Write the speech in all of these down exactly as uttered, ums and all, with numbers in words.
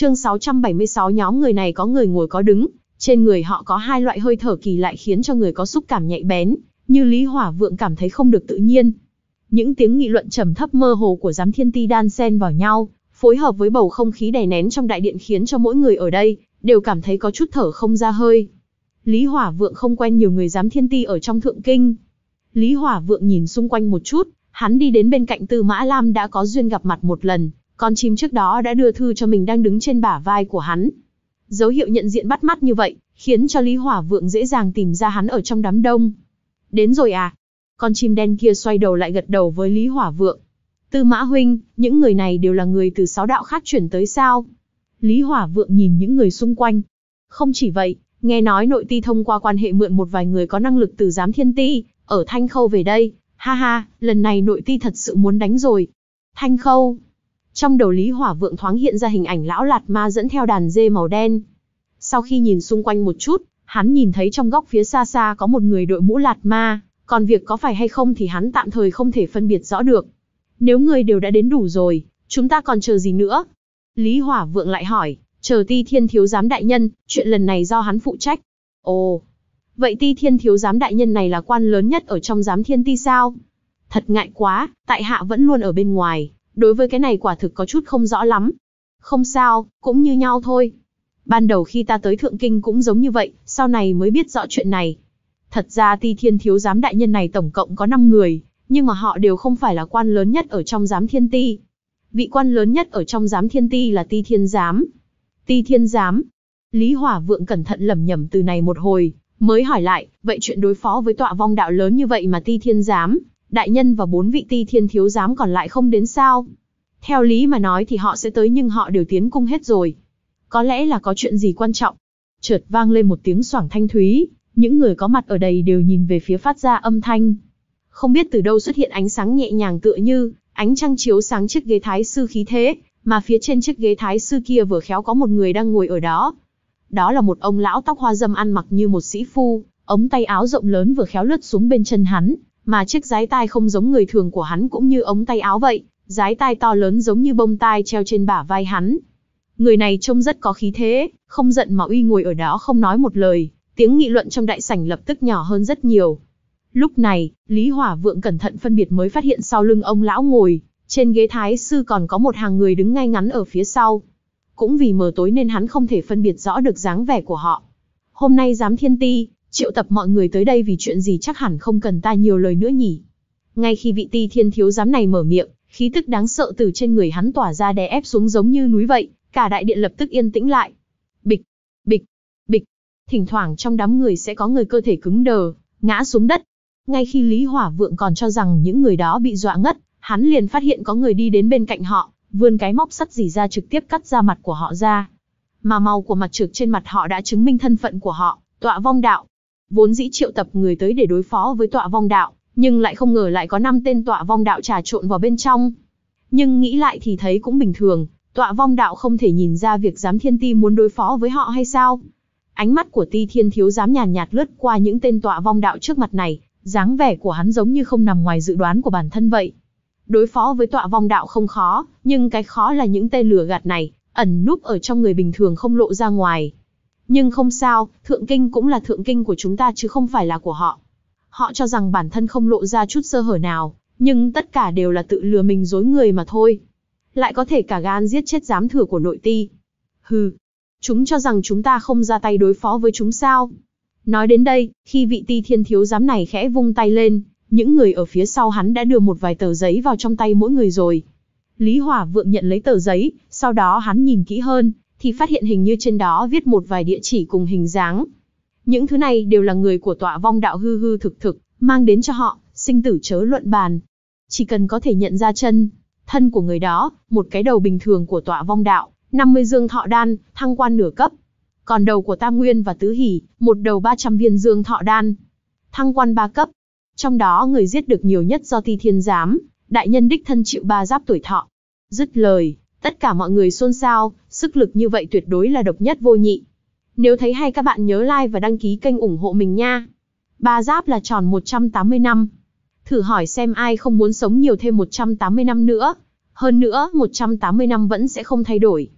Chương sáu trăm bảy mươi sáu nhóm người này có người ngồi có đứng, trên người họ có hai loại hơi thở kỳ lạ khiến cho người có xúc cảm nhạy bén, như Lý Hỏa Vượng cảm thấy không được tự nhiên. Những tiếng nghị luận trầm thấp mơ hồ của giám thiên ti đan xen vào nhau, phối hợp với bầu không khí đè nén trong đại điện khiến cho mỗi người ở đây đều cảm thấy có chút thở không ra hơi. Lý Hỏa Vượng không quen nhiều người giám thiên ti ở trong thượng kinh. Lý Hỏa Vượng nhìn xung quanh một chút, hắn đi đến bên cạnh Tư Mã Lam đã có duyên gặp mặt một lần, con chim trước đó đã đưa thư cho mình đang đứng trên bả vai của hắn. Dấu hiệu nhận diện bắt mắt như vậy, khiến cho Lý Hỏa Vượng dễ dàng tìm ra hắn ở trong đám đông. Đến rồi à? Con chim đen kia xoay đầu lại gật đầu với Lý Hỏa Vượng. Tư Mã huynh, những người này đều là người từ sáu đạo khác chuyển tới sao? Lý Hỏa Vượng nhìn những người xung quanh. Không chỉ vậy, nghe nói nội ti thông qua quan hệ mượn một vài người có năng lực từ giám thiên ti, ở Thanh Khâu về đây. Ha ha, lần này nội ti thật sự muốn đánh rồi. Thanh Khâu. Trong đầu Lý Hỏa Vượng thoáng hiện ra hình ảnh lão lạt ma dẫn theo đàn dê màu đen. Sau khi nhìn xung quanh một chút, hắn nhìn thấy trong góc phía xa xa có một người đội mũ lạt ma, còn việc có phải hay không thì hắn tạm thời không thể phân biệt rõ được. Nếu người đều đã đến đủ rồi, chúng ta còn chờ gì nữa? Lý Hỏa Vượng lại hỏi, chờ Ti Thiên thiếu giám đại nhân, chuyện lần này do hắn phụ trách. Ồ, vậy Ti Thiên thiếu giám đại nhân này là quan lớn nhất ở trong giám thiên ti sao? Thật ngại quá, tại hạ vẫn luôn ở bên ngoài, đối với cái này quả thực có chút không rõ lắm. Không sao, cũng như nhau thôi. Ban đầu khi ta tới Thượng Kinh cũng giống như vậy, sau này mới biết rõ chuyện này. Thật ra Ti Thiên thiếu giám đại nhân này tổng cộng có năm người, nhưng mà họ đều không phải là quan lớn nhất ở trong giám thiên ti. Vị quan lớn nhất ở trong giám thiên ti là Ti Thiên giám. Ti Thiên giám. Lý Hỏa Vượng cẩn thận lẩm nhẩm từ này một hồi, mới hỏi lại, vậy chuyện đối phó với tọa vong đạo lớn như vậy mà Ti Thiên giám đại nhân và bốn vị Ti Thiên thiếu giám còn lại không đến sao? Theo lý mà nói thì họ sẽ tới nhưng họ đều tiến cung hết rồi. Có lẽ là có chuyện gì quan trọng. Chợt vang lên một tiếng xoảng thanh thúy, những người có mặt ở đây đều nhìn về phía phát ra âm thanh. Không biết từ đâu xuất hiện ánh sáng nhẹ nhàng tựa như ánh trăng chiếu sáng chiếc ghế thái sư khí thế, mà phía trên chiếc ghế thái sư kia vừa khéo có một người đang ngồi ở đó. Đó là một ông lão tóc hoa râm ăn mặc như một sĩ phu, ống tay áo rộng lớn vừa khéo lướt xuống bên chân hắn, mà chiếc dái tai không giống người thường của hắn cũng như ống tay áo vậy, dái tai to lớn giống như bông tai treo trên bả vai hắn. Người này trông rất có khí thế, không giận mà uy ngồi ở đó không nói một lời, tiếng nghị luận trong đại sảnh lập tức nhỏ hơn rất nhiều. Lúc này, Lý Hỏa Vượng cẩn thận phân biệt mới phát hiện sau lưng ông lão ngồi, trên ghế thái sư còn có một hàng người đứng ngay ngắn ở phía sau. Cũng vì mờ tối nên hắn không thể phân biệt rõ được dáng vẻ của họ. Hôm nay giám thiên ti triệu tập mọi người tới đây vì chuyện gì chắc hẳn không cần ta nhiều lời nữa nhỉ. Ngay khi vị Ti Thiên thiếu giám này mở miệng, khí tức đáng sợ từ trên người hắn tỏa ra đè ép xuống giống như núi vậy, cả đại điện lập tức yên tĩnh lại. Bịch, bịch, bịch, thỉnh thoảng trong đám người sẽ có người cơ thể cứng đờ, ngã xuống đất. Ngay khi Lý Hỏa Vượng còn cho rằng những người đó bị dọa ngất, hắn liền phát hiện có người đi đến bên cạnh họ, vươn cái móc sắt rỉ ra trực tiếp cắt da mặt của họ ra. Mà màu của mặt trược trên mặt họ đã chứng minh thân phận của họ, Tọa Vong Đạo. Vốn dĩ triệu tập người tới để đối phó với Tọa Vong Đạo, nhưng lại không ngờ lại có năm tên Tọa Vong Đạo trà trộn vào bên trong. Nhưng nghĩ lại thì thấy cũng bình thường, Tọa Vong Đạo không thể nhìn ra việc giám thiên ti muốn đối phó với họ hay sao? Ánh mắt của Ti Thiên thiếu giám nhàn nhạt lướt qua những tên Tọa Vong Đạo trước mặt này, dáng vẻ của hắn giống như không nằm ngoài dự đoán của bản thân vậy. Đối phó với Tọa Vong Đạo không khó, nhưng cái khó là những tên lừa gạt này, ẩn núp ở trong người bình thường không lộ ra ngoài. Nhưng không sao, Thượng Kinh cũng là Thượng Kinh của chúng ta chứ không phải là của họ. Họ cho rằng bản thân không lộ ra chút sơ hở nào, nhưng tất cả đều là tự lừa mình dối người mà thôi. Lại có thể cả gan giết chết giám thừa của nội ti. Hừ, chúng cho rằng chúng ta không ra tay đối phó với chúng sao? Nói đến đây, khi vị Ti Thiên thiếu giám này khẽ vung tay lên, những người ở phía sau hắn đã đưa một vài tờ giấy vào trong tay mỗi người rồi. Lý Hỏa Vượng nhận lấy tờ giấy, sau đó hắn nhìn kỹ hơn, thì phát hiện hình như trên đó viết một vài địa chỉ cùng hình dáng. Những thứ này đều là người của Tọa Vong Đạo hư hư thực thực, mang đến cho họ, sinh tử chớ luận bàn. Chỉ cần có thể nhận ra chân thân của người đó, một cái đầu bình thường của Tọa Vong Đạo, năm mươi dương thọ đan, thăng quan nửa cấp. Còn đầu của Tam Nguyên và Tứ Hỷ, một đầu ba trăm viên dương thọ đan, thăng quan ba cấp. Trong đó người giết được nhiều nhất do Ti Thiên giám đại nhân đích thân chịu ba giáp tuổi thọ. Dứt lời, tất cả mọi người xôn xao, sức lực như vậy tuyệt đối là độc nhất vô nhị. Nếu thấy hay các bạn nhớ like và đăng ký kênh ủng hộ mình nha. Ba giáp là tròn một trăm tám mươi năm. Thử hỏi xem ai không muốn sống nhiều thêm một trăm tám mươi năm nữa. Hơn nữa, một trăm tám mươi năm vẫn sẽ không thay đổi.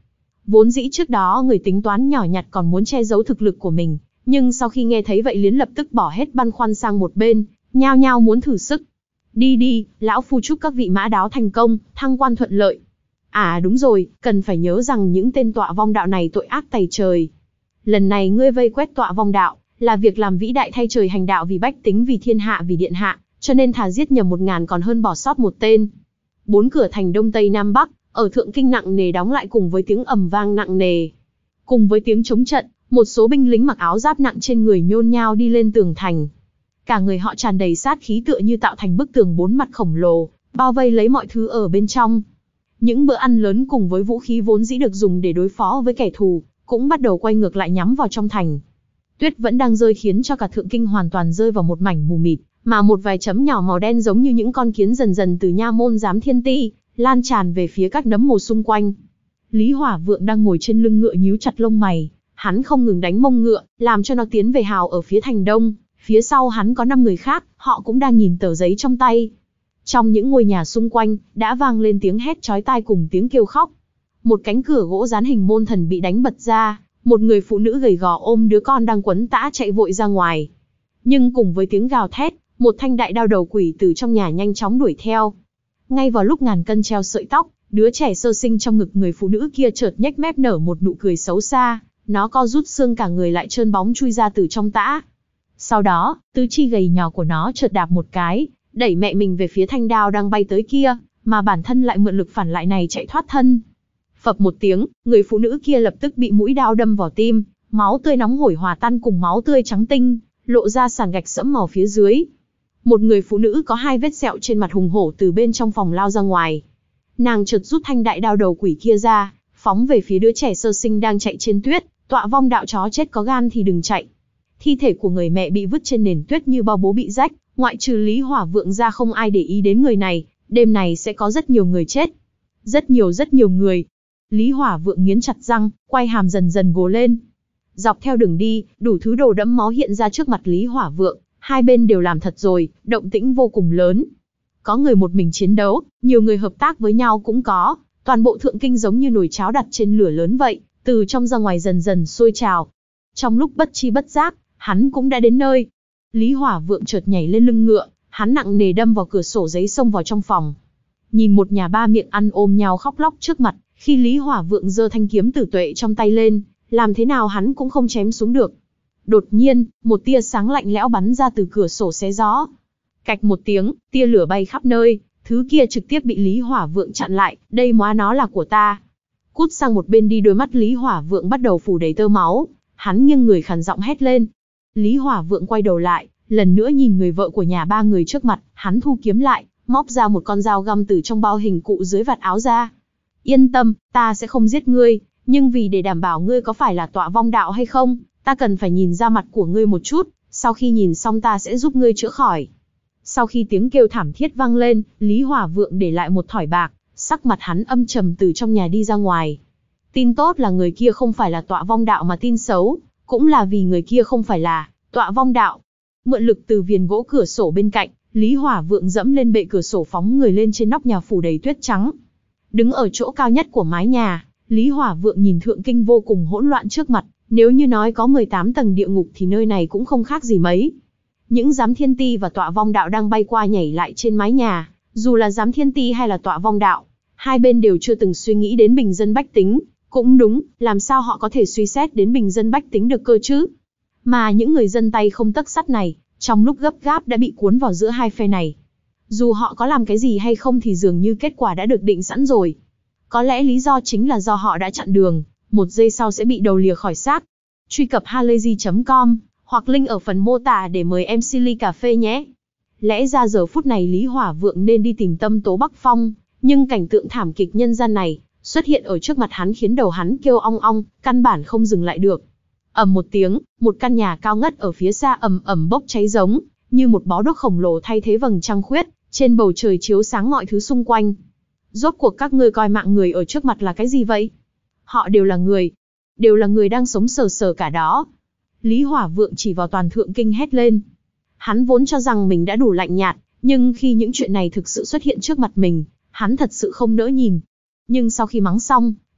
Vốn dĩ trước đó người tính toán nhỏ nhặt còn muốn che giấu thực lực của mình, nhưng sau khi nghe thấy vậy liền lập tức bỏ hết băn khoăn sang một bên, nhao nhao muốn thử sức. Đi đi, lão phu chúc các vị mã đáo thành công, thăng quan thuận lợi. À đúng rồi, cần phải nhớ rằng những tên tọa vong đạo này tội ác tày trời. Lần này ngươi vây quét tọa vong đạo, là việc làm vĩ đại thay trời hành đạo vì bách tính vì thiên hạ vì điện hạ, cho nên thà giết nhầm một ngàn còn hơn bỏ sót một tên. Bốn cửa thành đông tây nam bắc, ở thượng kinh nặng nề đóng lại cùng với tiếng ầm vang nặng nề. Cùng với tiếng chống trận, một số binh lính mặc áo giáp nặng trên người nhôn nhao đi lên tường thành. Cả người họ tràn đầy sát khí tựa như tạo thành bức tường bốn mặt khổng lồ, bao vây lấy mọi thứ ở bên trong. Những bữa ăn lớn cùng với vũ khí vốn dĩ được dùng để đối phó với kẻ thù, cũng bắt đầu quay ngược lại nhắm vào trong thành. Tuyết vẫn đang rơi khiến cho cả thượng kinh hoàn toàn rơi vào một mảnh mù mịt, mà một vài chấm nhỏ màu đen giống như những con kiến dần dần từ nha môn giám thiên ti, lan tràn về phía các nấm mồ xung quanh. Lý Hỏa Vượng đang ngồi trên lưng ngựa nhíu chặt lông mày, hắn không ngừng đánh mông ngựa, làm cho nó tiến về hào ở phía thành đông, phía sau hắn có năm người khác, họ cũng đang nhìn tờ giấy trong tay. Trong những ngôi nhà xung quanh, đã vang lên tiếng hét chói tai cùng tiếng kêu khóc. Một cánh cửa gỗ dán hình môn thần bị đánh bật ra, một người phụ nữ gầy gò ôm đứa con đang quấn tã chạy vội ra ngoài. Nhưng cùng với tiếng gào thét, một thanh đại đao đầu quỷ từ trong nhà nhanh chóng đuổi theo. Ngay vào lúc ngàn cân treo sợi tóc, đứa trẻ sơ sinh trong ngực người phụ nữ kia chợt nhếch mép nở một nụ cười xấu xa, nó co rút xương cả người lại trơn bóng chui ra từ trong tã. Sau đó, tứ chi gầy nhỏ của nó chợt đạp một cái, đẩy mẹ mình về phía thanh đao đang bay tới kia, mà bản thân lại mượn lực phản lại này chạy thoát thân. Phập một tiếng, người phụ nữ kia lập tức bị mũi đao đâm vào tim, máu tươi nóng hổi hòa tan cùng máu tươi trắng tinh, lộ ra sàn gạch sẫm màu phía dưới. Một người phụ nữ có hai vết sẹo trên mặt hùng hổ từ bên trong phòng lao ra ngoài. Nàng chợt rút thanh đại đao đầu quỷ kia ra, phóng về phía đứa trẻ sơ sinh đang chạy trên tuyết, tọa vong đạo chó chết có gan thì đừng chạy. Thi thể của người mẹ bị vứt trên nền tuyết như bao bố bị rách, ngoại trừ Lý Hỏa Vượng ra không ai để ý đến người này, đêm này sẽ có rất nhiều người chết. Rất nhiều rất nhiều người. Lý Hỏa Vượng nghiến chặt răng, quay hàm dần dần gồ lên. Dọc theo đường đi, đủ thứ đồ đẫm máu hiện ra trước mặt Lý Hỏa Vượng, hai bên đều làm thật rồi, động tĩnh vô cùng lớn. Có người một mình chiến đấu, nhiều người hợp tác với nhau cũng có, toàn bộ thượng kinh giống như nồi cháo đặt trên lửa lớn vậy, từ trong ra ngoài dần dần sôi trào. Trong lúc bất chi bất giác, hắn cũng đã đến nơi. Lý Hỏa Vượng chợt nhảy lên lưng ngựa, hắn nặng nề đâm vào cửa sổ giấy xông vào trong phòng. Nhìn một nhà ba miệng ăn ôm nhau khóc lóc trước mặt, khi Lý Hỏa Vượng giơ thanh kiếm tử tuệ trong tay lên, làm thế nào hắn cũng không chém xuống được. Đột nhiên, một tia sáng lạnh lẽo bắn ra từ cửa sổ xé gió. Cạch một tiếng, tia lửa bay khắp nơi, thứ kia trực tiếp bị Lý Hỏa Vượng chặn lại, đây móa nó là của ta. Cút sang một bên đi. Đôi mắt Lý Hỏa Vượng bắt đầu phủ đầy tơ máu, hắn nghiêng người khàn giọng hét lên. Lý Hỏa Vượng quay đầu lại, lần nữa nhìn người vợ của nhà ba người trước mặt, hắn thu kiếm lại, móc ra một con dao găm từ trong bao hình cụ dưới vạt áo ra. Yên tâm, ta sẽ không giết ngươi, nhưng vì để đảm bảo ngươi có phải là tọa vong đạo hay không, ta cần phải nhìn ra mặt của ngươi một chút, sau khi nhìn xong ta sẽ giúp ngươi chữa khỏi. Sau khi tiếng kêu thảm thiết vang lên, Lý Hỏa Vượng để lại một thỏi bạc, sắc mặt hắn âm trầm từ trong nhà đi ra ngoài. Tin tốt là người kia không phải là tọa vong đạo mà tin xấu, cũng là vì người kia không phải là tọa vong đạo. Mượn lực từ viền gỗ cửa sổ bên cạnh, Lý Hỏa Vượng dẫm lên bệ cửa sổ phóng người lên trên nóc nhà phủ đầy tuyết trắng. Đứng ở chỗ cao nhất của mái nhà, Lý Hỏa Vượng nhìn thượng kinh vô cùng hỗn loạn trước mặt, nếu như nói có mười tám tầng địa ngục thì nơi này cũng không khác gì mấy. Những giám thiên ti và tọa vong đạo đang bay qua nhảy lại trên mái nhà, dù là giám thiên ti hay là tọa vong đạo, hai bên đều chưa từng suy nghĩ đến bình dân bách tính, cũng đúng, làm sao họ có thể suy xét đến bình dân bách tính được cơ chứ? Mà những người dân tay không tấc sắt này, trong lúc gấp gáp đã bị cuốn vào giữa hai phe này. Dù họ có làm cái gì hay không thì dường như kết quả đã được định sẵn rồi. Có lẽ lý do chính là do họ đã chặn đường, một giây sau sẽ bị đầu lìa khỏi xác. Truy cập halayzi chấm com, hoặc link ở phần mô tả để mời em xê ly cà phê nhé. Lẽ ra giờ phút này Lý Hỏa Vượng nên đi tìm Tâm Tố Bắc Phong, nhưng cảnh tượng thảm kịch nhân gian này, xuất hiện ở trước mặt hắn khiến đầu hắn kêu ong ong, căn bản không dừng lại được. Ầm một tiếng, một căn nhà cao ngất ở phía xa ầm ầm bốc cháy giống như một bó đuốc khổng lồ thay thế vầng trăng khuyết, trên bầu trời chiếu sáng mọi thứ xung quanh. Rốt cuộc các ngươi coi mạng người ở trước mặt là cái gì vậy? Họ đều là người, đều là người đang sống sờ sờ cả đó. Lý Hỏa Vượng chỉ vào toàn thượng kinh hét lên. Hắn vốn cho rằng mình đã đủ lạnh nhạt, nhưng khi những chuyện này thực sự xuất hiện trước mặt mình, hắn thật sự không nỡ nhìn. Nhưng sau khi mắng xong,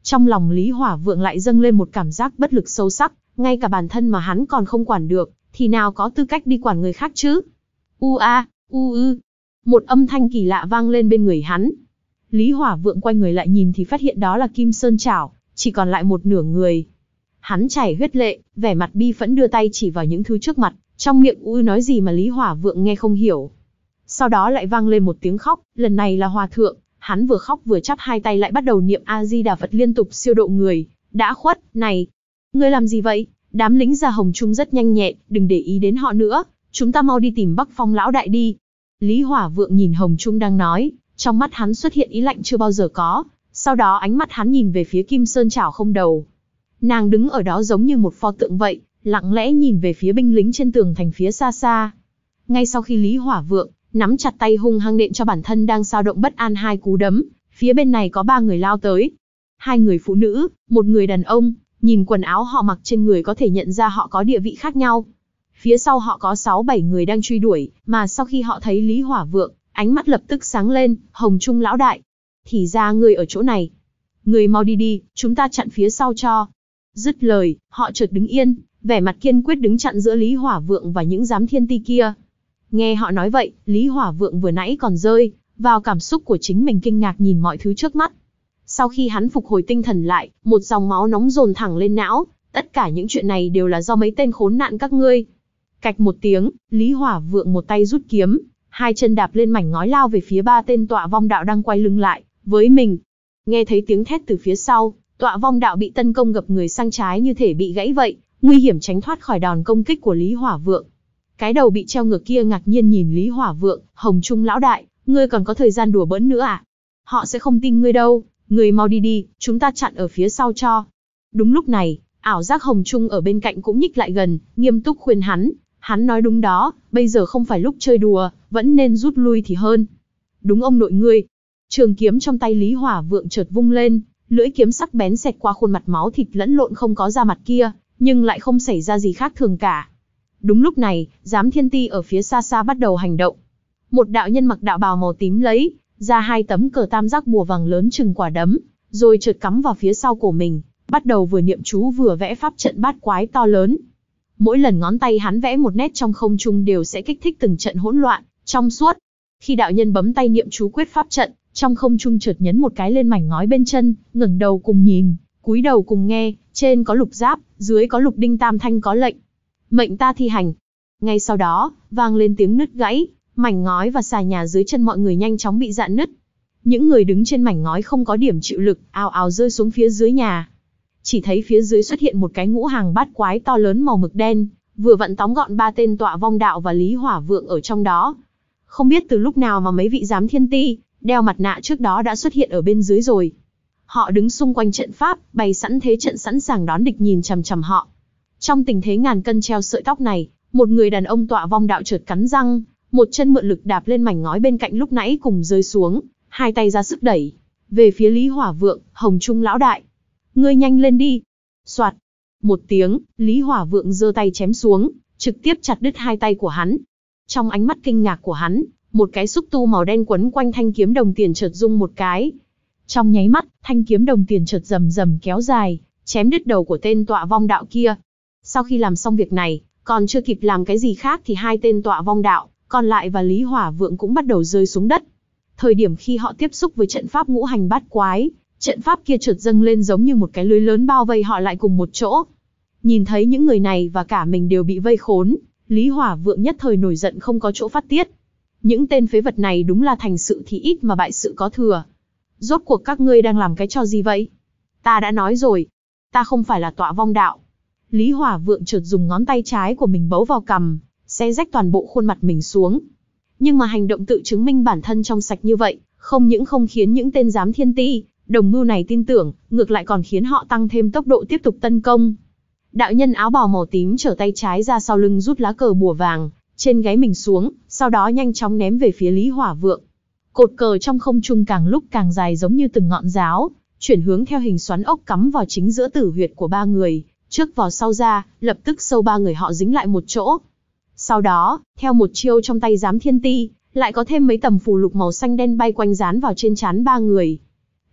Trong lòng Lý Hỏa Vượng lại dâng lên một cảm giác bất lực sâu sắc, ngay cả bản thân mà hắn còn không quản được, thì nào có tư cách đi quản người khác chứ? U a, u ư. Một âm thanh kỳ lạ vang lên bên người hắn. Lý Hỏa Vượng quay người lại nhìn thì phát hiện đó là Kim Sơn Chảo, chỉ còn lại một nửa người. Hắn chảy huyết lệ, vẻ mặt bi phẫn đưa tay chỉ vào những thứ trước mặt, trong miệng u nói gì mà Lý Hỏa Vượng nghe không hiểu. Sau đó lại vang lên một tiếng khóc, lần này là hòa thượng, hắn vừa khóc vừa chắp hai tay lại bắt đầu niệm A Di Đà Phật liên tục siêu độ người đã khuất. Này, ngươi làm gì vậy? Đám lính già Hồng Trung rất nhanh nhẹn, đừng để ý đến họ nữa, chúng ta mau đi tìm Bắc Phong lão đại đi. Lý Hỏa Vượng nhìn Hồng Trung đang nói, trong mắt hắn xuất hiện ý lạnh chưa bao giờ có, sau đó ánh mắt hắn nhìn về phía Kim Sơn Chảo không đầu. Nàng đứng ở đó giống như một pho tượng vậy, lặng lẽ nhìn về phía binh lính trên tường thành phía xa xa. Ngay sau khi Lý Hỏa Vượng nắm chặt tay hung hăng nện cho bản thân đang dao động bất an hai cú đấm, phía bên này có ba người lao tới. Hai người phụ nữ, một người đàn ông, nhìn quần áo họ mặc trên người có thể nhận ra họ có địa vị khác nhau. Phía sau họ có sáu bảy người đang truy đuổi, mà sau khi họ thấy Lý Hỏa Vượng, ánh mắt lập tức sáng lên. Hồng Trung lão đại, thì ra ngươi ở chỗ này. Ngươi mau đi đi, chúng ta chặn phía sau cho. Dứt lời, họ chợt đứng yên, vẻ mặt kiên quyết đứng chặn giữa Lý Hỏa Vượng và những giám thiên ti kia. Nghe họ nói vậy, Lý Hỏa Vượng vừa nãy còn rơi vào cảm xúc của chính mình, kinh ngạc nhìn mọi thứ trước mắt. Sau khi hắn phục hồi tinh thần lại, một dòng máu nóng dồn thẳng lên não, tất cả những chuyện này đều là do mấy tên khốn nạn các ngươi. Cạch một tiếng, Lý Hỏa Vượng một tay rút kiếm, hai chân đạp lên mảnh ngói lao về phía ba tên tọa vong đạo đang quay lưng lại với mình. Nghe thấy tiếng thét từ phía sau, tọa vong đạo bị tấn công gập người sang trái như thể bị gãy vậy, nguy hiểm tránh thoát khỏi đòn công kích của Lý Hỏa Vượng. Cái đầu bị treo ngược kia ngạc nhiên nhìn Lý Hỏa Vượng, Hồng Trung lão đại, ngươi còn có thời gian đùa bỡn nữa à? Họ sẽ không tin ngươi đâu, ngươi mau đi đi, chúng ta chặn ở phía sau cho. Đúng lúc này, ảo giác Hồng Trung ở bên cạnh cũng nhích lại gần, nghiêm túc khuyên hắn. Hắn nói đúng đó, bây giờ không phải lúc chơi đùa, vẫn nên rút lui thì hơn. Đúng ông nội ngươi. Trường kiếm trong tay Lý Hỏa Vượng chợt vung lên, lưỡi kiếm sắc bén xẹt qua khuôn mặt máu thịt lẫn lộn không có da mặt kia, nhưng lại không xảy ra gì khác thường cả. Đúng lúc này, giám thiên ti ở phía xa xa bắt đầu hành động. Một đạo nhân mặc đạo bào màu tím lấy ra hai tấm cờ tam giác bùa vàng lớn chừng quả đấm, rồi chợt cắm vào phía sau cổ mình, bắt đầu vừa niệm chú vừa vẽ pháp trận bát quái to lớn. Mỗi lần ngón tay hắn vẽ một nét trong không trung đều sẽ kích thích từng trận hỗn loạn trong suốt. Khi đạo nhân bấm tay niệm chú quyết pháp trận, trong không trung chợt nhấn một cái lên mảnh ngói bên chân, ngẩng đầu cùng nhìn, cúi đầu cùng nghe, trên có lục giáp, dưới có lục đinh tam thanh có lệnh. Mệnh ta thi hành. Ngay sau đó, vang lên tiếng nứt gãy, mảnh ngói và xà nhà dưới chân mọi người nhanh chóng bị rạn nứt. Những người đứng trên mảnh ngói không có điểm chịu lực, ào ào rơi xuống phía dưới nhà. Chỉ thấy phía dưới xuất hiện một cái ngũ hàng bát quái to lớn màu mực đen, vừa vặn tóm gọn ba tên tọa vong đạo và Lý Hỏa Vượng ở trong đó. Không biết từ lúc nào mà mấy vị giám thiên ti đeo mặt nạ trước đó đã xuất hiện ở bên dưới rồi. Họ đứng xung quanh trận pháp, bày sẵn thế trận sẵn sàng đón địch nhìn chằm chằm họ. Trong tình thế ngàn cân treo sợi tóc này, một người đàn ông tọa vong đạo chợt cắn răng, một chân mượn lực đạp lên mảnh ngói bên cạnh lúc nãy cùng rơi xuống, hai tay ra sức đẩy về phía Lý Hỏa Vượng, Hồng Trung lão đại. Ngươi nhanh lên đi. Soạt. Một tiếng, Lý Hỏa Vượng giơ tay chém xuống, trực tiếp chặt đứt hai tay của hắn. Trong ánh mắt kinh ngạc của hắn, một cái xúc tu màu đen quấn quanh thanh kiếm đồng tiền chợt rung một cái. Trong nháy mắt, thanh kiếm đồng tiền chợt rầm rầm kéo dài, chém đứt đầu của tên tọa vong đạo kia. Sau khi làm xong việc này, còn chưa kịp làm cái gì khác thì hai tên tọa vong đạo còn lại và Lý Hỏa Vượng cũng bắt đầu rơi xuống đất. Thời điểm khi họ tiếp xúc với trận pháp ngũ hành bát quái, trận pháp kia chợt dâng lên giống như một cái lưới lớn bao vây họ lại cùng một chỗ. Nhìn thấy những người này và cả mình đều bị vây khốn, Lý Hỏa Vượng nhất thời nổi giận không có chỗ phát tiết. Những tên phế vật này đúng là thành sự thì ít mà bại sự có thừa. Rốt cuộc các ngươi đang làm cái trò gì vậy? Ta đã nói rồi, ta không phải là tọa vong đạo. Lý Hỏa Vượng chợt dùng ngón tay trái của mình bấu vào cằm, xé rách toàn bộ khuôn mặt mình xuống. Nhưng mà hành động tự chứng minh bản thân trong sạch như vậy, không những không khiến những tên giám thiên ti đồng mưu này tin tưởng, ngược lại còn khiến họ tăng thêm tốc độ tiếp tục tấn công. Đạo nhân áo bào màu tím trở tay trái ra sau lưng rút lá cờ bùa vàng trên gáy mình xuống, sau đó nhanh chóng ném về phía Lý Hỏa Vượng. Cột cờ trong không trung càng lúc càng dài giống như từng ngọn giáo, chuyển hướng theo hình xoắn ốc cắm vào chính giữa tử huyệt của ba người, trước vào sau ra, lập tức sâu ba người họ dính lại một chỗ. Sau đó, theo một chiêu trong tay giám thiên ti, lại có thêm mấy tầm phù lục màu xanh đen bay quanh dán vào trên trán ba người.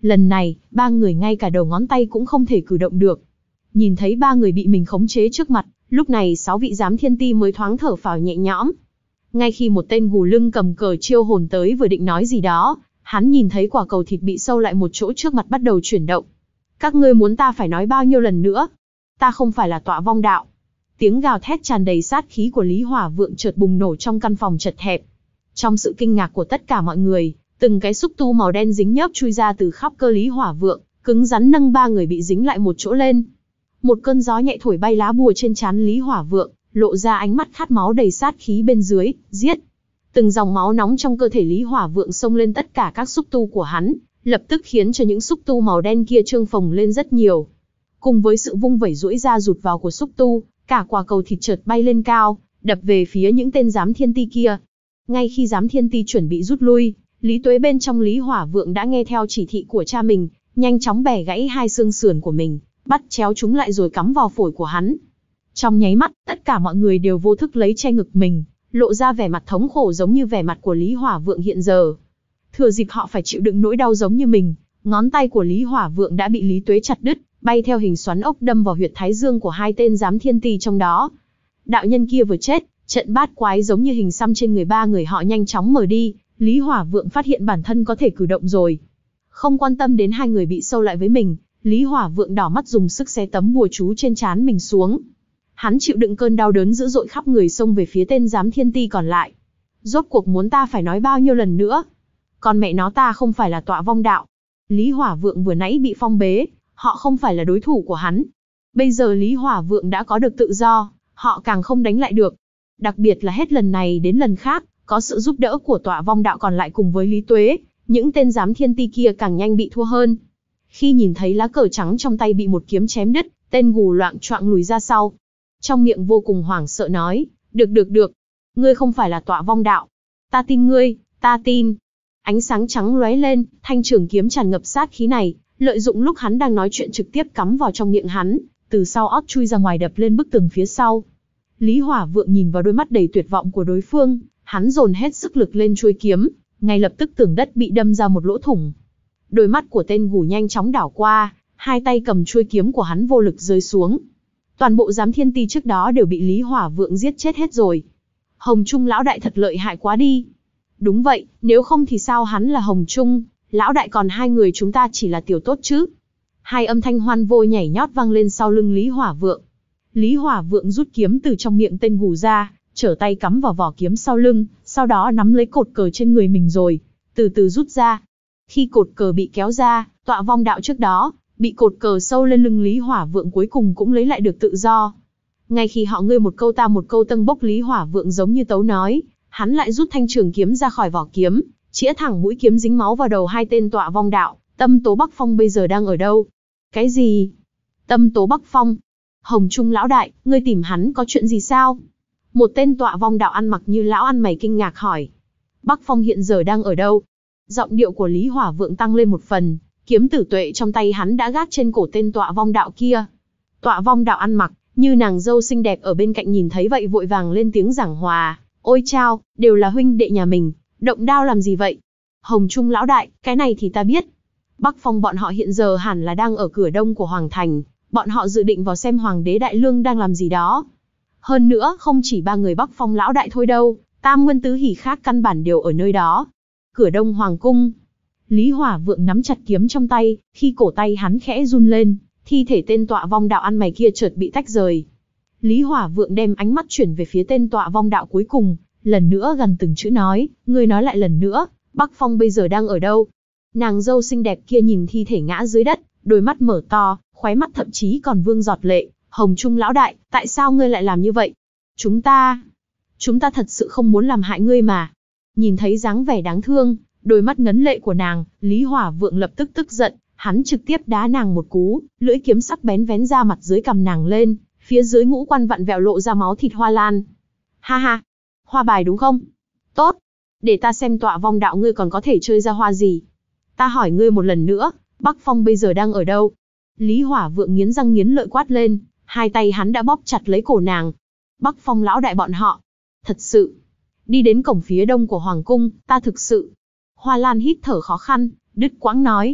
Lần này, ba người ngay cả đầu ngón tay cũng không thể cử động được. Nhìn thấy ba người bị mình khống chế trước mặt, lúc này sáu vị giám thiên ti mới thoáng thở phào nhẹ nhõm. Ngay khi một tên gù lưng cầm cờ chiêu hồn tới vừa định nói gì đó, hắn nhìn thấy quả cầu thịt bị sâu lại một chỗ trước mặt bắt đầu chuyển động. Các ngươi muốn ta phải nói bao nhiêu lần nữa? Ta không phải là tọa vong đạo. Tiếng gào thét tràn đầy sát khí của Lý Hỏa Vượng chợt bùng nổ trong căn phòng chật hẹp. Trong sự kinh ngạc của tất cả mọi người, từng cái xúc tu màu đen dính nhớp chui ra từ khắp cơ Lý Hỏa Vượng, cứng rắn nâng ba người bị dính lại một chỗ lên. Một cơn gió nhẹ thổi bay lá bùa trên trán Lý Hỏa Vượng, lộ ra ánh mắt khát máu đầy sát khí bên dưới, giết. Từng dòng máu nóng trong cơ thể Lý Hỏa Vượng xông lên tất cả các xúc tu của hắn, lập tức khiến cho những xúc tu màu đen kia trương phồng lên rất nhiều. Cùng với sự vung vẩy duỗi ra rụt vào của xúc tu, cả quả cầu thịt chợt bay lên cao, đập về phía những tên giám thiên ti kia. Ngay khi giám thiên ti chuẩn bị rút lui, Lý Tuế bên trong Lý Hỏa Vượng đã nghe theo chỉ thị của cha mình, nhanh chóng bẻ gãy hai xương sườn của mình, bắt chéo chúng lại rồi cắm vào phổi của hắn. Trong nháy mắt, tất cả mọi người đều vô thức lấy che ngực mình, lộ ra vẻ mặt thống khổ giống như vẻ mặt của Lý Hỏa Vượng hiện giờ. Thừa dịp họ phải chịu đựng nỗi đau giống như mình, ngón tay của Lý Hỏa Vượng đã bị Lý Tuế chặt đứt, bay theo hình xoắn ốc đâm vào huyệt thái dương của hai tên giám thiên ti trong đó. Đạo nhân kia vừa chết, trận bát quái giống như hình xăm trên người ba người họ nhanh chóng mở đi, Lý Hỏa Vượng phát hiện bản thân có thể cử động rồi. Không quan tâm đến hai người bị sâu lại với mình, Lý Hỏa Vượng đỏ mắt dùng sức xé tấm bùa chú trên trán mình xuống. Hắn chịu đựng cơn đau đớn dữ dội khắp người xông về phía tên giám thiên ti còn lại. Rốt cuộc muốn ta phải nói bao nhiêu lần nữa? Còn mẹ nó ta không phải là tọa vong đạo. Lý Hỏa Vượng vừa nãy bị phong bế, họ không phải là đối thủ của hắn. Bây giờ Lý Hỏa Vượng đã có được tự do, họ càng không đánh lại được. Đặc biệt là hết lần này đến lần khác, có sự giúp đỡ của tọa vong đạo còn lại cùng với Lý Tuế, những tên giám thiên ti kia càng nhanh bị thua hơn. Khi nhìn thấy lá cờ trắng trong tay bị một kiếm chém đứt, tên gù loạng choạng lùi ra sau. Trong miệng vô cùng hoảng sợ nói, được được được, ngươi không phải là tọa vong đạo. Ta tin ngươi, ta tin. Ánh sáng trắng lóe lên, thanh trường kiếm tràn ngập sát khí này, lợi dụng lúc hắn đang nói chuyện trực tiếp cắm vào trong miệng hắn, từ sau ót chui ra ngoài đập lên bức tường phía sau. Lý Hỏa Vượng nhìn vào đôi mắt đầy tuyệt vọng của đối phương, hắn dồn hết sức lực lên chuôi kiếm, ngay lập tức tường đất bị đâm ra một lỗ thủng. Đôi mắt của tên gù nhanh chóng đảo qua, hai tay cầm chuôi kiếm của hắn vô lực rơi xuống. Toàn bộ giám thiên ti trước đó đều bị Lý Hỏa Vượng giết chết hết rồi. Hồng Trung lão đại thật lợi hại quá đi. Đúng vậy, nếu không thì sao hắn là Hồng Trung, lão đại còn hai người chúng ta chỉ là tiểu tốt chứ. Hai âm thanh hoan vô nhảy nhót vang lên sau lưng Lý Hỏa Vượng. Lý Hỏa Vượng rút kiếm từ trong miệng tên gù ra, trở tay cắm vào vỏ kiếm sau lưng, sau đó nắm lấy cột cờ trên người mình rồi, từ từ rút ra. Khi cột cờ bị kéo ra, tọa vong đạo trước đó, bị cột cờ sâu lên lưng Lý Hỏa Vượng cuối cùng cũng lấy lại được tự do. Ngay khi họ ngươi một câu ta một câu tâng bốc Lý Hỏa Vượng giống như tấu nói, hắn lại rút thanh trường kiếm ra khỏi vỏ kiếm, chĩa thẳng mũi kiếm dính máu vào đầu hai tên tọa vong đạo. Tâm Tố Bắc Phong bây giờ đang ở đâu? Cái gì? Tâm Tố Bắc Phong? Hồng Trung lão đại, ngươi tìm hắn có chuyện gì sao? Một tên tọa vong đạo ăn mặc như lão ăn mày kinh ngạc hỏi. Bắc Phong hiện giờ đang ở đâu? Giọng điệu của Lý Hỏa Vượng tăng lên một phần, kiếm tử tuệ trong tay hắn đã gác trên cổ tên tọa vong đạo kia. Tọa vong đạo ăn mặc như nàng dâu xinh đẹp ở bên cạnh nhìn thấy vậy vội vàng lên tiếng giảng hòa. Ôi chao, đều là huynh đệ nhà mình, động đao làm gì vậy? Hồng Trung lão đại, cái này thì ta biết. Bắc Phong bọn họ hiện giờ hẳn là đang ở cửa đông của Hoàng Thành, bọn họ dự định vào xem Hoàng đế Đại Lương đang làm gì đó. Hơn nữa, không chỉ ba người Bắc Phong lão đại thôi đâu, tam nguyên tứ hỷ khác căn bản đều ở nơi đó. Cửa đông Hoàng cung. Lý Hỏa Vượng nắm chặt kiếm trong tay, khi cổ tay hắn khẽ run lên, thi thể tên tọa vong đạo ăn mày kia chợt bị tách rời. Lý Hỏa Vượng đem ánh mắt chuyển về phía tên tọa vong đạo cuối cùng, lần nữa gần từng chữ nói, ngươi nói lại lần nữa, Bắc Phong bây giờ đang ở đâu? Nàng dâu xinh đẹp kia nhìn thi thể ngã dưới đất, đôi mắt mở to, khóe mắt thậm chí còn vương giọt lệ. Hồng Trung lão đại, tại sao ngươi lại làm như vậy? Chúng ta, chúng ta thật sự không muốn làm hại ngươi mà. Nhìn thấy dáng vẻ đáng thương, đôi mắt ngấn lệ của nàng, Lý Hỏa Vượng lập tức tức giận, hắn trực tiếp đá nàng một cú, lưỡi kiếm sắc bén vén ra mặt dưới cằm nàng lên, phía dưới ngũ quan vặn vẹo lộ ra máu thịt hoa lan. Ha ha, hoa bài đúng không? Tốt, để ta xem tọa vong đạo ngươi còn có thể chơi ra hoa gì. Ta hỏi ngươi một lần nữa, Bắc Phong bây giờ đang ở đâu? Lý Hỏa Vượng nghiến răng nghiến lợi quát lên, hai tay hắn đã bóp chặt lấy cổ nàng. Bắc Phong lão đại bọn họ, thật sự, đi đến cổng phía đông của Hoàng cung, ta thực sự. Hoa Lan hít thở khó khăn, đứt quãng nói.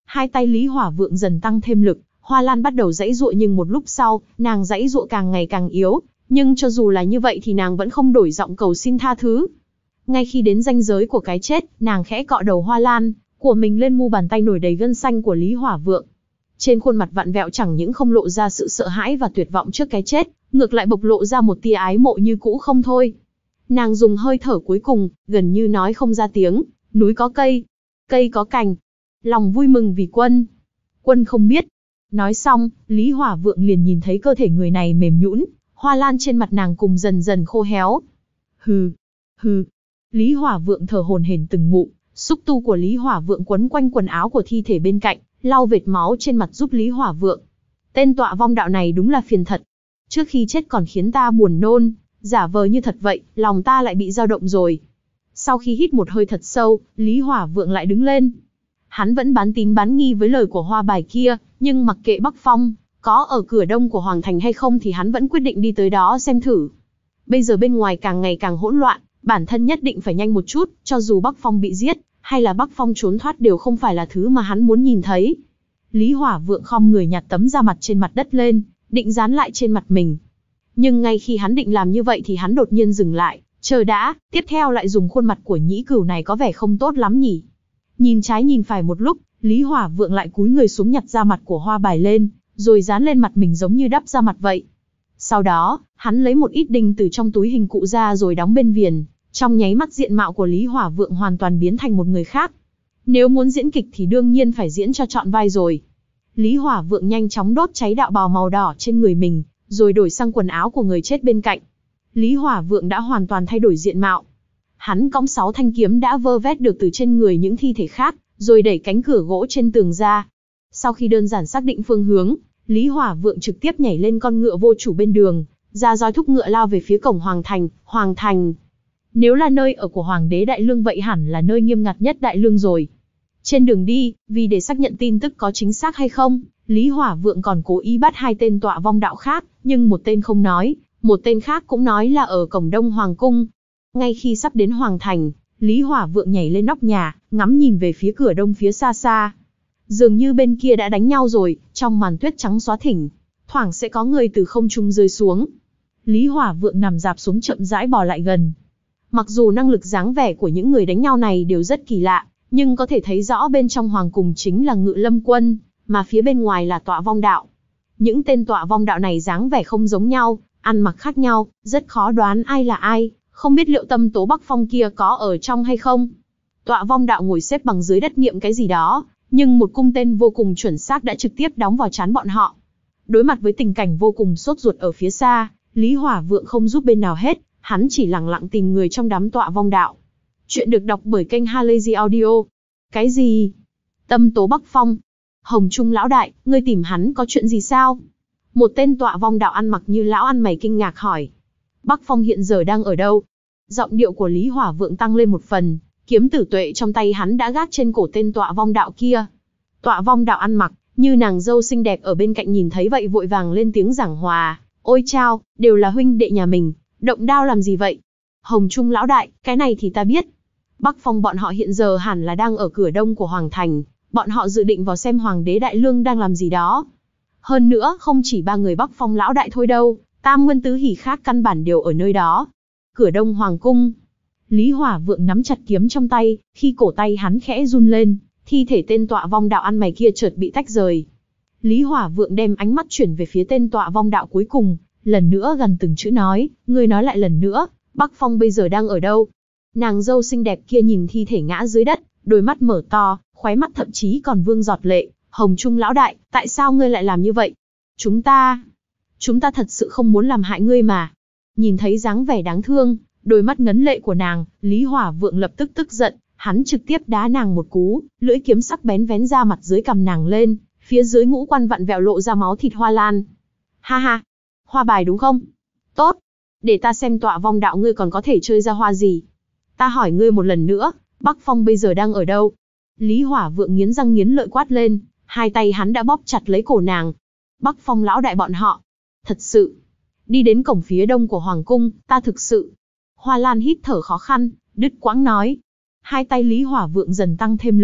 Hai tay Lý Hỏa Vượng dần tăng thêm lực, Hoa Lan bắt đầu giãy giụa nhưng một lúc sau, nàng giãy giụa càng ngày càng yếu, nhưng cho dù là như vậy thì nàng vẫn không đổi giọng cầu xin tha thứ. Ngay khi đến ranh giới của cái chết, nàng khẽ cọ đầu Hoa Lan của mình lên mu bàn tay nổi đầy gân xanh của Lý Hỏa Vượng. Trên khuôn mặt vặn vẹo chẳng những không lộ ra sự sợ hãi và tuyệt vọng trước cái chết, ngược lại bộc lộ ra một tia ái mộ như cũ không thôi. Nàng dùng hơi thở cuối cùng, gần như nói không ra tiếng, núi có cây, cây có cành, lòng vui mừng vì quân, quân không biết. Nói xong, Lý Hỏa Vượng liền nhìn thấy cơ thể người này mềm nhũn, Hoa Lan trên mặt nàng cùng dần dần khô héo. Hừ, hừ. Lý Hỏa Vượng thở hổn hển từng ngụm, xúc tu của Lý Hỏa Vượng quấn quanh quần áo của thi thể bên cạnh, lau vệt máu trên mặt giúp Lý Hỏa Vượng. Tên tọa vong đạo này đúng là phiền thật. Trước khi chết còn khiến ta buồn nôn, giả vờ như thật vậy, lòng ta lại bị dao động rồi. Sau khi hít một hơi thật sâu, Lý Hỏa Vượng lại đứng lên. Hắn vẫn bán tín bán nghi với lời của hoa bài kia, nhưng mặc kệ Bắc Phong có ở cửa đông của Hoàng Thành hay không thì hắn vẫn quyết định đi tới đó xem thử. Bây giờ bên ngoài càng ngày càng hỗn loạn, bản thân nhất định phải nhanh một chút, cho dù Bắc Phong bị giết, hay là Bắc Phong trốn thoát đều không phải là thứ mà hắn muốn nhìn thấy. Lý Hỏa Vượng khom người nhặt tấm da mặt trên mặt đất lên, định dán lại trên mặt mình. Nhưng ngay khi hắn định làm như vậy thì hắn đột nhiên dừng lại, chờ đã, tiếp theo lại dùng khuôn mặt của nhĩ cửu này có vẻ không tốt lắm nhỉ. Nhìn trái nhìn phải một lúc, Lý Hỏa Vượng lại cúi người xuống nhặt da mặt của hoa bài lên, rồi dán lên mặt mình giống như đắp da mặt vậy. Sau đó, hắn lấy một ít đinh từ trong túi hình cụ ra rồi đóng bên viền. Trong nháy mắt diện mạo của Lý Hỏa Vượng hoàn toàn biến thành một người khác. Nếu muốn diễn kịch thì đương nhiên phải diễn cho trọn vai rồi. Lý Hỏa Vượng nhanh chóng đốt cháy đạo bào màu đỏ trên người mình, rồi đổi sang quần áo của người chết bên cạnh. Lý Hỏa Vượng đã hoàn toàn thay đổi diện mạo. Hắn cõng sáu thanh kiếm đã vơ vét được từ trên người những thi thể khác, rồi đẩy cánh cửa gỗ trên tường ra. Sau khi đơn giản xác định phương hướng, Lý Hỏa Vượng trực tiếp nhảy lên con ngựa vô chủ bên đường, ra roi thúc ngựa lao về phía cổng Hoàng Thành. Hoàng Thành, nếu là nơi ở của Hoàng đế Đại Lương vậy hẳn là nơi nghiêm ngặt nhất Đại Lương rồi. Trên đường đi, vì để xác nhận tin tức có chính xác hay không, Lý Hỏa Vượng còn cố ý bắt hai tên tọa vong đạo khác, nhưng một tên không nói, một tên khác cũng nói là ở cổng Đông Hoàng Cung. Ngay khi sắp đến Hoàng Thành, Lý Hỏa Vượng nhảy lên nóc nhà, ngắm nhìn về phía cửa đông phía xa xa. Dường như bên kia đã đánh nhau rồi, trong màn tuyết trắng xóa thỉnh, thoảng sẽ có người từ không trung rơi xuống. Lý Hỏa Vượng nằm dạp xuống chậm rãi bò lại gần. Mặc dù năng lực dáng vẻ của những người đánh nhau này đều rất kỳ lạ, nhưng có thể thấy rõ bên trong hoàng cung chính là Ngự Lâm quân, mà phía bên ngoài là tọa vong đạo. Những tên tọa vong đạo này dáng vẻ không giống nhau, ăn mặc khác nhau, rất khó đoán ai là ai, không biết liệu Tâm Tố Bắc Phong kia có ở trong hay không. Tọa vong đạo ngồi xếp bằng dưới đất niệm cái gì đó, nhưng một cung tên vô cùng chuẩn xác đã trực tiếp đóng vào trán bọn họ. Đối mặt với tình cảnh vô cùng sốt ruột ở phía xa, Lý Hỏa Vượng không giúp bên nào hết, hắn chỉ lặng lặng tìm người trong đám tọa vong đạo. Chuyện được đọc bởi kênh Halazy Audio. Cái gì? Tâm Tố Bắc Phong? Hồng Trung lão đại, ngươi tìm hắn có chuyện gì sao? Một tên tọa vong đạo ăn mặc như lão ăn mày kinh ngạc hỏi. Bắc Phong hiện giờ đang ở đâu? Giọng điệu của Lý Hỏa Vượng tăng lên một phần, kiếm tử tuệ trong tay hắn đã gác trên cổ tên tọa vong đạo kia. Tọa vong đạo ăn mặc như nàng dâu xinh đẹp ở bên cạnh nhìn thấy vậy vội vàng lên tiếng giảng hòa. Ôi chao, đều là huynh đệ nhà mình, động đao làm gì vậy? Hồng Trung lão đại, cái này thì ta biết. Bắc Phong bọn họ hiện giờ hẳn là đang ở cửa đông của Hoàng Thành, bọn họ dự định vào xem Hoàng đế Đại Lương đang làm gì đó. Hơn nữa, không chỉ ba người Bắc Phong lão đại thôi đâu, tam nguyên tứ hỉ khác căn bản đều ở nơi đó. Cửa đông Hoàng cung. Lý Hỏa Vượng nắm chặt kiếm trong tay, khi cổ tay hắn khẽ run lên, thi thể tên tọa vong đạo ăn mày kia chợt bị tách rời. Lý Hỏa Vượng đem ánh mắt chuyển về phía tên tọa vong đạo cuối cùng, lần nữa gần từng chữ nói, ngươi nói lại lần nữa, Bắc Phong bây giờ đang ở đâu? Nàng dâu xinh đẹp kia nhìn thi thể ngã dưới đất, đôi mắt mở to, khóe mắt thậm chí còn vương giọt lệ. Hồng Trung lão đại, tại sao ngươi lại làm như vậy? Chúng ta, chúng ta thật sự không muốn làm hại ngươi mà. Nhìn thấy dáng vẻ đáng thương, đôi mắt ngấn lệ của nàng, Lý Hỏa Vượng lập tức tức giận, hắn trực tiếp đá nàng một cú, lưỡi kiếm sắc bén vén ra mặt dưới cằm nàng lên, phía dưới ngũ quan vặn vẹo lộ ra máu thịt hoa lan. Ha ha, hoa bài đúng không? Tốt, để ta xem tọa vong đạo ngươi còn có thể chơi ra hoa gì. Ta hỏi ngươi một lần nữa, Bắc Phong bây giờ đang ở đâu? Lý Hỏa Vượng nghiến răng nghiến lợi quát lên, hai tay hắn đã bóp chặt lấy cổ nàng. Bắc Phong lão đại bọn họ, thật sự, đi đến cổng phía đông của Hoàng cung, ta thực sự. Hoa Lan hít thở khó khăn, đứt quãng nói. Hai tay Lý Hỏa Vượng dần tăng thêm lực,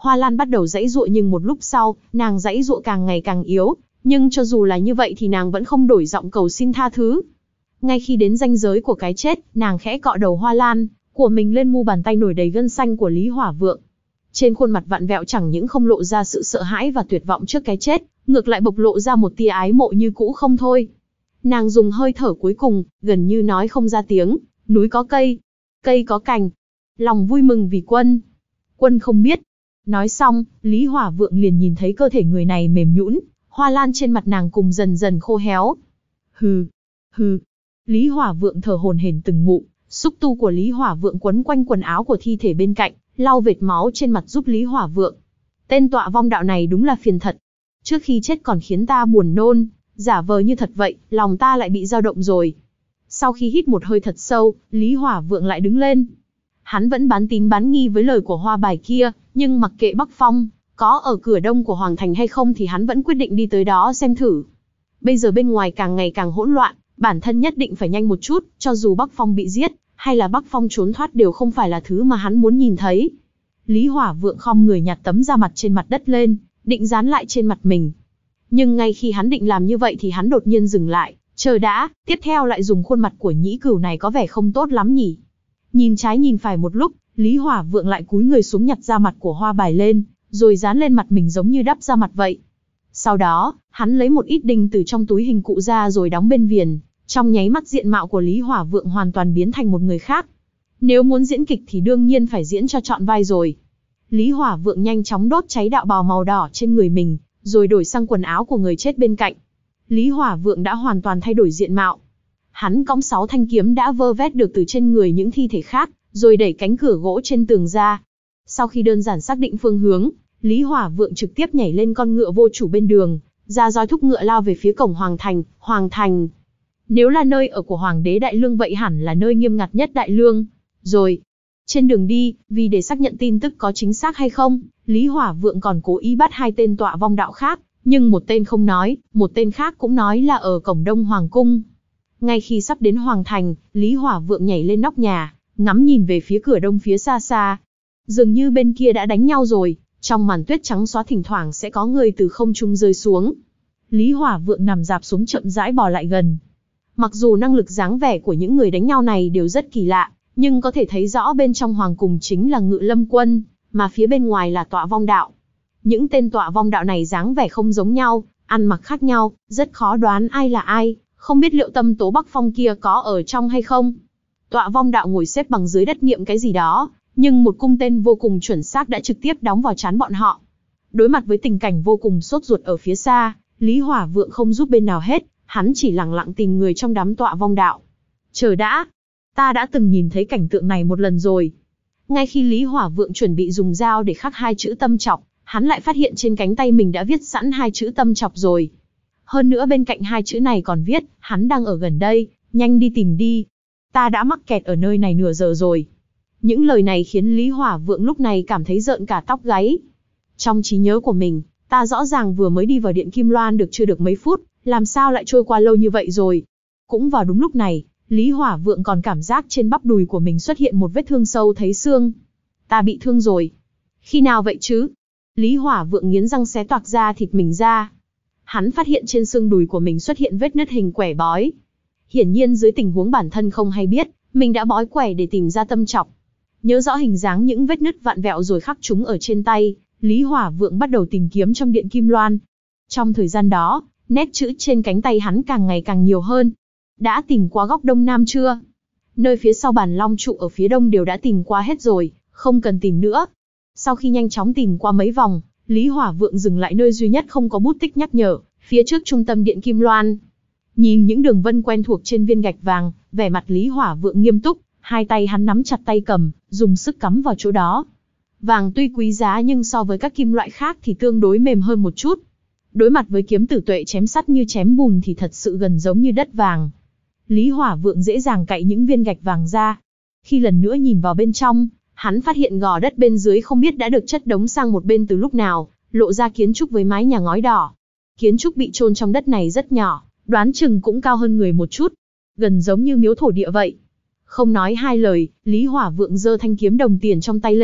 Hoa Lan bắt đầu giãy giụa nhưng một lúc sau, nàng giãy giụa càng ngày càng yếu, nhưng cho dù là như vậy thì nàng vẫn không đổi giọng cầu xin tha thứ. Ngay khi đến ranh giới của cái chết, nàng khẽ cọ đầu Hoa Lan của mình lên mu bàn tay nổi đầy gân xanh của Lý Hỏa Vượng. Trên khuôn mặt vặn vẹo chẳng những không lộ ra sự sợ hãi và tuyệt vọng trước cái chết, ngược lại bộc lộ ra một tia ái mộ như cũ không thôi. Nàng dùng hơi thở cuối cùng, gần như nói không ra tiếng, núi có cây, cây có cành, lòng vui mừng vì quân, quân không biết. Nói xong, Lý Hỏa Vượng liền nhìn thấy cơ thể người này mềm nhũn, Hoa Lan trên mặt nàng cùng dần dần khô héo. Hừ, hừ. Lý Hỏa Vượng thở hổn hển từng ngụm, xúc tu của Lý Hỏa Vượng quấn quanh quần áo của thi thể bên cạnh, lau vệt máu trên mặt giúp Lý Hỏa Vượng. Tên tọa vong đạo này đúng là phiền thật. Trước khi chết còn khiến ta buồn nôn, giả vờ như thật vậy, lòng ta lại bị dao động rồi. Sau khi hít một hơi thật sâu, Lý Hỏa Vượng lại đứng lên. Hắn vẫn bán tín bán nghi với lời của hoa bài kia, nhưng mặc kệ Bắc Phong có ở cửa đông của Hoàng Thành hay không thì hắn vẫn quyết định đi tới đó xem thử. Bây giờ bên ngoài càng ngày càng hỗn loạn, bản thân nhất định phải nhanh một chút, cho dù Bắc Phong bị giết, hay là Bắc Phong trốn thoát đều không phải là thứ mà hắn muốn nhìn thấy. Lý Hỏa Vượng khom người nhặt tấm da mặt trên mặt đất lên, định dán lại trên mặt mình. Nhưng ngay khi hắn định làm như vậy thì hắn đột nhiên dừng lại, chờ đã, tiếp theo lại dùng khuôn mặt của Nhĩ Cửu này có vẻ không tốt lắm nhỉ. Nhìn trái nhìn phải một lúc, Lý Hỏa Vượng lại cúi người xuống nhặt da mặt của hoa bài lên, rồi dán lên mặt mình giống như đắp da mặt vậy. Sau đó, hắn lấy một ít đinh từ trong túi hình cụ ra rồi đóng bên viền. Trong nháy mắt diện mạo của Lý Hỏa Vượng hoàn toàn biến thành một người khác. Nếu muốn diễn kịch thì đương nhiên phải diễn cho trọn vai rồi. Lý Hỏa Vượng nhanh chóng đốt cháy đạo bào màu đỏ trên người mình, rồi đổi sang quần áo của người chết bên cạnh. Lý Hỏa Vượng đã hoàn toàn thay đổi diện mạo. Hắn cõng sáu thanh kiếm đã vơ vét được từ trên người những thi thể khác, rồi đẩy cánh cửa gỗ trên tường ra. Sau khi đơn giản xác định phương hướng, Lý Hỏa Vượng trực tiếp nhảy lên con ngựa vô chủ bên đường, ra roi thúc ngựa lao về phía cổng Hoàng Thành. Hoàng Thành, nếu là nơi ở của Hoàng đế Đại Lương vậy hẳn là nơi nghiêm ngặt nhất Đại Lương. Rồi, trên đường đi, vì để xác nhận tin tức có chính xác hay không, Lý Hỏa Vượng còn cố ý bắt hai tên tọa vong đạo khác, nhưng một tên không nói, một tên khác cũng nói là ở cổng Đông Hoàng Cung. Ngay khi sắp đến Hoàng Thành, Lý Hỏa Vượng nhảy lên nóc nhà, ngắm nhìn về phía cửa đông phía xa xa. Dường như bên kia đã đánh nhau rồi, trong màn tuyết trắng xóa thỉnh thoảng sẽ có người từ không trung rơi xuống. Lý Hỏa Vượng nằm dạp xuống chậm rãi bò lại gần. Mặc dù năng lực dáng vẻ của những người đánh nhau này đều rất kỳ lạ, nhưng có thể thấy rõ bên trong hoàng cung chính là Ngự Lâm quân, mà phía bên ngoài là tọa vong đạo. Những tên tọa vong đạo này dáng vẻ không giống nhau, ăn mặc khác nhau, rất khó đoán ai là ai, không biết liệu Tâm Tố Bắc Phong kia có ở trong hay không. Tọa vong đạo ngồi xếp bằng dưới đất niệm cái gì đó, nhưng một cung tên vô cùng chuẩn xác đã trực tiếp đóng vào trán bọn họ. Đối mặt với tình cảnh vô cùng sốt ruột ở phía xa, Lý Hỏa Vượng không giúp bên nào hết, hắn chỉ lặng lặng tìm người trong đám tọa vong đạo. Chờ đã, ta đã từng nhìn thấy cảnh tượng này một lần rồi. Ngay khi Lý Hỏa Vượng chuẩn bị dùng dao để khắc hai chữ Tâm Trọc, hắn lại phát hiện trên cánh tay mình đã viết sẵn hai chữ Tâm Trọc rồi. Hơn nữa bên cạnh hai chữ này còn viết, hắn đang ở gần đây, nhanh đi tìm đi. Ta đã mắc kẹt ở nơi này nửa giờ rồi. Những lời này khiến Lý Hỏa Vượng lúc này cảm thấy rợn cả tóc gáy. Trong trí nhớ của mình, ta rõ ràng vừa mới đi vào Điện Kim Loan được chưa được mấy phút, làm sao lại trôi qua lâu như vậy rồi. Cũng vào đúng lúc này, Lý Hỏa Vượng còn cảm giác trên bắp đùi của mình xuất hiện một vết thương sâu thấy xương. Ta bị thương rồi. Khi nào vậy chứ? Lý Hỏa Vượng nghiến răng xé toạc da thịt mình ra. Hắn phát hiện trên xương đùi của mình xuất hiện vết nứt hình quẻ bói. Hiển nhiên dưới tình huống bản thân không hay biết, mình đã bói quẻ để tìm ra Tâm Trọc. Nhớ rõ hình dáng những vết nứt vặn vẹo rồi khắc chúng ở trên tay, Lý Hỏa Vượng bắt đầu tìm kiếm trong Điện Kim Loan. Trong thời gian đó, nét chữ trên cánh tay hắn càng ngày càng nhiều hơn. Đã tìm qua góc đông nam chưa? Nơi phía sau bàn long trụ ở phía đông đều đã tìm qua hết rồi, không cần tìm nữa. Sau khi nhanh chóng tìm qua mấy vòng, Lý Hỏa Vượng dừng lại nơi duy nhất không có bút tích nhắc nhở, phía trước trung tâm Điện Kim Loan. Nhìn những đường vân quen thuộc trên viên gạch vàng, vẻ mặt Lý Hỏa Vượng nghiêm túc, hai tay hắn nắm chặt tay cầm, dùng sức cắm vào chỗ đó. Vàng tuy quý giá nhưng so với các kim loại khác thì tương đối mềm hơn một chút. Đối mặt với kiếm tử tuệ chém sắt như chém bùn thì thật sự gần giống như đất vàng. Lý Hỏa Vượng dễ dàng cạy những viên gạch vàng ra. Khi lần nữa nhìn vào bên trong, hắn phát hiện gò đất bên dưới không biết đã được chất đống sang một bên từ lúc nào, lộ ra kiến trúc với mái nhà ngói đỏ. Kiến trúc bị chôn trong đất này rất nhỏ, đoán chừng cũng cao hơn người một chút, gần giống như miếu thổ địa vậy. Không nói hai lời, Lý Hỏa Vượng giơ thanh kiếm đồng tiền trong tay lên,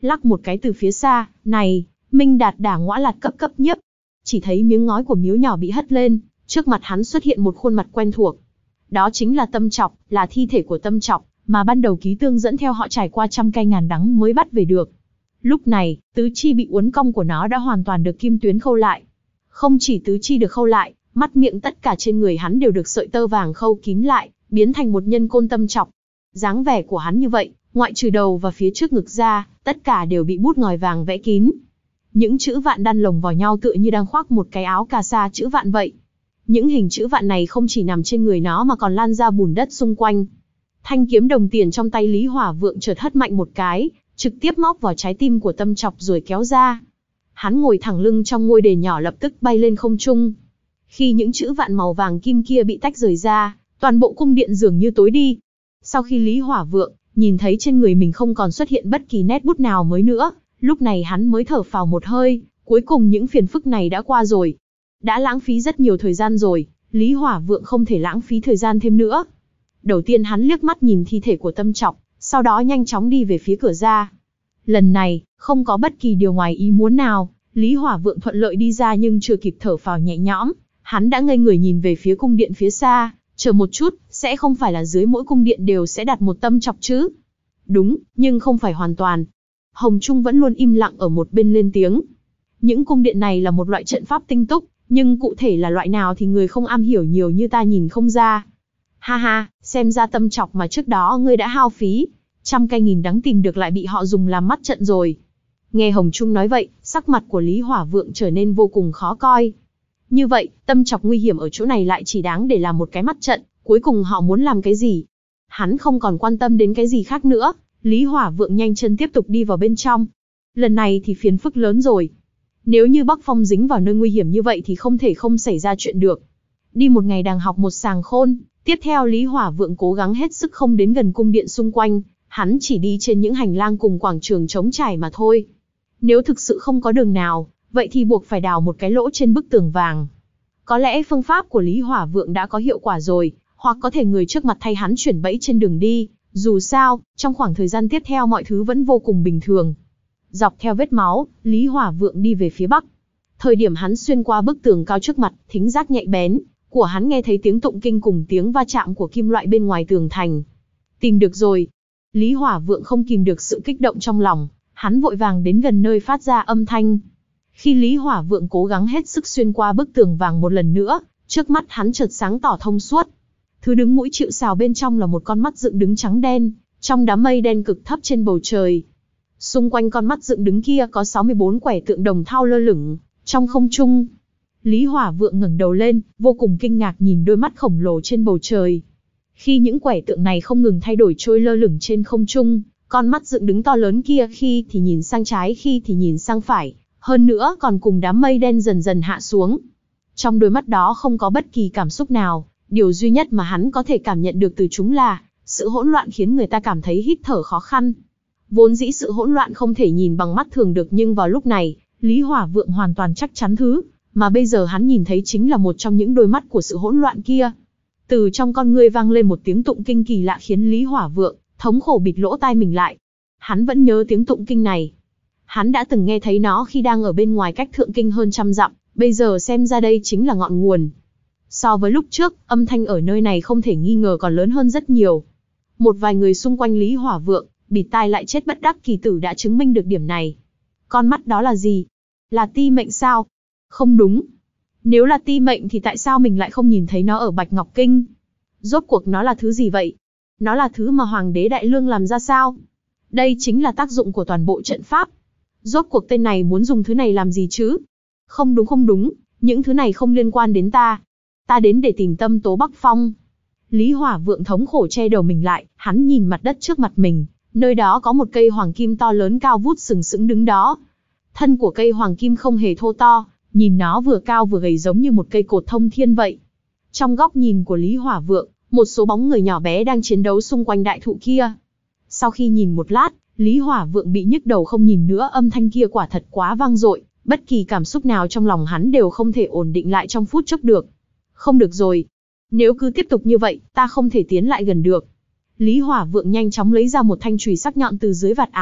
lắc một cái từ phía xa, này, Minh Đạt Đả Ngõa Lạt cấp cấp nhiếp. Chỉ thấy miếng ngói của miếu nhỏ bị hất lên, trước mặt hắn xuất hiện một khuôn mặt quen thuộc. Đó chính là Tâm Trọc, là thi thể của Tâm Trọc, mà ban đầu Ký Tương dẫn theo họ trải qua trăm cay ngàn đắng mới bắt về được. Lúc này, tứ chi bị uốn cong của nó đã hoàn toàn được kim tuyến khâu lại. Không chỉ tứ chi được khâu lại, mắt miệng tất cả trên người hắn đều được sợi tơ vàng khâu kín lại, biến thành một nhân côn Tâm Trọc. Dáng vẻ của hắn như vậy, ngoại trừ đầu và phía trước ngực ra, tất cả đều bị bút ngòi vàng vẽ kín. Những chữ vạn đan lồng vào nhau tựa như đang khoác một cái áo cà sa chữ vạn vậy. Những hình chữ vạn này không chỉ nằm trên người nó mà còn lan ra bùn đất xung quanh. Thanh kiếm đồng tiền trong tay Lý Hỏa Vượng chợt hất mạnh một cái, trực tiếp móc vào trái tim của Tâm Trọc rồi kéo ra. Hắn ngồi thẳng lưng trong ngôi đền nhỏ lập tức bay lên không trung. Khi những chữ vạn màu vàng kim kia bị tách rời ra, toàn bộ cung điện dường như tối đi. Sau khi Lý Hỏa Vượng nhìn thấy trên người mình không còn xuất hiện bất kỳ nét bút nào mới nữa, lúc này hắn mới thở phào một hơi, cuối cùng những phiền phức này đã qua rồi. Đã lãng phí rất nhiều thời gian rồi, Lý Hỏa Vượng không thể lãng phí thời gian thêm nữa. Đầu tiên hắn liếc mắt nhìn thi thể của Tâm Trọc, sau đó nhanh chóng đi về phía cửa ra. Lần này, không có bất kỳ điều ngoài ý muốn nào, Lý Hỏa Vượng thuận lợi đi ra nhưng chưa kịp thở phào nhẹ nhõm, hắn đã ngây người nhìn về phía cung điện phía xa, chờ một chút, sẽ không phải là dưới mỗi cung điện đều sẽ đặt một Tâm Trọc chứ? Đúng, nhưng không phải hoàn toàn. Hồng Trung vẫn luôn im lặng ở một bên lên tiếng. Những cung điện này là một loại trận pháp tinh túc, nhưng cụ thể là loại nào thì người không am hiểu nhiều như ta nhìn không ra. Ha ha, xem ra Tâm Trọc mà trước đó ngươi đã hao phí, trăm cay nghìn đắng tìm được lại bị họ dùng làm mắt trận rồi. Nghe Hồng Trung nói vậy, sắc mặt của Lý Hỏa Vượng trở nên vô cùng khó coi. Như vậy, Tâm Trọc nguy hiểm ở chỗ này lại chỉ đáng để làm một cái mắt trận, cuối cùng họ muốn làm cái gì? Hắn không còn quan tâm đến cái gì khác nữa, Lý Hỏa Vượng nhanh chân tiếp tục đi vào bên trong. Lần này thì phiền phức lớn rồi. Nếu như Bắc Phong dính vào nơi nguy hiểm như vậy thì không thể không xảy ra chuyện được. Đi một ngày đàng học một sàng khôn, tiếp theo Lý Hỏa Vượng cố gắng hết sức không đến gần cung điện xung quanh, hắn chỉ đi trên những hành lang cùng quảng trường trống trải mà thôi. Nếu thực sự không có đường nào, vậy thì buộc phải đào một cái lỗ trên bức tường vàng. Có lẽ phương pháp của Lý Hỏa Vượng đã có hiệu quả rồi, hoặc có thể người trước mặt thay hắn chuyển bẫy trên đường đi. Dù sao, trong khoảng thời gian tiếp theo mọi thứ vẫn vô cùng bình thường. Dọc theo vết máu, Lý Hỏa Vượng đi về phía bắc. Thời điểm hắn xuyên qua bức tường cao trước mặt, thính giác nhạy bén của hắn nghe thấy tiếng tụng kinh cùng tiếng va chạm của kim loại bên ngoài tường thành. Tìm được rồi. Lý Hỏa Vượng không kìm được sự kích động trong lòng, hắn vội vàng đến gần nơi phát ra âm thanh. Khi Lý Hỏa Vượng cố gắng hết sức xuyên qua bức tường vàng một lần nữa, trước mắt hắn chợt sáng tỏ thông suốt. Thứ đứng mũi chịu sào bên trong là một con mắt dựng đứng trắng đen, trong đám mây đen cực thấp trên bầu trời. Xung quanh con mắt dựng đứng kia có sáu mươi bốn quẻ tượng đồng thau lơ lửng trong không trung. Lý Hỏa Vượng ngẩng đầu lên, vô cùng kinh ngạc nhìn đôi mắt khổng lồ trên bầu trời. Khi những quẻ tượng này không ngừng thay đổi trôi lơ lửng trên không trung, con mắt dựng đứng to lớn kia khi thì nhìn sang trái khi thì nhìn sang phải, hơn nữa còn cùng đám mây đen dần dần hạ xuống. Trong đôi mắt đó không có bất kỳ cảm xúc nào, điều duy nhất mà hắn có thể cảm nhận được từ chúng là sự hỗn loạn khiến người ta cảm thấy hít thở khó khăn. Vốn dĩ sự hỗn loạn không thể nhìn bằng mắt thường được, nhưng vào lúc này, Lý Hỏa Vượng hoàn toàn chắc chắn thứ mà bây giờ hắn nhìn thấy chính là một trong những đôi mắt của sự hỗn loạn kia. Từ trong con ngươi vang lên một tiếng tụng kinh kỳ lạ khiến Lý Hỏa Vượng thống khổ bịt lỗ tai mình lại. Hắn vẫn nhớ tiếng tụng kinh này. Hắn đã từng nghe thấy nó khi đang ở bên ngoài cách thượng kinh hơn trăm dặm, bây giờ xem ra đây chính là ngọn nguồn. So với lúc trước, âm thanh ở nơi này không thể nghi ngờ còn lớn hơn rất nhiều. Một vài người xung quanh Lý Hỏa Vượng, bịt tai lại chết bất đắc kỳ tử đã chứng minh được điểm này. Con mắt đó là gì? Là ti mệnh sao? Không đúng. Nếu là ti mệnh thì tại sao mình lại không nhìn thấy nó ở Bạch Ngọc Kinh? Rốt cuộc nó là thứ gì vậy? Nó là thứ mà Hoàng đế Đại Lương làm ra sao? Đây chính là tác dụng của toàn bộ trận pháp. Rốt cuộc tên này muốn dùng thứ này làm gì chứ? Không đúng không đúng, những thứ này không liên quan đến ta. Ta đến để tìm Tâm Tố Bắc Phong. Lý Hỏa Vượng thống khổ che đầu mình lại, hắn nhìn mặt đất trước mặt mình, nơi đó có một cây hoàng kim to lớn cao vút sừng sững đứng đó. Thân của cây hoàng kim không hề thô to, nhìn nó vừa cao vừa gầy giống như một cây cột thông thiên vậy. Trong góc nhìn của Lý Hỏa Vượng, một số bóng người nhỏ bé đang chiến đấu xung quanh đại thụ kia. Sau khi nhìn một lát, Lý Hỏa Vượng bị nhức đầu không nhìn nữa, âm thanh kia quả thật quá vang dội, bất kỳ cảm xúc nào trong lòng hắn đều không thể ổn định lại trong phút chốc được. Không được rồi. Nếu cứ tiếp tục như vậy, ta không thể tiến lại gần được. Lý Hỏa Vượng nhanh chóng lấy ra một thanh chùy sắc nhọn từ dưới vạt áo,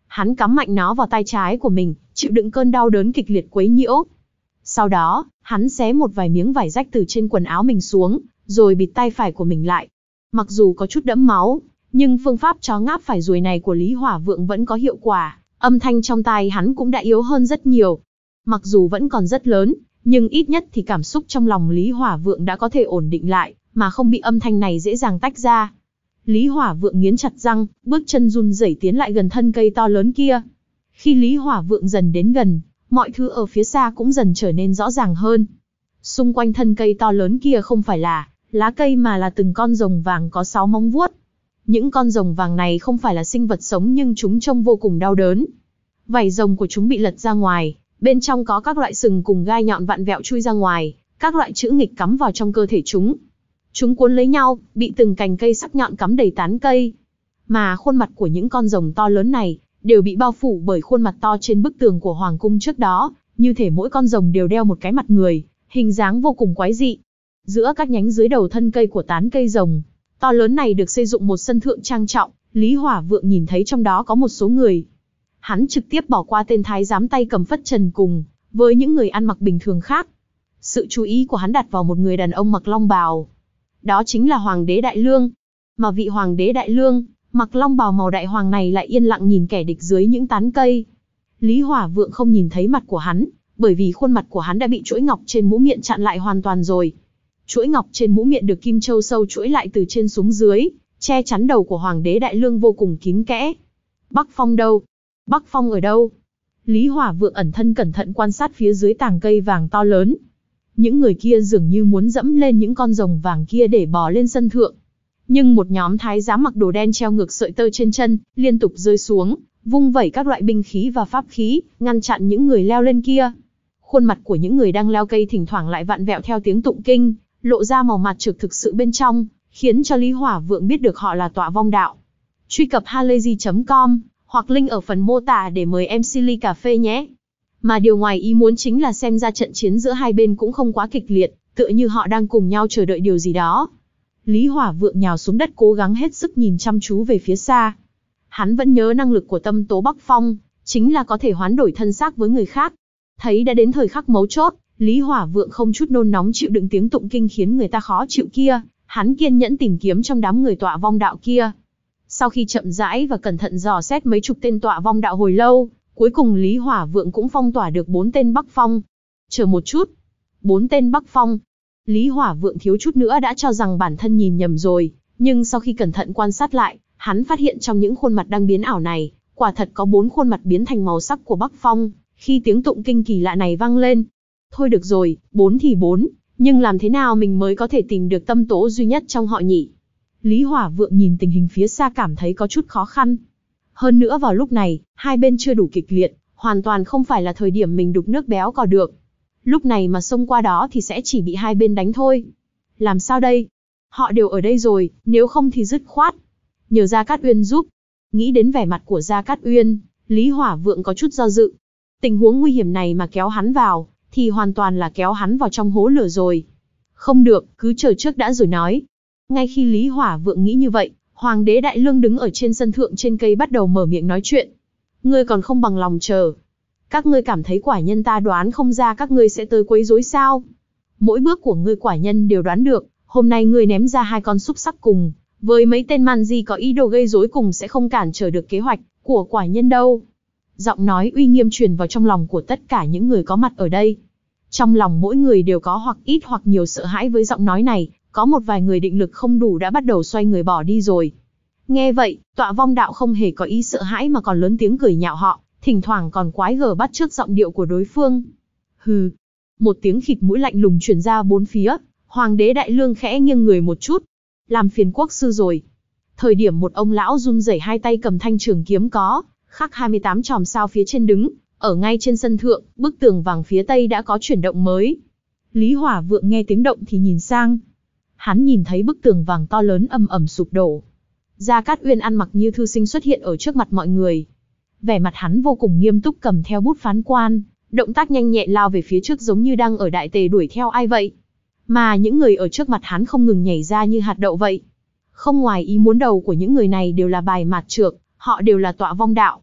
Hắn cắm mạnh nó vào tay trái của mình, chịu đựng cơn đau đớn kịch liệt quấy nhiễu. Sau đó, hắn xé một vài miếng vải rách từ trên quần áo mình xuống, rồi bịt tay phải của mình lại. Mặc dù có chút đẫm máu, nhưng phương pháp chó ngáp phải ruồi này của Lý Hỏa Vượng vẫn có hiệu quả, âm thanh trong tai hắn cũng đã yếu hơn rất nhiều. Mặc dù vẫn còn rất lớn, nhưng ít nhất thì cảm xúc trong lòng Lý Hỏa Vượng đã có thể ổn định lại, mà không bị âm thanh này dễ dàng tách ra. Lý Hỏa Vượng nghiến chặt răng, bước chân run rẩy tiến lại gần thân cây to lớn kia. Khi Lý Hỏa Vượng dần đến gần, mọi thứ ở phía xa cũng dần trở nên rõ ràng hơn. Xung quanh thân cây to lớn kia không phải là lá cây mà là từng con rồng vàng có sáu móng vuốt. Những con rồng vàng này không phải là sinh vật sống nhưng chúng trông vô cùng đau đớn. Vảy rồng của chúng bị lật ra ngoài, bên trong có các loại sừng cùng gai nhọn vặn vẹo chui ra ngoài, các loại chữ nghịch cắm vào trong cơ thể chúng. Chúng cuốn lấy nhau, bị từng cành cây sắc nhọn cắm đầy tán cây. Mà khuôn mặt của những con rồng to lớn này đều bị bao phủ bởi khuôn mặt to trên bức tường của hoàng cung trước đó, như thể mỗi con rồng đều đeo một cái mặt người, hình dáng vô cùng quái dị. Giữa các nhánh dưới đầu thân cây của tán cây rồng to lớn này được xây dựng một sân thượng trang trọng, Lý Hỏa Vượng nhìn thấy trong đó có một số người. Hắn trực tiếp bỏ qua tên thái giám tay cầm phất trần cùng với những người ăn mặc bình thường khác. Sự chú ý của hắn đặt vào một người đàn ông mặc long bào. Đó chính là Hoàng đế Đại Lương. Mà vị Hoàng đế Đại Lương mặc long bào màu đại hoàng này lại yên lặng nhìn kẻ địch dưới những tán cây. Lý Hỏa Vượng không nhìn thấy mặt của hắn, bởi vì khuôn mặt của hắn đã bị chuỗi ngọc trên mũ miệng chặn lại hoàn toàn rồi. Chuỗi ngọc trên mũ miệng được kim châu sâu chuỗi lại từ trên xuống dưới, che chắn đầu của Hoàng đế Đại Lương vô cùng kín kẽ. Bắc Phong đâu? Bắc Phong ở đâu? Lý Hỏa Vượng ẩn thân cẩn thận quan sát phía dưới tàng cây vàng to lớn. Những người kia dường như muốn dẫm lên những con rồng vàng kia để bò lên sân thượng. Nhưng một nhóm thái giám mặc đồ đen treo ngược sợi tơ trên chân, liên tục rơi xuống, vung vẩy các loại binh khí và pháp khí, ngăn chặn những người leo lên kia. Khuôn mặt của những người đang leo cây thỉnh thoảng lại vặn vẹo theo tiếng tụng kinh, lộ ra màu mặt trực thực sự bên trong, khiến cho Lý Hỏa Vượng biết được họ là Tọa Vong Đạo. Truy cập halayzi chấm com hoặc link ở phần mô tả để mời em xê ly cà phê nhé. Mà điều ngoài ý muốn chính là xem ra trận chiến giữa hai bên cũng không quá kịch liệt, tựa như họ đang cùng nhau chờ đợi điều gì đó. Lý Hỏa Vượng nhào xuống đất cố gắng hết sức nhìn chăm chú về phía xa. Hắn vẫn nhớ năng lực của tâm tố Bắc Phong, chính là có thể hoán đổi thân xác với người khác. Thấy đã đến thời khắc mấu chốt, Lý Hỏa Vượng không chút nôn nóng chịu đựng tiếng tụng kinh khiến người ta khó chịu kia, hắn kiên nhẫn tìm kiếm trong đám người Tọa Vong Đạo kia. Sau khi chậm rãi và cẩn thận dò xét mấy chục tên Tọa Vong Đạo hồi lâu, cuối cùng Lý Hỏa Vượng cũng phong tỏa được bốn tên Bắc Phong. Chờ một chút, bốn tên Bắc Phong. Lý Hỏa Vượng thiếu chút nữa đã cho rằng bản thân nhìn nhầm rồi, nhưng sau khi cẩn thận quan sát lại, hắn phát hiện trong những khuôn mặt đang biến ảo này, quả thật có bốn khuôn mặt biến thành màu sắc của Bắc Phong, khi tiếng tụng kinh kỳ lạ này vang lên. Thôi được rồi, bốn thì bốn, nhưng làm thế nào mình mới có thể tìm được tâm tố duy nhất trong họ nhỉ? Lý Hỏa Vượng nhìn tình hình phía xa cảm thấy có chút khó khăn. Hơn nữa vào lúc này, hai bên chưa đủ kịch liệt, hoàn toàn không phải là thời điểm mình đục nước béo cò được. Lúc này mà xông qua đó thì sẽ chỉ bị hai bên đánh thôi. Làm sao đây? Họ đều ở đây rồi, nếu không thì dứt khoát nhờ Gia Cát Uyên giúp. Nghĩ đến vẻ mặt của Gia Cát Uyên, Lý Hỏa Vượng có chút do dự. Tình huống nguy hiểm này mà kéo hắn vào, thì hoàn toàn là kéo hắn vào trong hố lửa rồi. Không được, cứ chờ trước đã rồi nói. Ngay khi Lý Hỏa Vượng nghĩ như vậy, Hoàng đế Đại Lương đứng ở trên sân thượng trên cây bắt đầu mở miệng nói chuyện. Ngươi còn không bằng lòng chờ. Các ngươi cảm thấy quả nhân ta đoán không ra các ngươi sẽ tới quấy rối sao? Mỗi bước của ngươi quả nhân đều đoán được, hôm nay ngươi ném ra hai con xúc sắc cùng với mấy tên man di có ý đồ gây rối cùng sẽ không cản trở được kế hoạch của quả nhân đâu. Giọng nói uy nghiêm truyền vào trong lòng của tất cả những người có mặt ở đây. Trong lòng mỗi người đều có hoặc ít hoặc nhiều sợ hãi với giọng nói này, có một vài người định lực không đủ đã bắt đầu xoay người bỏ đi rồi. Nghe vậy, Tọa Vong Đạo không hề có ý sợ hãi mà còn lớn tiếng cười nhạo họ, thỉnh thoảng còn quái gở bắt chước giọng điệu của đối phương. Hừ. Một tiếng khịt mũi lạnh lùng truyền ra bốn phía, Hoàng đế Đại Lương khẽ nghiêng người một chút. Làm phiền quốc sư rồi. Thời điểm một ông lão run rẩy hai tay cầm thanh trường kiếm có khắc hai mươi tám chòm sao phía trên đứng, ở ngay trên sân thượng, bức tường vàng phía tây đã có chuyển động mới. Lý Hỏa Vượng nghe tiếng động thì nhìn sang. Hắn nhìn thấy bức tường vàng to lớn ầm ầm sụp đổ. Gia Cát Uyên ăn mặc như thư sinh xuất hiện ở trước mặt mọi người. Vẻ mặt hắn vô cùng nghiêm túc cầm theo bút phán quan, động tác nhanh nhẹn lao về phía trước giống như đang ở đại tề đuổi theo ai vậy. Mà những người ở trước mặt hắn không ngừng nhảy ra như hạt đậu vậy. Không ngoài ý muốn đầu của những người này đều là bài mạt trược, họ đều là Tọa Vong Đạo.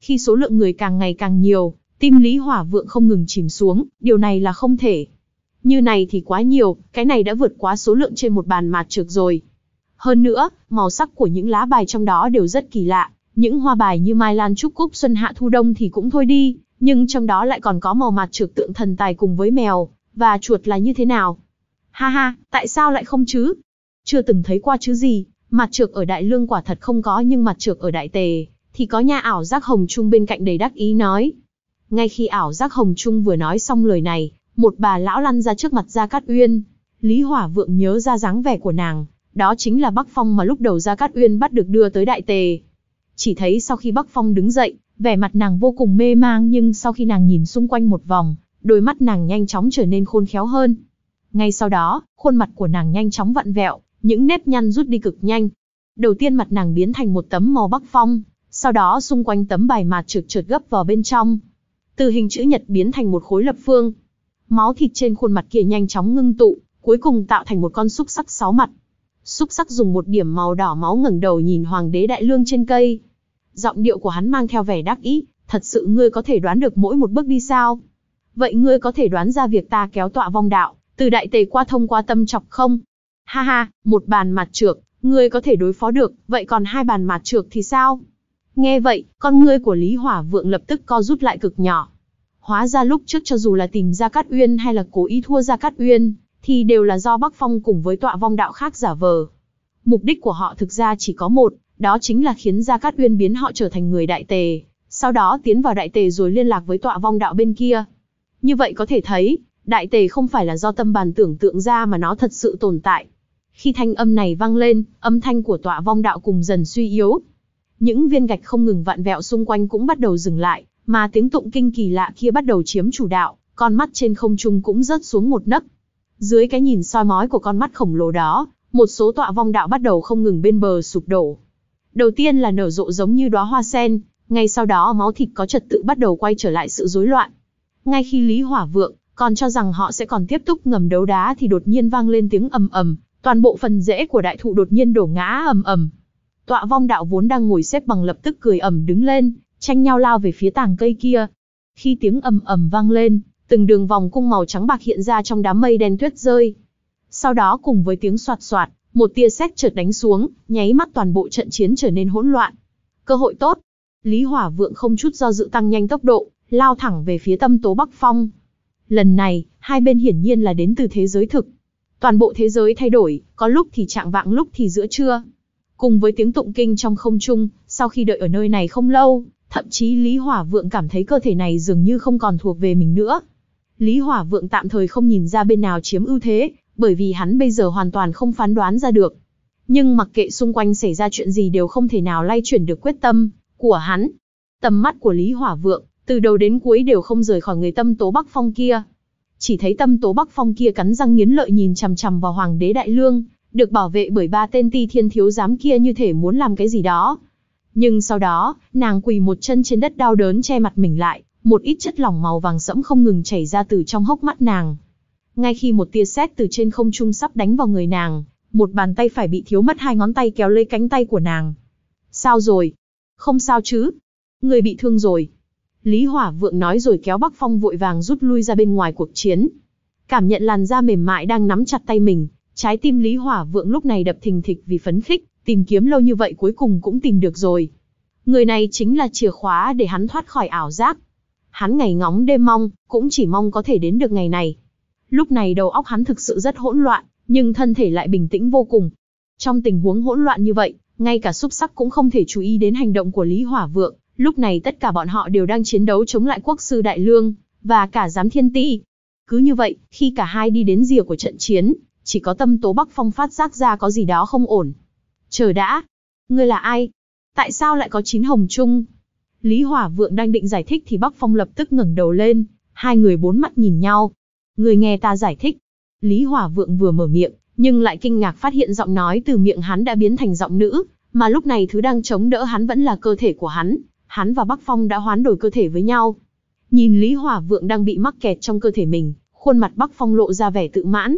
Khi số lượng người càng ngày càng nhiều, tim Lý Hỏa Vượng không ngừng chìm xuống, điều này là không thể. Như này thì quá nhiều, cái này đã vượt quá số lượng trên một bàn mạt trược rồi. Hơn nữa, màu sắc của những lá bài trong đó đều rất kỳ lạ, những hoa bài như mai lan trúc cúc xuân hạ thu đông thì cũng thôi đi, nhưng trong đó lại còn có màu mạt trược tượng thần tài cùng với mèo, và chuột là như thế nào? Ha ha, tại sao lại không chứ? Chưa từng thấy qua chứ gì, mạt trược ở Đại Lương quả thật không có nhưng mạt trược ở Đại Tề, thì có nha. Ảo Giác Hồng Trung bên cạnh đầy đắc ý nói. Ngay khi Ảo Giác Hồng Trung vừa nói xong lời này, một bà lão lăn ra trước mặt Gia Cát Uyên. Lý Hỏa Vượng nhớ ra dáng vẻ của nàng, đó chính là Bắc Phong mà lúc đầu Gia Cát Uyên bắt được đưa tới Đại Tề. Chỉ thấy sau khi Bắc Phong đứng dậy, vẻ mặt nàng vô cùng mê mang, nhưng sau khi nàng nhìn xung quanh một vòng, đôi mắt nàng nhanh chóng trở nên khôn khéo hơn. Ngay sau đó, khuôn mặt của nàng nhanh chóng vặn vẹo, những nếp nhăn rút đi cực nhanh. Đầu tiên mặt nàng biến thành một tấm màu Bắc Phong, sau đó xung quanh tấm bài mạt trược trượt gấp vào bên trong. Từ hình chữ nhật biến thành một khối lập phương. Máu thịt trên khuôn mặt kia nhanh chóng ngưng tụ, cuối cùng tạo thành một con xúc sắc sáu mặt. Xúc sắc dùng một điểm màu đỏ máu ngẩng đầu nhìn Hoàng đế Đại Lương trên cây. Giọng điệu của hắn mang theo vẻ đắc ý, thật sự ngươi có thể đoán được mỗi một bước đi sao? Vậy ngươi có thể đoán ra việc ta kéo tọa vong đạo, từ Đại Tề qua thông qua Tâm Chọc không? Ha ha, một bàn mạt trược, ngươi có thể đối phó được, vậy còn hai bàn mạt trược thì sao? Nghe vậy, con ngươi của Lý Hỏa Vượng lập tức co rút lại cực nhỏ. Hóa ra lúc trước cho dù là tìm Gia Cát Uyên hay là cố ý thua Gia Cát Uyên, thì đều là do Bắc Phong cùng với tọa vong đạo khác giả vờ. Mục đích của họ thực ra chỉ có một, đó chính là khiến Gia Cát Uyên biến họ trở thành người Đại Tề, sau đó tiến vào Đại Tề rồi liên lạc với tọa vong đạo bên kia. Như vậy có thể thấy, Đại Tề không phải là do tâm bàn tưởng tượng ra mà nó thật sự tồn tại. Khi thanh âm này vang lên, âm thanh của tọa vong đạo cùng dần suy yếu. Những viên gạch không ngừng vặn vẹo xung quanh cũng bắt đầu dừng lại, mà tiếng tụng kinh kỳ lạ kia bắt đầu chiếm chủ đạo, con mắt trên không trung cũng rớt xuống một nấc. Dưới cái nhìn soi mói của con mắt khổng lồ đó, một số tọa vong đạo bắt đầu không ngừng bên bờ sụp đổ. Đầu tiên là nở rộ giống như đóa hoa sen, ngay sau đó máu thịt có trật tự bắt đầu quay trở lại sự rối loạn. Ngay khi Lý Hỏa Vượng còn cho rằng họ sẽ còn tiếp tục ngầm đấu đá thì đột nhiên vang lên tiếng ầm ầm, toàn bộ phần rễ của đại thụ đột nhiên đổ ngã ầm ầm. Tọa vong đạo vốn đang ngồi xếp bằng lập tức cười ầm đứng lên, tranh nhau lao về phía tàng cây kia. Khi tiếng ầm ầm vang lên, từng đường vòng cung màu trắng bạc hiện ra trong đám mây đen tuyết rơi. Sau đó cùng với tiếng xoạt xoạt, một tia sét chợt đánh xuống, nháy mắt toàn bộ trận chiến trở nên hỗn loạn. Cơ hội tốt. Lý Hỏa Vượng không chút do dự tăng nhanh tốc độ, lao thẳng về phía Tâm Tố Bắc Phong. Lần này, hai bên hiển nhiên là đến từ thế giới thực. Toàn bộ thế giới thay đổi, có lúc thì chạng vạng lúc thì giữa trưa. Cùng với tiếng tụng kinh trong không trung, sau khi đợi ở nơi này không lâu, thậm chí Lý Hỏa Vượng cảm thấy cơ thể này dường như không còn thuộc về mình nữa. Lý Hỏa Vượng tạm thời không nhìn ra bên nào chiếm ưu thế, bởi vì hắn bây giờ hoàn toàn không phán đoán ra được. Nhưng mặc kệ xung quanh xảy ra chuyện gì đều không thể nào lay chuyển được quyết tâm của hắn. Tầm mắt của Lý Hỏa Vượng, từ đầu đến cuối đều không rời khỏi người Tâm Tố Bắc Phong kia. Chỉ thấy Tâm Tố Bắc Phong kia cắn răng nghiến lợi nhìn chằm chằm vào Hoàng đế Đại Lương, được bảo vệ bởi ba tên Ti Thiên thiếu giám kia như thể muốn làm cái gì đó. Nhưng sau đó, nàng quỳ một chân trên đất đau đớn che mặt mình lại, một ít chất lỏng màu vàng sẫm không ngừng chảy ra từ trong hốc mắt nàng. Ngay khi một tia sét từ trên không trung sắp đánh vào người nàng, một bàn tay phải bị thiếu mất hai ngón tay kéo lấy cánh tay của nàng. Sao rồi? Không sao chứ? Người bị thương rồi. Lý Hỏa Vượng nói rồi kéo Bắc Phong vội vàng rút lui ra bên ngoài cuộc chiến. Cảm nhận làn da mềm mại đang nắm chặt tay mình, trái tim Lý Hỏa Vượng lúc này đập thình thịch vì phấn khích, tìm kiếm lâu như vậy cuối cùng cũng tìm được rồi. Người này chính là chìa khóa để hắn thoát khỏi ảo giác. Hắn ngày ngóng đêm mong, cũng chỉ mong có thể đến được ngày này. Lúc này đầu óc hắn thực sự rất hỗn loạn, nhưng thân thể lại bình tĩnh vô cùng. Trong tình huống hỗn loạn như vậy, ngay cả xúc sắc cũng không thể chú ý đến hành động của Lý Hỏa Vượng. Lúc này tất cả bọn họ đều đang chiến đấu chống lại quốc sư Đại Lương, và cả giám thiên ti. Cứ như vậy, khi cả hai đi đến rìa của trận chiến, chỉ có Tâm Tố Bắc Phong phát giác ra có gì đó không ổn. Chờ đã! Ngươi là ai? Tại sao lại có chín hồng chung? Lý Hỏa Vượng đang định giải thích thì Bắc Phong lập tức ngẩng đầu lên, hai người bốn mắt nhìn nhau. Ngươi nghe ta giải thích. Lý Hỏa Vượng vừa mở miệng, nhưng lại kinh ngạc phát hiện giọng nói từ miệng hắn đã biến thành giọng nữ, mà lúc này thứ đang chống đỡ hắn vẫn là cơ thể của hắn. Hắn và Bắc Phong đã hoán đổi cơ thể với nhau. Nhìn Lý Hỏa Vượng đang bị mắc kẹt trong cơ thể mình, khuôn mặt Bắc Phong lộ ra vẻ tự mãn.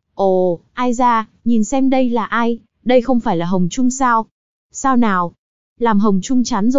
Ồ, ai ra, nhìn xem đây là ai, đây không phải là Hồng Trung sao? Sao nào? Làm Hồng Trung chán rồi,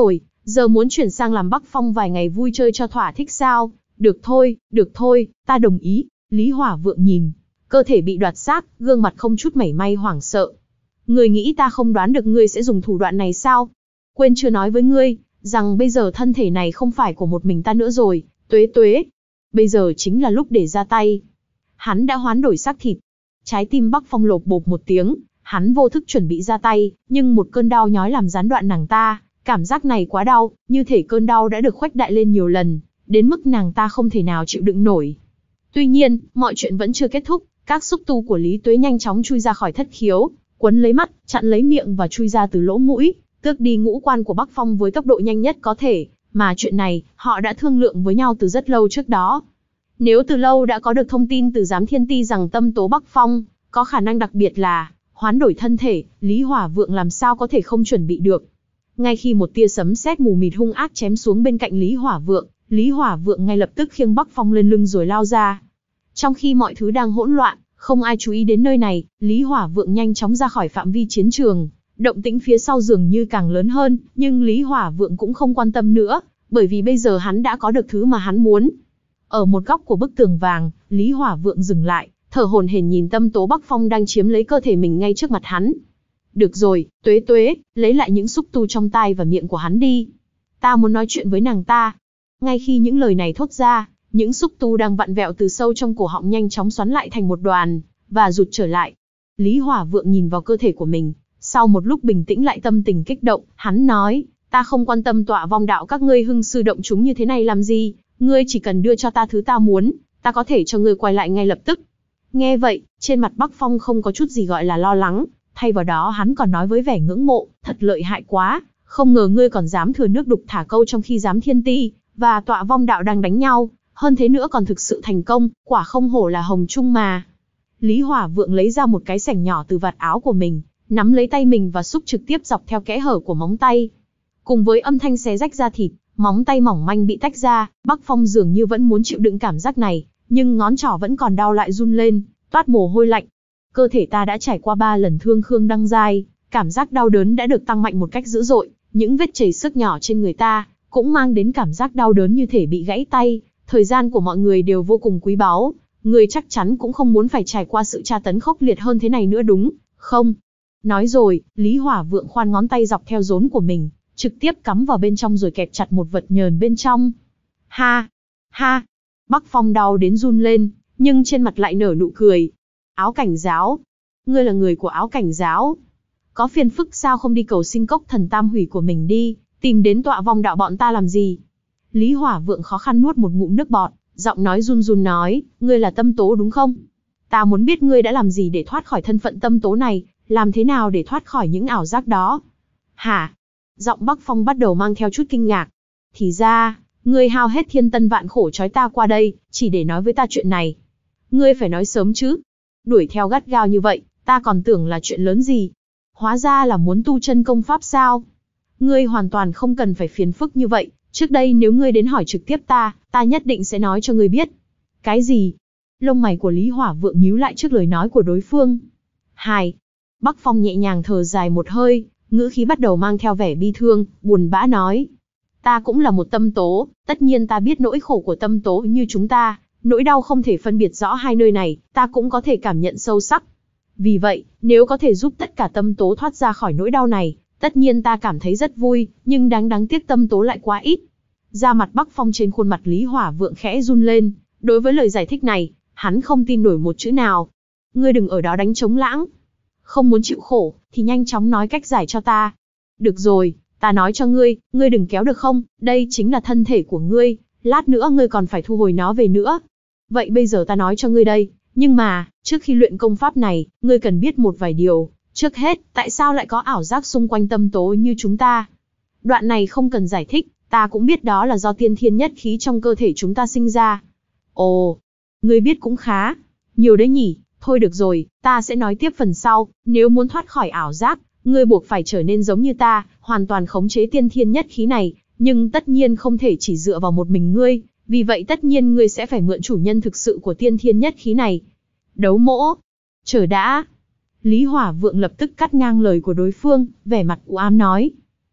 giờ muốn chuyển sang làm Bắc Phong vài ngày vui chơi cho thỏa thích sao? Được thôi, được thôi, ta đồng ý. Lý Hỏa Vượng nhìn, cơ thể bị đoạt xác, gương mặt không chút mảy may hoảng sợ. Ngươi nghĩ ta không đoán được ngươi sẽ dùng thủ đoạn này sao? Quên chưa nói với ngươi, rằng bây giờ thân thể này không phải của một mình ta nữa rồi, Tuế Tuế. Bây giờ chính là lúc để ra tay. Hắn đã hoán đổi xác thịt. Trái tim Bắc Phong lộp bộp một tiếng, hắn vô thức chuẩn bị ra tay, nhưng một cơn đau nhói làm gián đoạn nàng ta. Cảm giác này quá đau, như thể cơn đau đã được khuếch đại lên nhiều lần, đến mức nàng ta không thể nào chịu đựng nổi. Tuy nhiên, mọi chuyện vẫn chưa kết thúc, các xúc tu của Lý Tuế nhanh chóng chui ra khỏi thất khiếu, quấn lấy mắt, chặn lấy miệng và chui ra từ lỗ mũi, tước đi ngũ quan của Bắc Phong với tốc độ nhanh nhất có thể, mà chuyện này, họ đã thương lượng với nhau từ rất lâu trước đó. Nếu từ lâu đã có được thông tin từ Giám Thiên Ti rằng tâm tố Bắc Phong, có khả năng đặc biệt là hoán đổi thân thể, Lý Hỏa Vượng làm sao có thể không chuẩn bị được. Ngay khi một tia sấm sét mù mịt hung ác chém xuống bên cạnh Lý Hỏa Vượng, Lý Hỏa Vượng ngay lập tức khiêng Bắc Phong lên lưng rồi lao ra. Trong khi mọi thứ đang hỗn loạn, không ai chú ý đến nơi này, Lý Hỏa Vượng nhanh chóng ra khỏi phạm vi chiến trường. Động tĩnh phía sau dường như càng lớn hơn, nhưng Lý Hỏa Vượng cũng không quan tâm nữa, bởi vì bây giờ hắn đã có được thứ mà hắn muốn. Ở một góc của bức tường vàng, Lý Hỏa Vượng dừng lại, thở hổn hển nhìn tâm tố Bắc Phong đang chiếm lấy cơ thể mình ngay trước mặt hắn. Được rồi, Tuế Tuế, lấy lại những xúc tu trong tai và miệng của hắn đi. Ta muốn nói chuyện với nàng ta. Ngay khi những lời này thốt ra, những xúc tu đang vặn vẹo từ sâu trong cổ họng nhanh chóng xoắn lại thành một đoàn, và rụt trở lại. Lý Hỏa Vượng nhìn vào cơ thể của mình, sau một lúc bình tĩnh lại tâm tình kích động, hắn nói, ta không quan tâm tọa vong đạo các ngươi hưng sư động chúng như thế này làm gì, ngươi chỉ cần đưa cho ta thứ ta muốn, ta có thể cho ngươi quay lại ngay lập tức. Nghe vậy, trên mặt Bắc Phong không có chút gì gọi là lo lắng, thay vào đó hắn còn nói với vẻ ngưỡng mộ, thật lợi hại quá, không ngờ ngươi còn dám thừa nước đục thả câu trong khi Giám Thiên Ti và tọa vong đạo đang đánh nhau, hơn thế nữa còn thực sự thành công, quả không hổ là Hồng Trung mà. Lý Hỏa Vượng lấy ra một cái sẻng nhỏ từ vạt áo của mình, nắm lấy tay mình và xúc trực tiếp dọc theo kẽ hở của móng tay. Cùng với âm thanh xé rách da thịt, móng tay mỏng manh bị tách ra, Bắc Phong dường như vẫn muốn chịu đựng cảm giác này, nhưng ngón trỏ vẫn còn đau lại run lên, toát mồ hôi lạnh. Cơ thể ta đã trải qua ba lần thương khương đăng giai, cảm giác đau đớn đã được tăng mạnh một cách dữ dội, những vết chảy xước nhỏ trên người ta cũng mang đến cảm giác đau đớn như thể bị gãy tay. Thời gian của mọi người đều vô cùng quý báu, người chắc chắn cũng không muốn phải trải qua sự tra tấn khốc liệt hơn thế này nữa đúng không? Nói rồi, Lý Hỏa Vượng khoan ngón tay dọc theo rốn của mình, trực tiếp cắm vào bên trong rồi kẹp chặt một vật nhờn bên trong. Ha! Ha! Bắc Phong đau đến run lên, nhưng trên mặt lại nở nụ cười. Áo Cảnh Giáo! Ngươi là người của Áo Cảnh Giáo. Có phiền phức sao không đi cầu xin cốc thần tam hủy của mình đi, tìm đến tọa vong đạo bọn ta làm gì? Lý Hỏa Vượng khó khăn nuốt một ngụm nước bọt, giọng nói run run nói, ngươi là tâm tố đúng không? Ta muốn biết ngươi đã làm gì để thoát khỏi thân phận tâm tố này, làm thế nào để thoát khỏi những ảo giác đó? Hả? Giọng Bắc Phong bắt đầu mang theo chút kinh ngạc. Thì ra, ngươi hao hết thiên tân vạn khổ trói ta qua đây, chỉ để nói với ta chuyện này. Ngươi phải nói sớm chứ. Đuổi theo gắt gao như vậy, ta còn tưởng là chuyện lớn gì. Hóa ra là muốn tu chân công pháp sao? Ngươi hoàn toàn không cần phải phiền phức như vậy. Trước đây nếu ngươi đến hỏi trực tiếp ta, ta nhất định sẽ nói cho ngươi biết. Cái gì? Lông mày của Lý Hỏa Vượng nhíu lại trước lời nói của đối phương. Hai. Bắc Phong nhẹ nhàng thở dài một hơi, ngữ khí bắt đầu mang theo vẻ bi thương, buồn bã nói. Ta cũng là một tâm tố, tất nhiên ta biết nỗi khổ của tâm tố như chúng ta, nỗi đau không thể phân biệt rõ hai nơi này, ta cũng có thể cảm nhận sâu sắc. Vì vậy, nếu có thể giúp tất cả tâm tố thoát ra khỏi nỗi đau này, tất nhiên ta cảm thấy rất vui, nhưng đáng đáng tiếc tâm tố lại quá ít. Da mặt Bắc Phong trên khuôn mặt Lý Hỏa Vượng khẽ run lên, đối với lời giải thích này, hắn không tin nổi một chữ nào. Ngươi đừng ở đó đánh trống lãng. Không muốn chịu khổ, thì nhanh chóng nói cách giải cho ta. Được rồi, ta nói cho ngươi, ngươi đừng kéo được không, đây chính là thân thể của ngươi, lát nữa ngươi còn phải thu hồi nó về nữa. Vậy bây giờ ta nói cho ngươi đây, nhưng mà, trước khi luyện công pháp này, ngươi cần biết một vài điều. Trước hết, tại sao lại có ảo giác xung quanh tâm tố như chúng ta? Đoạn này không cần giải thích, ta cũng biết đó là do tiên thiên nhất khí trong cơ thể chúng ta sinh ra. Ồ, ngươi biết cũng khá. Nhiều đấy nhỉ, thôi được rồi, ta sẽ nói tiếp phần sau. Nếu muốn thoát khỏi ảo giác, ngươi buộc phải trở nên giống như ta, hoàn toàn khống chế tiên thiên nhất khí này. Nhưng tất nhiên không thể chỉ dựa vào một mình ngươi, vì vậy tất nhiên ngươi sẽ phải mượn chủ nhân thực sự của tiên thiên nhất khí này. Đấu mỗ. Chờ đã. Lý Hỏa Vượng lập tức cắt ngang lời của đối phương, vẻ mặt u ám nói.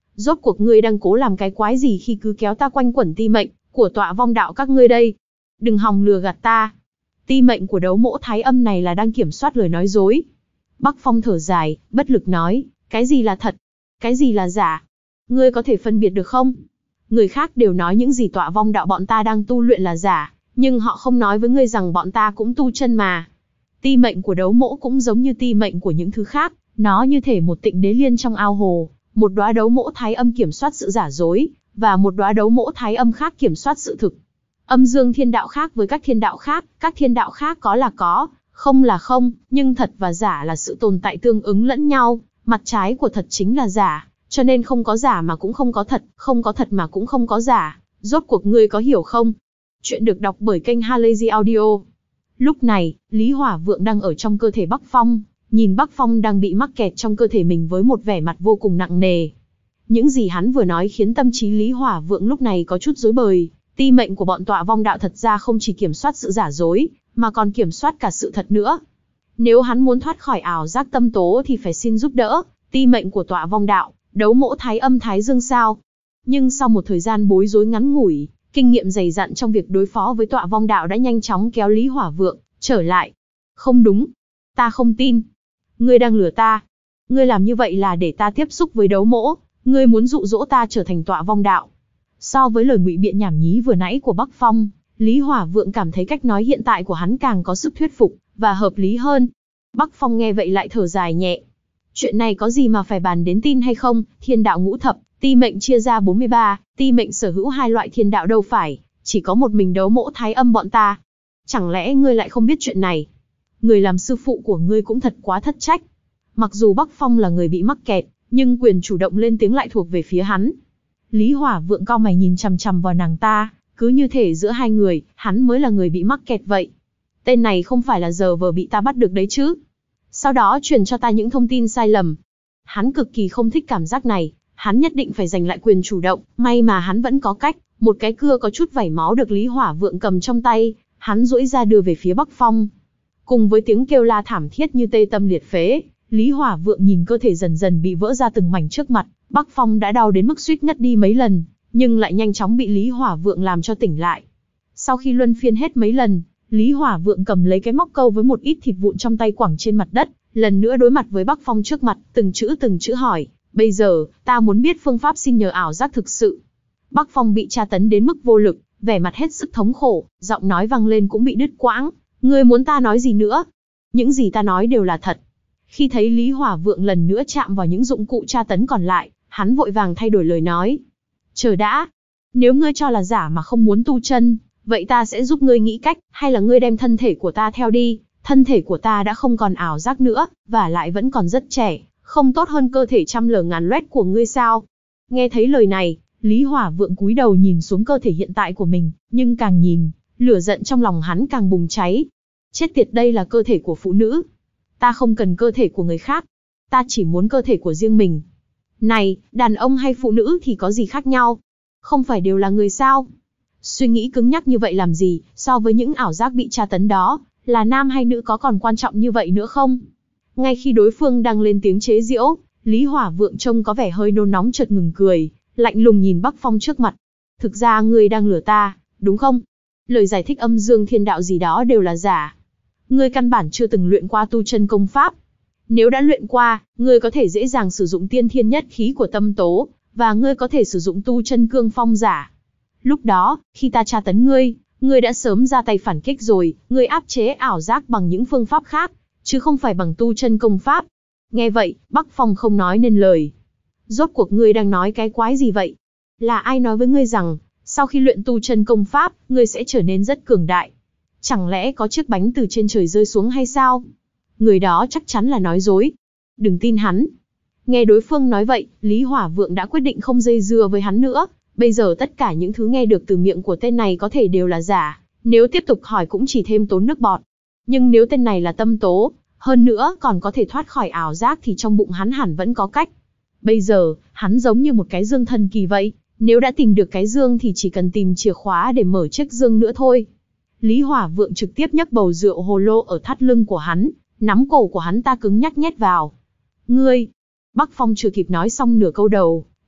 Rốt cuộc ngươi đang cố làm cái quái gì khi cứ kéo ta quanh quẩn ti mệnh của tọa vong đạo các ngươi đây? Đừng hòng lừa gạt ta. Ti mệnh của đấu mỗ thái âm này là đang kiểm soát lời nói dối. Bắc Phong thở dài, bất lực nói, cái gì là thật? Cái gì là giả? Ngươi có thể phân biệt được không? Người khác đều nói những gì tọa vong đạo bọn ta đang tu luyện là giả, nhưng họ không nói với ngươi rằng bọn ta cũng tu chân mà. Ti mệnh của đấu mỗ cũng giống như ti mệnh của những thứ khác, nó như thể một tịnh đế liên trong ao hồ, một đóa đấu mỗ thái âm kiểm soát sự giả dối, và một đóa đấu mỗ thái âm khác kiểm soát sự thực. Âm dương thiên đạo khác với các thiên đạo khác, các thiên đạo khác có là có, không là không, nhưng thật và giả là sự tồn tại tương ứng lẫn nhau, mặt trái của thật chính là giả, cho nên không có giả mà cũng không có thật, không có thật mà cũng không có giả. Rốt cuộc ngươi có hiểu không? Chuyện được đọc bởi kênh Halazy Audio. Lúc này, Lý Hỏa Vượng đang ở trong cơ thể Bắc Phong, nhìn Bắc Phong đang bị mắc kẹt trong cơ thể mình với một vẻ mặt vô cùng nặng nề. Những gì hắn vừa nói khiến tâm trí Lý Hỏa Vượng lúc này có chút rối bời. Ti mệnh của bọn tọa vong đạo thật ra không chỉ kiểm soát sự giả dối, mà còn kiểm soát cả sự thật nữa. Nếu hắn muốn thoát khỏi ảo giác tâm tố thì phải xin giúp đỡ ti mệnh của tọa vong đạo, đấu mỗ thái âm thái dương sao. Nhưng sau một thời gian bối rối ngắn ngủi, kinh nghiệm dày dặn trong việc đối phó với tọa vong đạo đã nhanh chóng kéo Lý Hỏa Vượng trở lại. Không đúng, ta không tin. Ngươi đang lừa ta. Ngươi làm như vậy là để ta tiếp xúc với đấu mỗ, ngươi muốn dụ dỗ ta trở thành tọa vong đạo. So với lời ngụy biện nhảm nhí vừa nãy của Bắc Phong, Lý Hỏa Vượng cảm thấy cách nói hiện tại của hắn càng có sức thuyết phục và hợp lý hơn. Bắc Phong nghe vậy lại thở dài nhẹ. Chuyện này có gì mà phải bàn đến tin hay không, thiên đạo ngũ thập, ti mệnh chia ra bốn mươi ba, ti mệnh sở hữu hai loại thiên đạo đâu phải, chỉ có một mình đấu mỗ thái âm bọn ta. Chẳng lẽ ngươi lại không biết chuyện này? Người làm sư phụ của ngươi cũng thật quá thất trách. Mặc dù Bắc Phong là người bị mắc kẹt, nhưng quyền chủ động lên tiếng lại thuộc về phía hắn. Lý Hỏa Vượng cau mày nhìn chằm chằm vào nàng ta, cứ như thể giữa hai người, hắn mới là người bị mắc kẹt vậy. Tên này không phải là giờ vờ bị ta bắt được đấy chứ? Sau đó truyền cho ta những thông tin sai lầm. Hắn cực kỳ không thích cảm giác này, hắn nhất định phải giành lại quyền chủ động, may mà hắn vẫn có cách, một cái cưa có chút vảy máu được Lý Hỏa Vượng cầm trong tay, hắn duỗi ra đưa về phía Bắc Phong. Cùng với tiếng kêu la thảm thiết như tê tâm liệt phế, Lý Hỏa Vượng nhìn cơ thể dần dần bị vỡ ra từng mảnh trước mặt, Bắc Phong đã đau đến mức suýt ngất đi mấy lần, nhưng lại nhanh chóng bị Lý Hỏa Vượng làm cho tỉnh lại. Sau khi luân phiên hết mấy lần, Lý Hỏa Vượng cầm lấy cái móc câu với một ít thịt vụn trong tay quẳng trên mặt đất, lần nữa đối mặt với Bắc Phong trước mặt, từng chữ từng chữ hỏi, bây giờ, ta muốn biết phương pháp xin nhờ ảo giác thực sự. Bắc Phong bị tra tấn đến mức vô lực, vẻ mặt hết sức thống khổ, giọng nói vang lên cũng bị đứt quãng, ngươi muốn ta nói gì nữa? Những gì ta nói đều là thật. Khi thấy Lý Hỏa Vượng lần nữa chạm vào những dụng cụ tra tấn còn lại, hắn vội vàng thay đổi lời nói. Chờ đã, nếu ngươi cho là giả mà không muốn tu chân, vậy ta sẽ giúp ngươi nghĩ cách, hay là ngươi đem thân thể của ta theo đi, thân thể của ta đã không còn ảo giác nữa, và lại vẫn còn rất trẻ, không tốt hơn cơ thể trăm lở ngàn loét của ngươi sao? Nghe thấy lời này, Lý Hỏa Vượng cúi đầu nhìn xuống cơ thể hiện tại của mình, nhưng càng nhìn, lửa giận trong lòng hắn càng bùng cháy. Chết tiệt, đây là cơ thể của phụ nữ. Ta không cần cơ thể của người khác. Ta chỉ muốn cơ thể của riêng mình. Này, đàn ông hay phụ nữ thì có gì khác nhau? Không phải đều là người sao? Suy nghĩ cứng nhắc như vậy làm gì, so với những ảo giác bị tra tấn đó, là nam hay nữ có còn quan trọng như vậy nữa không? Ngay khi đối phương đang lên tiếng chế giễu, Lý Hỏa Vượng trông có vẻ hơi nôn nóng chợt ngừng cười, lạnh lùng nhìn Bắc Phong trước mặt. Thực ra ngươi đang lừa ta, đúng không? Lời giải thích âm dương thiên đạo gì đó đều là giả. Ngươi căn bản chưa từng luyện qua tu chân công pháp. Nếu đã luyện qua, ngươi có thể dễ dàng sử dụng tiên thiên nhất khí của tâm tố, và ngươi có thể sử dụng tu chân cương phong giả. Lúc đó, khi ta tra tấn ngươi, ngươi đã sớm ra tay phản kích rồi, ngươi áp chế ảo giác bằng những phương pháp khác, chứ không phải bằng tu chân công pháp. Nghe vậy, Bắc Phong không nói nên lời. Rốt cuộc ngươi đang nói cái quái gì vậy? Là ai nói với ngươi rằng, sau khi luyện tu chân công pháp, ngươi sẽ trở nên rất cường đại? Chẳng lẽ có chiếc bánh từ trên trời rơi xuống hay sao? Người đó chắc chắn là nói dối. Đừng tin hắn. Nghe đối phương nói vậy, Lý Hỏa Vượng đã quyết định không dây dưa với hắn nữa. Bây giờ tất cả những thứ nghe được từ miệng của tên này có thể đều là giả. Nếu tiếp tục hỏi cũng chỉ thêm tốn nước bọt. Nhưng nếu tên này là tâm tố, hơn nữa còn có thể thoát khỏi ảo giác thì trong bụng hắn hẳn vẫn có cách. Bây giờ, hắn giống như một cái dương thần kỳ vậy. Nếu đã tìm được cái dương thì chỉ cần tìm chìa khóa để mở chiếc dương nữa thôi. Lý Hỏa Vượng trực tiếp nhấc bầu rượu hồ lô ở thắt lưng của hắn, nắm cổ của hắn ta cứng nhắc nhét vào. Ngươi! Bắc Phong chưa kịp nói xong nửa câu đầu,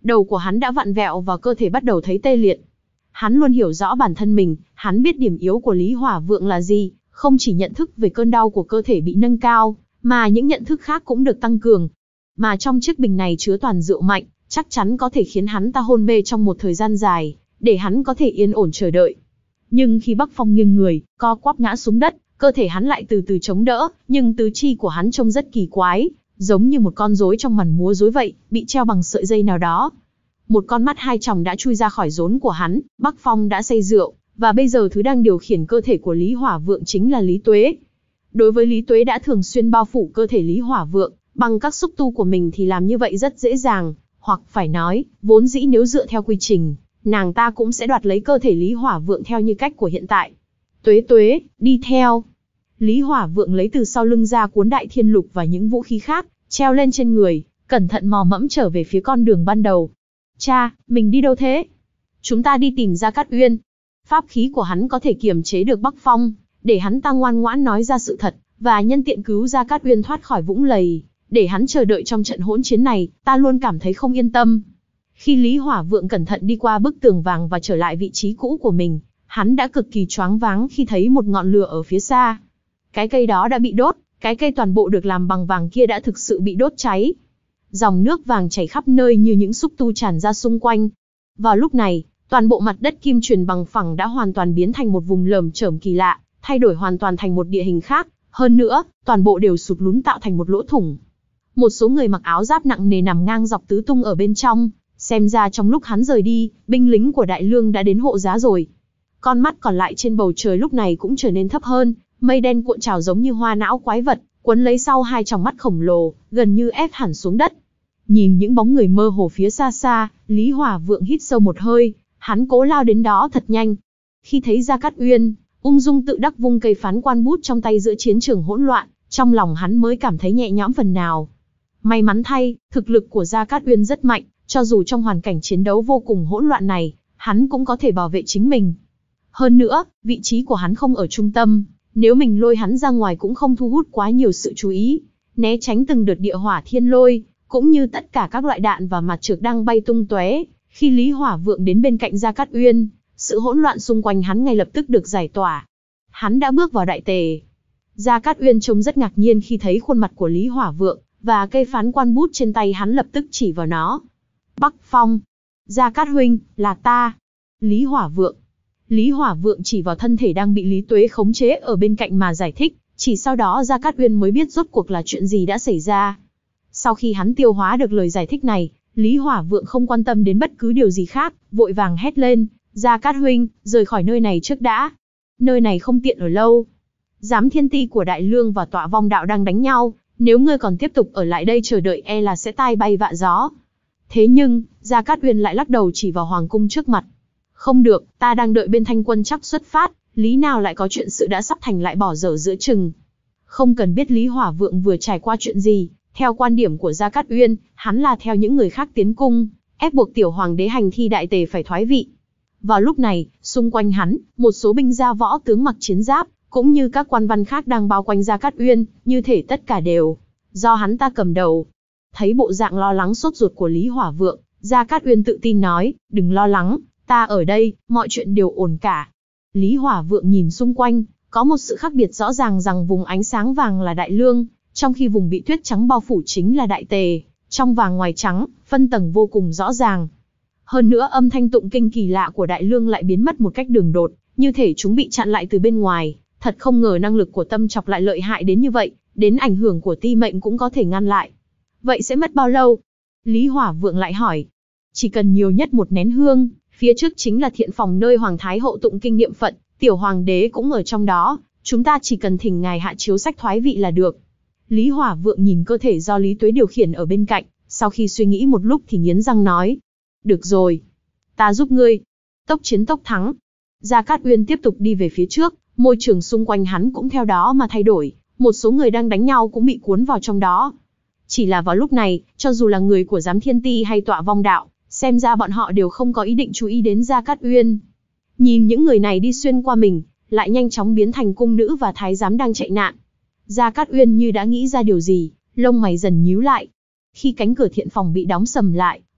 Đầu của hắn đã vặn vẹo và cơ thể bắt đầu thấy tê liệt. Hắn luôn hiểu rõ bản thân mình, hắn biết điểm yếu của Lý Hỏa Vượng là gì, không chỉ nhận thức về cơn đau của cơ thể bị nâng cao, mà những nhận thức khác cũng được tăng cường. Mà trong chiếc bình này chứa toàn rượu mạnh, chắc chắn có thể khiến hắn ta hôn mê trong một thời gian dài, để hắn có thể yên ổn chờ đợi. Nhưng khi Bắc Phong nghiêng người, co quắp ngã xuống đất, cơ thể hắn lại từ từ chống đỡ, nhưng tứ chi của hắn trông rất kỳ quái, giống như một con rối trong màn múa rối vậy, bị treo bằng sợi dây nào đó. Một con mắt hai tròng đã chui ra khỏi rốn của hắn, Bắc Phong đã say rượu, và bây giờ thứ đang điều khiển cơ thể của Lý Hỏa Vượng chính là Lý Tuế. Đối với Lý Tuế đã thường xuyên bao phủ cơ thể Lý Hỏa Vượng, bằng các xúc tu của mình thì làm như vậy rất dễ dàng, hoặc phải nói, vốn dĩ nếu dựa theo quy trình, nàng ta cũng sẽ đoạt lấy cơ thể Lý Hỏa Vượng theo như cách của hiện tại. Tuế Tuế, đi theo. Lý Hỏa Vượng lấy từ sau lưng ra cuốn đại thiên lục và những vũ khí khác, treo lên trên người, cẩn thận mò mẫm trở về phía con đường ban đầu. Cha, mình đi đâu thế? Chúng ta đi tìm Gia Cát Uyên. Pháp khí của hắn có thể kiềm chế được Bắc Phong, để hắn ta ngoan ngoãn nói ra sự thật, và nhân tiện cứu Gia Cát Uyên thoát khỏi vũng lầy, để hắn chờ đợi trong trận hỗn chiến này, ta luôn cảm thấy không yên tâm. Khi Lý Hỏa Vượng cẩn thận đi qua bức tường vàng và trở lại vị trí cũ của mình, hắn đã cực kỳ choáng váng khi thấy một ngọn lửa ở phía xa. Cái cây đó đã bị đốt, cái cây toàn bộ được làm bằng vàng kia đã thực sự bị đốt cháy. Dòng nước vàng chảy khắp nơi như những xúc tu tràn ra xung quanh. Vào lúc này, toàn bộ mặt đất kim truyền bằng phẳng đã hoàn toàn biến thành một vùng lởm chởm kỳ lạ, thay đổi hoàn toàn thành một địa hình khác. Hơn nữa, toàn bộ đều sụt lún tạo thành một lỗ thủng. Một số người mặc áo giáp nặng nề nằm ngang dọc tứ tung ở bên trong, xem ra trong lúc hắn rời đi, binh lính của Đại Lương đã đến hộ giá rồi. Con mắt còn lại trên bầu trời lúc này cũng trở nên thấp hơn, mây đen cuộn trào giống như hoa não quái vật, quấn lấy sau hai tròng mắt khổng lồ, gần như ép hẳn xuống đất. Nhìn những bóng người mơ hồ phía xa xa, Lý Hỏa Vượng hít sâu một hơi, hắn cố lao đến đó thật nhanh. Khi thấy Gia Cát Uyên, ung dung tự đắc vung cây phán quan bút trong tay giữa chiến trường hỗn loạn, trong lòng hắn mới cảm thấy nhẹ nhõm phần nào. May mắn thay, thực lực của Gia Cát Uyên rất mạnh, cho dù trong hoàn cảnh chiến đấu vô cùng hỗn loạn này, hắn cũng có thể bảo vệ chính mình. Hơn nữa, vị trí của hắn không ở trung tâm, nếu mình lôi hắn ra ngoài cũng không thu hút quá nhiều sự chú ý, né tránh từng đợt địa hỏa thiên lôi, cũng như tất cả các loại đạn và mặt trược đang bay tung tóe. Khi Lý Hỏa Vượng đến bên cạnh Gia Cát Uyên, sự hỗn loạn xung quanh hắn ngay lập tức được giải tỏa. Hắn đã bước vào đại tề. Gia Cát Uyên trông rất ngạc nhiên khi thấy khuôn mặt của Lý Hỏa Vượng, và cây phán quan bút trên tay hắn lập tức chỉ vào nó. Bắc Phong. Gia Cát huynh, là ta. Lý Hỏa Vượng. Lý Hỏa Vượng chỉ vào thân thể đang bị Lý Tuế khống chế ở bên cạnh mà giải thích, chỉ sau đó Gia Cát Uyên mới biết rốt cuộc là chuyện gì đã xảy ra. Sau khi hắn tiêu hóa được lời giải thích này, Lý Hỏa Vượng không quan tâm đến bất cứ điều gì khác, vội vàng hét lên, Gia Cát huynh, rời khỏi nơi này trước đã. Nơi này không tiện ở lâu. Giám thiên ti của Đại Lương và Tọa Vong Đạo đang đánh nhau, nếu ngươi còn tiếp tục ở lại đây chờ đợi e là sẽ tai bay vạ gió. Thế nhưng, Gia Cát Uyên lại lắc đầu chỉ vào hoàng cung trước mặt. Không được, ta đang đợi bên Thanh quân chắc xuất phát, lý nào lại có chuyện sự đã sắp thành lại bỏ dở giữa chừng. Không cần biết Lý Hỏa Vượng vừa trải qua chuyện gì, theo quan điểm của Gia Cát Uyên, hắn là theo những người khác tiến cung, ép buộc tiểu hoàng đế hành thi đại tề phải thoái vị. Vào lúc này, xung quanh hắn, một số binh gia võ tướng mặc chiến giáp, cũng như các quan văn khác đang bao quanh Gia Cát Uyên, như thể tất cả đều do hắn ta cầm đầu. Thấy bộ dạng lo lắng sốt ruột của Lý Hỏa Vượng, Gia Cát Uyên tự tin nói, đừng lo lắng, ta ở đây, mọi chuyện đều ổn cả. Lý Hỏa Vượng nhìn xung quanh, có một sự khác biệt rõ ràng rằng vùng ánh sáng vàng là Đại Lương, trong khi vùng bị tuyết trắng bao phủ chính là Đại Tề, trong vàng ngoài trắng, phân tầng vô cùng rõ ràng. Hơn nữa âm thanh tụng kinh kỳ lạ của Đại Lương lại biến mất một cách đường đột, như thể chúng bị chặn lại từ bên ngoài. Thật không ngờ năng lực của Tâm Chọc lại lợi hại đến như vậy, đến ảnh hưởng của ti mệnh cũng có thể ngăn lại. Vậy sẽ mất bao lâu? Lý Hỏa Vượng lại hỏi. Chỉ cần nhiều nhất một nén hương, phía trước chính là thiện phòng nơi Hoàng Thái Hậu tụng kinh niệm Phật, tiểu hoàng đế cũng ở trong đó, chúng ta chỉ cần thỉnh ngài hạ chiếu sách thoái vị là được. Lý Hỏa Vượng nhìn cơ thể do Lý Tuế điều khiển ở bên cạnh, sau khi suy nghĩ một lúc thì nghiến răng nói. Được rồi, ta giúp ngươi. Tốc chiến tốc thắng. Gia Cát Uyên tiếp tục đi về phía trước, môi trường xung quanh hắn cũng theo đó mà thay đổi, một số người đang đánh nhau cũng bị cuốn vào trong đó. Chỉ là vào lúc này, cho dù là người của Giám Thiên Ti hay Tọa Vong Đạo, xem ra bọn họ đều không có ý định chú ý đến Gia Cát Uyên. Nhìn những người này đi xuyên qua mình, lại nhanh chóng biến thành cung nữ và thái giám đang chạy nạn. Gia Cát Uyên như đã nghĩ ra điều gì, lông mày dần nhíu lại. Khi cánh cửa thiện phòng bị đóng sầm lại,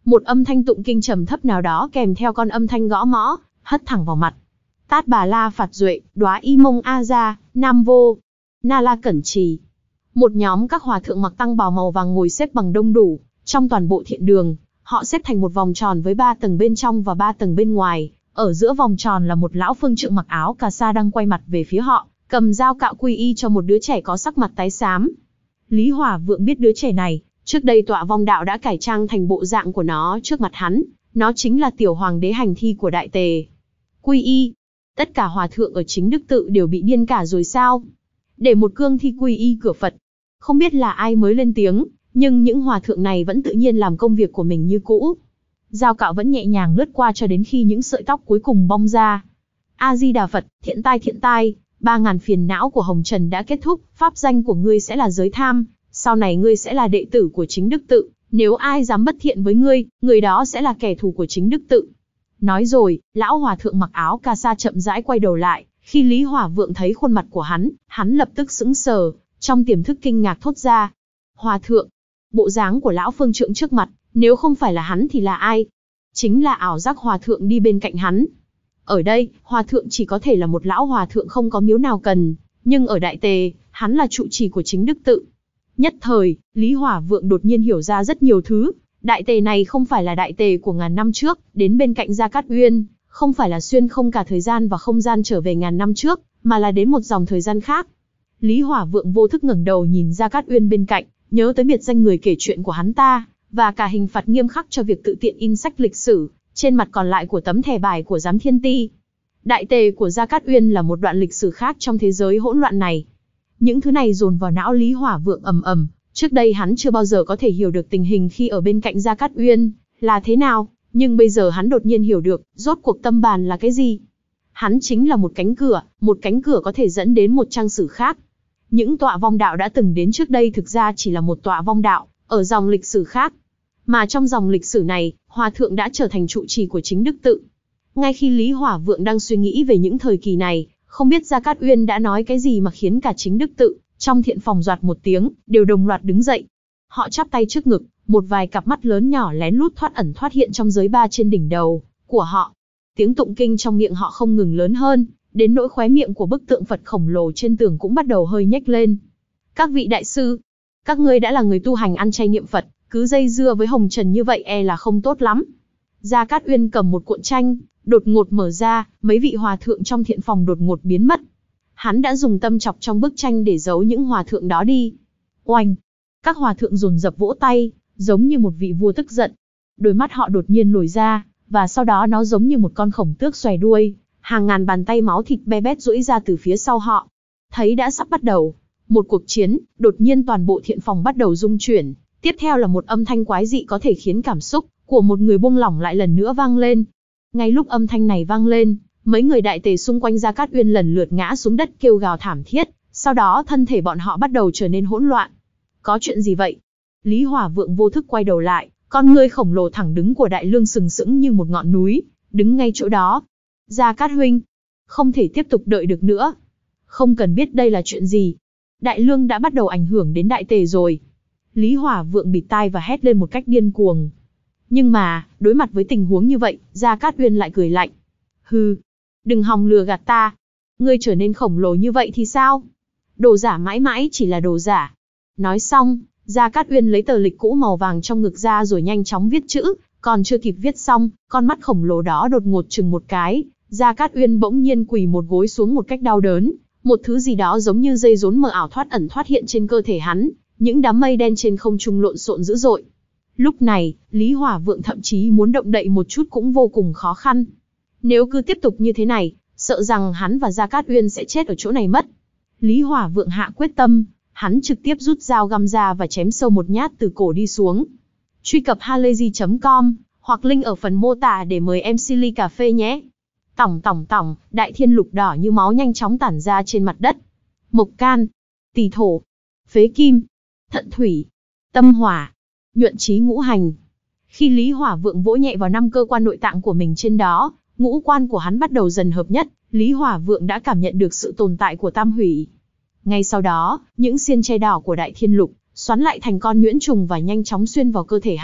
Một âm thanh tụng kinh trầm thấp nào đó kèm theo con âm thanh gõ mõ, hất thẳng vào mặt. Tát Bà La Phạt Duệ, Đóa Y Mông A Ra, Nam Vô, Na La Cẩn Trì. Một nhóm các hòa thượng mặc tăng bào màu vàng ngồi xếp bằng đông đủ, trong toàn bộ thiện đường, họ xếp thành một vòng tròn với ba tầng bên trong và ba tầng bên ngoài. Ở giữa vòng tròn là một lão phương trượng mặc áo cà sa đang quay mặt về phía họ, cầm dao cạo quy y cho một đứa trẻ có sắc mặt tái xám. Lý Hỏa Vượng biết đứa trẻ này, trước đây Tọa Vong Đạo đã cải trang thành bộ dạng của nó trước mặt hắn, nó chính là tiểu hoàng đế hành thi của Đại Tề. Quy y, tất cả hòa thượng ở Chính Đức Tự đều bị điên cả rồi sao? Để một cương thi quy y cửa Phật. Không biết là ai mới lên tiếng, nhưng những hòa thượng này vẫn tự nhiên làm công việc của mình như cũ. Dao cạo vẫn nhẹ nhàng lướt qua cho đến khi những sợi tóc cuối cùng bong ra. A-di-đà Phật, thiện tai thiện tai, ba ngàn phiền não của Hồng Trần đã kết thúc, pháp danh của ngươi sẽ là giới tham, sau này ngươi sẽ là đệ tử của Chính Đức Tự, nếu ai dám bất thiện với ngươi, người đó sẽ là kẻ thù của Chính Đức Tự. Nói rồi, lão hòa thượng mặc áo ca sa chậm rãi quay đầu lại, khi Lý Hỏa Vượng thấy khuôn mặt của hắn, hắn lập tức sững sờ, trong tiềm thức kinh ngạc thốt ra. Hòa thượng, bộ dáng của lão phương trượng trước mặt, nếu không phải là hắn thì là ai? Chính là ảo giác hòa thượng đi bên cạnh hắn. Ở đây, hòa thượng chỉ có thể là một lão hòa thượng không có miếu nào cần, nhưng ở Đại Tề, hắn là trụ trì của Chính Đức Tự. Nhất thời, Lý Hỏa Vượng đột nhiên hiểu ra rất nhiều thứ. Đại Tề này không phải là Đại Tề của ngàn năm trước, đến bên cạnh Gia Cát Uyên, không phải là xuyên không cả thời gian và không gian trở về ngàn năm trước, mà là đến một dòng thời gian khác. Lý Hỏa Vượng vô thức ngẩng đầu nhìn Gia Cát Uyên bên cạnh, nhớ tới biệt danh người kể chuyện của hắn ta, và cả hình phạt nghiêm khắc cho việc tự tiện in sách lịch sử, trên mặt còn lại của tấm thẻ bài của Giám Thiên Ti. Đại Tề của Gia Cát Uyên là một đoạn lịch sử khác trong thế giới hỗn loạn này. Những thứ này dồn vào não Lý Hỏa Vượng ầm ầm, trước đây hắn chưa bao giờ có thể hiểu được tình hình khi ở bên cạnh Gia Cát Uyên là thế nào, nhưng bây giờ hắn đột nhiên hiểu được, rốt cuộc tâm bàn là cái gì. Hắn chính là một cánh cửa, một cánh cửa có thể dẫn đến một trang sử khác. Những tọa vong đạo đã từng đến trước đây thực ra chỉ là một tọa vong đạo, ở dòng lịch sử khác. Mà trong dòng lịch sử này, Hòa Thượng đã trở thành trụ trì của Chính Đức Tự. Ngay khi Lý Hỏa Vượng đang suy nghĩ về những thời kỳ này, không biết Gia Cát Uyên đã nói cái gì mà khiến cả Chính Đức Tự, trong thiện phòng doạt một tiếng, đều đồng loạt đứng dậy. Họ chắp tay trước ngực, một vài cặp mắt lớn nhỏ lén lút thoát ẩn thoát hiện trong giới ba trên đỉnh đầu của họ. Tiếng tụng kinh trong miệng họ không ngừng lớn hơn, đến nỗi khóe miệng của bức tượng Phật khổng lồ trên tường cũng bắt đầu hơi nhếch lên. Các vị đại sư, các ngươi đã là người tu hành ăn chay niệm Phật, cứ dây dưa với Hồng Trần như vậy e là không tốt lắm. Gia Cát Uyên cầm một cuộn tranh, đột ngột mở ra, mấy vị hòa thượng trong thiện phòng đột ngột biến mất. Hắn đã dùng tâm chọc trong bức tranh để giấu những hòa thượng đó đi. Oanh! Các hòa thượng dồn dập vỗ tay, giống như một vị vua tức giận. Đôi mắt họ đột nhiên lồi ra, và sau đó nó giống như một con khổng tước xòe đuôi, hàng ngàn bàn tay máu thịt be bét duỗi ra từ phía sau họ. Thấy đã sắp bắt đầu một cuộc chiến, đột nhiên toàn bộ thiện phòng bắt đầu rung chuyển. Tiếp theo là một âm thanh quái dị có thể khiến cảm xúc của một người buông lỏng lại lần nữa vang lên. Ngay lúc âm thanh này vang lên, mấy người Đại Tề xung quanh Gia Cát Uyên lần lượt ngã xuống đất kêu gào thảm thiết, sau đó thân thể bọn họ bắt đầu trở nên hỗn loạn. Có chuyện gì vậy? Lý Hỏa Vượng vô thức quay đầu lại, con ngươi khổng lồ thẳng đứng của Đại Lương sừng sững như một ngọn núi, đứng ngay chỗ đó. Gia Cát huynh, không thể tiếp tục đợi được nữa. Không cần biết đây là chuyện gì. Đại Lương đã bắt đầu ảnh hưởng đến Đại Tề rồi. Lý Hỏa Vượng bịt tai và hét lên một cách điên cuồng. Nhưng mà, đối mặt với tình huống như vậy, Gia Cát Uyên lại cười lạnh. Hừ, đừng hòng lừa gạt ta. Ngươi trở nên khổng lồ như vậy thì sao? Đồ giả mãi mãi chỉ là đồ giả. Nói xong, Gia Cát Uyên lấy tờ lịch cũ màu vàng trong ngực ra rồi nhanh chóng viết chữ, còn chưa kịp viết xong, con mắt khổng lồ đó đột ngột chừng một cái, Gia Cát Uyên bỗng nhiên quỳ một gối xuống một cách đau đớn, một thứ gì đó giống như dây rốn mờ ảo thoát ẩn thoát hiện trên cơ thể hắn, những đám mây đen trên không trung lộn xộn dữ dội. Lúc này, Lý Hỏa Vượng thậm chí muốn động đậy một chút cũng vô cùng khó khăn. Nếu cứ tiếp tục như thế này, sợ rằng hắn và Gia Cát Uyên sẽ chết ở chỗ này mất. Lý Hỏa Vượng hạ quyết tâm, hắn trực tiếp rút dao găm ra và chém sâu một nhát từ cổ đi xuống. Truy cập halayzi chấm com hoặc link ở phần mô tả để mời em xê ly cà phê nhé. Tỏng tỏng tỏng, đại thiên lục đỏ như máu nhanh chóng tản ra trên mặt đất. Mộc can, tỳ thổ, phế kim, thận thủy, tâm hỏa, nhuận trí ngũ hành. Khi Lý Hỏa Vượng vỗ nhẹ vào năm cơ quan nội tạng của mình trên đó, ngũ quan của hắn bắt đầu dần hợp nhất, Lý Hỏa Vượng đã cảm nhận được sự tồn tại của tam hủy. Ngay sau đó, những xiên tre đỏ của đại thiên lục xoắn lại thành con nhuyễn trùng và nhanh chóng xuyên vào cơ thể hắn,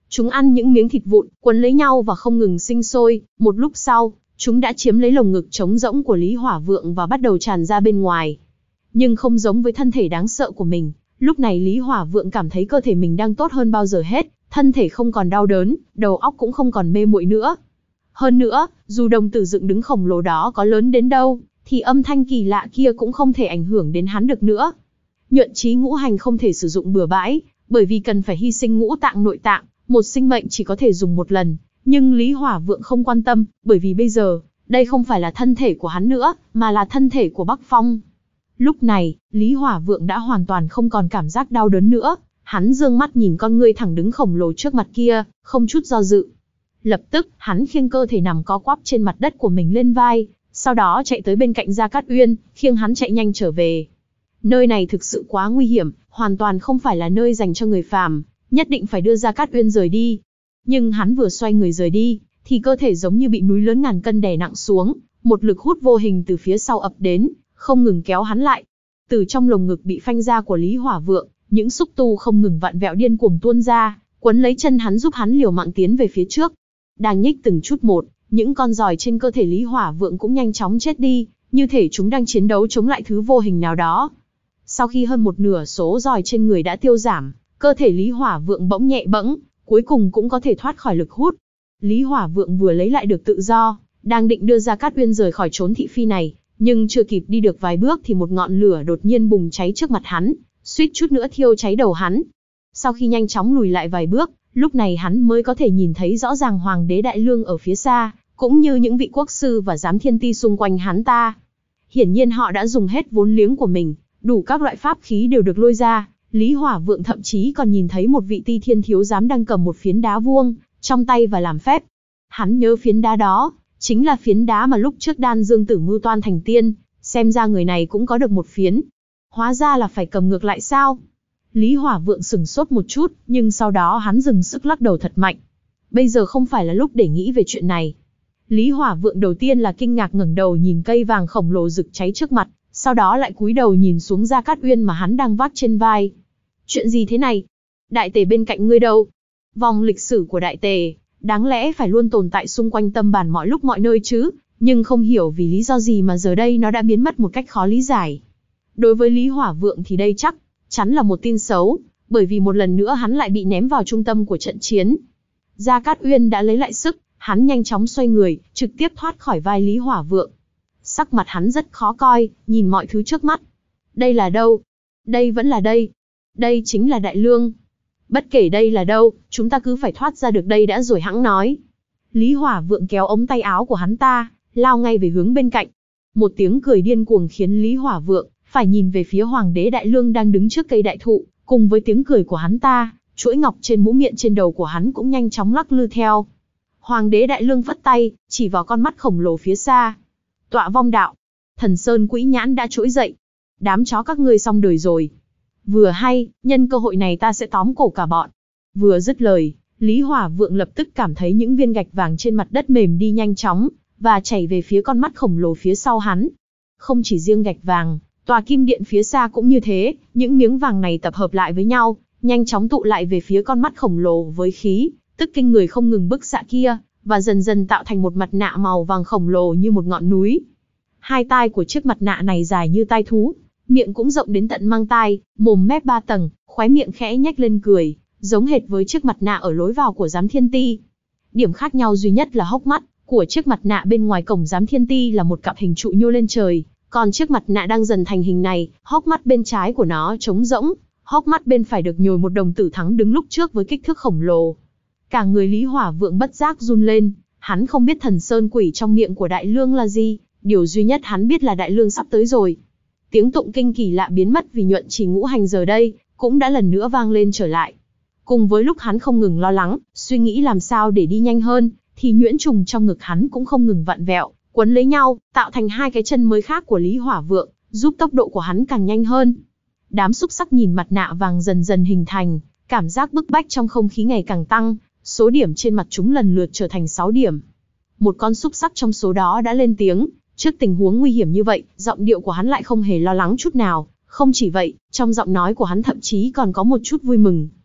Chúng ăn những miếng thịt vụn, quấn lấy nhau và không ngừng sinh sôi. Một lúc sau, chúng đã chiếm lấy lồng ngực trống rỗng của Lý Hỏa Vượng và bắt đầu tràn ra bên ngoài. Nhưng không giống với thân thể đáng sợ của mình, lúc này Lý Hỏa Vượng cảm thấy cơ thể mình đang tốt hơn bao giờ hết, thân thể không còn đau đớn, đầu óc cũng không còn mê muội nữa. Hơn nữa, dù đồng tử dựng đứng khổng lồ đó có lớn đến đâu, thì âm thanh kỳ lạ kia cũng không thể ảnh hưởng đến hắn được nữa. Nhuận trí ngũ hành không thể sử dụng bừa bãi, bởi vì cần phải hy sinh ngũ tạng nội tạng, một sinh mệnh chỉ có thể dùng một lần. Nhưng Lý Hỏa Vượng không quan tâm, bởi vì bây giờ, đây không phải là thân thể của hắn nữa, mà là thân thể của Bắc Phong. Lúc này, Lý Hỏa Vượng đã hoàn toàn không còn cảm giác đau đớn nữa, hắn dương mắt nhìn con ngươi thẳng đứng khổng lồ trước mặt kia, không chút do dự. Lập tức, hắn khiêng cơ thể nằm co quắp trên mặt đất của mình lên vai, sau đó chạy tới bên cạnh Gia Cát Uyên, khiêng hắn chạy nhanh trở về. Nơi này thực sự quá nguy hiểm, hoàn toàn không phải là nơi dành cho người phàm, nhất định phải đưa Gia Cát Uyên rời đi. Nhưng hắn vừa xoay người rời đi, thì cơ thể giống như bị núi lớn ngàn cân đè nặng xuống, một lực hút vô hình từ phía sau ập đến, không ngừng kéo hắn lại. Từ trong lồng ngực bị phanh ra của Lý Hỏa Vượng, những xúc tu không ngừng vặn vẹo điên cuồng tuôn ra, quấn lấy chân hắn giúp hắn liều mạng tiến về phía trước. Đang nhích từng chút một, những con giòi trên cơ thể Lý Hỏa Vượng cũng nhanh chóng chết đi, như thể chúng đang chiến đấu chống lại thứ vô hình nào đó. Sau khi hơn một nửa số giòi trên người đã tiêu giảm, cơ thể Lý Hỏa Vượng bỗng nhẹ bẫng, cuối cùng cũng có thể thoát khỏi lực hút. Lý Hỏa Vượng vừa lấy lại được tự do, đang định đưa Gia Cát Uyên rời khỏi chốn thị phi này, nhưng chưa kịp đi được vài bước thì một ngọn lửa đột nhiên bùng cháy trước mặt hắn, suýt chút nữa thiêu cháy đầu hắn. Sau khi nhanh chóng lùi lại vài bước, lúc này hắn mới có thể nhìn thấy rõ ràng Hoàng đế Đại Lương ở phía xa, cũng như những vị quốc sư và giám thiên ti xung quanh hắn ta. Hiển nhiên họ đã dùng hết vốn liếng của mình, đủ các loại pháp khí đều được lôi ra. Lý Hỏa Vượng thậm chí còn nhìn thấy một vị ti thiên thiếu giám đang cầm một phiến đá vuông trong tay và làm phép. Hắn nhớ phiến đá đó, chính là phiến đá mà lúc trước Đan Dương Tử mưu toan thành tiên, xem ra người này cũng có được một phiến. Hóa ra là phải cầm ngược lại sao? Lý Hỏa Vượng sửng sốt một chút, nhưng sau đó hắn dừng sức lắc đầu thật mạnh. Bây giờ không phải là lúc để nghĩ về chuyện này. Lý Hỏa Vượng đầu tiên là kinh ngạc ngẩng đầu nhìn cây vàng khổng lồ rực cháy trước mặt, sau đó lại cúi đầu nhìn xuống Gia Cát Uyên mà hắn đang vác trên vai. Chuyện gì thế này? Đại tề bên cạnh ngươi đâu? Vòng lịch sử của đại tề, đáng lẽ phải luôn tồn tại xung quanh tâm bàn mọi lúc mọi nơi chứ, nhưng không hiểu vì lý do gì mà giờ đây nó đã biến mất một cách khó lý giải. Đối với Lý Hỏa Vượng thì đây chắc chắn là một tin xấu, bởi vì một lần nữa hắn lại bị ném vào trung tâm của trận chiến. Gia Cát Uyên đã lấy lại sức, hắn nhanh chóng xoay người, trực tiếp thoát khỏi vai Lý Hỏa Vượng. Sắc mặt hắn rất khó coi, nhìn mọi thứ trước mắt. Đây là đâu? Đây vẫn là đây. Đây chính là Đại Lương. Bất kể đây là đâu, chúng ta cứ phải thoát ra được đây đã rồi hẵng nói. Lý Hỏa Vượng kéo ống tay áo của hắn ta, lao ngay về hướng bên cạnh. Một tiếng cười điên cuồng khiến Lý Hỏa Vượng phải nhìn về phía Hoàng đế Đại Lương đang đứng trước cây đại thụ, cùng với tiếng cười của hắn ta, chuỗi ngọc trên mũ miệng trên đầu của hắn cũng nhanh chóng lắc lư theo. Hoàng đế Đại Lương vất tay, chỉ vào con mắt khổng lồ phía xa. Tọa vong đạo, Thần Sơn Quỹ Nhãn đã trỗi dậy. Đám chó các ngươi xong đời rồi. Vừa hay, nhân cơ hội này ta sẽ tóm cổ cả bọn. Vừa dứt lời, Lý Hỏa Vượng lập tức cảm thấy những viên gạch vàng trên mặt đất mềm đi nhanh chóng, và chảy về phía con mắt khổng lồ phía sau hắn. Không chỉ riêng gạch vàng, tòa kim điện phía xa cũng như thế, những miếng vàng này tập hợp lại với nhau, nhanh chóng tụ lại về phía con mắt khổng lồ với khí, tức kinh người không ngừng bức xạ kia, và dần dần tạo thành một mặt nạ màu vàng khổng lồ như một ngọn núi. Hai tai của chiếc mặt nạ này dài như tai thú, miệng cũng rộng đến tận mang tai, mồm mép ba tầng, khóe miệng khẽ nhếch lên cười, giống hệt với chiếc mặt nạ ở lối vào của Giám Thiên Ti. Điểm khác nhau duy nhất là hốc mắt của chiếc mặt nạ bên ngoài cổng Giám Thiên Ti là một cặp hình trụ nhô lên trời, còn chiếc mặt nạ đang dần thành hình này, hốc mắt bên trái của nó trống rỗng, hốc mắt bên phải được nhồi một đồng tử thắng đứng lúc trước với kích thước khổng lồ. Cả người Lý Hỏa Vượng bất giác run lên, hắn không biết Thần Sơn Quỷ trong miệng của Đại Lương là gì, điều duy nhất hắn biết là Đại Lương sắp tới rồi. Tiếng tụng kinh kỳ lạ biến mất vì nhuận chỉ ngũ hành giờ đây cũng đã lần nữa vang lên trở lại. Cùng với lúc hắn không ngừng lo lắng, suy nghĩ làm sao để đi nhanh hơn, thì nhuyễn trùng trong ngực hắn cũng không ngừng vặn vẹo, quấn lấy nhau, tạo thành hai cái chân mới khác của Lý Hỏa Vượng, giúp tốc độ của hắn càng nhanh hơn. Đám xúc sắc nhìn mặt nạ vàng dần dần hình thành, cảm giác bức bách trong không khí ngày càng tăng, số điểm trên mặt chúng lần lượt trở thành sáu điểm. Một con xúc sắc trong số đó đã lên tiếng, trước tình huống nguy hiểm như vậy, giọng điệu của hắn lại không hề lo lắng chút nào, không chỉ vậy, trong giọng nói của hắn thậm chí còn có một chút vui mừng.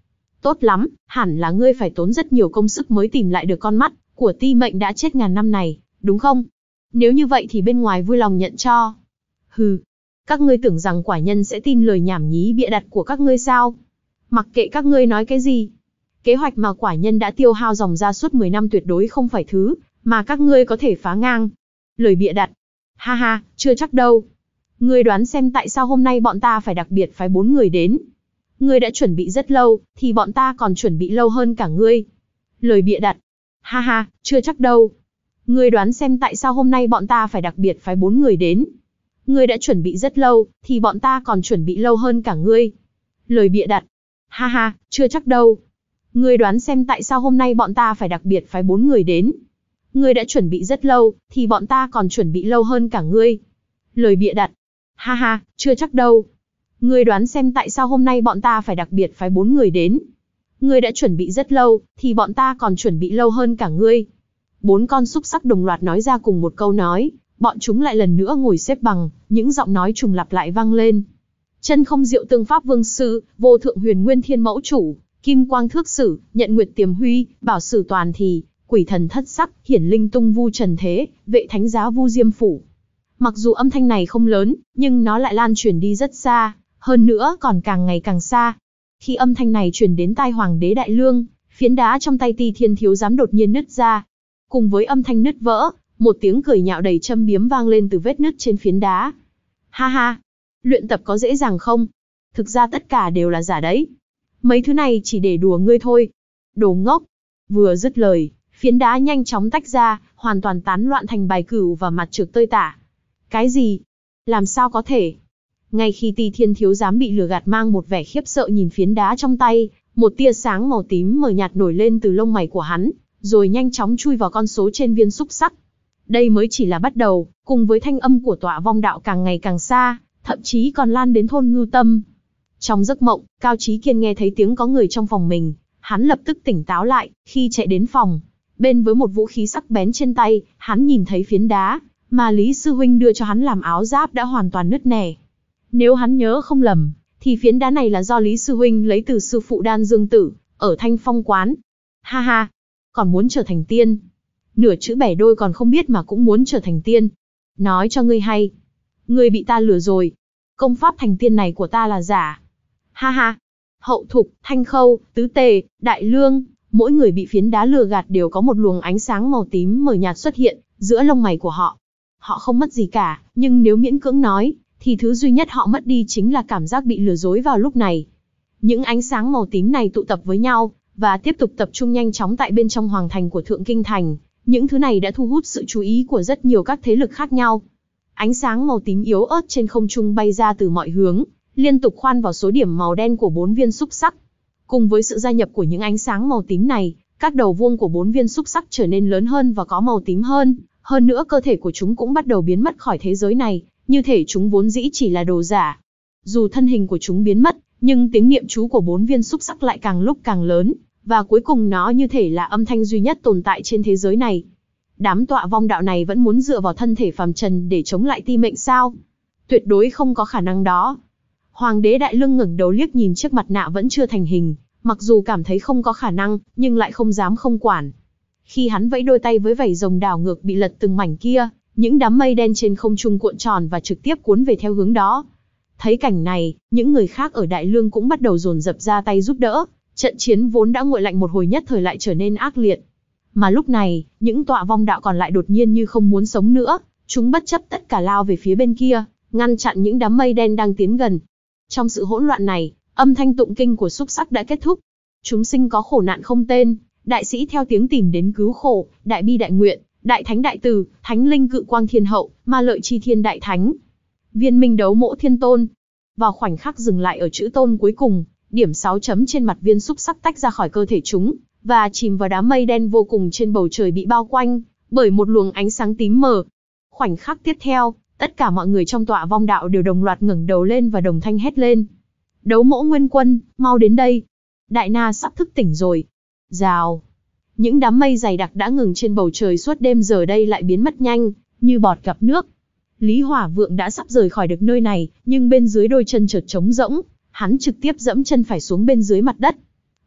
Tốt lắm, hẳn là ngươi phải tốn rất nhiều công sức mới tìm lại được con mắt của Ti Mệnh đã chết ngàn năm này, đúng không? Nếu như vậy thì bên ngoài vui lòng nhận cho. Hừ, các ngươi tưởng rằng quả nhân sẽ tin lời nhảm nhí bịa đặt của các ngươi sao? Mặc kệ các ngươi nói cái gì, kế hoạch mà quả nhân đã tiêu hao dòng ra suốt mười năm tuyệt đối không phải thứ mà các ngươi có thể phá ngang. Lời bịa đặt. Ha ha, chưa chắc đâu. Ngươi đoán xem tại sao hôm nay bọn ta phải đặc biệt phái bốn người đến. Ngươi đã chuẩn bị rất lâu, thì bọn ta còn chuẩn bị lâu hơn cả ngươi. Lời bịa đặt. Ha ha, chưa chắc đâu. Ngươi đoán xem tại sao hôm nay bọn ta phải đặc biệt phái bốn người đến. Ngươi đã chuẩn bị rất lâu, thì bọn ta còn chuẩn bị lâu hơn cả ngươi. Lời bịa đặt. Ha ha, chưa chắc đâu. Ngươi đoán xem tại sao hôm nay bọn ta phải đặc biệt phái bốn người đến. Ngươi đã chuẩn bị rất lâu, thì bọn ta còn chuẩn bị lâu hơn cả ngươi. Lời bịa đặt. Ha ha, chưa chắc đâu. Ngươi đoán xem tại sao hôm nay bọn ta phải đặc biệt phái bốn người đến. Ngươi đã chuẩn bị rất lâu, thì bọn ta còn chuẩn bị lâu hơn cả ngươi. Bốn con xúc sắc đồng loạt nói ra cùng một câu nói, bọn chúng lại lần nữa ngồi xếp bằng, những giọng nói trùng lặp lại vang lên. Chân không diệu tương pháp vương sư, vô thượng huyền nguyên thiên mẫu chủ, kim quang thước sử, nhận nguyệt tiềm huy, bảo sử toàn thì, quỷ thần thất sắc, hiển linh tung vu trần thế, vệ thánh giá vu diêm phủ. Mặc dù âm thanh này không lớn, nhưng nó lại lan truyền đi rất xa, hơn nữa còn càng ngày càng xa. Khi âm thanh này truyền đến tai Hoàng đế Đại Lương, phiến đá trong tay Ti Thiên Thiếu Giám đột nhiên nứt ra. Cùng với âm thanh nứt vỡ, một tiếng cười nhạo đầy châm biếm vang lên từ vết nứt trên phiến đá. Ha ha, luyện tập có dễ dàng không? Thực ra tất cả đều là giả đấy. Mấy thứ này chỉ để đùa ngươi thôi. Đồ ngốc. Vừa dứt lời, phiến đá nhanh chóng tách ra, hoàn toàn tán loạn thành bài cửu và mặt trược tơi tả. Cái gì? Làm sao có thể? Ngay khi Ti Thiên Thiếu Giám bị lừa gạt mang một vẻ khiếp sợ nhìn phiến đá trong tay, một tia sáng màu tím mờ nhạt nổi lên từ lông mày của hắn, rồi nhanh chóng chui vào con số trên viên xúc sắc. Đây mới chỉ là bắt đầu, cùng với thanh âm của tọa vong đạo càng ngày càng xa, thậm chí còn lan đến thôn Ngưu Tâm. Trong giấc mộng, Cao Chí Kiên nghe thấy tiếng có người trong phòng mình, hắn lập tức tỉnh táo lại, khi chạy đến phòng, bên với một vũ khí sắc bén trên tay, hắn nhìn thấy phiến đá mà Lý sư huynh đưa cho hắn làm áo giáp đã hoàn toàn nứt nẻ. Nếu hắn nhớ không lầm, thì phiến đá này là do Lý sư huynh lấy từ sư phụ Đan Dương Tử ở Thanh Phong quán. Ha ha, còn muốn trở thành tiên? Nửa chữ bẻ đôi còn không biết mà cũng muốn trở thành tiên. Nói cho ngươi hay, ngươi bị ta lừa rồi. Công pháp thành tiên này của ta là giả. Ha ha. Hậu Thục, Thanh Khâu, Tứ Tề, Đại Lương, mỗi người bị phiến đá lừa gạt đều có một luồng ánh sáng màu tím mờ nhạt xuất hiện giữa lông mày của họ. Họ không mất gì cả, nhưng nếu miễn cưỡng nói, thì thứ duy nhất họ mất đi chính là cảm giác bị lừa dối vào lúc này. Những ánh sáng màu tím này tụ tập với nhau, và tiếp tục tập trung nhanh chóng tại bên trong hoàng thành của Thượng Kinh Thành. Những thứ này đã thu hút sự chú ý của rất nhiều các thế lực khác nhau. Ánh sáng màu tím yếu ớt trên không trung bay ra từ mọi hướng, liên tục khoan vào số điểm màu đen của bốn viên xúc sắc. Cùng với sự gia nhập của những ánh sáng màu tím này, các đầu vuông của bốn viên xúc sắc trở nên lớn hơn và có màu tím hơn. Hơn nữa cơ thể của chúng cũng bắt đầu biến mất khỏi thế giới này, như thể chúng vốn dĩ chỉ là đồ giả. Dù thân hình của chúng biến mất, nhưng tiếng niệm chú của bốn viên xúc sắc lại càng lúc càng lớn, và cuối cùng nó như thể là âm thanh duy nhất tồn tại trên thế giới này. Đám tọa vong đạo này vẫn muốn dựa vào thân thể phàm trần để chống lại Ti Mệnh sao? Tuyệt đối không có khả năng đó. Hoàng đế Đại Lương ngẩng đầu liếc nhìn chiếc mặt nạ vẫn chưa thành hình, mặc dù cảm thấy không có khả năng, nhưng lại không dám không quản. Khi hắn vẫy đôi tay với vảy rồng đảo ngược bị lật từng mảnh kia, những đám mây đen trên không trung cuộn tròn và trực tiếp cuốn về theo hướng đó. Thấy cảnh này, những người khác ở Đại Lương cũng bắt đầu dồn dập ra tay giúp đỡ. Trận chiến vốn đã nguội lạnh một hồi nhất thời lại trở nên ác liệt. Mà lúc này, những tọa vong đạo còn lại đột nhiên như không muốn sống nữa, chúng bất chấp tất cả lao về phía bên kia, ngăn chặn những đám mây đen đang tiến gần. Trong sự hỗn loạn này, âm thanh tụng kinh của xúc sắc đã kết thúc. Chúng sinh có khổ nạn không tên, đại sĩ theo tiếng tìm đến cứu khổ, đại bi đại nguyện, đại thánh đại từ, thánh linh cự quang thiên hậu, ma lợi chi thiên đại thánh. Viên minh đấu mỗ thiên tôn. Vào khoảnh khắc dừng lại ở chữ tôn cuối cùng, điểm sáu chấm trên mặt viên xúc sắc tách ra khỏi cơ thể chúng, và chìm vào đám mây đen vô cùng trên bầu trời bị bao quanh bởi một luồng ánh sáng tím mờ. Khoảnh khắc tiếp theo, tất cả mọi người trong tọa vong đạo đều đồng loạt ngẩng đầu lên và đồng thanh hét lên. Đấu mỗ nguyên quân, mau đến đây. Đại Na sắp thức tỉnh rồi. Rào. Những đám mây dày đặc đã ngừng trên bầu trời suốt đêm giờ đây lại biến mất nhanh, như bọt gặp nước. Lý Hỏa Vượng đã sắp rời khỏi được nơi này, nhưng bên dưới đôi chân chợt trống rỗng, hắn trực tiếp dẫm chân phải xuống bên dưới mặt đất.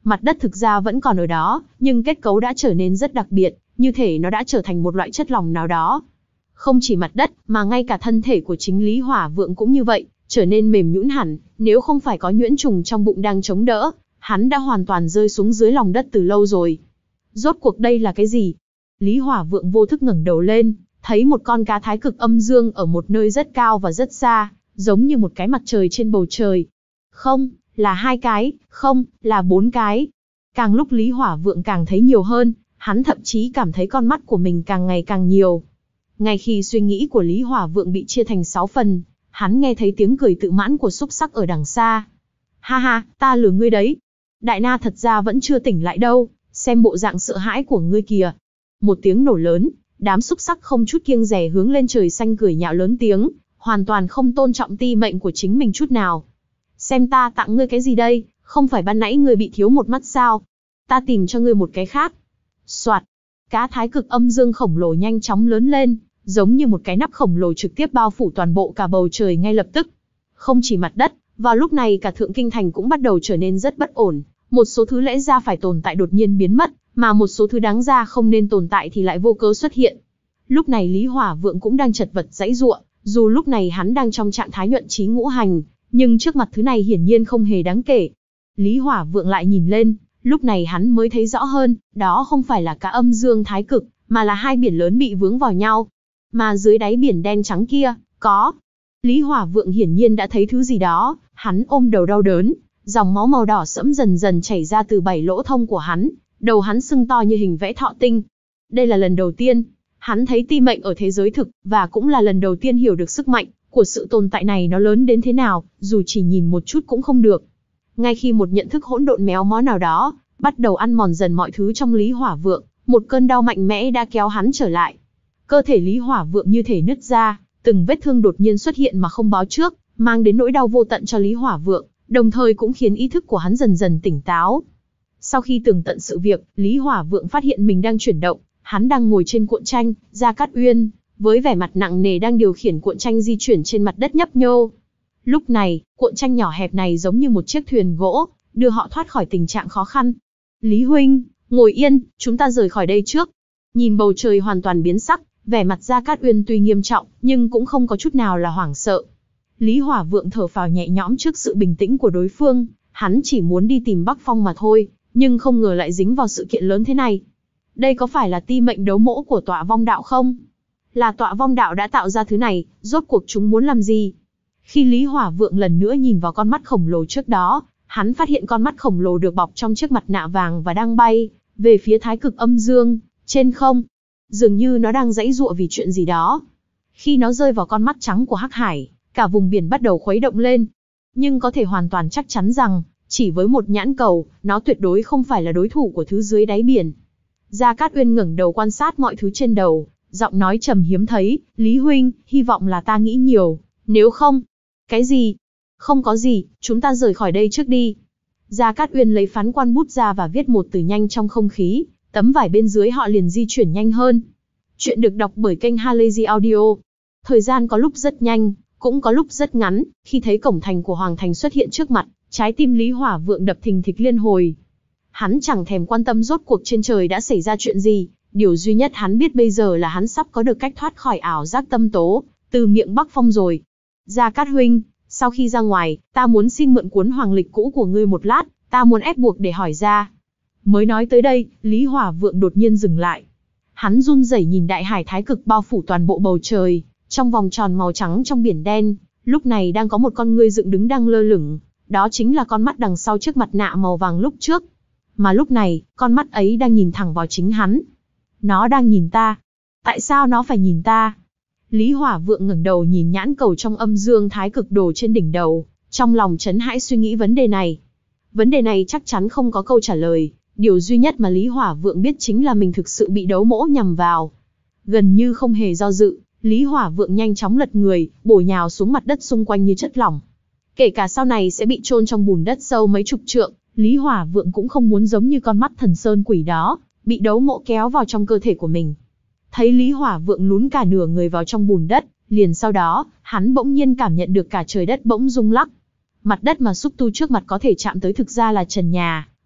Mặt đất thực ra vẫn còn ở đó, nhưng kết cấu đã trở nên rất đặc biệt, như thể nó đã trở thành một loại chất lỏng nào đó. Không chỉ mặt đất, mà ngay cả thân thể của chính Lý Hỏa Vượng cũng như vậy, trở nên mềm nhũn hẳn, nếu không phải có nhuyễn trùng trong bụng đang chống đỡ, hắn đã hoàn toàn rơi xuống dưới lòng đất từ lâu rồi. Rốt cuộc đây là cái gì? Lý Hỏa Vượng vô thức ngẩng đầu lên, thấy một con cá thái cực âm dương ở một nơi rất cao và rất xa, giống như một cái mặt trời trên bầu trời. Không, là hai cái, không, là bốn cái. Càng lúc Lý Hỏa Vượng càng thấy nhiều hơn, hắn thậm chí cảm thấy con mắt của mình càng ngày càng nhiều. Ngay khi suy nghĩ của Lý Hỏa Vượng bị chia thành sáu phần, hắn nghe thấy tiếng cười tự mãn của xúc sắc ở đằng xa. Ha ha, ta lừa ngươi đấy. Đại Na thật ra vẫn chưa tỉnh lại đâu, xem bộ dạng sợ hãi của ngươi kìa. Một tiếng nổ lớn, đám xúc sắc không chút kiêng dè hướng lên trời xanh cười nhạo lớn tiếng, hoàn toàn không tôn trọng ti mệnh của chính mình chút nào. Xem ta tặng ngươi cái gì đây, không phải ban nãy ngươi bị thiếu một mắt sao? Ta tìm cho ngươi một cái khác. Soạt, cá thái cực âm dương khổng lồ nhanh chóng lớn lên, giống như một cái nắp khổng lồ trực tiếp bao phủ toàn bộ cả bầu trời ngay lập tức. Không chỉ mặt đất, vào lúc này cả Thượng Kinh Thành cũng bắt đầu trở nên rất bất ổn. Một số thứ lẽ ra phải tồn tại đột nhiên biến mất, mà một số thứ đáng ra không nên tồn tại thì lại vô cớ xuất hiện. Lúc này Lý Hỏa Vượng cũng đang chật vật giãy giụa, dù lúc này hắn đang trong trạng thái nhuận trí ngũ hành, nhưng trước mặt thứ này hiển nhiên không hề đáng kể. Lý Hỏa Vượng lại nhìn lên, lúc này hắn mới thấy rõ hơn, đó không phải là cá âm dương thái cực, mà là hai biển lớn bị vướng vào nhau. Mà dưới đáy biển đen trắng kia, có. Lý Hỏa Vượng hiển nhiên đã thấy thứ gì đó, hắn ôm đầu đau đớn, dòng máu màu đỏ sẫm dần dần chảy ra từ bảy lỗ thông của hắn, đầu hắn sưng to như hình vẽ thọ tinh. Đây là lần đầu tiên, hắn thấy ti mệnh ở thế giới thực, và cũng là lần đầu tiên hiểu được sức mạnh của sự tồn tại này nó lớn đến thế nào, dù chỉ nhìn một chút cũng không được. Ngay khi một nhận thức hỗn độn méo mó nào đó, bắt đầu ăn mòn dần mọi thứ trong Lý Hỏa Vượng, một cơn đau mạnh mẽ đã kéo hắn trở lại. Cơ thể Lý Hỏa Vượng như thể nứt ra, từng vết thương đột nhiên xuất hiện mà không báo trước, mang đến nỗi đau vô tận cho Lý Hỏa Vượng, đồng thời cũng khiến ý thức của hắn dần dần tỉnh táo. Sau khi tường tận sự việc, Lý Hỏa Vượng phát hiện mình đang chuyển động, hắn đang ngồi trên cuộn tranh, Gia Cát Uyên, với vẻ mặt nặng nề đang điều khiển cuộn tranh di chuyển trên mặt đất nhấp nhô. Lúc này, cuộn tranh nhỏ hẹp này giống như một chiếc thuyền gỗ, đưa họ thoát khỏi tình trạng khó khăn. Lý huynh, ngồi yên, chúng ta rời khỏi đây trước. Nhìn bầu trời hoàn toàn biến sắc, vẻ mặt Gia Cát Uyên tuy nghiêm trọng, nhưng cũng không có chút nào là hoảng sợ. Lý Hỏa Vượng thở phào nhẹ nhõm trước sự bình tĩnh của đối phương, hắn chỉ muốn đi tìm Bắc Phong mà thôi, nhưng không ngờ lại dính vào sự kiện lớn thế này. Đây có phải là ti mệnh đấu mỗ của Tọa Vong Đạo không? Là Tọa Vong Đạo đã tạo ra thứ này, rốt cuộc chúng muốn làm gì? Khi Lý Hỏa Vượng lần nữa nhìn vào con mắt khổng lồ trước đó, hắn phát hiện con mắt khổng lồ được bọc trong chiếc mặt nạ vàng và đang bay về phía thái cực âm dương, trên không. Dường như nó đang giãy giụa vì chuyện gì đó. Khi nó rơi vào con mắt trắng của Hắc Hải, cả vùng biển bắt đầu khuấy động lên. Nhưng có thể hoàn toàn chắc chắn rằng, chỉ với một nhãn cầu, nó tuyệt đối không phải là đối thủ của thứ dưới đáy biển. Gia Cát Uyên ngẩng đầu quan sát mọi thứ trên đầu, giọng nói trầm hiếm thấy, Lý huynh, hy vọng là ta nghĩ nhiều, nếu không... Cái gì? Không có gì, chúng ta rời khỏi đây trước đi. Gia Cát Uyên lấy phán quan bút ra và viết một từ nhanh trong không khí, tấm vải bên dưới họ liền di chuyển nhanh hơn. Chuyện được đọc bởi kênh Halazy Audio. Thời gian có lúc rất nhanh, cũng có lúc rất ngắn, khi thấy cổng thành của Hoàng Thành xuất hiện trước mặt, trái tim Lý Hỏa Vượng đập thình thịch liên hồi. Hắn chẳng thèm quan tâm rốt cuộc trên trời đã xảy ra chuyện gì, điều duy nhất hắn biết bây giờ là hắn sắp có được cách thoát khỏi ảo giác tâm tố, từ miệng Bắc Phong rồi. Gia Cát huynh, sau khi ra ngoài, ta muốn xin mượn cuốn hoàng lịch cũ của ngươi một lát, ta muốn ép buộc để hỏi ra. Mới nói tới đây, Lý Hỏa Vượng đột nhiên dừng lại. Hắn run rẩy nhìn đại hải thái cực bao phủ toàn bộ bầu trời, trong vòng tròn màu trắng trong biển đen, lúc này đang có một con ngươi dựng đứng đang lơ lửng, đó chính là con mắt đằng sau chiếc mặt nạ màu vàng lúc trước. Mà lúc này, con mắt ấy đang nhìn thẳng vào chính hắn. Nó đang nhìn ta. Tại sao nó phải nhìn ta? Lý Hỏa Vượng ngẩng đầu nhìn nhãn cầu trong âm dương thái cực đồ trên đỉnh đầu, trong lòng chấn hãi suy nghĩ vấn đề này. Vấn đề này chắc chắn không có câu trả lời, điều duy nhất mà Lý Hỏa Vượng biết chính là mình thực sự bị đấu mỗ nhằm vào. Gần như không hề do dự, Lý Hỏa Vượng nhanh chóng lật người, bổ nhào xuống mặt đất xung quanh như chất lỏng. Kể cả sau này sẽ bị chôn trong bùn đất sâu mấy chục trượng, Lý Hỏa Vượng cũng không muốn giống như con mắt thần sơn quỷ đó, bị đấu mộ kéo vào trong cơ thể của mình. Thấy Lý Hỏa Vượng lún cả nửa người vào trong bùn đất, liền sau đó, hắn bỗng nhiên cảm nhận được cả trời đất bỗng rung lắc. Mặt đất mà xúc tu trước mặt có thể chạm tới thực ra là trần nhà,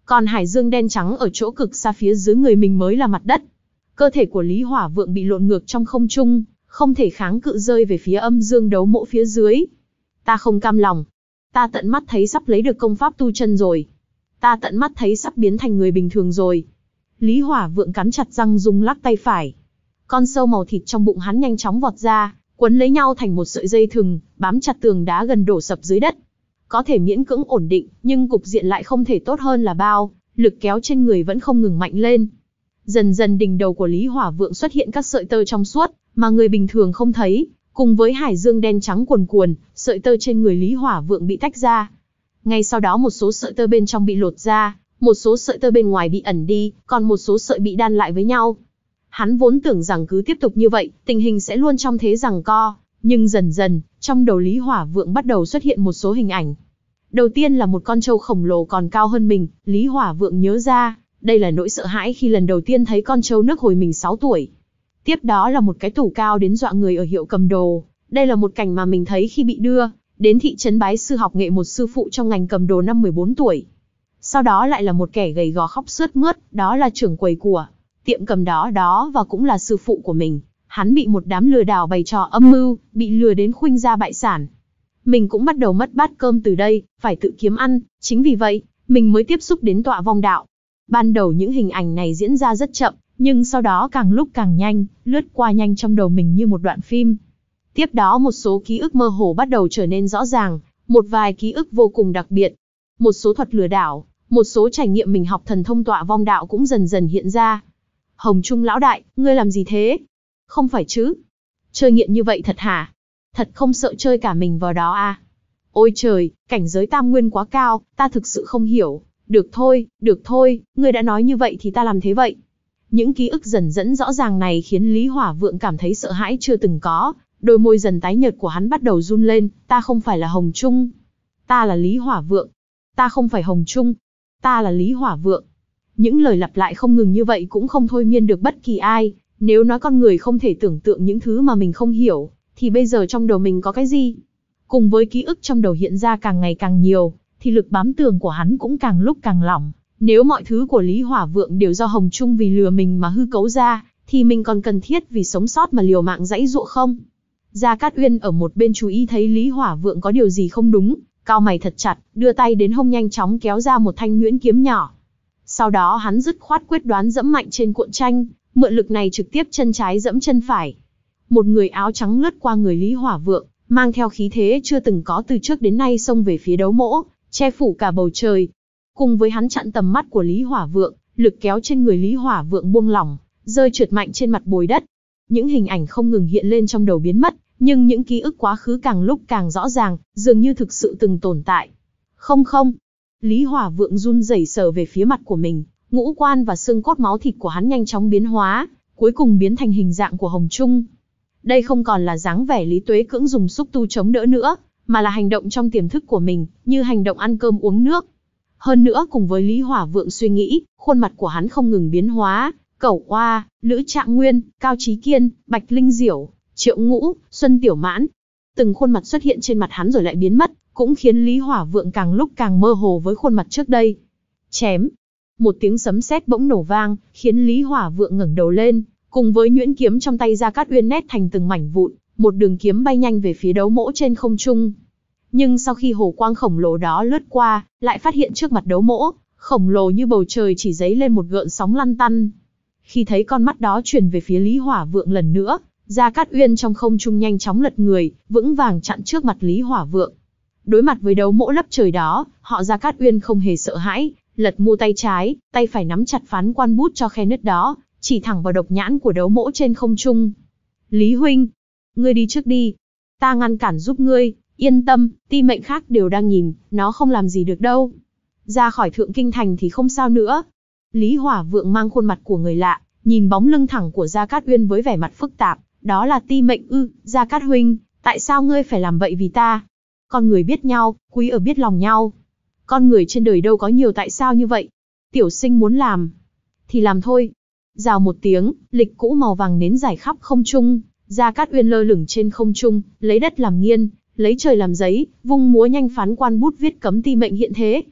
Còn hải dương đen trắng ở chỗ cực xa phía dưới người mình mới là mặt đất. Cơ thể của Lý Hỏa Vượng bị lộn ngược trong không trung, không thể kháng cự rơi về phía âm dương đấu mộ phía dưới. Ta không cam lòng. Ta tận mắt thấy sắp lấy được công pháp tu chân rồi. Ta tận mắt thấy sắp biến thành người bình thường rồi. Lý Hỏa Vượng cắn chặt răng rung lắc tay phải. Con sâu màu thịt trong bụng hắn nhanh chóng vọt ra, quấn lấy nhau thành một sợi dây thừng, bám chặt tường đá gần đổ sập dưới đất. Có thể miễn cưỡng ổn định, nhưng cục diện lại không thể tốt hơn là bao, lực kéo trên người vẫn không ngừng mạnh lên. Dần dần đỉnh đầu của Lý Hỏa Vượng xuất hiện các sợi tơ trong suốt, mà người bình thường không thấy, cùng với hải dương đen trắng cuồn cuồn, sợi tơ trên người Lý Hỏa Vượng bị tách ra. Ngay sau đó một số sợi tơ bên trong bị lột ra, một số sợi tơ bên ngoài bị ẩn đi, còn một số sợi bị đan lại với nhau. Hắn vốn tưởng rằng cứ tiếp tục như vậy, tình hình sẽ luôn trong thế giằng co, nhưng dần dần, trong đầu Lý Hỏa Vượng bắt đầu xuất hiện một số hình ảnh. Đầu tiên là một con trâu khổng lồ còn cao hơn mình, Lý Hỏa Vượng nhớ ra, đây là nỗi sợ hãi khi lần đầu tiên thấy con trâu nước hồi mình sáu tuổi. Tiếp đó là một cái tủ cao đến dọa người ở hiệu cầm đồ, đây là một cảnh mà mình thấy khi bị đưa đến thị trấn bái sư học nghệ một sư phụ trong ngành cầm đồ năm mười bốn tuổi. Sau đó lại là một kẻ gầy gò khóc sướt mướt, đó là trưởng quầy của tiệm cầm đó đó và cũng là sư phụ của mình. Hắn bị một đám lừa đảo bày trò âm mưu, bị lừa đến khuynh gia bại sản. Mình cũng bắt đầu mất bát cơm từ đây, phải tự kiếm ăn, chính vì vậy, mình mới tiếp xúc đến tọa vong đạo. Ban đầu những hình ảnh này diễn ra rất chậm, nhưng sau đó càng lúc càng nhanh, lướt qua nhanh trong đầu mình như một đoạn phim. Tiếp đó một số ký ức mơ hồ bắt đầu trở nên rõ ràng, một vài ký ức vô cùng đặc biệt. Một số thuật lừa đảo, một số trải nghiệm mình học thần thông tọa vong đạo cũng dần dần hiện ra. Hồng Trung lão đại, ngươi làm gì thế? Không phải chứ? Chơi nghiện như vậy thật hả? Thật không sợ chơi cả mình vào đó à? Ôi trời, cảnh giới tam nguyên quá cao, ta thực sự không hiểu. Được thôi, được thôi, ngươi đã nói như vậy thì ta làm thế vậy. Những ký ức dần dẫn rõ ràng này khiến Lý Hỏa Vượng cảm thấy sợ hãi chưa từng có, đôi môi dần tái nhợt của hắn bắt đầu run lên, ta không phải là Hồng Trung. Ta là Lý Hỏa Vượng. Ta không phải Hồng Trung. Ta là Lý Hỏa Vượng. Những lời lặp lại không ngừng như vậy cũng không thôi miên được bất kỳ ai, nếu nói con người không thể tưởng tượng những thứ mà mình không hiểu, thì bây giờ trong đầu mình có cái gì? Cùng với ký ức trong đầu hiện ra càng ngày càng nhiều, thì lực bám tường của hắn cũng càng lúc càng lỏng. Nếu mọi thứ của Lý Hỏa Vượng đều do Hồng Trung vì lừa mình mà hư cấu ra, thì mình còn cần thiết vì sống sót mà liều mạng giãy giụa không? Gia Cát Uyên ở một bên chú ý thấy Lý Hỏa Vượng có điều gì không đúng, cau mày thật chặt, đưa tay đến hông nhanh chóng kéo ra một thanh nhuyễn kiếm nhỏ. Sau đó hắn dứt khoát quyết đoán dẫm mạnh trên cuộn tranh, mượn lực này trực tiếp chân trái dẫm chân phải. Một người áo trắng lướt qua người Lý Hỏa Vượng, mang theo khí thế chưa từng có từ trước đến nay xông về phía đấu mỗ, che phủ cả bầu trời. Cùng với hắn chặn tầm mắt của Lý Hỏa Vượng, lực kéo trên người Lý Hỏa Vượng buông lỏng, rơi trượt mạnh trên mặt bồi đất. Những hình ảnh không ngừng hiện lên trong đầu biến mất, nhưng những ký ức quá khứ càng lúc càng rõ ràng, dường như thực sự từng tồn tại. Không không, Lý Hỏa Vượng run rẩy sờ về phía mặt của mình, ngũ quan và xương cốt máu thịt của hắn nhanh chóng biến hóa, cuối cùng biến thành hình dạng của Hồng Trung. Đây không còn là dáng vẻ Lý Tuế Cưỡng dùng xúc tu chống đỡ nữa, mà là hành động trong tiềm thức của mình, như hành động ăn cơm uống nước. Hơn nữa cùng với Lý Hỏa Vượng suy nghĩ, khuôn mặt của hắn không ngừng biến hóa, Cẩu Oa, Lữ Trạng Nguyên, Cao Chí Kiên, Bạch Linh Diểu, Triệu Ngũ, Xuân Tiểu Mãn. Từng khuôn mặt xuất hiện trên mặt hắn rồi lại biến mất, cũng khiến Lý Hỏa Vượng càng lúc càng mơ hồ với khuôn mặt trước đây. Chém. Một tiếng sấm sét bỗng nổ vang, khiến Lý Hỏa Vượng ngẩng đầu lên, cùng với nhuyễn kiếm trong tay Gia Cát Uyên nét thành từng mảnh vụn, một đường kiếm bay nhanh về phía đấu mỗ trên không trung. Nhưng sau khi hồ quang khổng lồ đó lướt qua, lại phát hiện trước mặt đấu mỗ, khổng lồ như bầu trời chỉ dấy lên một gợn sóng lăn tăn. Khi thấy con mắt đó chuyển về phía Lý Hỏa Vượng lần nữa, Gia Cát Uyên trong không trung nhanh chóng lật người, vững vàng chặn trước mặt Lý Hỏa Vượng. Đối mặt với đấu mỗ lấp trời đó, họ Gia Cát Uyên không hề sợ hãi, lật mu tay trái, tay phải nắm chặt phán quan bút cho khe nứt đó, chỉ thẳng vào độc nhãn của đấu mỗ trên không trung. Lý huynh, ngươi đi trước đi, ta ngăn cản giúp ngươi, yên tâm, ti mệnh khác đều đang nhìn, nó không làm gì được đâu. Ra khỏi Thượng Kinh Thành thì không sao nữa. Lý Hỏa Vượng mang khuôn mặt của người lạ, nhìn bóng lưng thẳng của Gia Cát Uyên với vẻ mặt phức tạp, đó là ti mệnh ư? Gia Cát huynh, tại sao ngươi phải làm vậy vì ta? Con người biết nhau, quý ở biết lòng nhau. Con người trên đời đâu có nhiều tại sao như vậy. Tiểu sinh muốn làm, thì làm thôi. Rào một tiếng, lịch cũ màu vàng nến rải khắp không trung, Gia Cát Uyên lơ lửng trên không trung, lấy đất làm nghiên, lấy trời làm giấy, vung múa nhanh phán quan bút viết cấm ti mệnh hiện thế.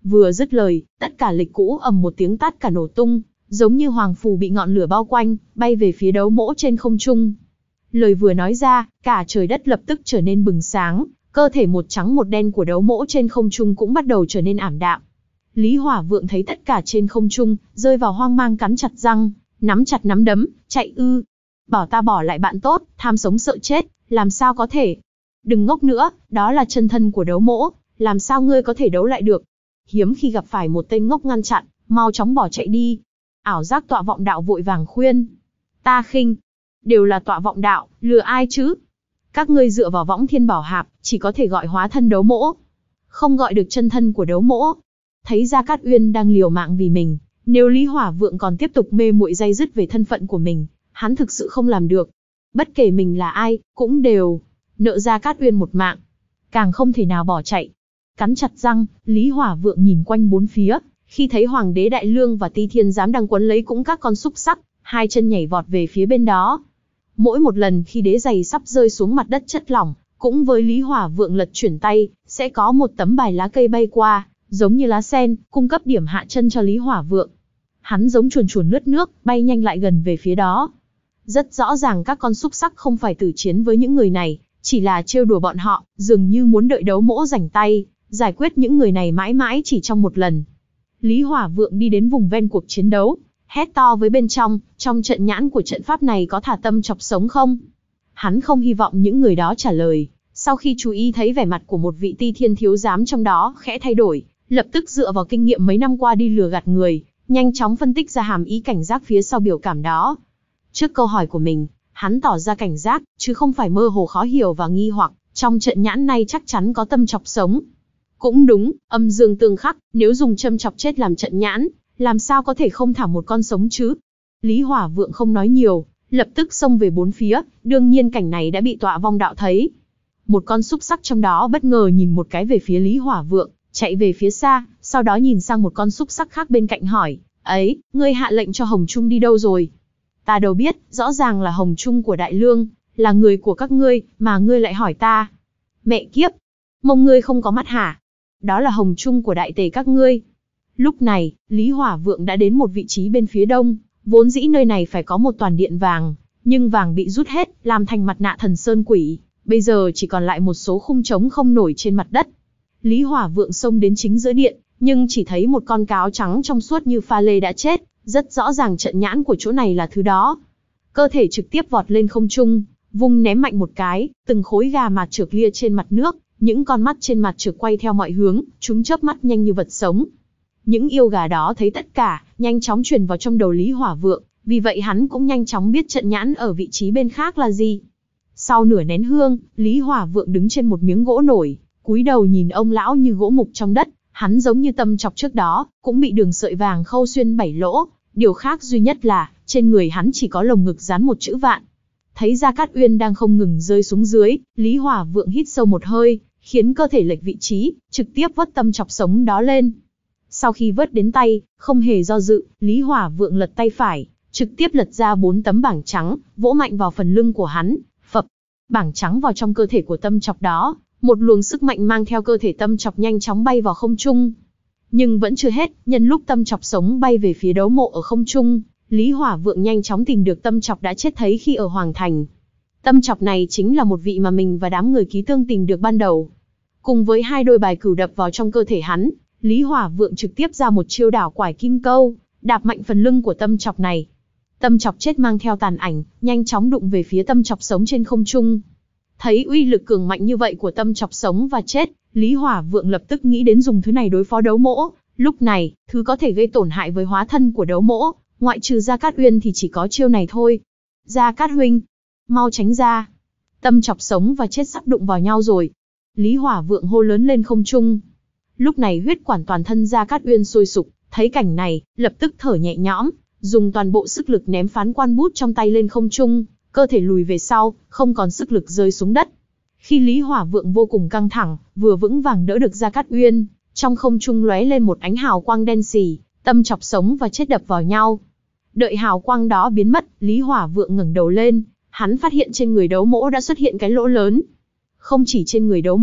Vừa dứt lời, tất cả lịch cũ ầm một tiếng tát cả nổ tung, giống như hoàng phù bị ngọn lửa bao quanh, bay về phía đấu mỗ trên không trung. Lời vừa nói ra, cả trời đất lập tức trở nên bừng sáng, cơ thể một trắng một đen của đấu mỗ trên không trung cũng bắt đầu trở nên ảm đạm. Lý Hỏa Vượng thấy tất cả trên không trung, rơi vào hoang mang cắn chặt răng, nắm chặt nắm đấm, chạy ư. Bảo ta bỏ lại bạn tốt, tham sống sợ chết, làm sao có thể. Đừng ngốc nữa, đó là chân thân của đấu mỗ, làm sao ngươi có thể đấu lại được. Hiếm khi gặp phải một tên ngốc ngăn chặn, mau chóng bỏ chạy đi. Ảo giác Tọa Vọng Đạo vội vàng khuyên. Ta khinh, đều là Tọa Vọng Đạo, lừa ai chứ? Các ngươi dựa vào Võng Thiên Bảo Hạp, chỉ có thể gọi hóa thân đấu mỗ, không gọi được chân thân của đấu mỗ. Thấy Gia Cát Uyên đang liều mạng vì mình, nếu Lý Hỏa Vượng còn tiếp tục mê muội day dứt về thân phận của mình, hắn thực sự không làm được. Bất kể mình là ai, cũng đều nợ Gia Cát Uyên một mạng, càng không thể nào bỏ chạy. Cắn chặt răng, Lý Hỏa Vượng nhìn quanh bốn phía, khi thấy Hoàng đế Đại Lương và Ti Thiên Giám đang quấn lấy cũng các con xúc sắc, hai chân nhảy vọt về phía bên đó. Mỗi một lần khi đế giày sắp rơi xuống mặt đất chất lỏng, cũng với Lý Hỏa Vượng lật chuyển tay, sẽ có một tấm bài lá cây bay qua, giống như lá sen, cung cấp điểm hạ chân cho Lý Hỏa Vượng. Hắn giống chuồn chuồn lướt nước, bay nhanh lại gần về phía đó. Rất rõ ràng các con xúc sắc không phải tử chiến với những người này, chỉ là trêu đùa bọn họ, dường như muốn đợi đấu mỗ rảnh tay, giải quyết những người này mãi mãi chỉ trong một lần. Lý Hỏa Vượng đi đến vùng ven cuộc chiến đấu, hét to với bên trong, trong trận nhãn của trận pháp này có thả tâm chọc sống không? Hắn không hy vọng những người đó trả lời, sau khi chú ý thấy vẻ mặt của một vị Ti Thiên thiếu giám trong đó khẽ thay đổi, lập tức dựa vào kinh nghiệm mấy năm qua đi lừa gạt người, nhanh chóng phân tích ra hàm ý cảnh giác phía sau biểu cảm đó. Trước câu hỏi của mình, hắn tỏ ra cảnh giác, chứ không phải mơ hồ khó hiểu và nghi hoặc, trong trận nhãn này chắc chắn có tâm chọc sống. Cũng đúng, âm dương tương khắc, nếu dùng châm chọc chết làm trận nhãn, làm sao có thể không thả một con sống chứ? Lý Hỏa Vượng không nói nhiều, lập tức xông về bốn phía, đương nhiên cảnh này đã bị Tọa Vong Đạo thấy. Một con xúc sắc trong đó bất ngờ nhìn một cái về phía Lý Hỏa Vượng, chạy về phía xa, sau đó nhìn sang một con xúc sắc khác bên cạnh hỏi, ấy, ngươi hạ lệnh cho Hồng Trung đi đâu rồi? Ta đâu biết, rõ ràng là Hồng Trung của Đại Lương, là người của các ngươi, mà ngươi lại hỏi ta. Mẹ kiếp, mông ngươi không có mắt hả? Đó là Hồng Trung của Đại Tề các ngươi. Lúc này, Lý Hỏa Vượng đã đến một vị trí bên phía đông, vốn dĩ nơi này phải có một toàn điện vàng, nhưng vàng bị rút hết, làm thành mặt nạ thần sơn quỷ, bây giờ chỉ còn lại một số khung trống không nổi trên mặt đất. Lý Hỏa Vượng xông đến chính giữa điện, nhưng chỉ thấy một con cáo trắng trong suốt như pha lê đã chết, rất rõ ràng trận nhãn của chỗ này là thứ đó. Cơ thể trực tiếp vọt lên không trung, vung ném mạnh một cái, từng khối gà mạt trược lia trên mặt nước, những con mắt trên mặt trược quay theo mọi hướng, chúng chớp mắt nhanh như vật sống. Những yêu gà đó thấy tất cả, nhanh chóng truyền vào trong đầu Lý Hỏa Vượng, vì vậy hắn cũng nhanh chóng biết trận nhãn ở vị trí bên khác là gì. Sau nửa nén hương, Lý Hỏa Vượng đứng trên một miếng gỗ nổi, cúi đầu nhìn ông lão như gỗ mục trong đất, hắn giống như tâm chọc trước đó, cũng bị đường sợi vàng khâu xuyên bảy lỗ, điều khác duy nhất là, trên người hắn chỉ có lồng ngực dán một chữ vạn. Thấy Gia Cát Uyên đang không ngừng rơi xuống dưới, Lý Hỏa Vượng hít sâu một hơi, khiến cơ thể lệch vị trí, trực tiếp vớt tâm chọc sống đó lên. Sau khi vớt đến tay, không hề do dự, Lý Hỏa Vượng lật tay phải, trực tiếp lật ra bốn tấm bảng trắng, vỗ mạnh vào phần lưng của hắn, phập. Bảng trắng vào trong cơ thể của tâm chọc đó, một luồng sức mạnh mang theo cơ thể tâm chọc nhanh chóng bay vào không trung. Nhưng vẫn chưa hết, nhân lúc tâm chọc sống bay về phía đấu mộ ở không trung, Lý Hỏa Vượng nhanh chóng tìm được tâm chọc đã chết thấy khi ở Hoàng Thành. Tâm chọc này chính là một vị mà mình và đám người ký tương tìm được ban đầu. Cùng với hai đôi bài cửu đập vào trong cơ thể hắn, Lý Hỏa Vượng trực tiếp ra một chiêu đảo quải kim câu, đạp mạnh phần lưng của tâm chọc này. Tâm chọc chết mang theo tàn ảnh, nhanh chóng đụng về phía tâm chọc sống trên không trung. Thấy uy lực cường mạnh như vậy của tâm chọc sống và chết, Lý Hỏa Vượng lập tức nghĩ đến dùng thứ này đối phó đấu mỗ. Lúc này, thứ có thể gây tổn hại với hóa thân của đấu mỗ, ngoại trừ Gia Cát Uyên thì chỉ có chiêu này thôi. Gia Cát huynh, mau tránh ra. Tâm chọc sống và chết sắp đụng vào nhau rồi. Lý Hỏa Vượng hô lớn lên không trung. Lúc này huyết quản toàn thân Gia Cát Uyên sôi sục, thấy cảnh này, lập tức thở nhẹ nhõm, dùng toàn bộ sức lực ném phán quan bút trong tay lên không trung, cơ thể lùi về sau, không còn sức lực rơi xuống đất. Khi Lý Hỏa Vượng vô cùng căng thẳng, vừa vững vàng đỡ được Gia Cát Uyên, trong không trung lóe lên một ánh hào quang đen sì, tâm chọc sống và chết đập vào nhau. Đợi hào quang đó biến mất, Lý Hỏa Vượng ngẩng đầu lên, hắn phát hiện trên người đấu mỗ đã xuất hiện cái lỗ lớn. Không chỉ trên người đấu mỗ,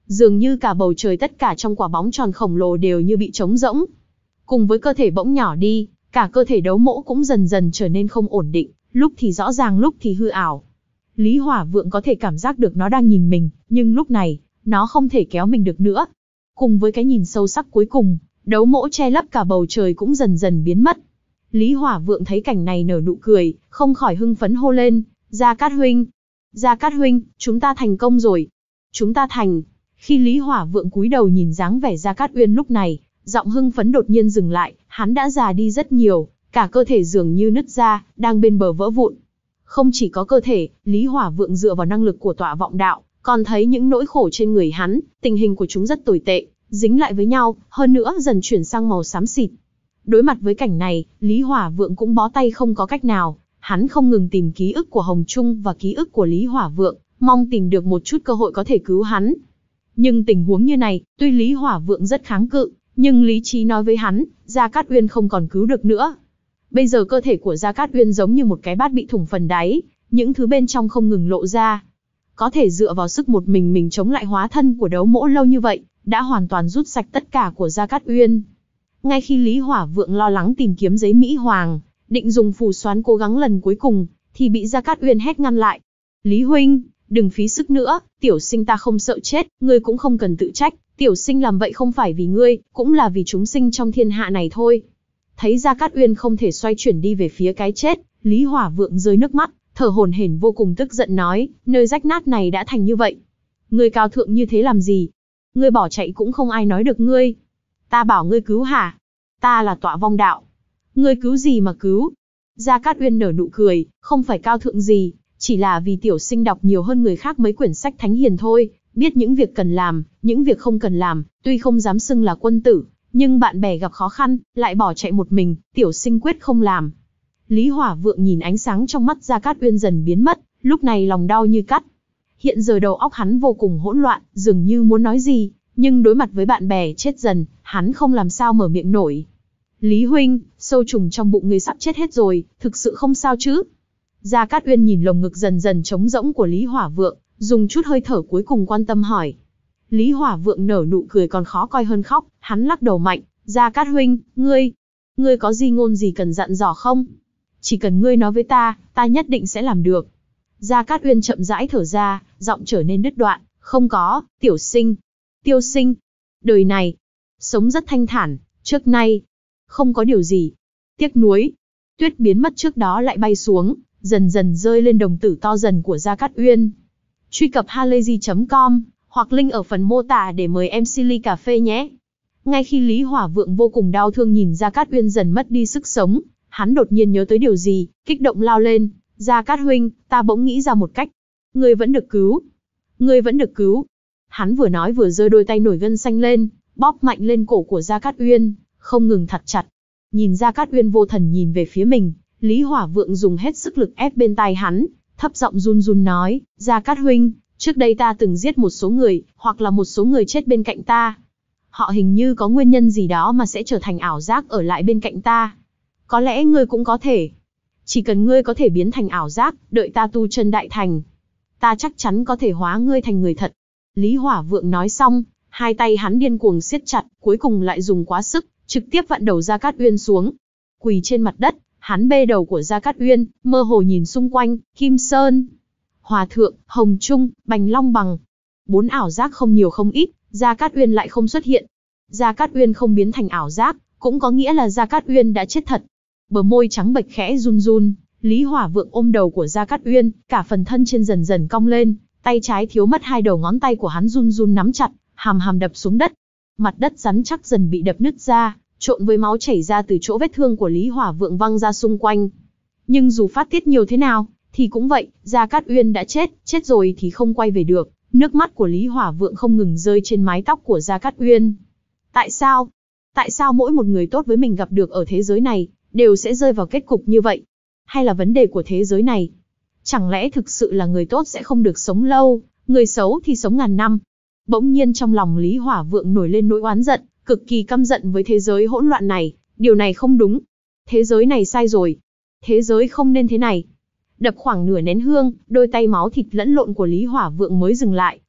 dường như cả bầu trời tất cả trong quả bóng tròn khổng lồ đều như bị trống rỗng. Cùng với cơ thể bỗng nhỏ đi, cả cơ thể đấu mỗ cũng dần dần trở nên không ổn định, lúc thì rõ ràng lúc thì hư ảo. Lý Hỏa Vượng có thể cảm giác được nó đang nhìn mình, nhưng lúc này, nó không thể kéo mình được nữa. Cùng với cái nhìn sâu sắc cuối cùng, đấu mỗ che lấp cả bầu trời cũng dần dần biến mất. Lý Hỏa Vượng thấy cảnh này nở nụ cười, không khỏi hưng phấn hô lên, Gia Cát huynh, Gia Cát huynh, chúng ta thành công rồi. Chúng ta thành. Khi Lý Hỏa Vượng cúi đầu nhìn dáng vẻ Gia Cát Uyên lúc này, giọng hưng phấn đột nhiên dừng lại, hắn đã già đi rất nhiều, cả cơ thể dường như nứt ra, đang bên bờ vỡ vụn. Không chỉ có cơ thể, Lý Hỏa Vượng dựa vào năng lực của tọa vọng đạo, còn thấy những nỗi khổ trên người hắn, tình hình của chúng rất tồi tệ, dính lại với nhau, hơn nữa dần chuyển sang màu xám xịt. Đối mặt với cảnh này, Lý Hỏa Vượng cũng bó tay không có cách nào, hắn không ngừng tìm ký ức của Hồng Trung và ký ức của Lý Hỏa Vượng, mong tìm được một chút cơ hội có thể cứu hắn. Nhưng tình huống như này, tuy Lý Hỏa Vượng rất kháng cự, nhưng lý trí nói với hắn, Gia Cát Uyên không còn cứu được nữa. Bây giờ cơ thể của Gia Cát Uyên giống như một cái bát bị thủng phần đáy, những thứ bên trong không ngừng lộ ra. Có thể dựa vào sức một mình mình chống lại hóa thân của đấu mỗ lâu như vậy, đã hoàn toàn rút sạch tất cả của Gia Cát Uyên. Ngay khi Lý Hỏa Vượng lo lắng tìm kiếm giấy Mỹ Hoàng, định dùng phù xoán cố gắng lần cuối cùng, thì bị Gia Cát Uyên hét ngăn lại. Lý huynh, đừng phí sức nữa, tiểu sinh ta không sợ chết, ngươi cũng không cần tự trách, tiểu sinh làm vậy không phải vì ngươi, cũng là vì chúng sinh trong thiên hạ này thôi. Thấy Gia Cát Uyên không thể xoay chuyển đi về phía cái chết, Lý Hỏa Vượng rơi nước mắt, thở hổn hển vô cùng tức giận nói, nơi rách nát này đã thành như vậy. Ngươi cao thượng như thế làm gì? Ngươi bỏ chạy cũng không ai nói được ngươi. Ta bảo ngươi cứu hả? Ta là tọa vong đạo. Ngươi cứu gì mà cứu? Gia Cát Uyên nở nụ cười, không phải cao thượng gì, chỉ là vì tiểu sinh đọc nhiều hơn người khác mấy quyển sách thánh hiền thôi, biết những việc cần làm, những việc không cần làm, tuy không dám xưng là quân tử, nhưng bạn bè gặp khó khăn, lại bỏ chạy một mình, tiểu sinh quyết không làm. Lý Hỏa Vượng nhìn ánh sáng trong mắt Gia Cát Uyên dần biến mất, lúc này lòng đau như cắt. Hiện giờ đầu óc hắn vô cùng hỗn loạn, dường như muốn nói gì, nhưng đối mặt với bạn bè chết dần, hắn không làm sao mở miệng nổi. Lý huynh, sâu trùng trong bụng người sắp chết hết rồi, thực sự không sao chứ? Gia Cát Uyên nhìn lồng ngực dần dần trống rỗng của Lý Hỏa Vượng, dùng chút hơi thở cuối cùng quan tâm hỏi. Lý Hỏa Vượng nở nụ cười còn khó coi hơn khóc, hắn lắc đầu mạnh, Gia Cát huynh, ngươi, ngươi có gì ngôn gì cần dặn dò không? Chỉ cần ngươi nói với ta, ta nhất định sẽ làm được. Gia Cát Uyên chậm rãi thở ra, giọng trở nên đứt đoạn, không có, tiểu sinh, tiêu sinh, đời này, sống rất thanh thản, trước nay, không có điều gì. Tiếc nuối, tuyết biến mất trước đó lại bay xuống, dần dần rơi lên đồng tử to dần của Gia Cát Uyên. Truy cập halayzi chấm com, hoặc link ở phần mô tả để mời em xê ly cà phê nhé. Ngay khi Lý Hỏa Vượng vô cùng đau thương nhìn Gia Cát Uyên dần mất đi sức sống, hắn đột nhiên nhớ tới điều gì, kích động lao lên, Gia Cát huynh, ta bỗng nghĩ ra một cách. Ngươi vẫn được cứu. Ngươi vẫn được cứu. Hắn vừa nói vừa giơ đôi tay nổi gân xanh lên, bóp mạnh lên cổ của Gia Cát Uyên, không ngừng thắt chặt. Nhìn Gia Cát Uyên vô thần nhìn về phía mình, Lý Hỏa Vượng dùng hết sức lực ép bên tai hắn, thấp giọng run run nói, Gia Cát huynh, trước đây ta từng giết một số người, hoặc là một số người chết bên cạnh ta. Họ hình như có nguyên nhân gì đó mà sẽ trở thành ảo giác ở lại bên cạnh ta. Có lẽ ngươi cũng có thể. Chỉ cần ngươi có thể biến thành ảo giác, đợi ta tu chân đại thành, ta chắc chắn có thể hóa ngươi thành người thật. Lý Hỏa Vượng nói xong, hai tay hắn điên cuồng siết chặt, cuối cùng lại dùng quá sức, trực tiếp vặn đầu Gia Cát Uyên xuống. Quỳ trên mặt đất, hắn bê đầu của Gia Cát Uyên, mơ hồ nhìn xung quanh, Kim Sơn, Hòa Thượng, Hồng Trung, Bành Long Bằng. Bốn ảo giác không nhiều không ít, Gia Cát Uyên lại không xuất hiện. Gia Cát Uyên không biến thành ảo giác, cũng có nghĩa là Gia Cát Uyên đã chết thật. Bờ môi trắng bệch khẽ run run, Lý Hỏa Vượng ôm đầu của Gia Cát Uyên, cả phần thân trên dần dần cong lên, tay trái thiếu mất hai đầu ngón tay của hắn run run nắm chặt, hàm hàm đập xuống đất. Mặt đất rắn chắc dần bị đập nứt ra, trộn với máu chảy ra từ chỗ vết thương của Lý Hỏa Vượng văng ra xung quanh. Nhưng dù phát tiết nhiều thế nào, thì cũng vậy, Gia Cát Uyên đã chết, chết rồi thì không quay về được. Nước mắt của Lý Hỏa Vượng không ngừng rơi trên mái tóc của Gia Cát Uyên. Tại sao? Tại sao mỗi một người tốt với mình gặp được ở thế giới này, đều sẽ rơi vào kết cục như vậy? Hay là vấn đề của thế giới này? Chẳng lẽ thực sự là người tốt sẽ không được sống lâu, người xấu thì sống ngàn năm? Bỗng nhiên trong lòng Lý Hỏa Vượng nổi lên nỗi oán giận, cực kỳ căm giận với thế giới hỗn loạn này, điều này không đúng. Thế giới này sai rồi. Thế giới không nên thế này. Đập khoảng nửa nén hương, đôi tay máu thịt lẫn lộn của Lý Hỏa Vượng mới dừng lại,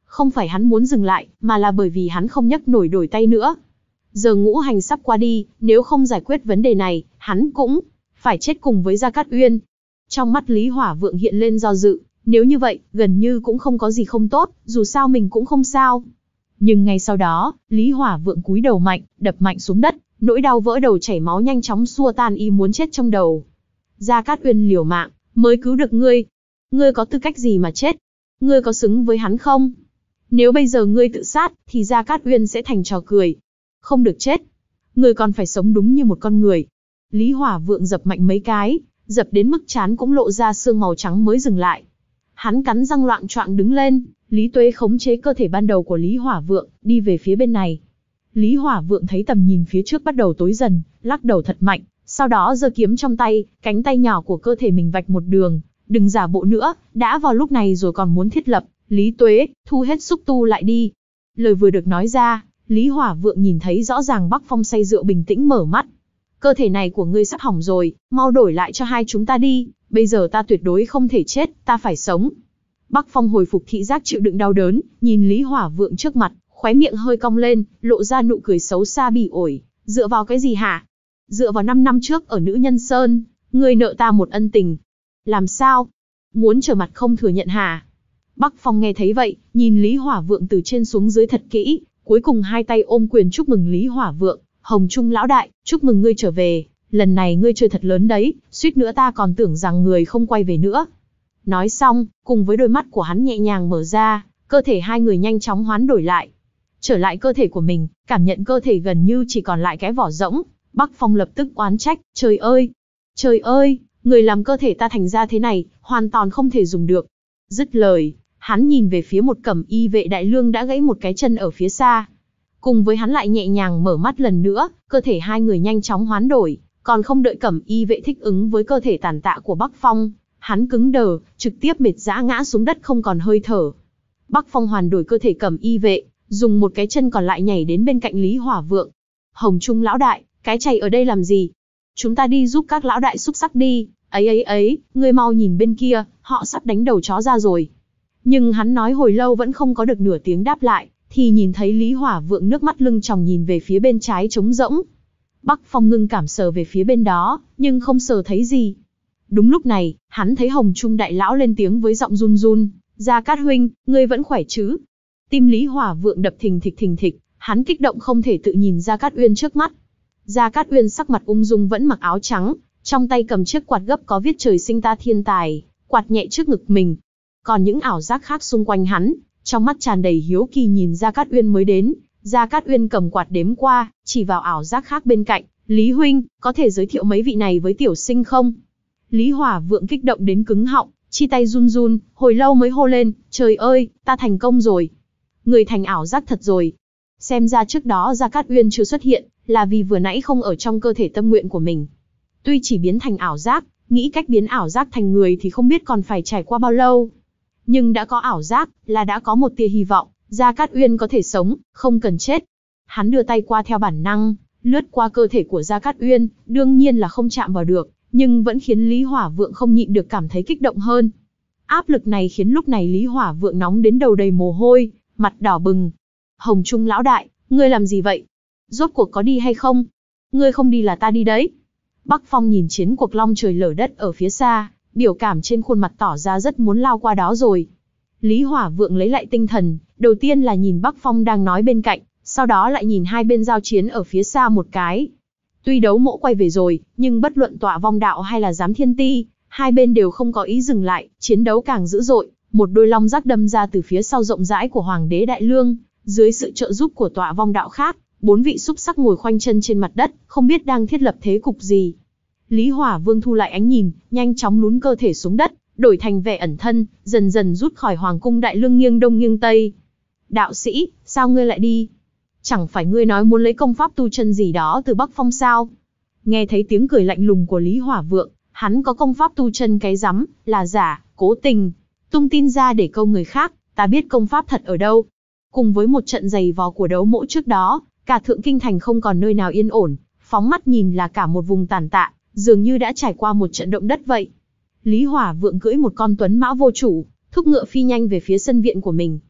Không phải hắn muốn dừng lại, mà là bởi vì hắn không nhấc nổi đổi tay nữa. Giờ ngũ hành sắp qua đi, nếu không giải quyết vấn đề này, hắn cũng phải chết cùng với Gia Cát Uyên. Trong mắt Lý Hỏa Vượng hiện lên do dự, nếu như vậy, gần như cũng không có gì không tốt, dù sao mình cũng không sao. Nhưng ngay sau đó, Lý Hỏa Vượng cúi đầu mạnh, đập mạnh xuống đất, nỗi đau vỡ đầu chảy máu nhanh chóng xua tan y muốn chết trong đầu. Gia Cát Uyên liều mạng, mới cứu được ngươi. Ngươi có tư cách gì mà chết? Ngươi có xứng với hắn không? Nếu bây giờ ngươi tự sát, thì Gia Cát Uyên sẽ thành trò cười. Không được chết. Ngươi còn phải sống đúng như một con người. Lý Hỏa Vượng dập mạnh mấy cái, dập đến mức trán cũng lộ ra xương màu trắng mới dừng lại. Hắn cắn răng loạng choạng đứng lên, Lý Tuế khống chế cơ thể ban đầu của Lý Hỏa Vượng, đi về phía bên này. Lý Hỏa Vượng thấy tầm nhìn phía trước bắt đầu tối dần, lắc đầu thật mạnh, sau đó giơ kiếm trong tay, cánh tay nhỏ của cơ thể mình vạch một đường, đừng giả bộ nữa, đã vào lúc này rồi còn muốn thiết lập, Lý Tuế, thu hết xúc tu lại đi. Lời vừa được nói ra, Lý Hỏa Vượng nhìn thấy rõ ràng Bắc Phong say rượu bình tĩnh mở mắt. Cơ thể này của ngươi sắp hỏng rồi, mau đổi lại cho hai chúng ta đi, bây giờ ta tuyệt đối không thể chết, ta phải sống. Bắc Phong hồi phục thị giác chịu đựng đau đớn, nhìn Lý Hỏa Vượng trước mặt, khóe miệng hơi cong lên, lộ ra nụ cười xấu xa bỉ ổi. Dựa vào cái gì hả? Dựa vào năm năm trước ở Nữ Nhân Sơn, ngươi nợ ta một ân tình. Làm sao? Muốn trở mặt không thừa nhận hả? Bắc Phong nghe thấy vậy, nhìn Lý Hỏa Vượng từ trên xuống dưới thật kỹ, cuối cùng hai tay ôm quyền chúc mừng Lý Hỏa Vượng. Hồng Trung lão đại, chúc mừng ngươi trở về, lần này ngươi chơi thật lớn đấy, suýt nữa ta còn tưởng rằng người không quay về nữa. Nói xong, cùng với đôi mắt của hắn nhẹ nhàng mở ra, cơ thể hai người nhanh chóng hoán đổi lại. Trở lại cơ thể của mình, cảm nhận cơ thể gần như chỉ còn lại cái vỏ rỗng, Bắc Phong lập tức oán trách, trời ơi, trời ơi, người làm cơ thể ta thành ra thế này, hoàn toàn không thể dùng được. Dứt lời, hắn nhìn về phía một cẩm y vệ đại lương đã gãy một cái chân ở phía xa. Cùng với hắn lại nhẹ nhàng mở mắt lần nữa, cơ thể hai người nhanh chóng hoán đổi, còn không đợi cẩm y vệ thích ứng với cơ thể tàn tạ của Bắc Phong, hắn cứng đờ, trực tiếp mệt dã ngã xuống đất không còn hơi thở. Bắc Phong hoàn đổi cơ thể cẩm y vệ, dùng một cái chân còn lại nhảy đến bên cạnh Lý Hỏa Vượng. Hồng Trung lão đại, cái chày ở đây làm gì? Chúng ta đi giúp các lão đại xúc sắc đi, ấy ấy ấy, ngươi mau nhìn bên kia, họ sắp đánh đầu chó ra rồi. Nhưng hắn nói hồi lâu vẫn không có được nửa tiếng đáp lại, thì nhìn thấy Lý Hỏa Vượng nước mắt lưng tròng nhìn về phía bên trái trống rỗng. Bắc Phong ngưng cảm sờ về phía bên đó, nhưng không sờ thấy gì. Đúng lúc này, hắn thấy Hồng Trung đại lão lên tiếng với giọng run run, Gia Cát huynh, ngươi vẫn khỏe chứ? Tim Lý Hỏa Vượng đập thình thịch thình thịch, hắn kích động không thể tự nhìn Gia Cát Uyên trước mắt. Gia Cát Uyên sắc mặt ung dung vẫn mặc áo trắng, trong tay cầm chiếc quạt gấp có viết trời sinh ta thiên tài, quạt nhẹ trước ngực mình. Còn những ảo giác khác xung quanh hắn, trong mắt tràn đầy hiếu kỳ nhìn Gia Cát Uyên mới đến. Gia Cát Uyên cầm quạt đếm qua, chỉ vào ảo giác khác bên cạnh, Lý huynh, có thể giới thiệu mấy vị này với tiểu sinh không? Lý Hỏa Vượng kích động đến cứng họng, chi tay run run, hồi lâu mới hô lên, trời ơi, ta thành công rồi. Người thành ảo giác thật rồi. Xem ra trước đó Gia Cát Uyên chưa xuất hiện, là vì vừa nãy không ở trong cơ thể tâm nguyện của mình. Tuy chỉ biến thành ảo giác, nghĩ cách biến ảo giác thành người thì không biết còn phải trải qua bao lâu. Nhưng đã có ảo giác, là đã có một tia hy vọng, Gia Cát Uyên có thể sống, không cần chết. Hắn đưa tay qua theo bản năng, lướt qua cơ thể của Gia Cát Uyên, đương nhiên là không chạm vào được, nhưng vẫn khiến Lý Hỏa Vượng không nhịn được cảm thấy kích động hơn. Áp lực này khiến lúc này Lý Hỏa Vượng nóng đến đầu đầy mồ hôi, mặt đỏ bừng. Hồng Trung lão đại, ngươi làm gì vậy? Rốt cuộc có đi hay không? Ngươi không đi là ta đi đấy. Bắc Phong nhìn chiến cuộc long trời lở đất ở phía xa, biểu cảm trên khuôn mặt tỏ ra rất muốn lao qua đó rồi. Lý Hỏa Vượng lấy lại tinh thần, đầu tiên là nhìn Bắc Phong đang nói bên cạnh, sau đó lại nhìn hai bên giao chiến ở phía xa một cái. Tuy đấu mộ quay về rồi, nhưng bất luận Tọa Vong Đạo hay là Giám Thiên Ti, hai bên đều không có ý dừng lại, chiến đấu càng dữ dội, một đôi long giác đâm ra từ phía sau rộng rãi của Hoàng đế Đại Lương, dưới sự trợ giúp của Tọa Vong Đạo khác, bốn vị xúc sắc ngồi khoanh chân trên mặt đất, không biết đang thiết lập thế cục gì. Lý Hỏa Vương thu lại ánh nhìn, nhanh chóng lún cơ thể xuống đất, đổi thành vẻ ẩn thân, dần dần rút khỏi Hoàng cung Đại Lương nghiêng đông nghiêng tây. Đạo sĩ, sao ngươi lại đi? Chẳng phải ngươi nói muốn lấy công pháp tu chân gì đó từ Bắc Phong sao? Nghe thấy tiếng cười lạnh lùng của Lý Hỏa Vượng, hắn có công pháp tu chân cái rắm, là giả, cố tình tung tin ra để câu người khác, ta biết công pháp thật ở đâu. Cùng với một trận giày vò của đấu mỗ trước đó, cả Thượng Kinh Thành không còn nơi nào yên ổn, phóng mắt nhìn là cả một vùng tàn tạ, dường như đã trải qua một trận động đất vậy. Lý Hỏa Vượng cưỡi một con tuấn mã vô chủ, thúc ngựa phi nhanh về phía sân viện của mình.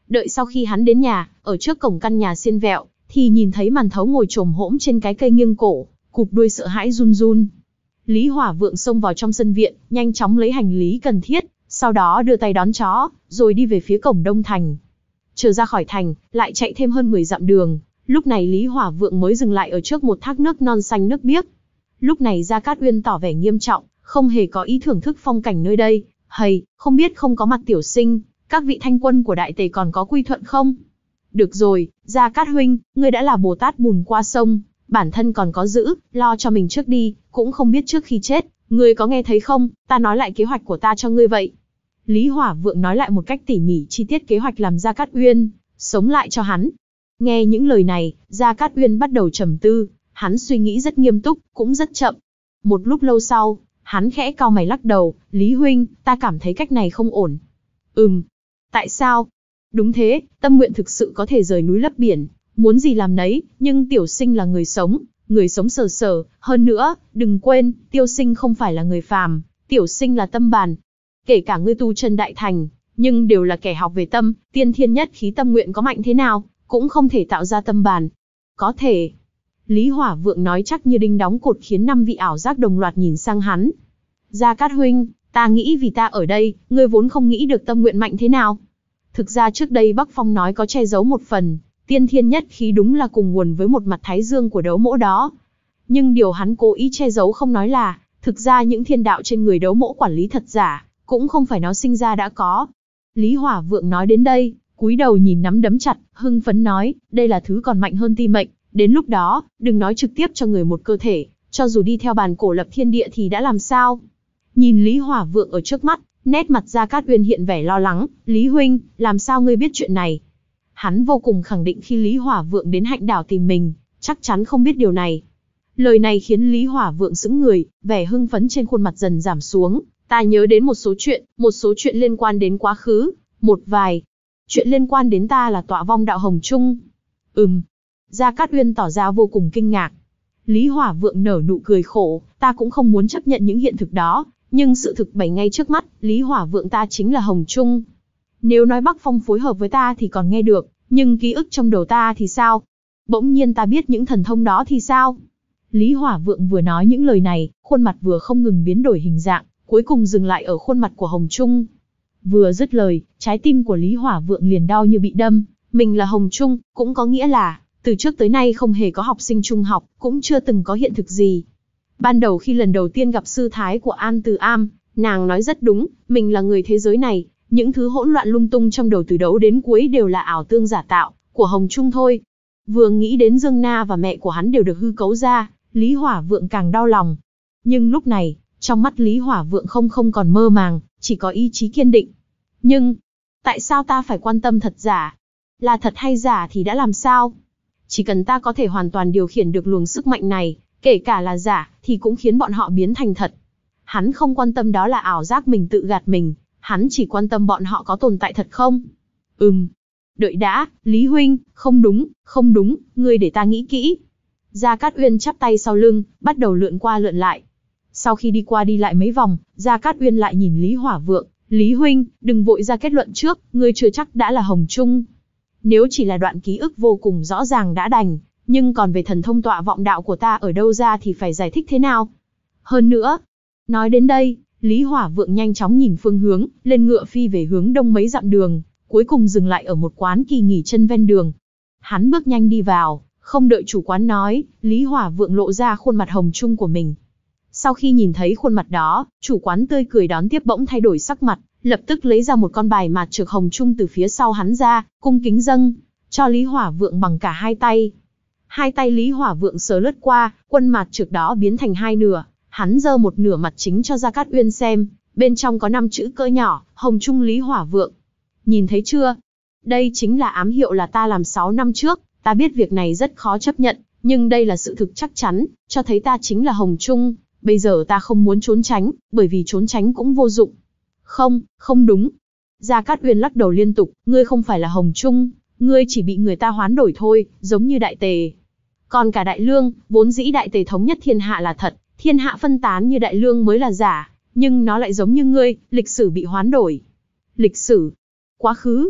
Đợi sau khi hắn đến nhà, ở trước cổng căn nhà xiên vẹo, thì nhìn thấy Màn Thấu ngồi chồm hỗm trên cái cây nghiêng cổ, cụp đuôi sợ hãi run run. Lý Hỏa Vượng xông vào trong sân viện, nhanh chóng lấy hành lý cần thiết, sau đó đưa tay đón chó, rồi đi về phía cổng Đông Thành. Chờ ra khỏi thành, lại chạy thêm hơn mười dặm đường, lúc này Lý Hỏa Vượng mới dừng lại ở trước một thác nước non xanh nước biếc. Lúc này Gia Cát Uyên tỏ vẻ nghiêm trọng, không hề có ý thưởng thức phong cảnh nơi đây. Hầy, không biết không có mặt tiểu sinh, các vị thanh quân của Đại Tề còn có quy thuận không? Được rồi, Gia Cát huynh, ngươi đã là Bồ Tát bùn qua sông, bản thân còn có giữ, lo cho mình trước đi, cũng không biết trước khi chết, ngươi có nghe thấy không, ta nói lại kế hoạch của ta cho ngươi vậy. Lý Hỏa Vượng nói lại một cách tỉ mỉ chi tiết kế hoạch làm Gia Cát Uyên sống lại cho hắn. Nghe những lời này, Gia Cát Uyên bắt đầu trầm tư, hắn suy nghĩ rất nghiêm túc, cũng rất chậm. Một lúc lâu sau, hắn khẽ cau mày lắc đầu, Lý huynh, ta cảm thấy cách này không ổn. Ừm, tại sao? Đúng thế, tâm nguyện thực sự có thể rời núi lấp biển, muốn gì làm nấy, nhưng tiểu sinh là người sống, người sống sờ sờ, hơn nữa, đừng quên, tiêu sinh không phải là người phàm, tiểu sinh là tâm bàn. Kể cả ngươi tu chân đại thành, nhưng đều là kẻ học về tâm, tiên thiên nhất khí tâm nguyện có mạnh thế nào, cũng không thể tạo ra tâm bàn. Có thể. Lý Hỏa Vượng nói chắc như đinh đóng cột khiến năm vị ảo giác đồng loạt nhìn sang hắn. Gia Cát huynh, ta nghĩ vì ta ở đây, ngươi vốn không nghĩ được tâm nguyện mạnh thế nào. Thực ra trước đây Bắc Phong nói có che giấu một phần, tiên thiên nhất khí đúng là cùng nguồn với một mặt thái dương của đấu mỗ đó. Nhưng điều hắn cố ý che giấu không nói là, thực ra những thiên đạo trên người đấu mỗ quản lý thật giả, cũng không phải nó sinh ra đã có. Lý Hỏa Vượng nói đến đây, cúi đầu nhìn nắm đấm chặt, hưng phấn nói, đây là thứ còn mạnh hơn ti mệnh, đến lúc đó, đừng nói trực tiếp cho người một cơ thể, cho dù đi theo bàn cổ lập thiên địa thì đã làm sao. Nhìn Lý Hỏa Vượng ở trước mắt, nét mặt Gia Cát Uyên hiện vẻ lo lắng, Lý huynh, làm sao ngươi biết chuyện này? Hắn vô cùng khẳng định khi Lý Hỏa Vượng đến Hạnh Đảo tìm mình, chắc chắn không biết điều này. Lời này khiến Lý Hỏa Vượng sững người, vẻ hưng phấn trên khuôn mặt dần giảm xuống. Ta nhớ đến một số chuyện, một số chuyện liên quan đến quá khứ, một vài. Chuyện liên quan đến ta là tọa vong đạo Hồng Trung. Ừm. Gia Cát Uyên tỏ ra vô cùng kinh ngạc. Lý Hỏa Vượng nở nụ cười khổ, ta cũng không muốn chấp nhận những hiện thực đó, nhưng sự thực bày ngay trước mắt, Lý Hỏa Vượng ta chính là Hồng Trung. Nếu nói Bắc Phong phối hợp với ta thì còn nghe được, nhưng ký ức trong đầu ta thì sao? Bỗng nhiên ta biết những thần thông đó thì sao? Lý Hỏa Vượng vừa nói những lời này, khuôn mặt vừa không ngừng biến đổi hình dạng, cuối cùng dừng lại ở khuôn mặt của Hồng Trung. Vừa dứt lời, trái tim của Lý Hỏa Vượng liền đau như bị đâm, mình là Hồng Trung, cũng có nghĩa là, từ trước tới nay không hề có học sinh trung học, cũng chưa từng có hiện thực gì. Ban đầu khi lần đầu tiên gặp sư thái của An Từ Am, nàng nói rất đúng, mình là người thế giới này, những thứ hỗn loạn lung tung trong đầu từ đầu đến cuối đều là ảo tương giả tạo, của Hồng Trung thôi. Vừa nghĩ đến Dương Na và mẹ của hắn đều được hư cấu ra, Lý Hỏa Vượng càng đau lòng. Nhưng lúc này, trong mắt Lý Hỏa Vượng không không còn mơ màng, chỉ có ý chí kiên định. Nhưng, tại sao ta phải quan tâm thật giả? Là thật hay giả thì đã làm sao? Chỉ cần ta có thể hoàn toàn điều khiển được luồng sức mạnh này, kể cả là giả, thì cũng khiến bọn họ biến thành thật. Hắn không quan tâm đó là ảo giác mình tự gạt mình, hắn chỉ quan tâm bọn họ có tồn tại thật không? Ừm. Đợi đã, Lý huynh, không đúng, không đúng, ngươi để ta nghĩ kỹ. Gia Cát Uyên chắp tay sau lưng, bắt đầu lượn qua lượn lại. Sau khi đi qua đi lại mấy vòng, Gia Cát Uyên lại nhìn Lý Hỏa Vượng, Lý huynh, đừng vội ra kết luận trước, ngươi chưa chắc đã là Hồng Trung. Nếu chỉ là đoạn ký ức vô cùng rõ ràng đã đành, nhưng còn về thần thông tọa vọng đạo của ta ở đâu ra thì phải giải thích thế nào? Hơn nữa, nói đến đây, Lý Hỏa Vượng nhanh chóng nhìn phương hướng, lên ngựa phi về hướng đông mấy dặm đường, cuối cùng dừng lại ở một quán kỳ nghỉ chân ven đường. Hắn bước nhanh đi vào, không đợi chủ quán nói, Lý Hỏa Vượng lộ ra khuôn mặt Hồng Trung của mình. Sau khi nhìn thấy khuôn mặt đó, chủ quán tươi cười đón tiếp bỗng thay đổi sắc mặt, lập tức lấy ra một con bài mạt trược Hồng Trung từ phía sau hắn ra, cung kính dâng cho Lý Hỏa Vượng bằng cả hai tay. Hai tay Lý Hỏa Vượng sờ lướt qua, quân mạt trược đó biến thành hai nửa, hắn giơ một nửa mặt chính cho Gia Cát Uyên xem, bên trong có năm chữ cỡ nhỏ, Hồng Trung Lý Hỏa Vượng. Nhìn thấy chưa? Đây chính là ám hiệu là ta làm sáu năm trước, ta biết việc này rất khó chấp nhận, nhưng đây là sự thực chắc chắn, cho thấy ta chính là Hồng Trung, bây giờ ta không muốn trốn tránh, bởi vì trốn tránh cũng vô dụng. Không, không đúng. Gia Cát Uyên lắc đầu liên tục, ngươi không phải là Hồng Trung, ngươi chỉ bị người ta hoán đổi thôi, giống như Đại Tề. Còn cả Đại Lương, vốn dĩ Đại Tề thống nhất thiên hạ là thật, thiên hạ phân tán như Đại Lương mới là giả, nhưng nó lại giống như ngươi, lịch sử bị hoán đổi. Lịch sử? Quá khứ?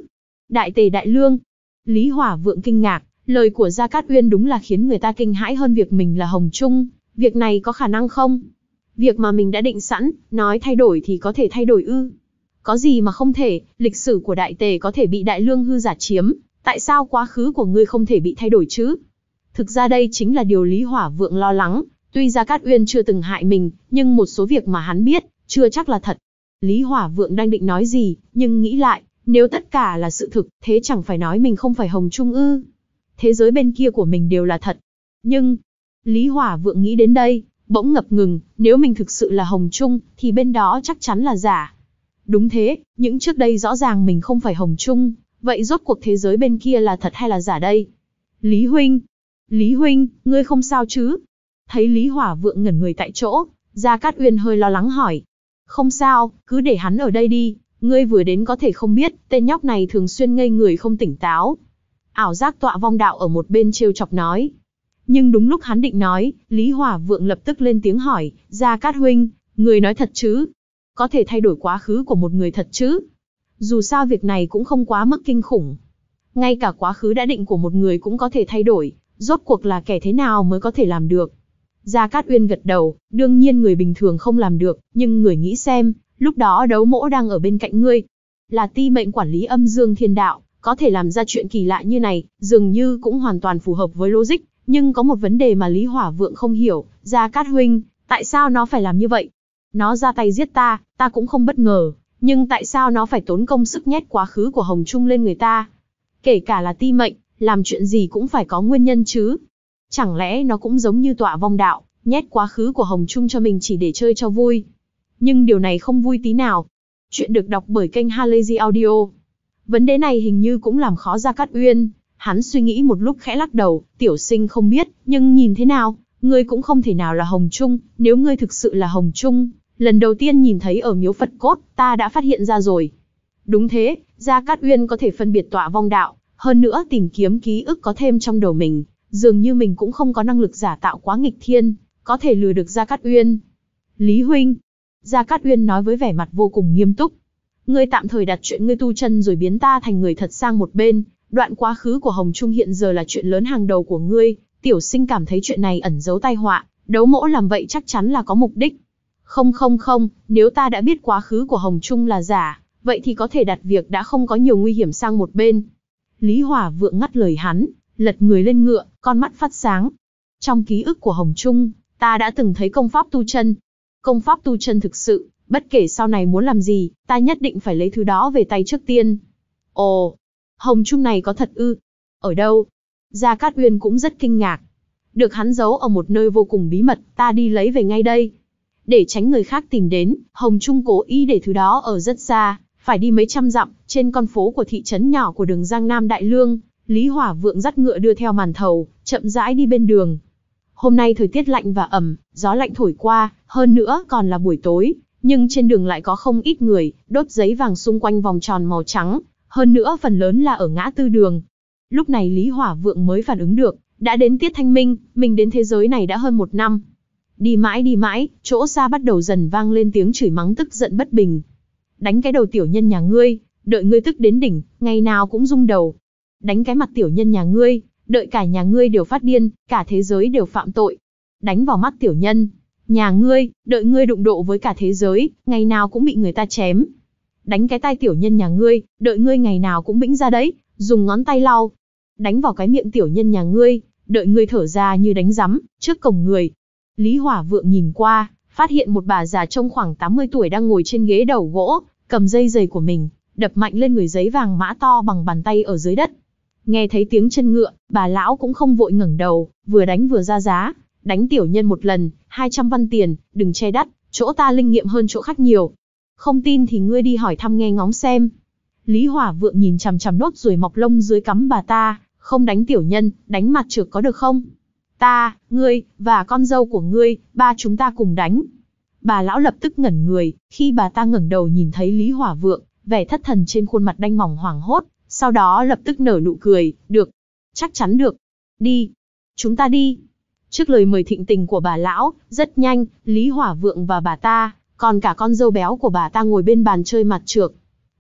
Đại Tề Đại Lương. Lý Hỏa Vượng kinh ngạc, lời của Gia Cát Uyên đúng là khiến người ta kinh hãi hơn việc mình là Hồng Trung, việc này có khả năng không? Việc mà mình đã định sẵn, nói thay đổi thì có thể thay đổi ư? Có gì mà không thể, lịch sử của Đại Tề có thể bị Đại Lương hư giả chiếm, tại sao quá khứ của ngươi không thể bị thay đổi chứ? Thực ra đây chính là điều Lý Hỏa Vượng lo lắng, tuy Gia Cát Uyên chưa từng hại mình, nhưng một số việc mà hắn biết, chưa chắc là thật. Lý Hỏa Vượng đang định nói gì, nhưng nghĩ lại, nếu tất cả là sự thực, thế chẳng phải nói mình không phải Hồng Trung ư? Thế giới bên kia của mình đều là thật. Nhưng, Lý Hỏa Vượng nghĩ đến đây, bỗng ngập ngừng, nếu mình thực sự là Hồng Trung, thì bên đó chắc chắn là giả. Đúng thế, những trước đây rõ ràng mình không phải Hồng Trung, vậy rốt cuộc thế giới bên kia là thật hay là giả đây? Lý Huynh, Lý Huynh, ngươi không sao chứ? Thấy Lý Hỏa Vượng ngẩn người tại chỗ, Gia Cát Uyên hơi lo lắng hỏi. Không sao, cứ để hắn ở đây đi, ngươi vừa đến có thể không biết, tên nhóc này thường xuyên ngây người không tỉnh táo. Ảo giác Tọa Vong Đạo ở một bên trêu chọc nói. Nhưng đúng lúc hắn định nói, Lý Hỏa Vượng lập tức lên tiếng hỏi, Gia Cát Huynh, người nói thật chứ? Có thể thay đổi quá khứ của một người thật chứ? Dù sao việc này cũng không quá mức kinh khủng. Ngay cả quá khứ đã định của một người cũng có thể thay đổi, rốt cuộc là kẻ thế nào mới có thể làm được? Gia Cát Uyên gật đầu, đương nhiên người bình thường không làm được, nhưng người nghĩ xem, lúc đó Đấu Mỗ đang ở bên cạnh ngươi, là ti mệnh quản lý âm dương thiên đạo, có thể làm ra chuyện kỳ lạ như này, dường như cũng hoàn toàn phù hợp với logic, nhưng có một vấn đề mà Lý Hỏa Vượng không hiểu, Gia Cát Huynh, tại sao nó phải làm như vậy? Nó ra tay giết ta, ta cũng không bất ngờ, nhưng tại sao nó phải tốn công sức nhét quá khứ của Hồng Trung lên người ta? Kể cả là ti mệnh, làm chuyện gì cũng phải có nguyên nhân chứ. Chẳng lẽ nó cũng giống như Tọa Vong Đạo, nhét quá khứ của Hồng Trung cho mình chỉ để chơi cho vui? Nhưng điều này không vui tí nào. Chuyện được đọc bởi kênh Halazy Audio. Vấn đề này hình như cũng làm khó Gia Cát Uyên. Hắn suy nghĩ một lúc khẽ lắc đầu, tiểu sinh không biết, nhưng nhìn thế nào, ngươi cũng không thể nào là Hồng Trung, nếu ngươi thực sự là Hồng Trung, lần đầu tiên nhìn thấy ở miếu Phật cốt, ta đã phát hiện ra rồi. Đúng thế, Gia Cát Uyên có thể phân biệt Tọa Vong Đạo, hơn nữa tìm kiếm ký ức có thêm trong đầu mình, dường như mình cũng không có năng lực giả tạo quá nghịch thiên, có thể lừa được Gia Cát Uyên. Lý Huynh, Gia Cát Uyên nói với vẻ mặt vô cùng nghiêm túc. Ngươi tạm thời đặt chuyện ngươi tu chân rồi biến ta thành người thật sang một bên, đoạn quá khứ của Hồng Trung hiện giờ là chuyện lớn hàng đầu của ngươi, tiểu sinh cảm thấy chuyện này ẩn giấu tai họa, Đấu Mỗ làm vậy chắc chắn là có mục đích. Không không không, nếu ta đã biết quá khứ của Hồng Trung là giả, vậy thì có thể đặt việc đã không có nhiều nguy hiểm sang một bên. Lý Hỏa Vượng ngắt lời hắn, lật người lên ngựa, con mắt phát sáng. Trong ký ức của Hồng Trung, ta đã từng thấy công pháp tu chân. Công pháp tu chân thực sự, bất kể sau này muốn làm gì, ta nhất định phải lấy thứ đó về tay trước tiên. Ồ, Hồng Trung này có thật ư? Ở đâu? Gia Cát Uyên cũng rất kinh ngạc. Được hắn giấu ở một nơi vô cùng bí mật, ta đi lấy về ngay đây. Để tránh người khác tìm đến, Hồng Trung cố ý để thứ đó ở rất xa, phải đi mấy trăm dặm, trên con phố của thị trấn nhỏ của đường Giang Nam Đại Lương. Lý Hỏa Vượng dắt ngựa đưa theo màn thầu, chậm rãi đi bên đường. Hôm nay thời tiết lạnh và ẩm, gió lạnh thổi qua, hơn nữa còn là buổi tối, nhưng trên đường lại có không ít người, đốt giấy vàng xung quanh vòng tròn màu trắng, hơn nữa phần lớn là ở ngã tư đường. Lúc này Lý Hỏa Vượng mới phản ứng được, đã đến tiết thanh minh, mình đến thế giới này đã hơn một năm. Đi mãi đi mãi, chỗ xa bắt đầu dần vang lên tiếng chửi mắng tức giận bất bình. Đánh cái đầu tiểu nhân nhà ngươi, đợi ngươi tức đến đỉnh, ngày nào cũng rung đầu. Đánh cái mặt tiểu nhân nhà ngươi, đợi cả nhà ngươi đều phát điên, cả thế giới đều phạm tội. Đánh vào mắt tiểu nhân nhà ngươi, đợi ngươi đụng độ với cả thế giới, ngày nào cũng bị người ta chém. Đánh cái tai tiểu nhân nhà ngươi, đợi ngươi ngày nào cũng bĩnh ra đấy, dùng ngón tay lau. Đánh vào cái miệng tiểu nhân nhà ngươi, đợi ngươi thở ra như đánh rắm, trước cổng người. Lý Hỏa Vượng nhìn qua, phát hiện một bà già trông khoảng tám mươi tuổi đang ngồi trên ghế đầu gỗ, cầm dây giày của mình, đập mạnh lên người giấy vàng mã to bằng bàn tay ở dưới đất. Nghe thấy tiếng chân ngựa, bà lão cũng không vội ngẩng đầu, vừa đánh vừa ra giá. Đánh tiểu nhân một lần, hai trăm văn tiền, đừng che đắt, chỗ ta linh nghiệm hơn chỗ khác nhiều. Không tin thì ngươi đi hỏi thăm nghe ngóng xem. Lý Hỏa Vượng nhìn chằm chằm nốt ruồi mọc lông dưới cắm bà ta, không đánh tiểu nhân, đánh mặt trược có được không? Ta, ngươi, và con dâu của ngươi, ba chúng ta cùng đánh. Bà lão lập tức ngẩn người, khi bà ta ngẩng đầu nhìn thấy Lý Hỏa Vượng, vẻ thất thần trên khuôn mặt đanh mỏng hoảng hốt, sau đó lập tức nở nụ cười, được, chắc chắn được. Đi, chúng ta đi. Trước lời mời thịnh tình của bà lão, rất nhanh, Lý Hỏa Vượng và bà ta, còn cả con dâu béo của bà ta ngồi bên bàn chơi mặt trược.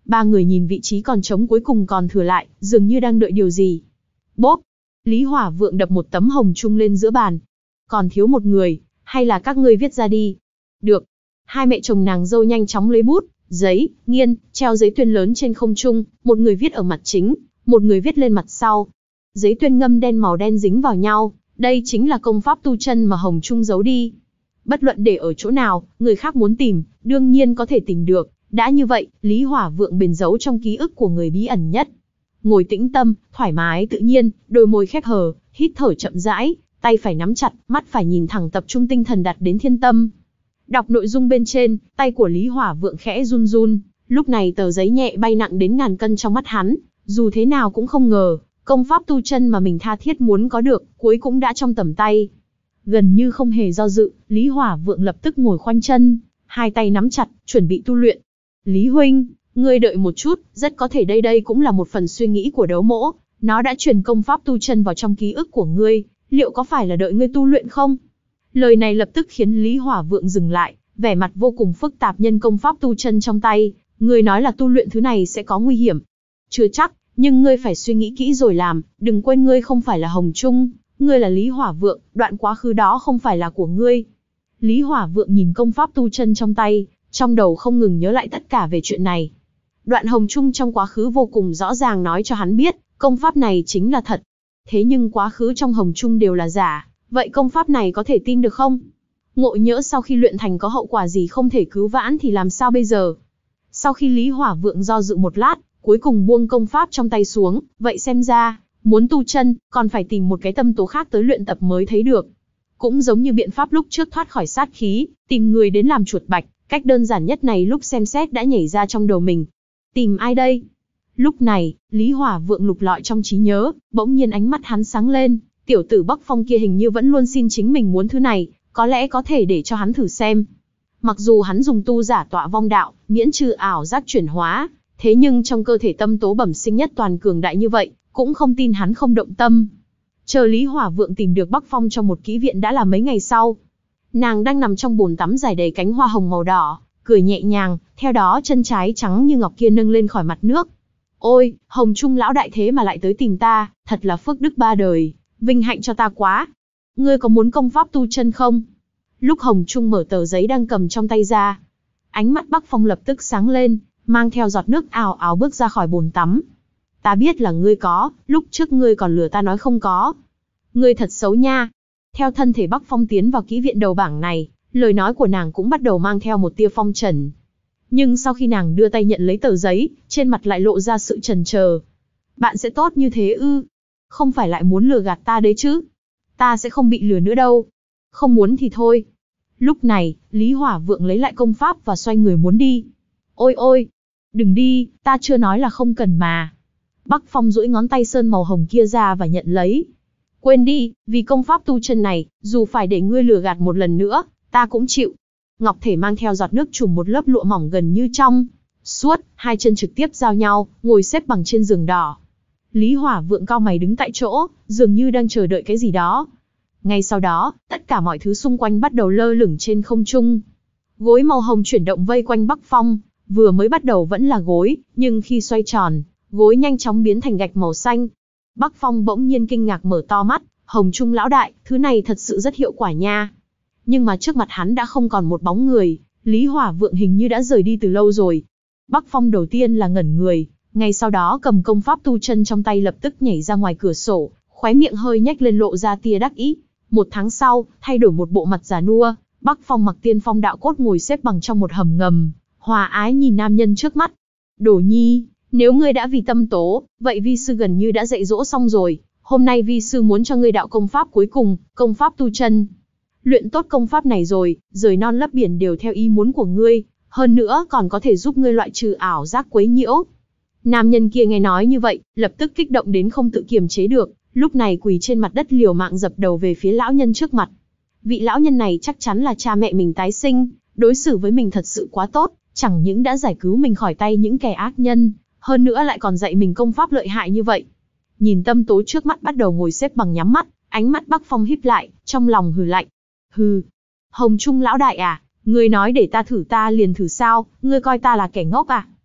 Ba người nhìn vị trí còn trống cuối cùng còn thừa lại, dường như đang đợi điều gì. Bốp! Lý Hỏa Vượng đập một tấm hồng chung lên giữa bàn. Còn thiếu một người, hay là các ngươi viết ra đi? Được. Hai mẹ chồng nàng dâu nhanh chóng lấy bút, giấy, nghiên, treo giấy tuyên lớn trên không trung, một người viết ở mặt chính, một người viết lên mặt sau. Giấy tuyên ngâm đen màu đen dính vào nhau, đây chính là công pháp tu chân mà hồng chung giấu đi. Bất luận để ở chỗ nào, người khác muốn tìm, đương nhiên có thể tìm được. Đã như vậy, Lý Hỏa Vượng bền giấu trong ký ức của người bí ẩn nhất. Ngồi tĩnh tâm, thoải mái tự nhiên, đôi môi khép hờ, hít thở chậm rãi, tay phải nắm chặt, mắt phải nhìn thẳng, tập trung tinh thần đặt đến thiên tâm. Đọc nội dung bên trên, tay của Lý Hỏa Vượng khẽ run run, lúc này tờ giấy nhẹ bay nặng đến ngàn cân trong mắt hắn, dù thế nào cũng không ngờ, công pháp tu chân mà mình tha thiết muốn có được, cuối cũng đã trong tầm tay. Gần như không hề do dự, Lý Hỏa Vượng lập tức ngồi khoanh chân, hai tay nắm chặt, chuẩn bị tu luyện. Lý huynh, ngươi đợi một chút, rất có thể đây đây cũng là một phần suy nghĩ của đấu mỗ, nó đã truyền công pháp tu chân vào trong ký ức của ngươi, liệu có phải là đợi ngươi tu luyện không? Lời này lập tức khiến Lý Hỏa Vượng dừng lại, vẻ mặt vô cùng phức tạp nhân công pháp tu chân trong tay, ngươi nói là tu luyện thứ này sẽ có nguy hiểm. Chưa chắc, nhưng ngươi phải suy nghĩ kỹ rồi làm, đừng quên ngươi không phải là Hồng Trung, ngươi là Lý Hỏa Vượng, đoạn quá khứ đó không phải là của ngươi. Lý Hỏa Vượng nhìn công pháp tu chân trong tay, trong đầu không ngừng nhớ lại tất cả về chuyện này. Đoạn Hồng Trung trong quá khứ vô cùng rõ ràng nói cho hắn biết, công pháp này chính là thật. Thế nhưng quá khứ trong Hồng Trung đều là giả, vậy công pháp này có thể tin được không? Ngộ nhỡ sau khi luyện thành có hậu quả gì không thể cứu vãn thì làm sao bây giờ? Sau khi Lý Hỏa Vượng do dự một lát, cuối cùng buông công pháp trong tay xuống, vậy xem ra, muốn tu chân, còn phải tìm một cái tâm tố khác tới luyện tập mới thấy được. Cũng giống như biện pháp lúc trước thoát khỏi sát khí, tìm người đến làm chuột bạch, cách đơn giản nhất này lúc xem xét đã nhảy ra trong đầu mình. Tìm ai đây? Lúc này, Lý Hỏa Vượng lục lọi trong trí nhớ, bỗng nhiên ánh mắt hắn sáng lên, tiểu tử Bắc Phong kia hình như vẫn luôn xin chính mình muốn thứ này, có lẽ có thể để cho hắn thử xem. Mặc dù hắn dùng tu giả tọa vong đạo, miễn trừ ảo giác chuyển hóa, thế nhưng trong cơ thể tâm tố bẩm sinh nhất toàn cường đại như vậy, cũng không tin hắn không động tâm. Chờ Lý Hỏa Vượng tìm được Bắc Phong trong một kỹ viện đã là mấy ngày sau. Nàng đang nằm trong bồn tắm dài đầy cánh hoa hồng màu đỏ, cười nhẹ nhàng, theo đó chân trái trắng như ngọc kia nâng lên khỏi mặt nước. Ôi, Hồng Trung lão đại thế mà lại tới tìm ta, thật là phước đức ba đời, vinh hạnh cho ta quá. Ngươi có muốn công pháp tu chân không? Lúc Hồng Trung mở tờ giấy đang cầm trong tay ra, ánh mắt Bắc Phong lập tức sáng lên, mang theo giọt nước ào ào bước ra khỏi bồn tắm. Ta biết là ngươi có, lúc trước ngươi còn lừa ta nói không có. Ngươi thật xấu nha. Theo thân thể Bắc Phong tiến vào kỹ viện đầu bảng này, lời nói của nàng cũng bắt đầu mang theo một tia phong trần. Nhưng sau khi nàng đưa tay nhận lấy tờ giấy, trên mặt lại lộ ra sự chần chờ. Bạn sẽ tốt như thế ư? Không phải lại muốn lừa gạt ta đấy chứ? Ta sẽ không bị lừa nữa đâu. Không muốn thì thôi. Lúc này, Lý Hỏa Vượng lấy lại công pháp và xoay người muốn đi. Ôi ôi! Đừng đi, ta chưa nói là không cần mà. Bắc Phong duỗi ngón tay sơn màu hồng kia ra và nhận lấy. Quên đi, vì công pháp tu chân này, dù phải để ngươi lừa gạt một lần nữa, ta cũng chịu. Ngọc thể mang theo giọt nước trùm một lớp lụa mỏng gần như trong suốt, hai chân trực tiếp giao nhau, ngồi xếp bằng trên giường đỏ. Lý Hỏa Vượng cau mày đứng tại chỗ, dường như đang chờ đợi cái gì đó. Ngay sau đó, tất cả mọi thứ xung quanh bắt đầu lơ lửng trên không trung. Gối màu hồng chuyển động vây quanh Bắc Phong, vừa mới bắt đầu vẫn là gối, nhưng khi xoay tròn, gối nhanh chóng biến thành gạch màu xanh. Bắc Phong bỗng nhiên kinh ngạc mở to mắt, Hồng Trung lão đại, thứ này thật sự rất hiệu quả nha. Nhưng mà trước mặt hắn đã không còn một bóng người, Lý Hỏa Vượng hình như đã rời đi từ lâu rồi. Bắc Phong đầu tiên là ngẩn người, ngay sau đó cầm công pháp tu chân trong tay lập tức nhảy ra ngoài cửa sổ, khóe miệng hơi nhếch lên lộ ra tia đắc ý. Một tháng sau, thay đổi một bộ mặt già nua, Bắc Phong mặc tiên phong đạo cốt ngồi xếp bằng trong một hầm ngầm, hòa ái nhìn nam nhân trước mắt. Đồ nhi, nếu ngươi đã vì tâm tố, vậy vi sư gần như đã dạy dỗ xong rồi. Hôm nay vi sư muốn cho ngươi đạo công pháp cuối cùng, công pháp tu chân. Luyện tốt công pháp này rồi, rời non lấp biển đều theo ý muốn của ngươi, hơn nữa còn có thể giúp ngươi loại trừ ảo giác quấy nhiễu. Nam nhân kia nghe nói như vậy, lập tức kích động đến không tự kiềm chế được, lúc này quỳ trên mặt đất liều mạng dập đầu về phía lão nhân trước mặt. Vị lão nhân này chắc chắn là cha mẹ mình tái sinh, đối xử với mình thật sự quá tốt, chẳng những đã giải cứu mình khỏi tay những kẻ ác nhân, hơn nữa lại còn dạy mình công pháp lợi hại như vậy. Nhìn tâm tố trước mắt bắt đầu ngồi xếp bằng nhắm mắt, ánh mắt Bắc Phong híp lại, trong lòng hừ lạnh. Hừ, Hồng Trung lão đại à, ngươi nói để ta thử ta liền thử sao, ngươi coi ta là kẻ ngốc à?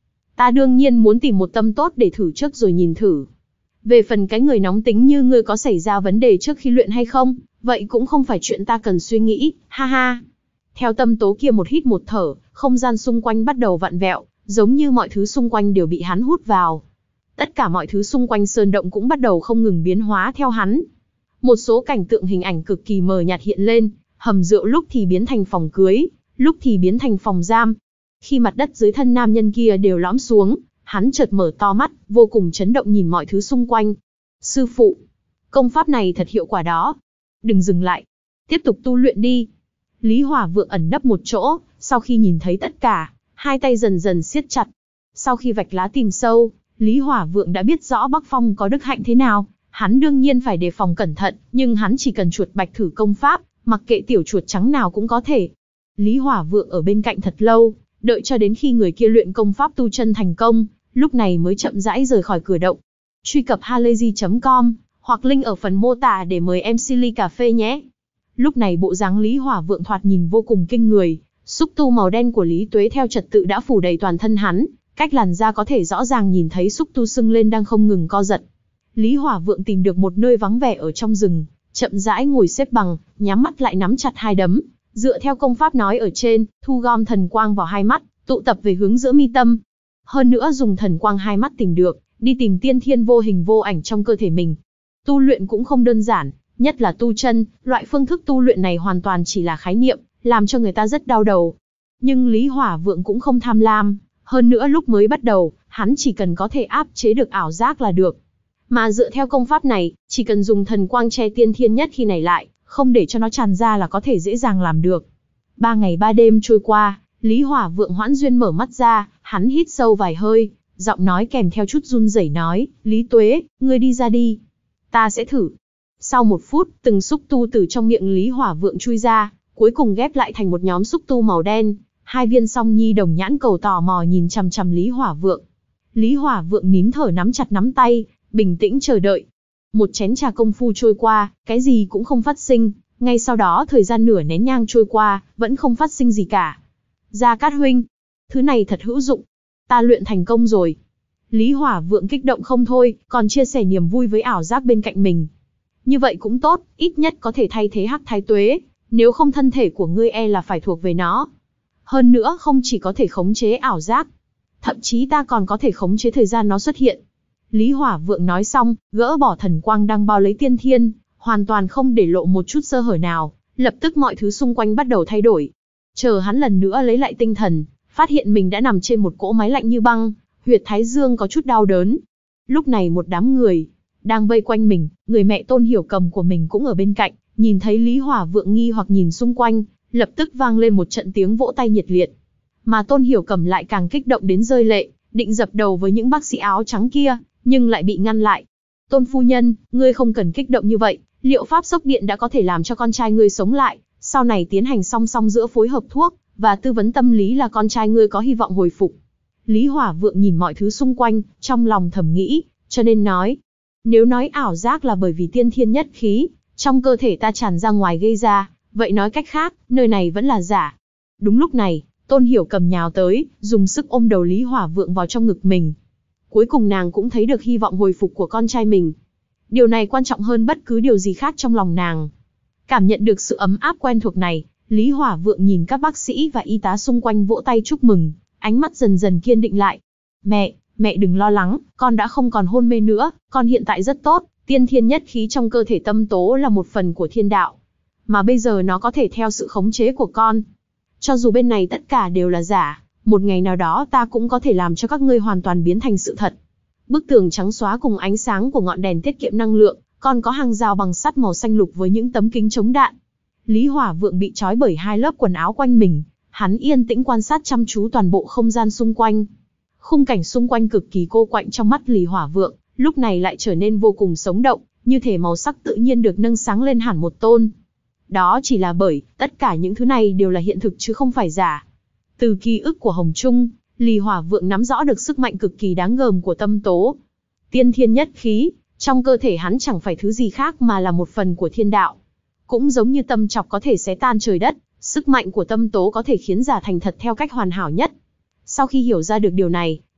Ta đương nhiên muốn tìm một tâm tốt để thử trước rồi nhìn thử. Về phần cái người nóng tính như ngươi có xảy ra vấn đề trước khi luyện hay không, vậy cũng không phải chuyện ta cần suy nghĩ, ha ha. Theo tâm tố kia một hít một thở, không gian xung quanh bắt đầu vặn vẹo, giống như mọi thứ xung quanh đều bị hắn hút vào. Tất cả mọi thứ xung quanh sơn động cũng bắt đầu không ngừng biến hóa theo hắn. Một số cảnh tượng hình ảnh cực kỳ mờ nhạt hiện lên, hầm rượu lúc thì biến thành phòng cưới, lúc thì biến thành phòng giam. Khi mặt đất dưới thân nam nhân kia đều lõm xuống, hắn chợt mở to mắt, vô cùng chấn động nhìn mọi thứ xung quanh. Sư phụ, công pháp này thật hiệu quả đó. Đừng dừng lại, tiếp tục tu luyện đi. Lý Hỏa Vượng ẩn nấp một chỗ, sau khi nhìn thấy tất cả, hai tay dần dần siết chặt. Sau khi vạch lá tìm sâu, Lý Hỏa Vượng đã biết rõ Bắc Phong có đức hạnh thế nào, hắn đương nhiên phải đề phòng cẩn thận, nhưng hắn chỉ cần chuột bạch thử công pháp, mặc kệ tiểu chuột trắng nào cũng có thể. Lý Hỏa Vượng ở bên cạnh thật lâu, đợi cho đến khi người kia luyện công pháp tu chân thành công, lúc này mới chậm rãi rời khỏi cửa động. Truy cập halayzi chấm com, hoặc link ở phần mô tả để mời em xê ly cà phê nhé. Lúc này bộ dáng Lý Hỏa Vượng thoạt nhìn vô cùng kinh người, xúc tu màu đen của Lý Tuế theo trật tự đã phủ đầy toàn thân hắn, cách làn da có thể rõ ràng nhìn thấy xúc tu sưng lên đang không ngừng co giật. Lý Hỏa Vượng tìm được một nơi vắng vẻ ở trong rừng, chậm rãi ngồi xếp bằng, nhắm mắt lại nắm chặt hai đấm, dựa theo công pháp nói ở trên, thu gom thần quang vào hai mắt, tụ tập về hướng giữa mi tâm. Hơn nữa dùng thần quang hai mắt tìm được, đi tìm tiên thiên vô hình vô ảnh trong cơ thể mình. Tu luyện cũng không đơn giản, nhất là tu chân, loại phương thức tu luyện này hoàn toàn chỉ là khái niệm, làm cho người ta rất đau đầu. Nhưng Lý Hỏa Vượng cũng không tham lam, hơn nữa lúc mới bắt đầu, hắn chỉ cần có thể áp chế được ảo giác là được. Mà dựa theo công pháp này, chỉ cần dùng thần quang che tiên thiên nhất khi này lại, không để cho nó tràn ra là có thể dễ dàng làm được. Ba ngày ba đêm trôi qua, Lý Hỏa Vượng hoãn duyên mở mắt ra, hắn hít sâu vài hơi, giọng nói kèm theo chút run rẩy nói, Lý Tuế, ngươi đi ra đi. Ta sẽ thử. Sau một phút, từng xúc tu từ trong miệng Lý Hỏa Vượng chui ra, cuối cùng ghép lại thành một nhóm xúc tu màu đen. Hai viên song nhi đồng nhãn cầu tò mò nhìn chằm chằm Lý Hỏa Vượng. Lý Hỏa Vượng nín thở nắm chặt nắm tay, bình tĩnh chờ đợi. Một chén trà công phu trôi qua, cái gì cũng không phát sinh. Ngay sau đó thời gian nửa nén nhang trôi qua, vẫn không phát sinh gì cả. Gia Cát huynh, thứ này thật hữu dụng. Ta luyện thành công rồi. Lý Hỏa Vượng kích động không thôi, còn chia sẻ niềm vui với ảo giác bên cạnh mình. Như vậy cũng tốt, ít nhất có thể thay thế Hắc Thái Tuế, nếu không thân thể của ngươi e là phải thuộc về nó. Hơn nữa không chỉ có thể khống chế ảo giác, thậm chí ta còn có thể khống chế thời gian nó xuất hiện. Lý Hỏa Vượng nói xong, gỡ bỏ thần quang đang bao lấy tiên thiên, hoàn toàn không để lộ một chút sơ hở nào, lập tức mọi thứ xung quanh bắt đầu thay đổi. Chờ hắn lần nữa lấy lại tinh thần, phát hiện mình đã nằm trên một cỗ máy lạnh như băng, huyệt thái dương có chút đau đớn. Lúc này một đám người đang vây quanh mình, người mẹ Tôn Hiểu Cầm của mình cũng ở bên cạnh, nhìn thấy Lý Hỏa Vượng nghi hoặc nhìn xung quanh, lập tức vang lên một trận tiếng vỗ tay nhiệt liệt. Mà Tôn Hiểu Cầm lại càng kích động đến rơi lệ, định dập đầu với những bác sĩ áo trắng kia, nhưng lại bị ngăn lại. Tôn phu nhân, ngươi không cần kích động như vậy, liệu pháp sốc điện đã có thể làm cho con trai ngươi sống lại, sau này tiến hành song song giữa phối hợp thuốc và tư vấn tâm lý là con trai ngươi có hy vọng hồi phục. Lý Hỏa Vượng nhìn mọi thứ xung quanh, trong lòng thầm nghĩ, cho nên nói, nếu nói ảo giác là bởi vì tiên thiên nhất khí trong cơ thể ta tràn ra ngoài gây ra, vậy nói cách khác, nơi này vẫn là giả. Đúng lúc này, Tôn Hiểu Cầm nhào tới, dùng sức ôm đầu Lý Hỏa Vượng vào trong ngực mình. Cuối cùng nàng cũng thấy được hy vọng hồi phục của con trai mình. Điều này quan trọng hơn bất cứ điều gì khác trong lòng nàng. Cảm nhận được sự ấm áp quen thuộc này, Lý Hỏa Vượng nhìn các bác sĩ và y tá xung quanh vỗ tay chúc mừng, ánh mắt dần dần kiên định lại. Mẹ, mẹ đừng lo lắng, con đã không còn hôn mê nữa, con hiện tại rất tốt, tiên thiên nhất khí trong cơ thể tâm tố là một phần của thiên đạo. Mà bây giờ nó có thể theo sự khống chế của con. Cho dù bên này tất cả đều là giả, một ngày nào đó ta cũng có thể làm cho các ngươi hoàn toàn biến thành sự thật. Bức tường trắng xóa cùng ánh sáng của ngọn đèn tiết kiệm năng lượng, còn có hàng rào bằng sắt màu xanh lục với những tấm kính chống đạn. Lý Hỏa Vượng bị trói bởi hai lớp quần áo quanh mình, hắn yên tĩnh quan sát chăm chú toàn bộ không gian xung quanh. Khung cảnh xung quanh cực kỳ cô quạnh trong mắt Lý Hỏa Vượng, lúc này lại trở nên vô cùng sống động, như thể màu sắc tự nhiên được nâng sáng lên hẳn một tôn. Đó chỉ là bởi, tất cả những thứ này đều là hiện thực chứ không phải giả. Từ ký ức của Hồng Trung, Lý Hỏa Vượng nắm rõ được sức mạnh cực kỳ đáng gờm của tâm tố. Tiên thiên nhất khí, trong cơ thể hắn chẳng phải thứ gì khác mà là một phần của thiên đạo. Cũng giống như tâm chọc có thể xé tan trời đất, sức mạnh của tâm tố có thể khiến giả thành thật theo cách hoàn hảo nhất. Sau khi hiểu ra được điều này,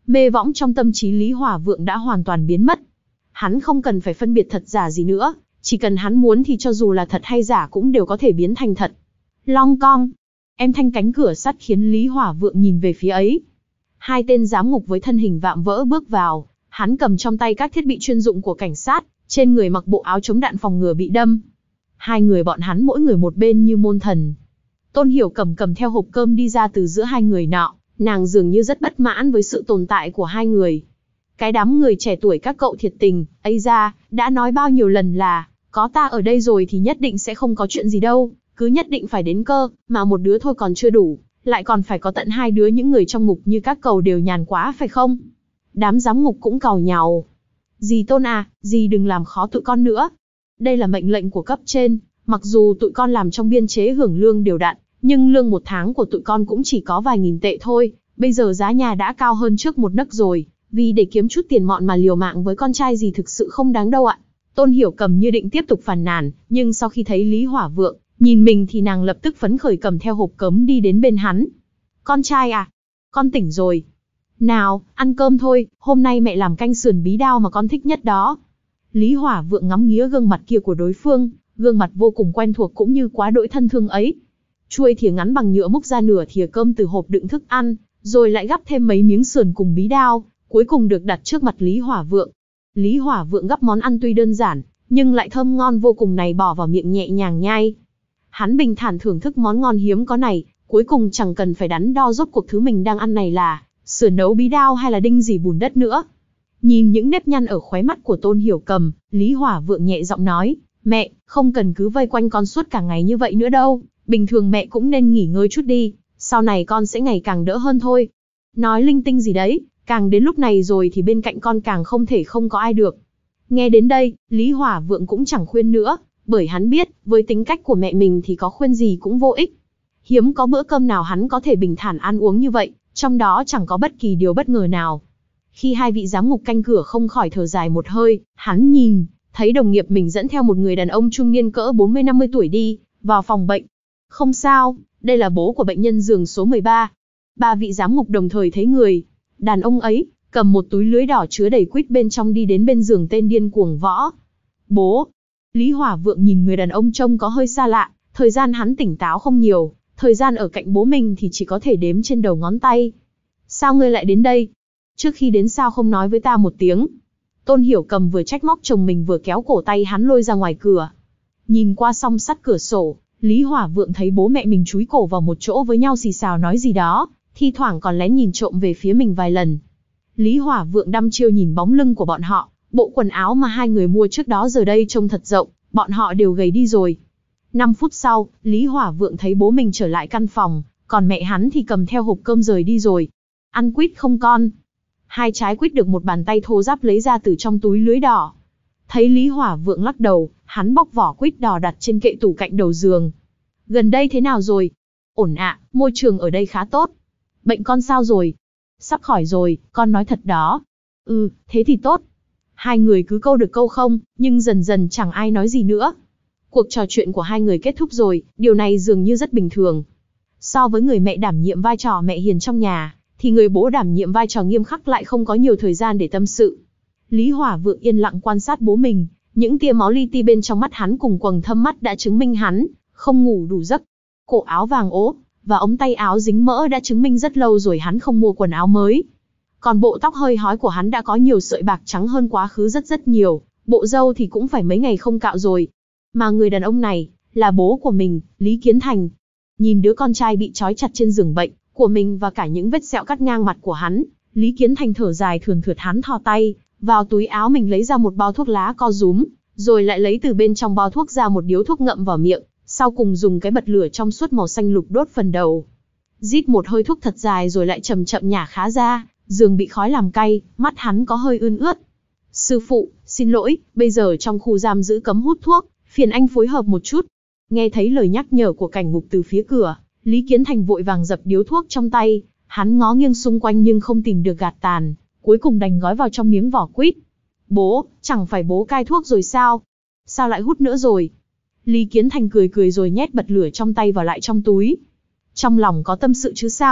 Mê võng trong tâm trí Lý Hỏa Vượng đã hoàn toàn biến mất. Hắn không cần phải phân biệt thật giả gì nữa, chỉ cần hắn muốn thì cho dù là thật hay giả cũng đều có thể biến thành thật. Long cong. Em thanh cánh cửa sắt khiến Lý Hỏa Vượng nhìn về phía ấy. Hai tên giám ngục với thân hình vạm vỡ bước vào, hắn cầm trong tay các thiết bị chuyên dụng của cảnh sát, trên người mặc bộ áo chống đạn phòng ngừa bị đâm. Hai người bọn hắn mỗi người một bên như môn thần. Tôn Hiểu cầm cầm theo hộp cơm đi ra từ giữa hai người nọ, nàng dường như rất bất mãn với sự tồn tại của hai người. Cái đám người trẻ tuổi các cậu thiệt tình, ấy ra, đã nói bao nhiêu lần là, có ta ở đây rồi thì nhất định sẽ không có chuyện gì đâu, cứ nhất định phải đến cơ, mà một đứa thôi còn chưa đủ, lại còn phải có tận hai đứa, những người trong ngục như các cậu đều nhàn quá phải không? Đám giám ngục cũng càu nhàu. Dì Tôn à, dì đừng làm khó tụi con nữa. Đây là mệnh lệnh của cấp trên, mặc dù tụi con làm trong biên chế hưởng lương đều đặn, nhưng lương một tháng của tụi con cũng chỉ có vài nghìn tệ thôi, bây giờ giá nhà đã cao hơn trước một nấc rồi, vì để kiếm chút tiền mọn mà liều mạng với con trai gì thực sự không đáng đâu ạ. Tôn Hiểu cầm như định tiếp tục phàn nàn, nhưng sau khi thấy Lý Hỏa Vượng nhìn mình thì nàng lập tức phấn khởi cầm theo hộp cơm đi đến bên hắn. Con trai à, con tỉnh rồi. Nào, ăn cơm thôi, hôm nay mẹ làm canh sườn bí đao mà con thích nhất đó. Lý Hỏa Vượng ngắm nghía gương mặt kia của đối phương, gương mặt vô cùng quen thuộc cũng như quá đỗi thân thương ấy. Chuôi thìa ngắn bằng nhựa múc ra nửa thìa cơm từ hộp đựng thức ăn, rồi lại gắp thêm mấy miếng sườn cùng bí đao, cuối cùng được đặt trước mặt Lý Hỏa Vượng. Lý Hỏa Vượng gắp món ăn tuy đơn giản, nhưng lại thơm ngon vô cùng này bỏ vào miệng nhẹ nhàng nhai. Hắn bình thản thưởng thức món ngon hiếm có này, cuối cùng chẳng cần phải đắn đo rốt cuộc thứ mình đang ăn này là sườn nấu bí đao hay là đinh gì bùn đất nữa. Nhìn những nếp nhăn ở khóe mắt của Tôn Hiểu cầm, Lý Hỏa Vượng nhẹ giọng nói, mẹ, không cần cứ vây quanh con suốt cả ngày như vậy nữa đâu, bình thường mẹ cũng nên nghỉ ngơi chút đi, sau này con sẽ ngày càng đỡ hơn thôi. Nói linh tinh gì đấy, càng đến lúc này rồi thì bên cạnh con càng không thể không có ai được. Nghe đến đây, Lý Hỏa Vượng cũng chẳng khuyên nữa, bởi hắn biết, với tính cách của mẹ mình thì có khuyên gì cũng vô ích. Hiếm có bữa cơm nào hắn có thể bình thản ăn uống như vậy, trong đó chẳng có bất kỳ điều bất ngờ nào. Khi hai vị giám ngục canh cửa không khỏi thở dài một hơi, hắn nhìn, thấy đồng nghiệp mình dẫn theo một người đàn ông trung niên cỡ bốn mươi năm mươi tuổi đi vào phòng bệnh. Không sao, đây là bố của bệnh nhân giường số mười ba. Ba vị giám ngục đồng thời thấy người đàn ông ấy cầm một túi lưới đỏ chứa đầy quýt bên trong đi đến bên giường tên điên cuồng võ. Bố. Lý Hỏa Vượng nhìn người đàn ông trông có hơi xa lạ, thời gian hắn tỉnh táo không nhiều, thời gian ở cạnh bố mình thì chỉ có thể đếm trên đầu ngón tay. Sao ngươi lại đến đây? Trước khi đến sao không nói với ta một tiếng? Tôn Hiểu cầm vừa trách móc chồng mình vừa kéo cổ tay hắn lôi ra ngoài cửa. Nhìn qua song sắt cửa sổ, Lý Hỏa Vượng thấy bố mẹ mình chúi cổ vào một chỗ với nhau xì xào nói gì đó, thi thoảng còn lén nhìn trộm về phía mình vài lần. Lý Hỏa Vượng đăm chiêu nhìn bóng lưng của bọn họ, bộ quần áo mà hai người mua trước đó giờ đây trông thật rộng, bọn họ đều gầy đi rồi. Năm phút sau, Lý Hỏa Vượng thấy bố mình trở lại căn phòng, còn mẹ hắn thì cầm theo hộp cơm rời đi rồi. Ăn quýt không con? Hai trái quýt được một bàn tay thô ráp lấy ra từ trong túi lưới đỏ. Thấy Lý Hỏa Vượng lắc đầu, hắn bóc vỏ quýt đỏ đặt trên kệ tủ cạnh đầu giường. Gần đây thế nào rồi? Ổn ạ, môi trường ở đây khá tốt. Bệnh con sao rồi? Sắp khỏi rồi, con nói thật đó. Ừ, thế thì tốt. Hai người cứ câu được câu không, nhưng dần dần chẳng ai nói gì nữa. Cuộc trò chuyện của hai người kết thúc rồi, điều này dường như rất bình thường. So với người mẹ đảm nhiệm vai trò mẹ hiền trong nhà, thì người bố đảm nhiệm vai trò nghiêm khắc lại không có nhiều thời gian để tâm sự. Lý Hỏa Vượng yên lặng quan sát bố mình, những tia máu li ti bên trong mắt hắn cùng quầng thâm mắt đã chứng minh hắn không ngủ đủ giấc. Cổ áo vàng ố và ống tay áo dính mỡ đã chứng minh rất lâu rồi hắn không mua quần áo mới. Còn bộ tóc hơi hói của hắn đã có nhiều sợi bạc trắng hơn quá khứ rất rất nhiều, bộ râu thì cũng phải mấy ngày không cạo rồi. Mà người đàn ông này là bố của mình, Lý Kiến Thành. Nhìn đứa con trai bị trói chặt trên giường bệnh của mình và cả những vết sẹo cắt ngang mặt của hắn, Lý Kiến Thành thở dài thườn thượt. Hắn thò tay vào túi áo mình lấy ra một bao thuốc lá co rúm, rồi lại lấy từ bên trong bao thuốc ra một điếu thuốc ngậm vào miệng, sau cùng dùng cái bật lửa trong suốt màu xanh lục đốt phần đầu. Rít một hơi thuốc thật dài rồi lại chậm chậm nhả khá ra, giường bị khói làm cay, mắt hắn có hơi ươn ướt. Sư phụ, xin lỗi, bây giờ trong khu giam giữ cấm hút thuốc, phiền anh phối hợp một chút. Nghe thấy lời nhắc nhở của cảnh ngục từ phía cửa, Lý Kiến Thành vội vàng dập điếu thuốc trong tay, hắn ngó nghiêng xung quanh nhưng không tìm được gạt tàn, cuối cùng đành gói vào trong miếng vỏ quýt. Bố, chẳng phải bố cai thuốc rồi sao? Sao lại hút nữa rồi? Lý Kiến Thành cười cười rồi nhét bật lửa trong tay vào lại trong túi. Trong lòng có tâm sự chứ sao,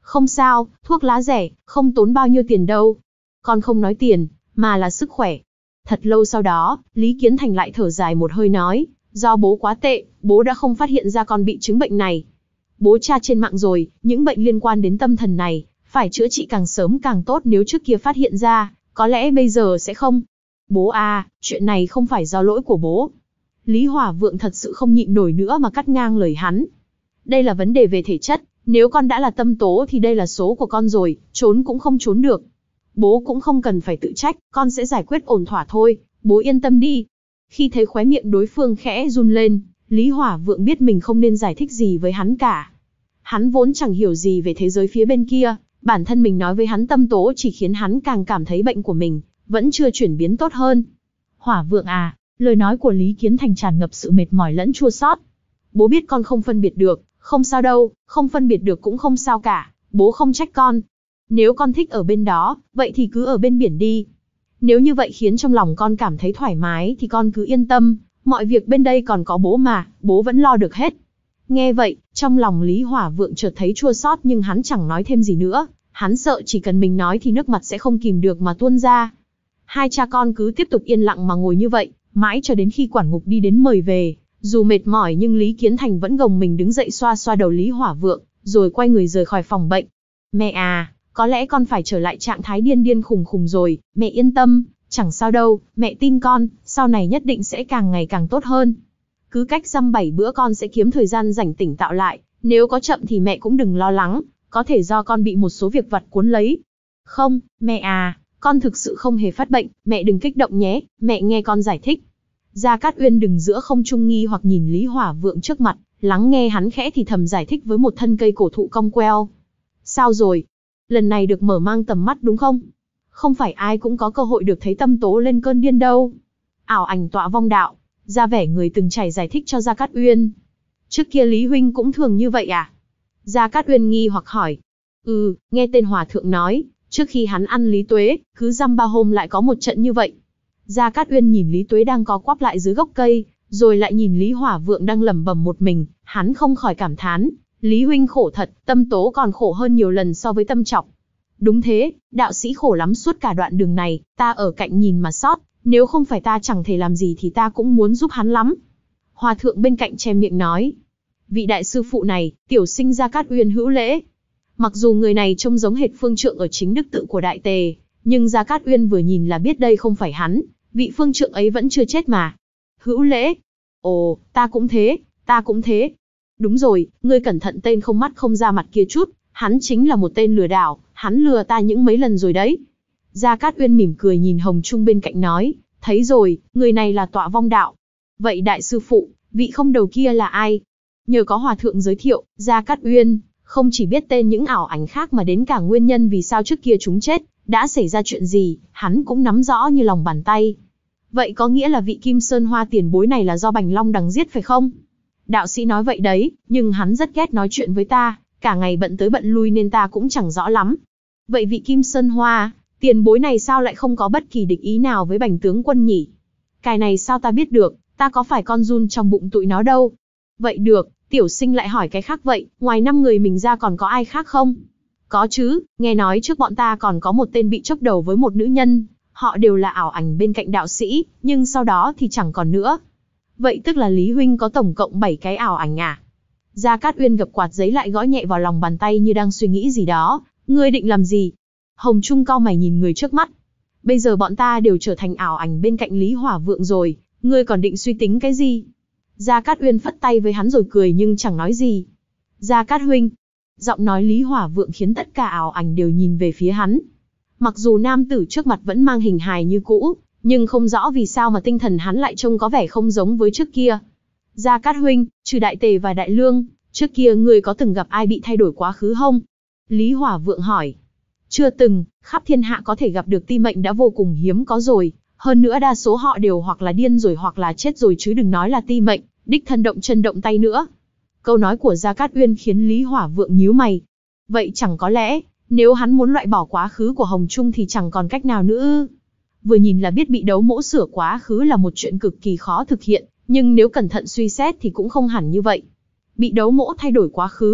Không sao, thuốc lá rẻ, không tốn bao nhiêu tiền đâu. Con không nói tiền, mà là sức khỏe. Thật lâu sau đó, Lý Kiến Thành lại thở dài một hơi nói, do bố quá tệ, bố đã không phát hiện ra con bị chứng bệnh này. Bố tra trên mạng rồi, những bệnh liên quan đến tâm thần này, phải chữa trị càng sớm càng tốt, nếu trước kia phát hiện ra, có lẽ bây giờ sẽ không. Bố à, chuyện này không phải do lỗi của bố. Lý Hỏa Vượng thật sự không nhịn nổi nữa mà cắt ngang lời hắn. Đây là vấn đề về thể chất, nếu con đã là tâm tố thì đây là số của con rồi, trốn cũng không trốn được. Bố cũng không cần phải tự trách, con sẽ giải quyết ổn thỏa thôi, bố yên tâm đi. Khi thấy khóe miệng đối phương khẽ run lên, Lý Hỏa Vượng biết mình không nên giải thích gì với hắn cả. Hắn vốn chẳng hiểu gì về thế giới phía bên kia, bản thân mình nói với hắn tâm tố chỉ khiến hắn càng cảm thấy bệnh của mình vẫn chưa chuyển biến tốt hơn. Hỏa Vượng à, lời nói của Lý Kiến Thành tràn ngập sự mệt mỏi lẫn chua xót. Bố biết con không phân biệt được, không sao đâu, không phân biệt được cũng không sao cả, bố không trách con. Nếu con thích ở bên đó, vậy thì cứ ở bên biển đi. Nếu như vậy khiến trong lòng con cảm thấy thoải mái thì con cứ yên tâm, mọi việc bên đây còn có bố mà, bố vẫn lo được hết. Nghe vậy, trong lòng Lý Hỏa Vượng chợt thấy chua xót nhưng hắn chẳng nói thêm gì nữa, hắn sợ chỉ cần mình nói thì nước mặt sẽ không kìm được mà tuôn ra. Hai cha con cứ tiếp tục yên lặng mà ngồi như vậy, mãi cho đến khi quản ngục đi đến mời về. Dù mệt mỏi nhưng Lý Kiến Thành vẫn gồng mình đứng dậy xoa xoa đầu Lý Hỏa Vượng, rồi quay người rời khỏi phòng bệnh. Mẹ à, có lẽ con phải trở lại trạng thái điên điên khùng khùng rồi, mẹ yên tâm, chẳng sao đâu, mẹ tin con, sau này nhất định sẽ càng ngày càng tốt hơn. Cứ cách dăm bảy bữa con sẽ kiếm thời gian rảnh tỉnh tạo lại, nếu có chậm thì mẹ cũng đừng lo lắng, có thể do con bị một số việc vặt cuốn lấy. Không, mẹ à, con thực sự không hề phát bệnh, mẹ đừng kích động nhé, mẹ nghe con giải thích. Gia Cát Uyên đứng giữa không trung nghi hoặc nhìn Lý Hỏa Vượng trước mặt, lắng nghe hắn khẽ thì thầm giải thích với một thân cây cổ thụ cong queo. Sao rồi? Lần này được mở mang tầm mắt đúng không? Không phải ai cũng có cơ hội được thấy tâm tố lên cơn điên đâu. Ảo ảnh tọa vong đạo, ra vẻ người từng trải giải thích cho Gia Cát Uyên. Trước kia Lý huynh cũng thường như vậy à? Gia Cát Uyên nghi hoặc hỏi. Ừ, nghe tên hòa thượng nói, trước khi hắn ăn Lý Tuế, cứ dăm ba hôm lại có một trận như vậy. Gia Cát Uyên nhìn Lý Tuế đang co quắp lại dưới gốc cây, rồi lại nhìn Lý Hỏa Vượng đang lẩm bẩm một mình, hắn không khỏi cảm thán, Lý huynh khổ thật, tâm tố còn khổ hơn nhiều lần so với tâm trọng. Đúng thế, đạo sĩ khổ lắm suốt cả đoạn đường này, ta ở cạnh nhìn mà sót, nếu không phải ta chẳng thể làm gì thì ta cũng muốn giúp hắn lắm. Hòa thượng bên cạnh che miệng nói, vị đại sư phụ này, tiểu sinh Gia Cát Uyên hữu lễ. Mặc dù người này trông giống hệt phương trượng ở chính đức tự của Đại Tề, nhưng Gia Cát Uyên vừa nhìn là biết đây không phải hắn, vị phương trượng ấy vẫn chưa chết mà. Hữu lễ? Ồ, ta cũng thế, ta cũng thế. Đúng rồi, ngươi cẩn thận tên không mắt không ra mặt kia chút, hắn chính là một tên lừa đảo, hắn lừa ta những mấy lần rồi đấy. Gia Cát Uyên mỉm cười nhìn Hồng Trung bên cạnh nói, thấy rồi, người này là tọa vong đạo. Vậy đại sư phụ, vị không đầu kia là ai? Nhờ có hòa thượng giới thiệu, Gia Cát Uyên không chỉ biết tên những ảo ảnh khác mà đến cả nguyên nhân vì sao trước kia chúng chết, đã xảy ra chuyện gì, hắn cũng nắm rõ như lòng bàn tay. Vậy có nghĩa là vị Kim Sơn Hoa tiền bối này là do Bành Long Đằng giết phải không? Đạo sĩ nói vậy đấy, nhưng hắn rất ghét nói chuyện với ta, cả ngày bận tới bận lui nên ta cũng chẳng rõ lắm. Vậy vị Kim Sơn Hoa, tiền bối này sao lại không có bất kỳ địch ý nào với Bành tướng quân nhỉ? Cái này sao ta biết được, ta có phải con giun trong bụng tụi nó đâu. Vậy được, tiểu sinh lại hỏi cái khác vậy, ngoài năm người mình ra còn có ai khác không? Có chứ, nghe nói trước bọn ta còn có một tên bị chốc đầu với một nữ nhân, họ đều là ảo ảnh bên cạnh đạo sĩ, nhưng sau đó thì chẳng còn nữa. Vậy tức là Lý huynh có tổng cộng bảy cái ảo ảnh à? Gia Cát Uyên gập quạt giấy lại gõ nhẹ vào lòng bàn tay như đang suy nghĩ gì đó, ngươi định làm gì? Hồng Trung cau mày nhìn người trước mắt. Bây giờ bọn ta đều trở thành ảo ảnh bên cạnh Lý Hỏa Vượng rồi, ngươi còn định suy tính cái gì? Gia Cát Uyên phất tay với hắn rồi cười nhưng chẳng nói gì. Gia Cát huynh. Giọng nói Lý Hỏa Vượng khiến tất cả ảo ảnh đều nhìn về phía hắn. Mặc dù nam tử trước mặt vẫn mang hình hài như cũ, nhưng không rõ vì sao mà tinh thần hắn lại trông có vẻ không giống với trước kia. Gia Cát huynh, trừ Đại Tề và Đại Lương, trước kia ngươi có từng gặp ai bị thay đổi quá khứ không? Lý Hỏa Vượng hỏi. Chưa từng, khắp thiên hạ có thể gặp được ti mệnh đã vô cùng hiếm có rồi, hơn nữa đa số họ đều hoặc là điên rồi hoặc là chết rồi chứ đừng nói là ti mệnh, đích thân động chân động tay nữa. Câu nói của Gia Cát Uyên khiến Lý Hỏa Vượng nhíu mày. Vậy chẳng có lẽ, nếu hắn muốn loại bỏ quá khứ của Hồng Trung thì chẳng còn cách nào nữa. Vừa nhìn là biết bị đấu mỗ sửa quá khứ là một chuyện cực kỳ khó thực hiện, nhưng nếu cẩn thận suy xét thì cũng không hẳn như vậy. Bị đấu mỗ thay đổi quá khứ,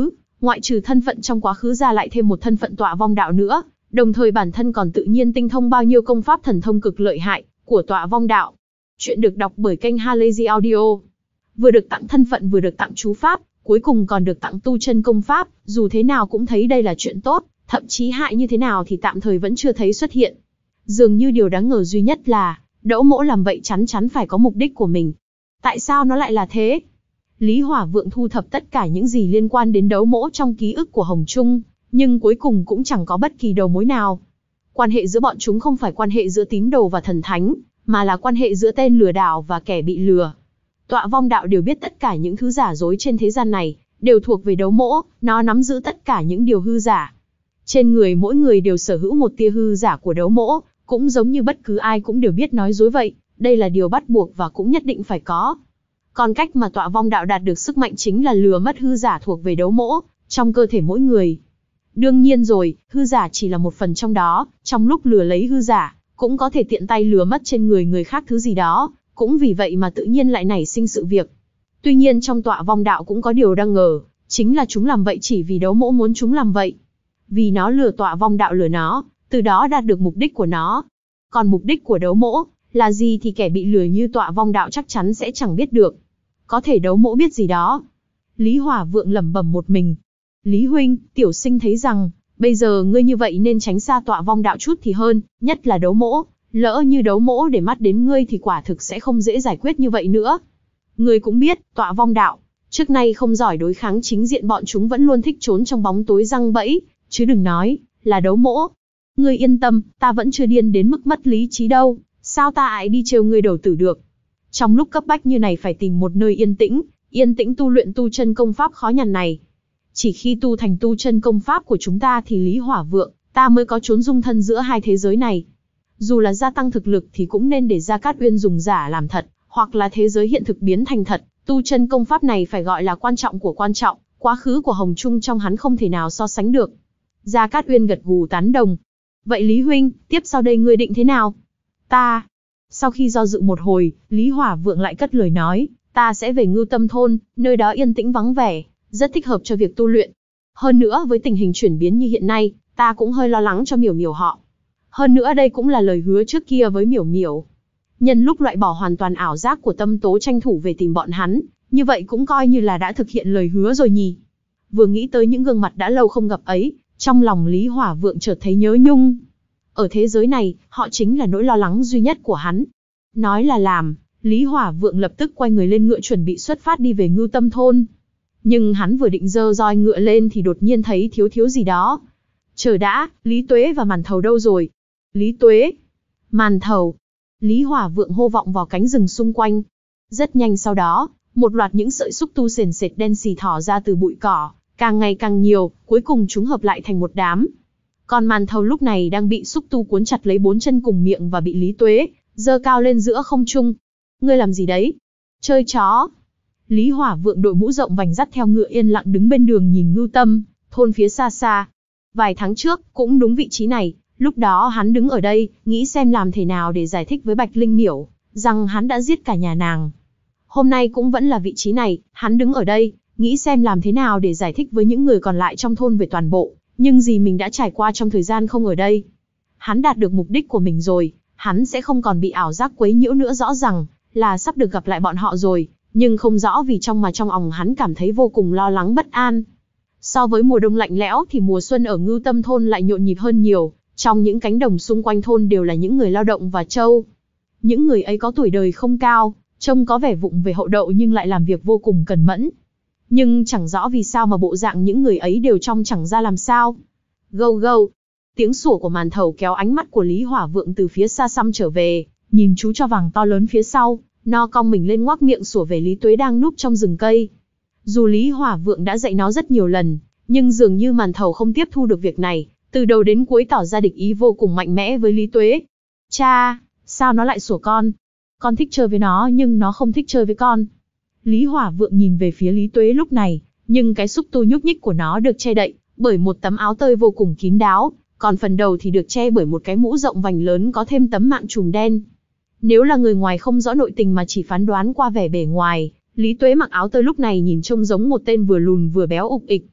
Ngoại trừ thân phận trong quá khứ ra lại thêm một thân phận tọa vong đạo nữa, đồng thời bản thân còn tự nhiên tinh thông bao nhiêu công pháp thần thông cực lợi hại của tọa vong đạo. Chuyện được đọc bởi kênh Halazy Audio. Vừa được tặng thân phận vừa được tặng chú pháp, cuối cùng còn được tặng tu chân công pháp, dù thế nào cũng thấy đây là chuyện tốt, thậm chí hại như thế nào thì tạm thời vẫn chưa thấy xuất hiện. Dường như điều đáng ngờ duy nhất là, Đỗ Mỗ làm vậy chắn chắn phải có mục đích của mình. Tại sao nó lại là thế? Lý Hỏa Vượng thu thập tất cả những gì liên quan đến Đỗ Mỗ trong ký ức của Hồng Trung, nhưng cuối cùng cũng chẳng có bất kỳ đầu mối nào. Quan hệ giữa bọn chúng không phải quan hệ giữa tín đồ và thần thánh, mà là quan hệ giữa tên lừa đảo và kẻ bị lừa. Tọa vong đạo đều biết tất cả những thứ giả dối trên thế gian này, đều thuộc về Đỗ Mỗ, nó nắm giữ tất cả những điều hư giả. Trên người mỗi người đều sở hữu một tia hư giả của Đỗ Mỗ, cũng giống như bất cứ ai cũng đều biết nói dối vậy, đây là điều bắt buộc và cũng nhất định phải có. Còn cách mà tọa vong đạo đạt được sức mạnh chính là lừa mất hư giả thuộc về Đỗ Mỗ, trong cơ thể mỗi người. Đương nhiên rồi, hư giả chỉ là một phần trong đó, trong lúc lừa lấy hư giả, cũng có thể tiện tay lừa mất trên người người khác thứ gì đó, cũng vì vậy mà tự nhiên lại nảy sinh sự việc. Tuy nhiên trong tọa vong đạo cũng có điều đang ngờ, chính là chúng làm vậy chỉ vì Đỗ Mỗ muốn chúng làm vậy. Vì nó lừa tọa vong đạo lừa nó, từ đó đạt được mục đích của nó. Còn mục đích của Đỗ Mỗ là gì thì kẻ bị lừa như tọa vong đạo chắc chắn sẽ chẳng biết được. Có thể Đỗ Mỗ biết gì đó. Lý Hỏa Vượng lẩm bẩm một mình. Lý huynh, tiểu sinh thấy rằng, bây giờ ngươi như vậy nên tránh xa tọa vong đạo chút thì hơn, nhất là Đỗ Mỗ. Lỡ như Đỗ Mỗ để mắt đến ngươi thì quả thực sẽ không dễ giải quyết như vậy nữa. Ngươi cũng biết, tọa vong đạo, trước nay không giỏi đối kháng chính diện, bọn chúng vẫn luôn thích trốn trong bóng tối giăng bẫy, chứ đừng nói là Đỗ Mỗ. Ngươi yên tâm, ta vẫn chưa điên đến mức mất lý trí đâu, sao ta lại đi trêu ngươi đầu tử được. Trong lúc cấp bách như này phải tìm một nơi yên tĩnh, yên tĩnh tu luyện tu chân công pháp khó nhằn này. Chỉ khi tu thành tu chân công pháp của chúng ta thì Lý Hỏa Vượng, ta mới có trốn dung thân giữa hai thế giới này. Dù là gia tăng thực lực thì cũng nên để Gia Cát Uyên dùng giả làm thật, hoặc là thế giới hiện thực biến thành thật, tu chân công pháp này phải gọi là quan trọng của quan trọng, quá khứ của Hồng Trung trong hắn không thể nào so sánh được. Gia Cát Uyên gật gù tán đồng. Vậy Lý huynh, tiếp sau đây ngươi định thế nào? Ta... Sau khi do dự một hồi, Lý Hỏa Vượng lại cất lời nói, ta sẽ về Ngưu Tâm Thôn, nơi đó yên tĩnh vắng vẻ, rất thích hợp cho việc tu luyện. Hơn nữa với tình hình chuyển biến như hiện nay, ta cũng hơi lo lắng cho Miểu Miểu họ. Hơn nữa đây cũng là lời hứa trước kia với Miểu Miểu. Nhân lúc loại bỏ hoàn toàn ảo giác của Tâm Tố tranh thủ về tìm bọn hắn, như vậy cũng coi như là đã thực hiện lời hứa rồi nhỉ. Vừa nghĩ tới những gương mặt đã lâu không gặp ấy, trong lòng Lý Hỏa Vượng chợt thấy nhớ nhung. Ở thế giới này, họ chính là nỗi lo lắng duy nhất của hắn. Nói là làm, Lý Hỏa Vượng lập tức quay người lên ngựa chuẩn bị xuất phát đi về Ngưu Tâm Thôn. Nhưng hắn vừa định giơ roi ngựa lên thì đột nhiên thấy thiếu thiếu gì đó. Chờ đã, Lý Tuế và Màn Thầu đâu rồi? Lý Tuế, Màn Thầu. Lý Hỏa Vượng hô vọng vào cánh rừng xung quanh. Rất nhanh sau đó, một loạt những sợi xúc tu sền sệt đen xì thỏ ra từ bụi cỏ, càng ngày càng nhiều, cuối cùng chúng hợp lại thành một đám. Còn Màn Thầu lúc này đang bị xúc tu cuốn chặt lấy bốn chân cùng miệng và bị Lý Tuế giơ cao lên giữa không trung. Ngươi làm gì đấy? Chơi chó. Lý Hỏa Vượng đội mũ rộng vành dắt theo ngựa yên lặng đứng bên đường nhìn Ngưu Tâm Thôn phía xa xa. Vài tháng trước, cũng đúng vị trí này, lúc đó hắn đứng ở đây, nghĩ xem làm thế nào để giải thích với Bạch Linh Miểu, rằng hắn đã giết cả nhà nàng. Hôm nay cũng vẫn là vị trí này, hắn đứng ở đây, nghĩ xem làm thế nào để giải thích với những người còn lại trong thôn về toàn bộ, nhưng gì mình đã trải qua trong thời gian không ở đây. Hắn đạt được mục đích của mình rồi, hắn sẽ không còn bị ảo giác quấy nhiễu nữa, rõ ràng là sắp được gặp lại bọn họ rồi, nhưng không rõ vì trong mà trong lòng hắn cảm thấy vô cùng lo lắng bất an. So với mùa đông lạnh lẽo thì mùa xuân ở Ngưu Tâm Thôn lại nhộn nhịp hơn nhiều, trong những cánh đồng xung quanh thôn đều là những người lao động và trâu. Những người ấy có tuổi đời không cao, trông có vẻ vụng về hậu đậu nhưng lại làm việc vô cùng cẩn mẫn. Nhưng chẳng rõ vì sao mà bộ dạng những người ấy đều trong chẳng ra làm sao. Gâu gâu. Tiếng sủa của Màn Thầu kéo ánh mắt của Lý Hỏa Vượng từ phía xa xăm trở về, nhìn chú chó vàng to lớn phía sau, nó cong mình lên ngoác miệng sủa về Lý Tuế đang núp trong rừng cây. Dù Lý Hỏa Vượng đã dạy nó rất nhiều lần, nhưng dường như Màn Thầu không tiếp thu được việc này, từ đầu đến cuối tỏ ra địch ý vô cùng mạnh mẽ với Lý Tuế. Cha, sao nó lại sủa con? Con thích chơi với nó nhưng nó không thích chơi với con. Lý Hỏa Vượng nhìn về phía Lý Tuế lúc này, nhưng cái xúc tu nhúc nhích của nó được che đậy bởi một tấm áo tơi vô cùng kín đáo, còn phần đầu thì được che bởi một cái mũ rộng vành lớn có thêm tấm mạng trùm đen. Nếu là người ngoài không rõ nội tình mà chỉ phán đoán qua vẻ bề ngoài, Lý Tuế mặc áo tơi lúc này nhìn trông giống một tên vừa lùn vừa béo ục ịch.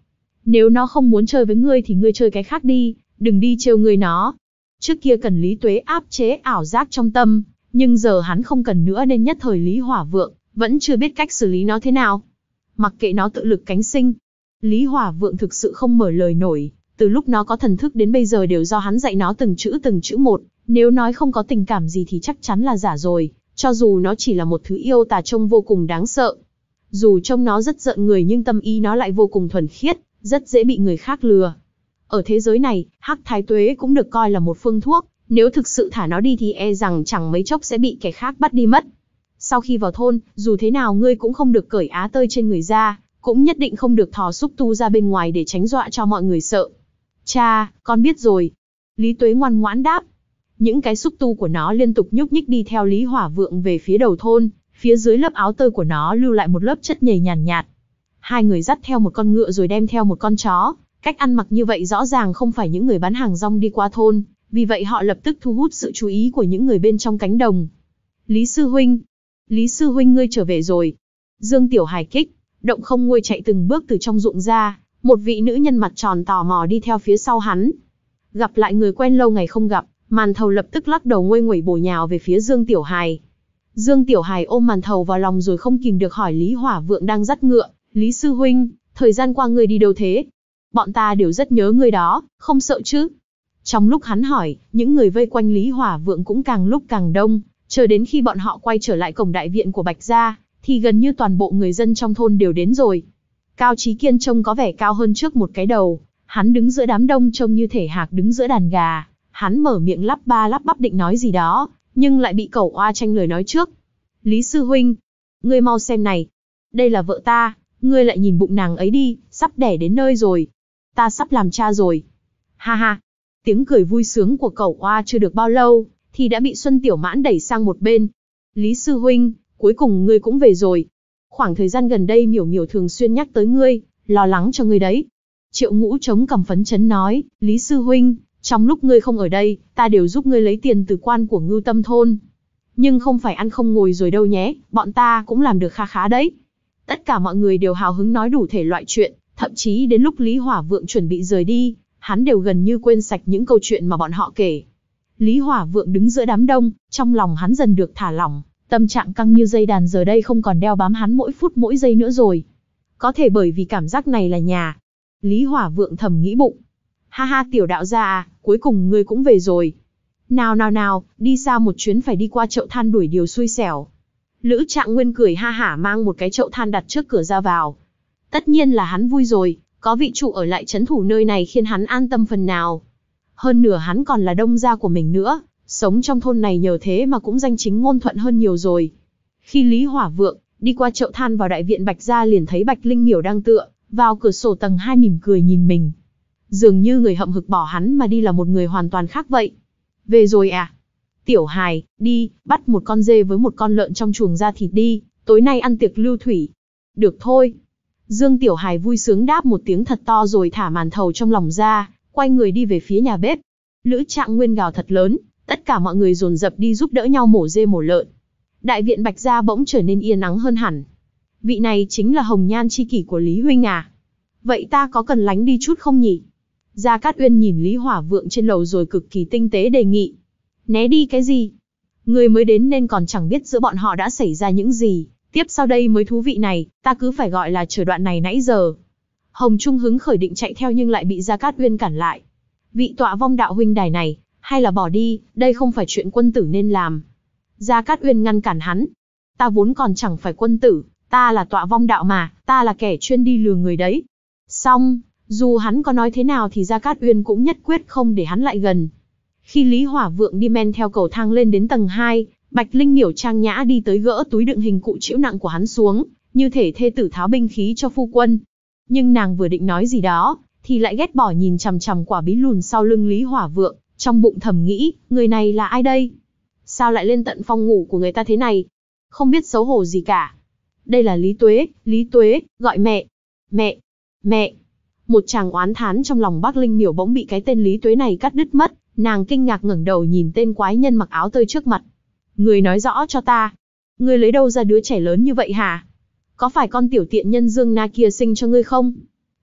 Nếu nó không muốn chơi với ngươi thì ngươi chơi cái khác đi, đừng đi trêu ngươi nó. Trước kia cần Lý Tuế áp chế ảo giác trong tâm, nhưng giờ hắn không cần nữa nên nhất thời Lý Hỏa Vượng vẫn chưa biết cách xử lý nó thế nào. Mặc kệ nó tự lực cánh sinh. Lý Hỏa Vượng thực sự không mở lời nổi, từ lúc nó có thần thức đến bây giờ đều do hắn dạy nó từng chữ từng chữ một, nếu nói không có tình cảm gì thì chắc chắn là giả rồi, cho dù nó chỉ là một thứ yêu tà trông vô cùng đáng sợ. Dù trông nó rất giận người nhưng tâm ý nó lại vô cùng thuần khiết, rất dễ bị người khác lừa. Ở thế giới này, Hắc Thái Tuế cũng được coi là một phương thuốc, nếu thực sự thả nó đi thì e rằng chẳng mấy chốc sẽ bị kẻ khác bắt đi mất. Sau khi vào thôn, dù thế nào ngươi cũng không được cởi á tơi trên người ra, cũng nhất định không được thò xúc tu ra bên ngoài để tránh dọa cho mọi người sợ. Cha, con biết rồi. Lý Tuế ngoan ngoãn đáp. Những cái xúc tu của nó liên tục nhúc nhích đi theo Lý Hỏa Vượng về phía đầu thôn, phía dưới lớp áo tơi của nó lưu lại một lớp chất nhầy nhàn nhạt, nhạt. Hai người dắt theo một con ngựa rồi đem theo một con chó, cách ăn mặc như vậy rõ ràng không phải những người bán hàng rong đi qua thôn, vì vậy họ lập tức thu hút sự chú ý của những người bên trong cánh đồng. Lý sư huynh, Lý sư huynh ngươi trở về rồi. Dương Tiểu Hải kích động không nguôi chạy từng bước từ trong ruộng ra, một vị nữ nhân mặt tròn tò mò đi theo phía sau hắn. Gặp lại người quen lâu ngày không gặp, Màn Thầu lập tức lắc đầu nguây nguẩy bổ nhào về phía Dương Tiểu Hải. Dương Tiểu Hải ôm Màn Thầu vào lòng rồi không kìm được hỏi Lý Hỏa Vượng đang dắt ngựa, Lý sư huynh, thời gian qua ngươi đi đâu thế? Bọn ta đều rất nhớ ngươi đó, không sợ chứ? Trong lúc hắn hỏi, những người vây quanh Lý Hỏa Vượng cũng càng lúc càng đông, chờ đến khi bọn họ quay trở lại cổng đại viện của Bạch Gia, thì gần như toàn bộ người dân trong thôn đều đến rồi. Cao Chí Kiên trông có vẻ cao hơn trước một cái đầu, hắn đứng giữa đám đông trông như thể hạc đứng giữa đàn gà, hắn mở miệng lắp ba lắp bắp định nói gì đó, nhưng lại bị Cẩu Oa tranh lời nói trước. Lý sư huynh, ngươi mau xem này, đây là vợ ta, ngươi lại nhìn bụng nàng ấy đi, sắp đẻ đến nơi rồi. Ta sắp làm cha rồi. Ha ha. Tiếng cười vui sướng của Cẩu Oa chưa được bao lâu, thì đã bị Xuân Tiểu Mãn đẩy sang một bên. Lý sư huynh, cuối cùng ngươi cũng về rồi. Khoảng thời gian gần đây Miểu Miểu thường xuyên nhắc tới ngươi, lo lắng cho ngươi đấy. Triệu Ngũ chống cằm phấn chấn nói, Lý sư huynh, trong lúc ngươi không ở đây, ta đều giúp ngươi lấy tiền từ quan của Ngưu Tâm thôn. Nhưng không phải ăn không ngồi rồi đâu nhé, bọn ta cũng làm được kha khá đấy. Tất cả mọi người đều hào hứng nói đủ thể loại chuyện, thậm chí đến lúc Lý Hỏa Vượng chuẩn bị rời đi, hắn đều gần như quên sạch những câu chuyện mà bọn họ kể. Lý Hỏa Vượng đứng giữa đám đông, trong lòng hắn dần được thả lỏng, tâm trạng căng như dây đàn giờ đây không còn đeo bám hắn mỗi phút mỗi giây nữa rồi. Có thể bởi vì cảm giác này là nhà. Lý Hỏa Vượng thầm nghĩ bụng. Ha ha tiểu đạo gia à, cuối cùng ngươi cũng về rồi. Nào nào nào, đi xa một chuyến phải đi qua chậu than đuổi điều xui xẻo. Lữ Trạng Nguyên cười ha hả mang một cái chậu than đặt trước cửa ra vào. Tất nhiên là hắn vui rồi, có vị trụ ở lại trấn thủ nơi này khiến hắn an tâm phần nào. Hơn nửa hắn còn là đông gia của mình nữa, sống trong thôn này nhờ thế mà cũng danh chính ngôn thuận hơn nhiều rồi. Khi Lý Hỏa Vượng đi qua chậu than vào đại viện Bạch Gia liền thấy Bạch Linh Miểu đang tựa vào cửa sổ tầng hai mỉm cười nhìn mình. Dường như người hậm hực bỏ hắn mà đi là một người hoàn toàn khác vậy. Về rồi à? Tiểu Hài, đi, bắt một con dê với một con lợn trong chuồng ra thịt đi, tối nay ăn tiệc lưu thủy. Được thôi. Dương Tiểu Hài vui sướng đáp một tiếng thật to rồi thả Màn Thầu trong lòng ra, quay người đi về phía nhà bếp. Lữ Trạng Nguyên gào thật lớn, tất cả mọi người dồn dập đi giúp đỡ nhau mổ dê mổ lợn. Đại viện Bạch Gia bỗng trở nên yên ắng hơn hẳn. Vị này chính là hồng nhan chi kỷ của Lý huynh à? Vậy ta có cần lánh đi chút không nhỉ? Gia Cát Uyên nhìn Lý Hỏa Vượng trên lầu rồi cực kỳ tinh tế đề nghị. Né đi cái gì? Người mới đến nên còn chẳng biết giữa bọn họ đã xảy ra những gì. Tiếp sau đây mới thú vị này, ta cứ phải gọi là chờ đoạn này nãy giờ. Hồng Trung hứng khởi định chạy theo nhưng lại bị Gia Cát Uyên cản lại. Vị tọa vong đạo huynh đài này, hay là bỏ đi, đây không phải chuyện quân tử nên làm. Gia Cát Uyên ngăn cản hắn. Ta vốn còn chẳng phải quân tử, ta là tọa vong đạo mà, ta là kẻ chuyên đi lừa người đấy. Xong, dù hắn có nói thế nào thì Gia Cát Uyên cũng nhất quyết không để hắn lại gần. Khi Lý Hỏa Vượng đi men theo cầu thang lên đến tầng hai, Bạch Linh Miểu trang nhã đi tới gỡ túi đựng hình cụ trĩu nặng của hắn xuống, như thể thê tử tháo binh khí cho phu quân. Nhưng nàng vừa định nói gì đó, thì lại ghét bỏ nhìn chằm chằm quả bí lùn sau lưng Lý Hỏa Vượng, trong bụng thầm nghĩ, người này là ai đây? Sao lại lên tận phòng ngủ của người ta thế này? Không biết xấu hổ gì cả. Đây là Lý Tuế, Lý Tuế, gọi mẹ. Mẹ, mẹ. Một tràng oán thán trong lòng Bác Linh Miểu bỗng bị cái tên Lý Tuế này cắt đứt mất, nàng kinh ngạc ngẩng đầu nhìn tên quái nhân mặc áo tơi trước mặt. Người nói rõ cho ta, ngươi lấy đâu ra đứa trẻ lớn như vậy hả? Có phải con tiểu tiện nhân Dương Na kia sinh cho ngươi không?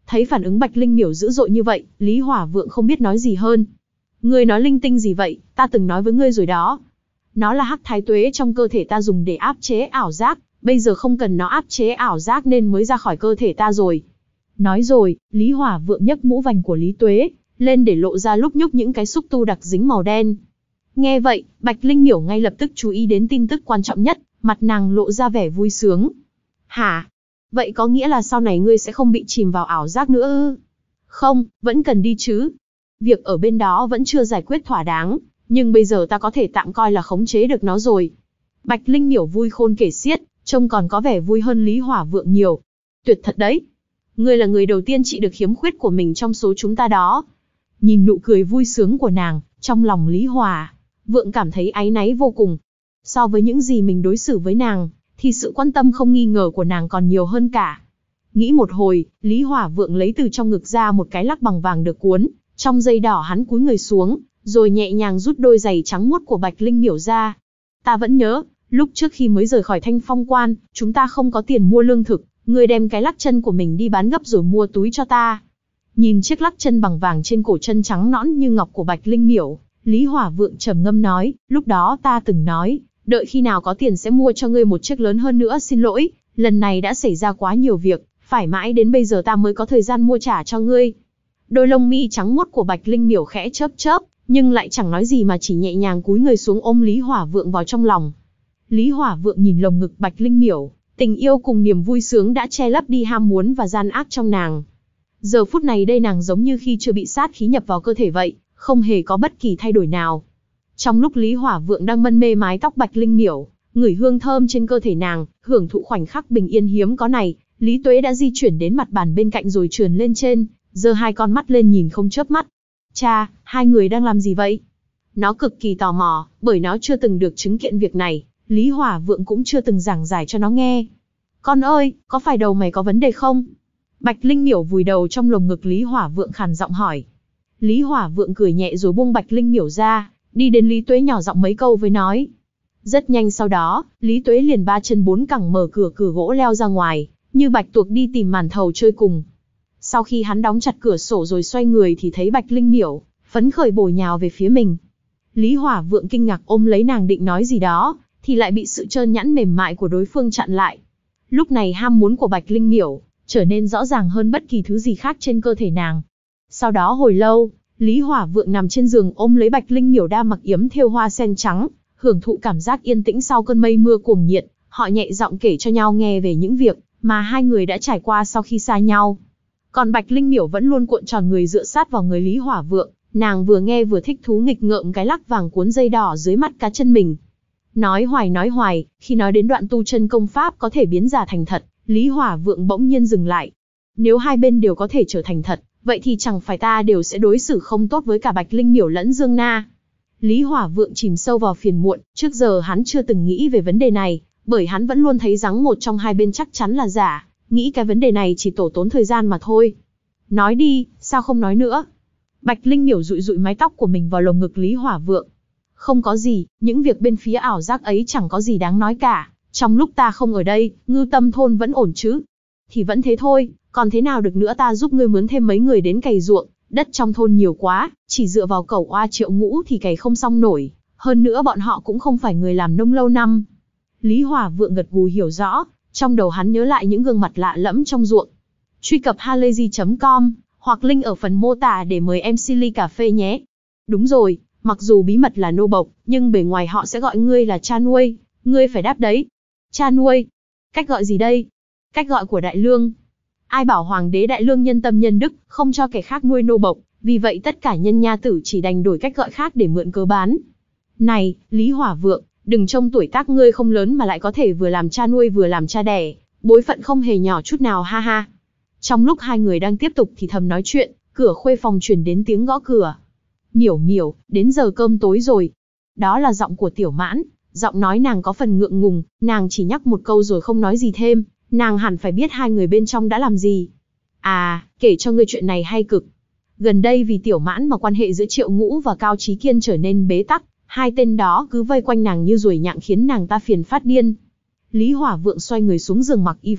Thấy phản ứng Bạch Linh Miểu dữ dội như vậy, Lý Hỏa Vượng không biết nói gì hơn. Ngươi nói linh tinh gì vậy, ta từng nói với ngươi rồi đó. Nó là hắc thái tuế trong cơ thể ta dùng để áp chế ảo giác, bây giờ không cần nó áp chế ảo giác nên mới ra khỏi cơ thể ta rồi. Nói rồi, Lý Hỏa Vượng nhấc mũ vành của Lý Tuế lên để lộ ra lúc nhúc những cái xúc tu đặc dính màu đen. Nghe vậy, Bạch Linh Miểu ngay lập tức chú ý đến tin tức quan trọng nhất, mặt nàng lộ ra vẻ vui sướng. Hả? Vậy có nghĩa là sau này ngươi sẽ không bị chìm vào ảo giác nữa ư? Không, vẫn cần đi chứ. Việc ở bên đó vẫn chưa giải quyết thỏa đáng, nhưng bây giờ ta có thể tạm coi là khống chế được nó rồi. Bạch Linh Miểu vui khôn kể xiết, trông còn có vẻ vui hơn Lý Hỏa Vượng nhiều. Tuyệt thật đấy. Ngươi là người đầu tiên trị được khiếm khuyết của mình trong số chúng ta đó. Nhìn nụ cười vui sướng của nàng, trong lòng Lý Hỏa Vượng cảm thấy áy náy vô cùng. So với những gì mình đối xử với nàng, thì sự quan tâm không nghi ngờ của nàng còn nhiều hơn cả. Nghĩ một hồi, Lý Hỏa Vượng lấy từ trong ngực ra một cái lắc bằng vàng được cuốn trong dây đỏ, hắn cúi người xuống, rồi nhẹ nhàng rút đôi giày trắng muốt của Bạch Linh Miểu ra. Ta vẫn nhớ, lúc trước khi mới rời khỏi Thanh Phong Quan, chúng ta không có tiền mua lương thực, ngươi đem cái lắc chân của mình đi bán gấp rồi mua túi cho ta. Nhìn chiếc lắc chân bằng vàng trên cổ chân trắng nõn như ngọc của Bạch Linh Miểu, Lý Hỏa Vượng trầm ngâm nói, lúc đó ta từng nói, đợi khi nào có tiền sẽ mua cho ngươi một chiếc lớn hơn nữa, xin lỗi, lần này đã xảy ra quá nhiều việc, phải mãi đến bây giờ ta mới có thời gian mua trả cho ngươi. Đôi lông mi trắng muốt của Bạch Linh Miểu khẽ chớp chớp, nhưng lại chẳng nói gì mà chỉ nhẹ nhàng cúi người xuống ôm Lý Hỏa Vượng vào trong lòng. Lý Hỏa Vượng nhìn lồng ngực Bạch Linh Miểu, tình yêu cùng niềm vui sướng đã che lấp đi ham muốn và gian ác trong nàng. Giờ phút này đây nàng giống như khi chưa bị sát khí nhập vào cơ thể vậy, không hề có bất kỳ thay đổi nào. Trong lúc Lý Hỏa Vượng đang mân mê mái tóc Bạch Linh Miểu, ngửi hương thơm trên cơ thể nàng, hưởng thụ khoảnh khắc bình yên hiếm có này, Lý Tuế đã di chuyển đến mặt bàn bên cạnh rồi trườn lên trên, giơ hai con mắt lên nhìn không chớp mắt. Cha, hai người đang làm gì vậy? Nó cực kỳ tò mò, bởi nó chưa từng được chứng kiến việc này, Lý Hỏa Vượng cũng chưa từng giảng giải cho nó nghe. Con ơi, có phải đầu mày có vấn đề không? Bạch Linh Miểu vùi đầu trong lồng ngực Lý Hỏa Vượng khàn giọng hỏi. Lý Hỏa Vượng cười nhẹ rồi buông Bạch Linh Miểu ra, đi đến Lý Tuế nhỏ giọng mấy câu với nói. Rất nhanh sau đó, Lý Tuế liền ba chân bốn cẳng mở cửa cửa gỗ leo ra ngoài, như bạch tuộc đi tìm màn thầu chơi cùng. Sau khi hắn đóng chặt cửa sổ rồi xoay người thì thấy Bạch Linh Miểu phấn khởi bổ nhào về phía mình. Lý Hỏa Vượng kinh ngạc ôm lấy nàng định nói gì đó, thì lại bị sự trơn nhẵn mềm mại của đối phương chặn lại. Lúc này ham muốn của Bạch Linh Miểu trở nên rõ ràng hơn bất kỳ thứ gì khác trên cơ thể nàng. Sau đó hồi lâu, Lý Hỏa Vượng nằm trên giường ôm lấy Bạch Linh Miểu đang mặc yếm thêu hoa sen trắng, hưởng thụ cảm giác yên tĩnh sau cơn mây mưa cuồng nhiệt. Họ nhẹ giọng kể cho nhau nghe về những việc mà hai người đã trải qua sau khi xa nhau. Còn Bạch Linh Miểu vẫn luôn cuộn tròn người dựa sát vào người Lý Hỏa Vượng, nàng vừa nghe vừa thích thú nghịch ngợm cái lắc vàng cuốn dây đỏ dưới mắt cá chân mình. Nói hoài nói hoài, khi nói đến đoạn tu chân công pháp có thể biến giả thành thật, Lý Hỏa Vượng bỗng nhiên dừng lại. Nếu hai bên đều có thể trở thành thật, vậy thì chẳng phải ta đều sẽ đối xử không tốt với cả Bạch Linh Miểu lẫn Dương Na. Lý Hỏa Vượng chìm sâu vào phiền muộn, trước giờ hắn chưa từng nghĩ về vấn đề này, bởi hắn vẫn luôn thấy rằng một trong hai bên chắc chắn là giả, nghĩ cái vấn đề này chỉ tổ tốn thời gian mà thôi. Nói đi, sao không nói nữa? Bạch Linh Miểu dụi dụi mái tóc của mình vào lồng ngực Lý Hỏa Vượng. Không có gì, những việc bên phía ảo giác ấy chẳng có gì đáng nói cả. Trong lúc ta không ở đây, Ngư Tâm thôn vẫn ổn chứ? Thì vẫn thế thôi, còn thế nào được nữa, ta giúp ngươi mướn thêm mấy người đến cày ruộng, đất trong thôn nhiều quá, chỉ dựa vào cẩu oa Triệu Ngũ thì cày không xong nổi, hơn nữa bọn họ cũng không phải người làm nông lâu năm. Lý Hỏa Vượng gật gù hiểu rõ, trong đầu hắn nhớ lại những gương mặt lạ lẫm trong ruộng. Truy cập halayzi chấm com, hoặc link ở phần mô tả để mời em xê ly cà phê nhé. Đúng rồi, mặc dù bí mật là nô bộc, nhưng bề ngoài họ sẽ gọi ngươi là cha nuôi, ngươi phải đáp đấy. Cha nuôi? Cách gọi gì đây? Cách gọi của Đại Lương. Ai bảo Hoàng đế Đại Lương nhân tâm nhân đức, không cho kẻ khác nuôi nô bộc, vì vậy tất cả nhân nha tử chỉ đành đổi cách gọi khác để mượn cớ bán. Này, Lý Hỏa Vượng, đừng trông tuổi tác ngươi không lớn mà lại có thể vừa làm cha nuôi vừa làm cha đẻ, bối phận không hề nhỏ chút nào, ha ha. Trong lúc hai người đang tiếp tục thì thầm nói chuyện, cửa khuê phòng truyền đến tiếng gõ cửa. Miểu Miểu, đến giờ cơm tối rồi. Đó là giọng của Tiểu Mãn, giọng nói nàng có phần ngượng ngùng, nàng chỉ nhắc một câu rồi không nói gì thêm, nàng hẳn phải biết hai người bên trong đã làm gì. À, kể cho ngươi chuyện này hay cực. Gần đây vì Tiểu Mãn mà quan hệ giữa Triệu Ngũ và Cao Chí Kiên trở nên bế tắc, hai tên đó cứ vây quanh nàng như ruồi nhặng khiến nàng ta phiền phát điên. Lý Hỏa Vượng xoay người xuống giường mặc y phục,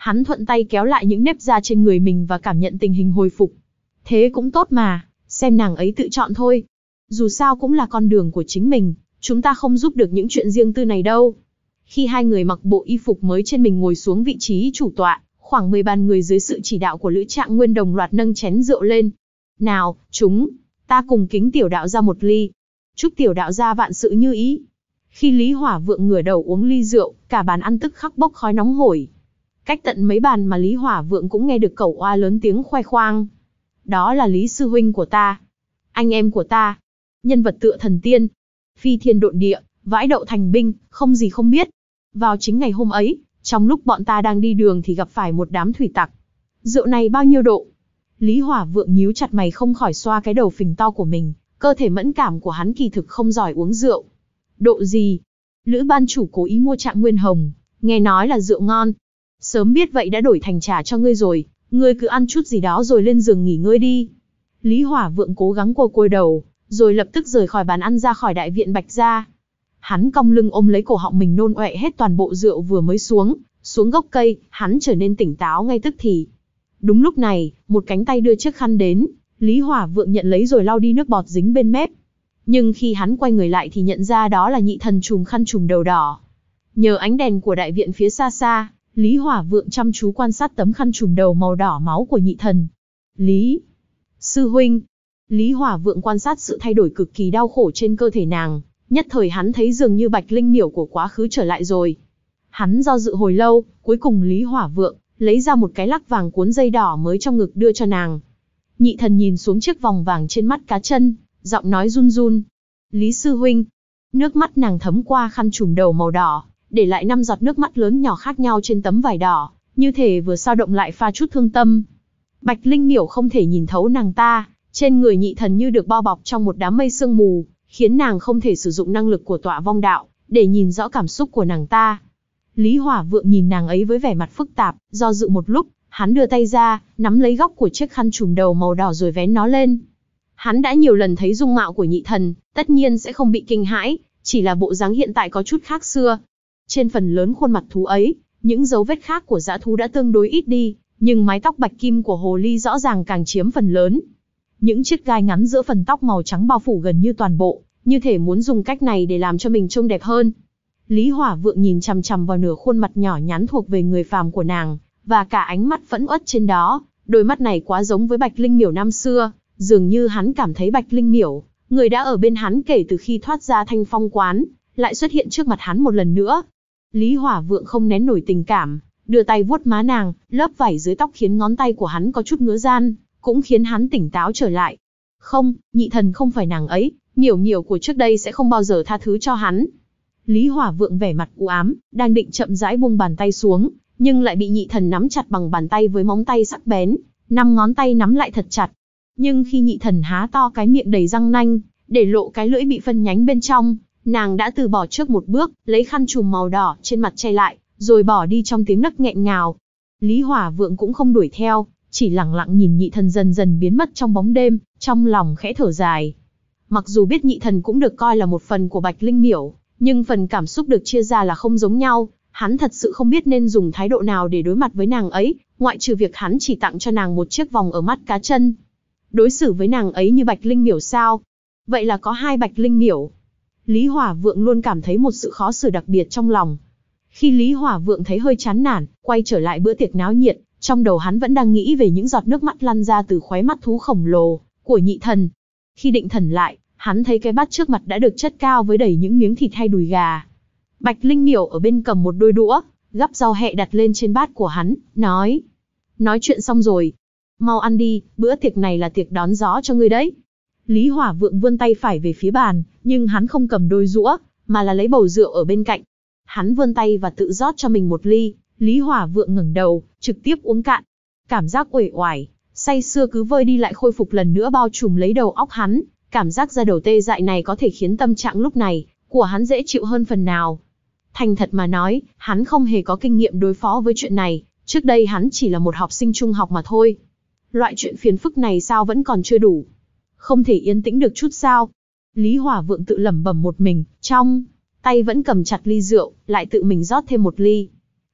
Hắn thuận tay kéo lại những nếp da trên người mình và cảm nhận tình hình hồi phục. Thế cũng tốt mà, xem nàng ấy tự chọn thôi. Dù sao cũng là con đường của chính mình, chúng ta không giúp được những chuyện riêng tư này đâu. Khi hai người mặc bộ y phục mới trên mình ngồi xuống vị trí chủ tọa, khoảng mười bàn người dưới sự chỉ đạo của Lữ Trạng Nguyên đồng loạt nâng chén rượu lên. Nào, chúng ta cùng kính tiểu đạo gia một ly. Chúc tiểu đạo gia vạn sự như ý. Khi Lý Hỏa Vượng ngửa đầu uống ly rượu, cả bàn ăn tức khắc bốc khói nóng hổi. Cách tận mấy bàn mà Lý Hỏa Vượng cũng nghe được cẩu oa lớn tiếng khoe khoang. Đó là Lý sư huynh của ta, anh em của ta, nhân vật tựa thần tiên, phi thiên độn địa, vãi đậu thành binh, không gì không biết. Vào chính ngày hôm ấy, trong lúc bọn ta đang đi đường thì gặp phải một đám thủy tặc. Rượu này bao nhiêu độ? Lý Hỏa Vượng nhíu chặt mày không khỏi xoa cái đầu phình to của mình, cơ thể mẫn cảm của hắn kỳ thực không giỏi uống rượu. Độ gì? Lữ ban chủ cố ý mua Trạng Nguyên Hồng, nghe nói là rượu ngon. Sớm biết vậy đã đổi thành trà cho ngươi rồi, ngươi cứ ăn chút gì đó rồi lên giường nghỉ ngơi đi. Lý Hỏa Vượng cố gắng cua cua đầu, rồi lập tức rời khỏi bàn ăn ra khỏi đại viện Bạch gia. Hắn cong lưng ôm lấy cổ họng mình nôn ọe hết toàn bộ rượu vừa mới xuống, xuống gốc cây, hắn trở nên tỉnh táo ngay tức thì. Đúng lúc này, một cánh tay đưa chiếc khăn đến, Lý Hỏa Vượng nhận lấy rồi lau đi nước bọt dính bên mép. Nhưng khi hắn quay người lại thì nhận ra đó là Nhị Thần trùm khăn trùm đầu đỏ. Nhờ ánh đèn của đại viện phía xa xa, Lý Hỏa Vượng chăm chú quan sát tấm khăn trùm đầu màu đỏ máu của Nhị Thần. Lý sư huynh. Lý Hỏa Vượng quan sát sự thay đổi cực kỳ đau khổ trên cơ thể nàng, nhất thời hắn thấy dường như Bạch Linh Miểu của quá khứ trở lại rồi. Hắn do dự hồi lâu, cuối cùng Lý Hỏa Vượng lấy ra một cái lắc vàng cuốn dây đỏ mới trong ngực đưa cho nàng. Nhị Thần nhìn xuống chiếc vòng vàng trên mắt cá chân, giọng nói run run. Lý sư huynh. Nước mắt nàng thấm qua khăn trùm đầu màu đỏ, để lại năm giọt nước mắt lớn nhỏ khác nhau trên tấm vải đỏ, như thể vừa sao động lại pha chút thương tâm. Bạch Linh Miểu không thể nhìn thấu nàng ta, trên người Nhị Thần như được bao bọc trong một đám mây sương mù, khiến nàng không thể sử dụng năng lực của tọa vong đạo, để nhìn rõ cảm xúc của nàng ta. Lý Hỏa Vượng nhìn nàng ấy với vẻ mặt phức tạp, do dự một lúc, hắn đưa tay ra, nắm lấy góc của chiếc khăn trùm đầu màu đỏ rồi vén nó lên. Hắn đã nhiều lần thấy dung mạo của Nhị Thần, tất nhiên sẽ không bị kinh hãi, chỉ là bộ dáng hiện tại có chút khác xưa. Trên phần lớn khuôn mặt thú ấy, những dấu vết khác của dã thú đã tương đối ít đi, nhưng mái tóc bạch kim của hồ ly rõ ràng càng chiếm phần lớn. Những chiếc gai ngắn giữa phần tóc màu trắng bao phủ gần như toàn bộ, như thể muốn dùng cách này để làm cho mình trông đẹp hơn. Lý Hỏa Vượng nhìn chằm chằm vào nửa khuôn mặt nhỏ nhắn thuộc về người phàm của nàng, và cả ánh mắt phẫn uất trên đó, đôi mắt này quá giống với Bạch Linh Miểu năm xưa, dường như hắn cảm thấy Bạch Linh Miểu, người đã ở bên hắn kể từ khi thoát ra Thanh Phong quán, lại xuất hiện trước mặt hắn một lần nữa. Lý Hỏa Vượng không nén nổi tình cảm, đưa tay vuốt má nàng, lớp vải dưới tóc khiến ngón tay của hắn có chút ngứa ran, cũng khiến hắn tỉnh táo trở lại. Không, Nhị Thần không phải nàng ấy, Miểu Miểu của trước đây sẽ không bao giờ tha thứ cho hắn. Lý Hỏa Vượng vẻ mặt u ám, đang định chậm rãi buông bàn tay xuống, nhưng lại bị Nhị Thần nắm chặt bằng bàn tay với móng tay sắc bén, năm ngón tay nắm lại thật chặt. Nhưng khi Nhị Thần há to cái miệng đầy răng nanh, để lộ cái lưỡi bị phân nhánh bên trong, nàng đã từ bỏ trước một bước, lấy khăn trùm màu đỏ trên mặt che lại, rồi bỏ đi trong tiếng nấc nghẹn ngào. Lý Hỏa Vượng cũng không đuổi theo, chỉ lặng lặng nhìn Nhị Thần dần dần biến mất trong bóng đêm, trong lòng khẽ thở dài. Mặc dù biết Nhị Thần cũng được coi là một phần của Bạch Linh Miểu, nhưng phần cảm xúc được chia ra là không giống nhau, hắn thật sự không biết nên dùng thái độ nào để đối mặt với nàng ấy, ngoại trừ việc hắn chỉ tặng cho nàng một chiếc vòng ở mắt cá chân. Đối xử với nàng ấy như Bạch Linh Miểu sao? Vậy là có hai Bạch Linh Miểu. Lý Hỏa Vượng luôn cảm thấy một sự khó xử đặc biệt trong lòng. Khi Lý Hỏa Vượng thấy hơi chán nản, quay trở lại bữa tiệc náo nhiệt, trong đầu hắn vẫn đang nghĩ về những giọt nước mắt lăn ra từ khóe mắt thú khổng lồ của Nhị Thần. Khi định thần lại, hắn thấy cái bát trước mặt đã được chất cao với đầy những miếng thịt hay đùi gà. Bạch Linh Miểu ở bên cầm một đôi đũa, gắp rau hẹ đặt lên trên bát của hắn, nói: Nói chuyện xong rồi, mau ăn đi, bữa tiệc này là tiệc đón gió cho ngươi đấy. Lý Hỏa Vượng vươn tay phải về phía bàn, nhưng hắn không cầm đôi dũa, mà là lấy bầu rượu ở bên cạnh. Hắn vươn tay và tự rót cho mình một ly, Lý Hỏa Vượng ngẩng đầu, trực tiếp uống cạn. Cảm giác uể oải, say sưa cứ vơi đi lại khôi phục lần nữa bao trùm lấy đầu óc hắn, cảm giác da đầu tê dại này có thể khiến tâm trạng lúc này của hắn dễ chịu hơn phần nào. Thành thật mà nói, hắn không hề có kinh nghiệm đối phó với chuyện này, trước đây hắn chỉ là một học sinh trung học mà thôi. Loại chuyện phiền phức này sao vẫn còn chưa đủ? Không thể yên tĩnh được chút sao? Lý Hỏa Vượng tự lẩm bẩm một mình, trong tay vẫn cầm chặt ly rượu, lại tự mình rót thêm một ly.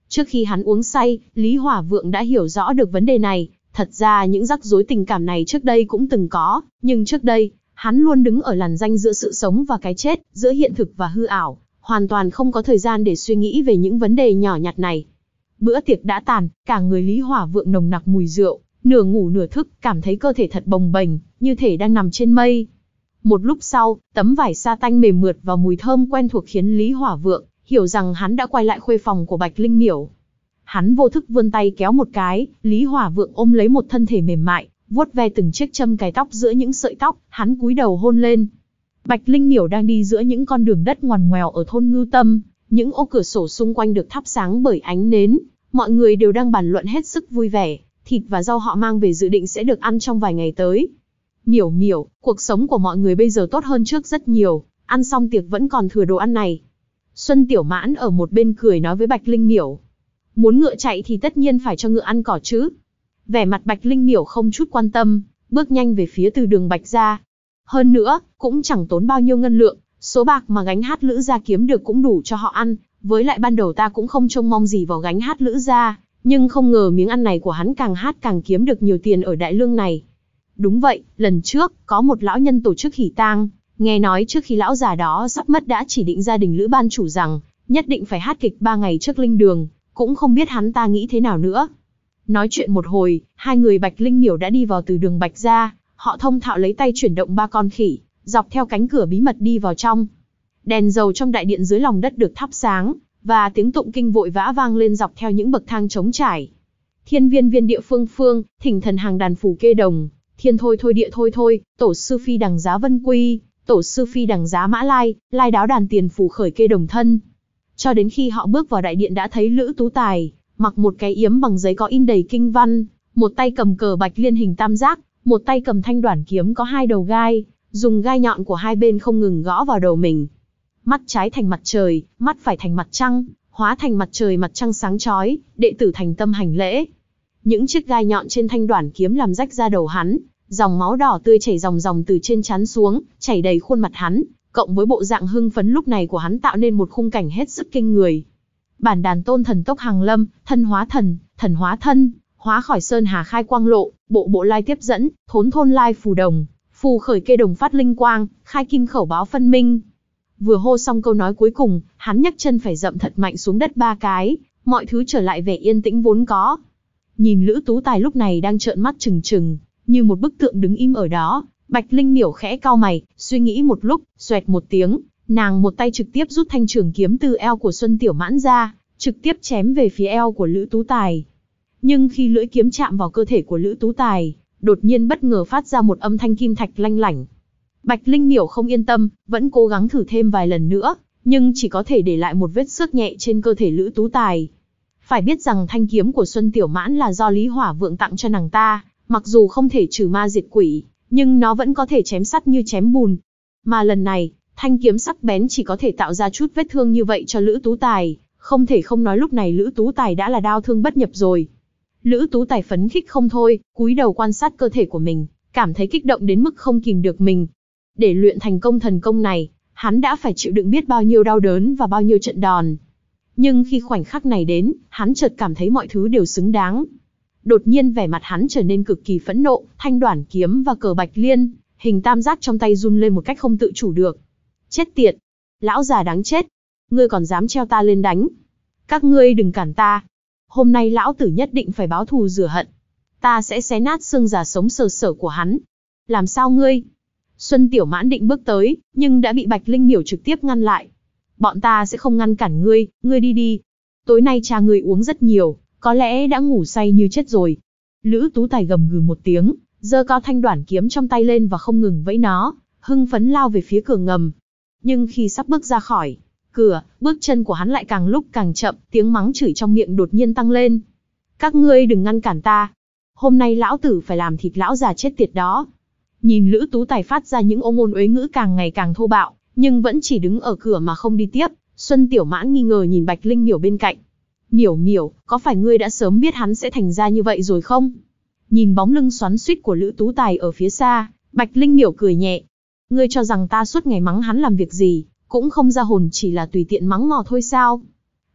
Trước khi hắn uống say, Lý Hỏa Vượng đã hiểu rõ được vấn đề này. Thật ra những rắc rối tình cảm này trước đây cũng từng có, nhưng trước đây, hắn luôn đứng ở làn ranh giữa sự sống và cái chết, giữa hiện thực và hư ảo, hoàn toàn không có thời gian để suy nghĩ về những vấn đề nhỏ nhặt này. Bữa tiệc đã tàn, cả người Lý Hỏa Vượng nồng nặc mùi rượu, nửa ngủ nửa thức, cảm thấy cơ thể thật bồng bềnh, như thể đang nằm trên mây. Một lúc sau, tấm vải sa tanh mềm mượt và mùi thơm quen thuộc khiến Lý Hỏa Vượng hiểu rằng hắn đã quay lại khuê phòng của Bạch Linh Miểu. Hắn vô thức vươn tay kéo một cái, Lý Hỏa Vượng ôm lấy một thân thể mềm mại, vuốt ve từng chiếc châm cài tóc giữa những sợi tóc, hắn cúi đầu hôn lên. Bạch Linh Miểu đang đi giữa những con đường đất ngoằn ngoèo ở thôn Ngưu Tâm, những ô cửa sổ xung quanh được thắp sáng bởi ánh nến, mọi người đều đang bàn luận hết sức vui vẻ, thịt và rau họ mang về dự định sẽ được ăn trong vài ngày tới. Miểu Miểu, cuộc sống của mọi người bây giờ tốt hơn trước rất nhiều, ăn xong tiệc vẫn còn thừa đồ ăn này. Xuân Tiểu Mãn ở một bên cười nói với Bạch Linh Miểu. Muốn ngựa chạy thì tất nhiên phải cho ngựa ăn cỏ chứ. Vẻ mặt Bạch Linh Miểu không chút quan tâm, bước nhanh về phía từ đường Bạch gia. Hơn nữa, cũng chẳng tốn bao nhiêu ngân lượng, số bạc mà gánh hát Lữ gia kiếm được cũng đủ cho họ ăn, với lại ban đầu ta cũng không trông mong gì vào gánh hát Lữ gia, nhưng không ngờ miếng ăn này của hắn càng hát càng kiếm được nhiều tiền ở Đại Lương này. Đúng vậy, lần trước, có một lão nhân tổ chức hỉ tang, nghe nói trước khi lão già đó sắp mất đã chỉ định gia đình Lữ ban chủ rằng, nhất định phải hát kịch ba ngày trước linh đường, cũng không biết hắn ta nghĩ thế nào nữa. Nói chuyện một hồi, hai người Bạch Linh Miểu đã đi vào từ đường Bạch gia, họ thông thạo lấy tay chuyển động ba con khỉ, dọc theo cánh cửa bí mật đi vào trong. Đèn dầu trong đại điện dưới lòng đất được thắp sáng, và tiếng tụng kinh vội vã vang lên dọc theo những bậc thang trống trải. Thiên viên viên địa phương phương, thỉnh thần hàng đàn phù kê đồng, thiên thôi thôi địa thôi thôi, tổ sư phi đằng giá vân quy, tổ sư phi đằng giá mã lai, lai đáo đàn tiền phù khởi kê đồng thân. Cho đến khi họ bước vào đại điện đã thấy Lữ Tú Tài, mặc một cái yếm bằng giấy có in đầy kinh văn, một tay cầm cờ bạch liên hình tam giác, một tay cầm thanh đoản kiếm có hai đầu gai, dùng gai nhọn của hai bên không ngừng gõ vào đầu mình. Mắt trái thành mặt trời, mắt phải thành mặt trăng, hóa thành mặt trời mặt trăng sáng chói, đệ tử thành tâm hành lễ. Những chiếc gai nhọn trên thanh đoản kiếm làm rách ra đầu hắn, dòng máu đỏ tươi chảy ròng ròng từ trên trán xuống, chảy đầy khuôn mặt hắn, cộng với bộ dạng hưng phấn lúc này của hắn tạo nên một khung cảnh hết sức kinh người. Bản đàn tôn thần tốc hàng lâm, thân hóa thần, thần hóa thân, hóa khỏi sơn hà khai quang lộ, bộ bộ lai tiếp dẫn, thốn thôn lai phù đồng, phù khởi kê đồng phát linh quang, khai kim khẩu báo phân minh. Vừa hô xong câu nói cuối cùng, hắn nhấc chân phải dậm thật mạnh xuống đất ba cái, mọi thứ trở lại vẻ yên tĩnh vốn có. Nhìn Lữ Tú Tài lúc này đang trợn mắt trừng trừng, như một bức tượng đứng im ở đó, Bạch Linh Miểu khẽ cau mày, suy nghĩ một lúc, xoẹt một tiếng, nàng một tay trực tiếp rút thanh trường kiếm từ eo của Xuân Tiểu Mãn ra, trực tiếp chém về phía eo của Lữ Tú Tài. Nhưng khi lưỡi kiếm chạm vào cơ thể của Lữ Tú Tài, đột nhiên bất ngờ phát ra một âm thanh kim thạch lanh lảnh. Bạch Linh Miểu không yên tâm, vẫn cố gắng thử thêm vài lần nữa, nhưng chỉ có thể để lại một vết xước nhẹ trên cơ thể Lữ Tú Tài. Phải biết rằng thanh kiếm của Xuân Tiểu Mãn là do Lý Hỏa Vượng tặng cho nàng ta, mặc dù không thể trừ ma diệt quỷ, nhưng nó vẫn có thể chém sắt như chém bùn. Mà lần này, thanh kiếm sắc bén chỉ có thể tạo ra chút vết thương như vậy cho Lữ Tú Tài, không thể không nói lúc này Lữ Tú Tài đã là đao thương bất nhập rồi. Lữ Tú Tài phấn khích không thôi, cúi đầu quan sát cơ thể của mình, cảm thấy kích động đến mức không kìm được mình. Để luyện thành công thần công này, hắn đã phải chịu đựng biết bao nhiêu đau đớn và bao nhiêu trận đòn. Nhưng khi khoảnh khắc này đến, hắn chợt cảm thấy mọi thứ đều xứng đáng. Đột nhiên vẻ mặt hắn trở nên cực kỳ phẫn nộ, thanh đoản kiếm và cờ bạch liên, hình tam giác trong tay run lên một cách không tự chủ được. Chết tiệt! Lão già đáng chết! Ngươi còn dám treo ta lên đánh! Các ngươi đừng cản ta! Hôm nay lão tử nhất định phải báo thù rửa hận. Ta sẽ xé nát xương già sống sờ sờ của hắn. Làm sao ngươi? Xuân Tiểu Mãn định bước tới, nhưng đã bị Bạch Linh Miểu trực tiếp ngăn lại. Bọn ta sẽ không ngăn cản ngươi, ngươi đi đi. Tối nay cha ngươi uống rất nhiều, có lẽ đã ngủ say như chết rồi. Lữ Tú Tài gầm gừ một tiếng, giơ cao thanh đoản kiếm trong tay lên và không ngừng vẫy nó, hưng phấn lao về phía cửa ngầm. Nhưng khi sắp bước ra khỏi cửa, bước chân của hắn lại càng lúc càng chậm, tiếng mắng chửi trong miệng đột nhiên tăng lên. Các ngươi đừng ngăn cản ta. Hôm nay lão tử phải làm thịt lão già chết tiệt đó. Nhìn Lữ Tú Tài phát ra những ô ngôn uế ngữ càng ngày càng thô bạo, nhưng vẫn chỉ đứng ở cửa mà không đi tiếp, Xuân Tiểu Mãn nghi ngờ nhìn Bạch Linh Miểu bên cạnh. Miểu Miểu, có phải ngươi đã sớm biết hắn sẽ thành ra như vậy rồi không? Nhìn bóng lưng xoắn xuýt của Lữ Tú Tài ở phía xa, Bạch Linh Miểu cười nhẹ. Ngươi cho rằng ta suốt ngày mắng hắn làm việc gì, cũng không ra hồn chỉ là tùy tiện mắng mò thôi sao?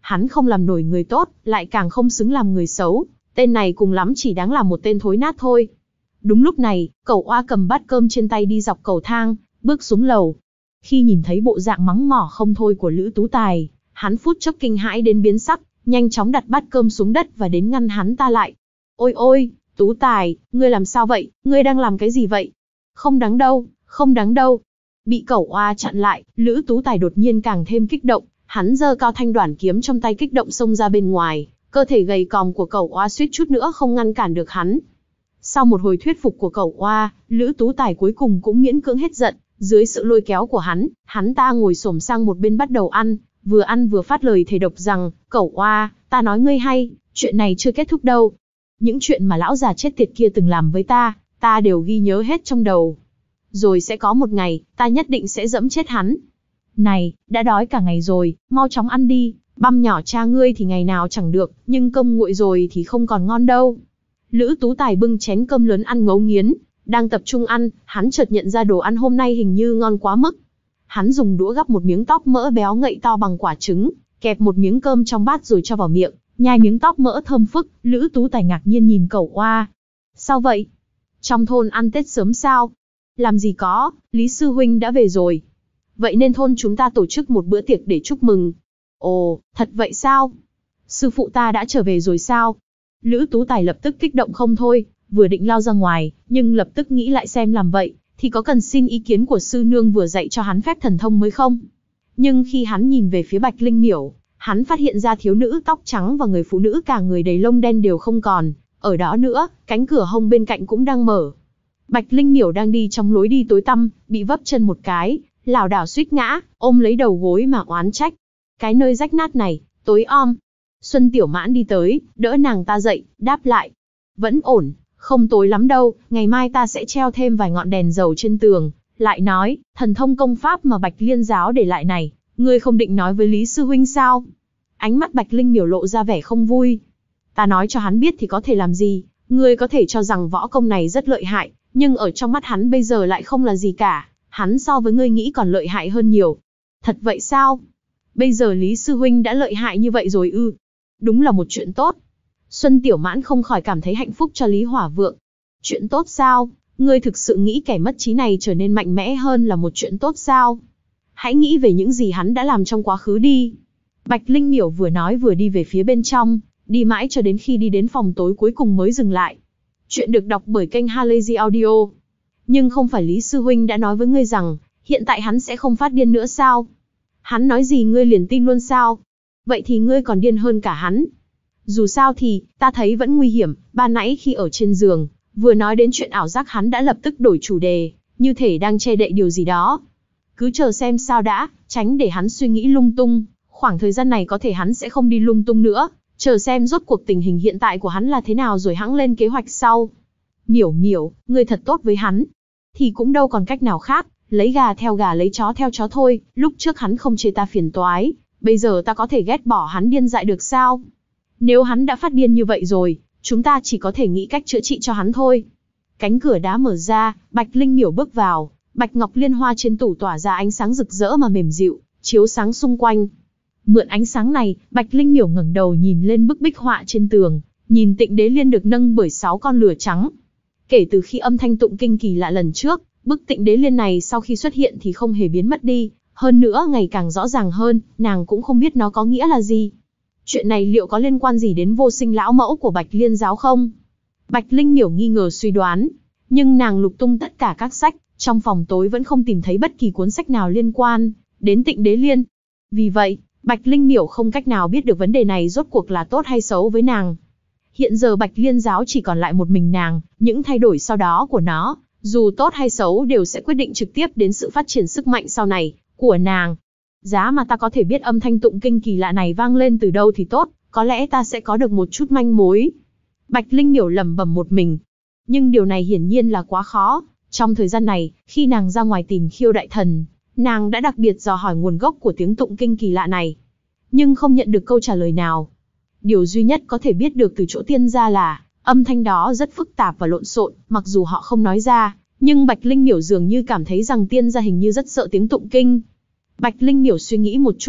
Hắn không làm nổi người tốt, lại càng không xứng làm người xấu. Tên này cùng lắm chỉ đáng là một tên thối nát thôi. Đúng lúc này, Cẩu Oa cầm bát cơm trên tay đi dọc cầu thang, bước xuống lầu. Khi nhìn thấy bộ dạng mắng mỏ không thôi của Lữ Tú Tài, hắn phút chốc kinh hãi đến biến sắc, nhanh chóng đặt bát cơm xuống đất và đến ngăn hắn ta lại. Ôi ôi, Tú Tài, ngươi làm sao vậy, ngươi đang làm cái gì vậy? Không đáng đâu, không đáng đâu. Bị Cẩu Oa chặn lại, Lữ Tú Tài đột nhiên càng thêm kích động, hắn giơ cao thanh đoản kiếm trong tay kích động xông ra bên ngoài, cơ thể gầy còm của Cẩu Oa suýt chút nữa không ngăn cản được hắn. Sau một hồi thuyết phục của Cẩu Oa, Lữ Tú Tài cuối cùng cũng miễn cưỡng hết giận, dưới sự lôi kéo của hắn, hắn ta ngồi xổm sang một bên bắt đầu ăn, vừa ăn vừa phát lời thề độc rằng, Cẩu Oa, ta nói ngươi hay, chuyện này chưa kết thúc đâu. Những chuyện mà lão già chết tiệt kia từng làm với ta, ta đều ghi nhớ hết trong đầu. Rồi sẽ có một ngày, ta nhất định sẽ dẫm chết hắn. Này, đã đói cả ngày rồi, mau chóng ăn đi, băm nhỏ cha ngươi thì ngày nào chẳng được, nhưng cơm nguội rồi thì không còn ngon đâu. Lữ Tú Tài bưng chén cơm lớn ăn ngấu nghiến, đang tập trung ăn, hắn chợt nhận ra đồ ăn hôm nay hình như ngon quá mức. Hắn dùng đũa gắp một miếng tóp mỡ béo ngậy to bằng quả trứng, kẹp một miếng cơm trong bát rồi cho vào miệng, nhai miếng tóp mỡ thơm phức. Lữ Tú Tài ngạc nhiên nhìn Cẩu Oa. Sao vậy? Trong thôn ăn Tết sớm sao? Làm gì có, Lý Sư Huynh đã về rồi. Vậy nên thôn chúng ta tổ chức một bữa tiệc để chúc mừng. Ồ, thật vậy sao? Sư phụ ta đã trở về rồi sao? Lữ Tú Tài lập tức kích động không thôi, vừa định lao ra ngoài, nhưng lập tức nghĩ lại xem làm vậy, thì có cần xin ý kiến của sư nương vừa dạy cho hắn phép thần thông mới không? Nhưng khi hắn nhìn về phía Bạch Linh Miểu, hắn phát hiện ra thiếu nữ tóc trắng và người phụ nữ cả người đầy lông đen đều không còn. Ở đó nữa, cánh cửa hông bên cạnh cũng đang mở. Bạch Linh Miểu đang đi trong lối đi tối tăm, bị vấp chân một cái, lảo đảo suýt ngã, ôm lấy đầu gối mà oán trách. Cái nơi rách nát này, tối om. Xuân Tiểu Mãn đi tới, đỡ nàng ta dậy, đáp lại. Vẫn ổn, không tối lắm đâu, ngày mai ta sẽ treo thêm vài ngọn đèn dầu trên tường. Lại nói, thần thông công pháp mà Bạch Liên giáo để lại này, ngươi không định nói với Lý Sư Huynh sao? Ánh mắt Bạch Linh Miểu lộ ra vẻ không vui. Ta nói cho hắn biết thì có thể làm gì, ngươi có thể cho rằng võ công này rất lợi hại, nhưng ở trong mắt hắn bây giờ lại không là gì cả, hắn so với ngươi nghĩ còn lợi hại hơn nhiều. Thật vậy sao? Bây giờ Lý Sư Huynh đã lợi hại như vậy rồi ư? Đúng là một chuyện tốt. Xuân Tiểu Mãn không khỏi cảm thấy hạnh phúc cho Lý Hỏa Vượng. Chuyện tốt sao? Ngươi thực sự nghĩ kẻ mất trí này trở nên mạnh mẽ hơn là một chuyện tốt sao? Hãy nghĩ về những gì hắn đã làm trong quá khứ đi. Bạch Linh Miểu vừa nói vừa đi về phía bên trong, đi mãi cho đến khi đi đến phòng tối cuối cùng mới dừng lại. Chuyện được đọc bởi kênh Halazy Audio. Nhưng không phải Lý Sư Huynh đã nói với ngươi rằng, hiện tại hắn sẽ không phát điên nữa sao? Hắn nói gì ngươi liền tin luôn sao? Vậy thì ngươi còn điên hơn cả hắn. Dù sao thì, ta thấy vẫn nguy hiểm, ban nãy khi ở trên giường, vừa nói đến chuyện ảo giác hắn đã lập tức đổi chủ đề, như thể đang che đậy điều gì đó. Cứ chờ xem sao đã, tránh để hắn suy nghĩ lung tung, khoảng thời gian này có thể hắn sẽ không đi lung tung nữa, chờ xem rốt cuộc tình hình hiện tại của hắn là thế nào rồi hẵng lên kế hoạch sau. Miểu miểu, ngươi thật tốt với hắn. Thì cũng đâu còn cách nào khác, lấy gà theo gà lấy chó theo chó thôi, lúc trước hắn không chê ta phiền toái, bây giờ ta có thể ghét bỏ hắn điên dại được sao? Nếu hắn đã phát điên như vậy rồi, chúng ta chỉ có thể nghĩ cách chữa trị cho hắn thôi. Cánh cửa đá mở ra, Bạch Linh Miểu bước vào, bạch ngọc liên hoa trên tủ tỏa ra ánh sáng rực rỡ mà mềm dịu, chiếu sáng xung quanh. Mượn ánh sáng này, Bạch Linh Miểu ngẩng đầu nhìn lên bức bích họa trên tường, nhìn Tịnh Đế Liên được nâng bởi sáu con lửa trắng. Kể từ khi âm thanh tụng kinh kỳ lạ lần trước, bức Tịnh Đế Liên này sau khi xuất hiện thì không hề biến mất đi, hơn nữa ngày càng rõ ràng hơn, nàng cũng không biết nó có nghĩa là gì. Chuyện này liệu có liên quan gì đến Vô Sinh lão mẫu của Bạch Liên giáo không? Bạch Linh Miểu nghi ngờ suy đoán, nhưng nàng lục tung tất cả các sách, trong phòng tối vẫn không tìm thấy bất kỳ cuốn sách nào liên quan đến Tịnh Đế Liên. Vì vậy, Bạch Linh Miểu không cách nào biết được vấn đề này rốt cuộc là tốt hay xấu với nàng. Hiện giờ Bạch Liên giáo chỉ còn lại một mình nàng, những thay đổi sau đó của nó, dù tốt hay xấu đều sẽ quyết định trực tiếp đến sự phát triển sức mạnh sau này của nàng. Giá mà ta có thể biết âm thanh tụng kinh kỳ lạ này vang lên từ đâu thì tốt, có lẽ ta sẽ có được một chút manh mối. Bạch Linh Miểu lẩm bẩm một mình. Nhưng điều này hiển nhiên là quá khó. Trong thời gian này, khi nàng ra ngoài tìm Khiêu Đại Thần, nàng đã đặc biệt dò hỏi nguồn gốc của tiếng tụng kinh kỳ lạ này, nhưng không nhận được câu trả lời nào. Điều duy nhất có thể biết được từ chỗ tiên gia là, âm thanh đó rất phức tạp và lộn xộn, mặc dù họ không nói ra, nhưng Bạch Linh Miểu dường như cảm thấy rằng tiên gia hình như rất sợ tiếng tụng kinh. Bạch Linh Miểu suy nghĩ một chút,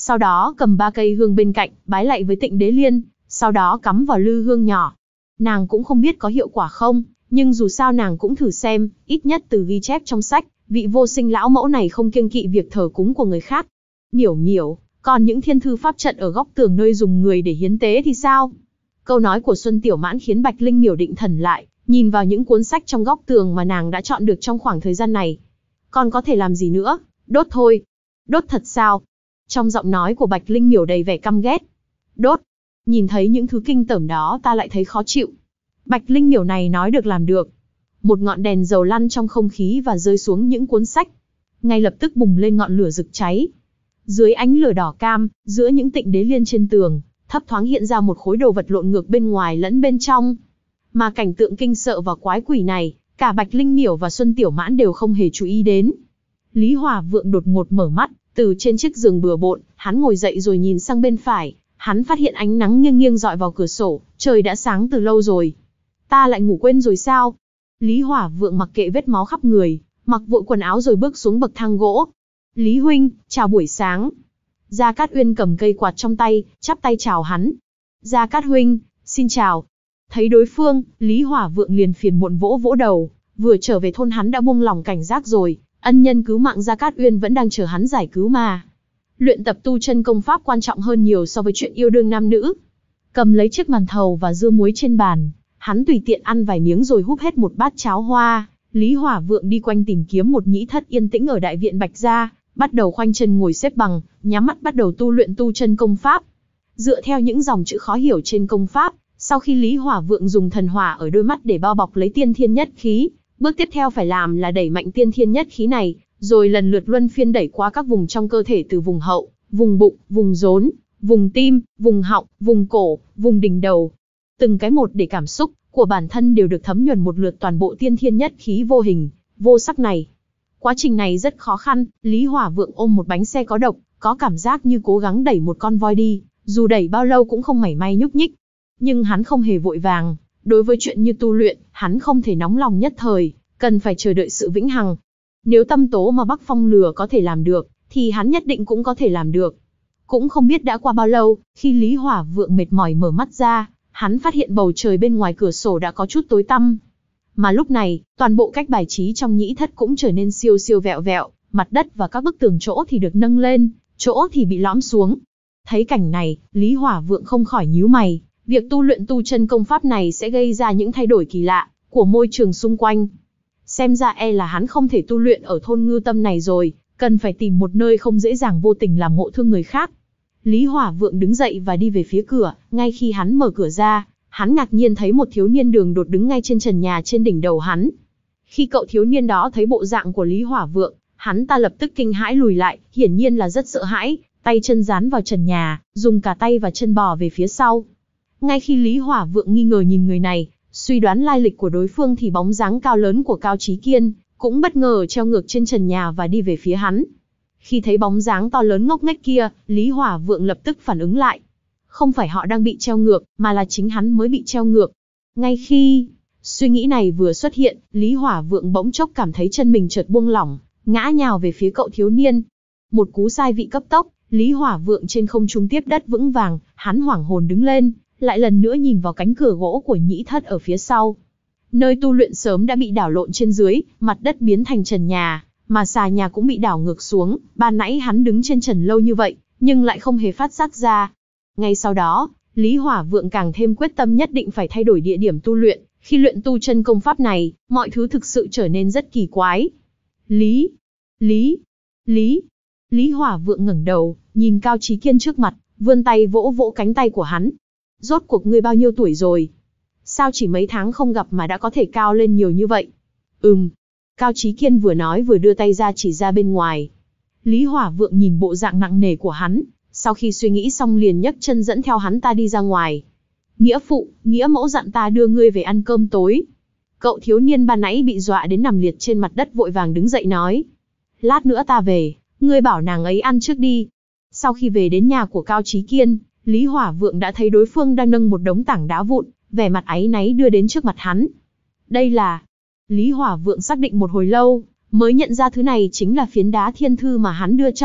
Sau đó cầm ba cây hương bên cạnh, bái lạy với Tịnh Đế Liên, sau đó cắm vào lư hương nhỏ. Nàng cũng không biết có hiệu quả không, nhưng dù sao nàng cũng thử xem, ít nhất từ ghi chép trong sách, vị vô sinh lão mẫu này không kiêng kỵ việc thờ cúng của người khác. Miểu miểu, còn những thiên thư pháp trận ở góc tường nơi dùng người để hiến tế thì sao? Câu nói của Xuân Tiểu Mãn khiến Bạch Linh Miểu định thần lại, nhìn vào những cuốn sách trong góc tường mà nàng đã chọn được trong khoảng thời gian này. Còn có thể làm gì nữa? Đốt thôi. Đốt thật sao? Trong giọng nói của Bạch Linh Miểu đầy vẻ căm ghét. Đốt. Nhìn thấy những thứ kinh tởm đó ta lại thấy khó chịu. Bạch Linh Miểu này nói được làm được. Một ngọn đèn dầu lăn trong không khí và rơi xuống những cuốn sách. Ngay lập tức bùng lên ngọn lửa rực cháy. Dưới ánh lửa đỏ cam, giữa những Tịnh Đế Liên trên tường, thấp thoáng hiện ra một khối đồ vật lộn ngược bên ngoài lẫn bên trong. Mà cảnh tượng kinh sợ và quái quỷ này, cả Bạch Linh Miểu và Xuân Tiểu Mãn đều không hề chú ý đến. Lý Hỏa Vượng đột ngột mở mắt, từ trên chiếc giường bừa bộn, hắn ngồi dậy rồi nhìn sang bên phải, hắn phát hiện ánh nắng nghiêng nghiêng rọi vào cửa sổ, trời đã sáng từ lâu rồi. Ta lại ngủ quên rồi sao? Lý Hỏa Vượng mặc kệ vết máu khắp người, mặc vội quần áo rồi bước xuống bậc thang gỗ. Lý huynh, chào buổi sáng. Gia Cát Uyên cầm cây quạt trong tay, chắp tay chào hắn. Gia Cát huynh, xin chào. Thấy đối phương, Lý Hỏa Vượng liền phiền muộn vỗ vỗ đầu, vừa trở về thôn hắn đã buông lòng cảnh giác rồi, ân nhân cứu mạng Gia Cát Uyên vẫn đang chờ hắn giải cứu mà. Luyện tập tu chân công pháp quan trọng hơn nhiều so với chuyện yêu đương nam nữ. Cầm lấy chiếc màn thầu và dưa muối trên bàn, hắn tùy tiện ăn vài miếng rồi húp hết một bát cháo hoa. Lý Hỏa Vượng đi quanh tìm kiếm một nhĩ thất yên tĩnh ở đại viện Bạch gia, bắt đầu khoanh chân ngồi xếp bằng, nhắm mắt bắt đầu tu luyện tu chân công pháp. Dựa theo những dòng chữ khó hiểu trên công pháp, sau khi Lý Hỏa Vượng dùng thần hỏa ở đôi mắt để bao bọc lấy tiên thiên nhất khí, bước tiếp theo phải làm là đẩy mạnh tiên thiên nhất khí này, rồi lần lượt luân phiên đẩy qua các vùng trong cơ thể từ vùng hậu, vùng bụng, vùng rốn, vùng tim, vùng họng, vùng cổ, vùng đỉnh đầu. Từng cái một để cảm xúc của bản thân đều được thấm nhuần một lượt toàn bộ tiên thiên nhất khí vô hình, vô sắc này. Quá trình này rất khó khăn, Lý Hỏa Vượng ôm một bánh xe có độc, có cảm giác như cố gắng đẩy một con voi đi, dù đẩy bao lâu cũng không mảy may nhúc nhích. Nhưng hắn không hề vội vàng, đối với chuyện như tu luyện, hắn không thể nóng lòng nhất thời, cần phải chờ đợi sự vĩnh hằng. Nếu tâm tố mà Bắc Phong lừa có thể làm được, thì hắn nhất định cũng có thể làm được. Cũng không biết đã qua bao lâu, khi Lý Hỏa Vượng mệt mỏi mở mắt ra, hắn phát hiện bầu trời bên ngoài cửa sổ đã có chút tối tăm. Mà lúc này, toàn bộ cách bài trí trong nhĩ thất cũng trở nên siêu siêu vẹo vẹo, mặt đất và các bức tường chỗ thì được nâng lên, chỗ thì bị lõm xuống. Thấy cảnh này, Lý Hỏa Vượng không khỏi nhíu mày, việc tu luyện tu chân công pháp này sẽ gây ra những thay đổi kỳ lạ của môi trường xung quanh. Xem ra e là hắn không thể tu luyện ở thôn Ngư Tâm này rồi, cần phải tìm một nơi không dễ dàng vô tình làm ngộ thương người khác. Lý Hỏa Vượng đứng dậy và đi về phía cửa, ngay khi hắn mở cửa ra, hắn ngạc nhiên thấy một thiếu niên đường đột đứng ngay trên trần nhà trên đỉnh đầu hắn. Khi cậu thiếu niên đó thấy bộ dạng của Lý Hỏa Vượng, hắn ta lập tức kinh hãi lùi lại, hiển nhiên là rất sợ hãi, tay chân dán vào trần nhà, dùng cả tay và chân bò về phía sau. Ngay khi Lý Hỏa Vượng nghi ngờ nhìn người này, suy đoán lai lịch của đối phương thì bóng dáng cao lớn của Cao Chí Kiên cũng bất ngờ treo ngược trên trần nhà và đi về phía hắn. Khi thấy bóng dáng to lớn ngốc nghếch kia, Lý Hỏa Vượng lập tức phản ứng lại. Không phải họ đang bị treo ngược, mà là chính hắn mới bị treo ngược. Ngay khi suy nghĩ này vừa xuất hiện, Lý Hỏa Vượng bỗng chốc cảm thấy chân mình chợt buông lỏng, ngã nhào về phía cậu thiếu niên. Một cú sai vị cấp tốc, Lý Hỏa Vượng trên không trung tiếp đất vững vàng, hắn hoảng hồn đứng lên, lại lần nữa nhìn vào cánh cửa gỗ của nhĩ thất ở phía sau. Nơi tu luyện sớm đã bị đảo lộn trên dưới, mặt đất biến thành trần nhà, mà xà nhà cũng bị đảo ngược xuống, ban nãy hắn đứng trên trần lâu như vậy, nhưng lại không hề phát giác ra. Ngay sau đó, Lý Hỏa Vượng càng thêm quyết tâm nhất định phải thay đổi địa điểm tu luyện, khi luyện tu chân công pháp này, mọi thứ thực sự trở nên rất kỳ quái. Lý, Lý, Lý, Lý Hỏa Vượng ngẩng đầu, nhìn Cao Chí Kiên trước mặt, vươn tay vỗ vỗ cánh tay của hắn. Rốt cuộc ngươi bao nhiêu tuổi rồi? Sao chỉ mấy tháng không gặp mà đã có thể cao lên nhiều như vậy? Ừm. Cao Chí Kiên vừa nói vừa đưa tay ra chỉ ra bên ngoài. Lý Hỏa Vượng nhìn bộ dạng nặng nề của hắn, sau khi suy nghĩ xong liền nhấc chân dẫn theo hắn ta đi ra ngoài. Nghĩa phụ, nghĩa mẫu dặn ta đưa ngươi về ăn cơm tối. Cậu thiếu niên ban nãy bị dọa đến nằm liệt trên mặt đất vội vàng đứng dậy nói. Lát nữa ta về, ngươi bảo nàng ấy ăn trước đi. Sau khi về đến nhà của Cao Chí Kiên, Lý Hỏa Vượng đã thấy đối phương đang nâng một đống tảng đá vụn, vẻ mặt áy náy đưa đến trước mặt hắn. Đây là... Lý Hỏa Vượng xác định một hồi lâu, mới nhận ra thứ này chính là phiến đá thiên thư mà hắn đưa cho,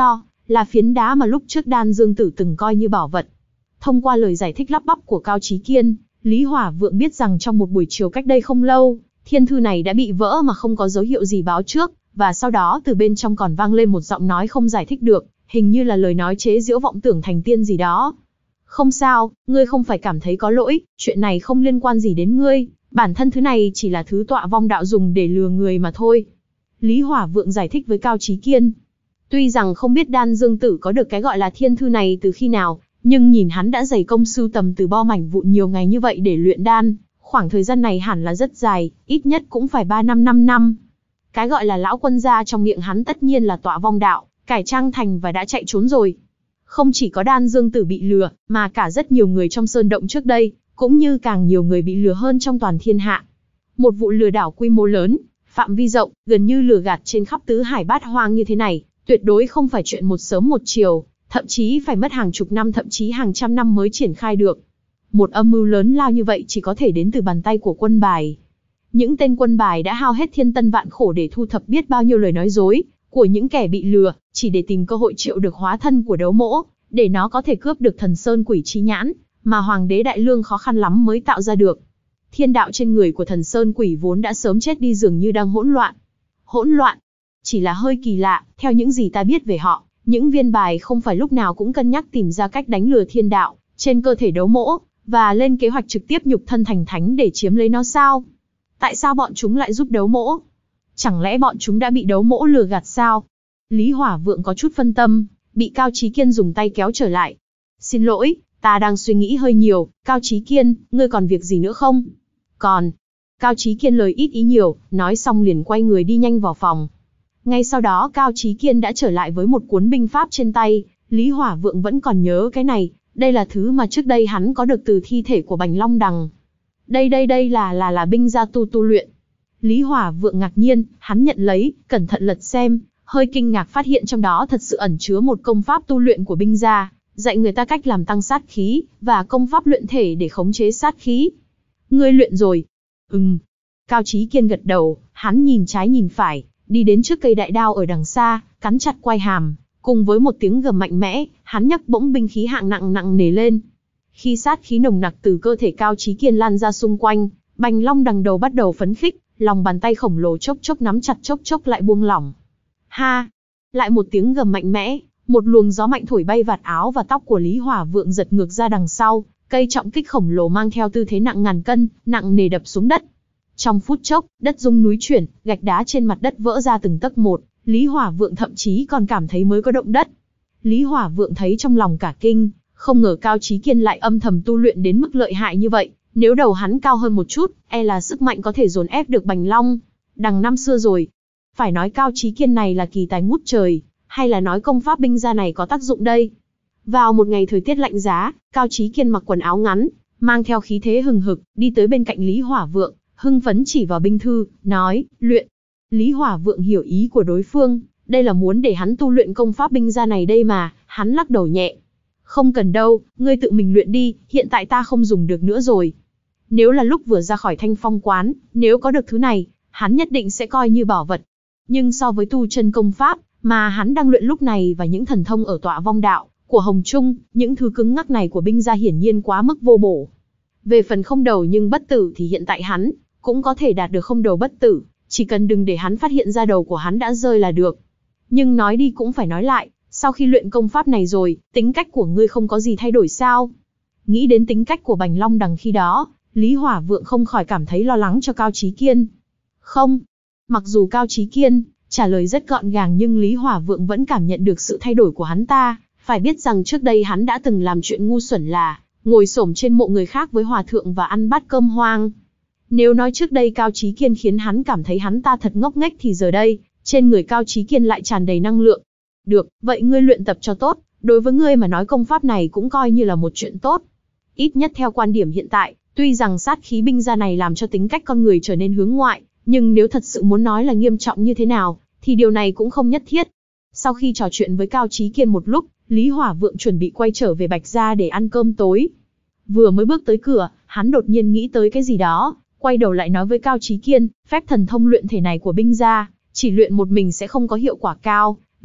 là phiến đá mà lúc trước Đan Dương Tử từng coi như bảo vật. Thông qua lời giải thích lắp bắp của Cao Chí Kiên, Lý Hỏa Vượng biết rằng trong một buổi chiều cách đây không lâu, thiên thư này đã bị vỡ mà không có dấu hiệu gì báo trước, và sau đó từ bên trong còn vang lên một giọng nói không giải thích được, hình như là lời nói chế giễu vọng tưởng thành tiên gì đó. Không sao, ngươi không phải cảm thấy có lỗi, chuyện này không liên quan gì đến ngươi, bản thân thứ này chỉ là thứ tọa vong đạo dùng để lừa người mà thôi. Lý Hỏa Vượng giải thích với Cao Chí Kiên. Tuy rằng không biết Đan Dương Tử có được cái gọi là thiên thư này từ khi nào, nhưng nhìn hắn đã dày công sưu tầm từ bo mảnh vụn nhiều ngày như vậy để luyện đan, khoảng thời gian này hẳn là rất dài, ít nhất cũng phải ba năm năm năm. Cái gọi là lão quân gia trong miệng hắn tất nhiên là tọa vong đạo, cải trang thành và đã chạy trốn rồi. Không chỉ có Đan Dương Tử bị lừa, mà cả rất nhiều người trong sơn động trước đây, cũng như càng nhiều người bị lừa hơn trong toàn thiên hạ. Một vụ lừa đảo quy mô lớn, phạm vi rộng, gần như lừa gạt trên khắp tứ hải bát hoang như thế này, tuyệt đối không phải chuyện một sớm một chiều, thậm chí phải mất hàng chục năm thậm chí hàng trăm năm mới triển khai được. Một âm mưu lớn lao như vậy chỉ có thể đến từ bàn tay của quân bài. Những tên quân bài đã hao hết thiên tân vạn khổ để thu thập biết bao nhiêu lời nói dối của những kẻ bị lừa, chỉ để tìm cơ hội triệu được hóa thân của đấu mỗ, để nó có thể cướp được thần sơn quỷ chi nhãn, mà Hoàng đế Đại Lương khó khăn lắm mới tạo ra được. Thiên đạo trên người của thần sơn quỷ vốn đã sớm chết đi dường như đang hỗn loạn. Hỗn loạn? Chỉ là hơi kỳ lạ, theo những gì ta biết về họ, những viên bài không phải lúc nào cũng cân nhắc tìm ra cách đánh lừa thiên đạo trên cơ thể đấu mỗ, và lên kế hoạch trực tiếp nhục thân thành thánh để chiếm lấy nó sao? Tại sao bọn chúng lại giúp đấu mỗ? Chẳng lẽ bọn chúng đã bị đấu mỗ lừa gạt sao? Lý Hỏa Vượng có chút phân tâm, bị Cao Chí Kiên dùng tay kéo trở lại. Xin lỗi, ta đang suy nghĩ hơi nhiều, Cao Chí Kiên, ngươi còn việc gì nữa không? Còn. Cao Chí Kiên lời ít ý nhiều, nói xong liền quay người đi nhanh vào phòng. Ngay sau đó Cao Chí Kiên đã trở lại với một cuốn binh pháp trên tay, Lý Hỏa Vượng vẫn còn nhớ cái này, đây là thứ mà trước đây hắn có được từ thi thể của Bành Long Đằng. Đây đây đây là là là binh gia tu tu luyện. Lý Hỏa Vượng ngạc nhiên, hắn nhận lấy, cẩn thận lật xem, hơi kinh ngạc phát hiện trong đó thật sự ẩn chứa một công pháp tu luyện của binh gia, dạy người ta cách làm tăng sát khí, và công pháp luyện thể để khống chế sát khí. Ngươi luyện rồi? Ừm. Cao Chí Kiên gật đầu, hắn nhìn trái nhìn phải, đi đến trước cây đại đao ở đằng xa, cắn chặt quai hàm, cùng với một tiếng gầm mạnh mẽ, hắn nhấc bỗng binh khí hạng nặng nặng nề lên. Khi sát khí nồng nặc từ cơ thể Cao Chí Kiên lan ra xung quanh, Bành Long Đằng đầu bắt đầu phấn khích, lòng bàn tay khổng lồ chốc chốc nắm chặt chốc chốc lại buông lỏng. Ha! Lại một tiếng gầm mạnh mẽ, một luồng gió mạnh thổi bay vạt áo và tóc của Lý Hỏa Vượng giật ngược ra đằng sau, cây trọng kích khổng lồ mang theo tư thế nặng ngàn cân, nặng nề đập xuống đất. Trong phút chốc, đất rung núi chuyển, gạch đá trên mặt đất vỡ ra từng tấc một, Lý Hỏa Vượng thậm chí còn cảm thấy mới có động đất. Lý Hỏa Vượng thấy trong lòng cả kinh, không ngờ Cao Chí Kiên lại âm thầm tu luyện đến mức lợi hại như vậy, nếu đầu hắn cao hơn một chút, e là sức mạnh có thể dồn ép được Bành Long Đằng năm xưa rồi. Phải nói Cao Chí Kiên này là kỳ tài ngút trời, hay là nói công pháp binh gia này có tác dụng đây? Vào một ngày thời tiết lạnh giá, Cao Chí Kiên mặc quần áo ngắn, mang theo khí thế hừng hực, đi tới bên cạnh Lý Hỏa Vượng, hưng phấn chỉ vào binh thư, nói, luyện. Lý Hỏa Vượng hiểu ý của đối phương, đây là muốn để hắn tu luyện công pháp binh gia này đây mà, hắn lắc đầu nhẹ. Không cần đâu, ngươi tự mình luyện đi, hiện tại ta không dùng được nữa rồi. Nếu là lúc vừa ra khỏi Thanh Phong quán, nếu có được thứ này, hắn nhất định sẽ coi như bảo vật. Nhưng so với tu chân công pháp mà hắn đang luyện lúc này và những thần thông ở tọa vong đạo của Hồng Trung, những thứ cứng ngắc này của binh gia hiển nhiên quá mức vô bổ. Về phần không đầu nhưng bất tử thì hiện tại hắn cũng có thể đạt được không đầu bất tử, chỉ cần đừng để hắn phát hiện ra đầu của hắn đã rơi là được. Nhưng nói đi cũng phải nói lại, sau khi luyện công pháp này rồi, tính cách của ngươi không có gì thay đổi sao? Nghĩ đến tính cách của Bành Long Đằng khi đó, Lý Hỏa Vượng không khỏi cảm thấy lo lắng cho Cao Chí Kiên. Không. Mặc dù Cao Chí Kiên trả lời rất gọn gàng nhưng Lý Hỏa Vượng vẫn cảm nhận được sự thay đổi của hắn ta. Phải biết rằng trước đây hắn đã từng làm chuyện ngu xuẩn là ngồi xổm trên mộ người khác với hòa thượng và ăn bát cơm hoang. Nếu nói trước đây Cao Chí Kiên khiến hắn cảm thấy hắn ta thật ngốc nghếch thì giờ đây, trên người Cao Chí Kiên lại tràn đầy năng lượng. Được, vậy ngươi luyện tập cho tốt, đối với ngươi mà nói công pháp này cũng coi như là một chuyện tốt. Ít nhất theo quan điểm hiện tại, tuy rằng sát khí binh gia này làm cho tính cách con người trở nên hướng ngoại, nhưng nếu thật sự muốn nói là nghiêm trọng như thế nào, thì điều này cũng không nhất thiết. Sau khi trò chuyện với Cao Chí Kiên một lúc, Lý Hỏa Vượng chuẩn bị quay trở về Bạch Gia để ăn cơm tối. Vừa mới bước tới cửa, hắn đột nhiên nghĩ tới cái gì đó, quay đầu lại nói với Cao Chí Kiên, phép thần thông luyện thể này của binh gia, chỉ luyện một mình sẽ không có hiệu quả cao,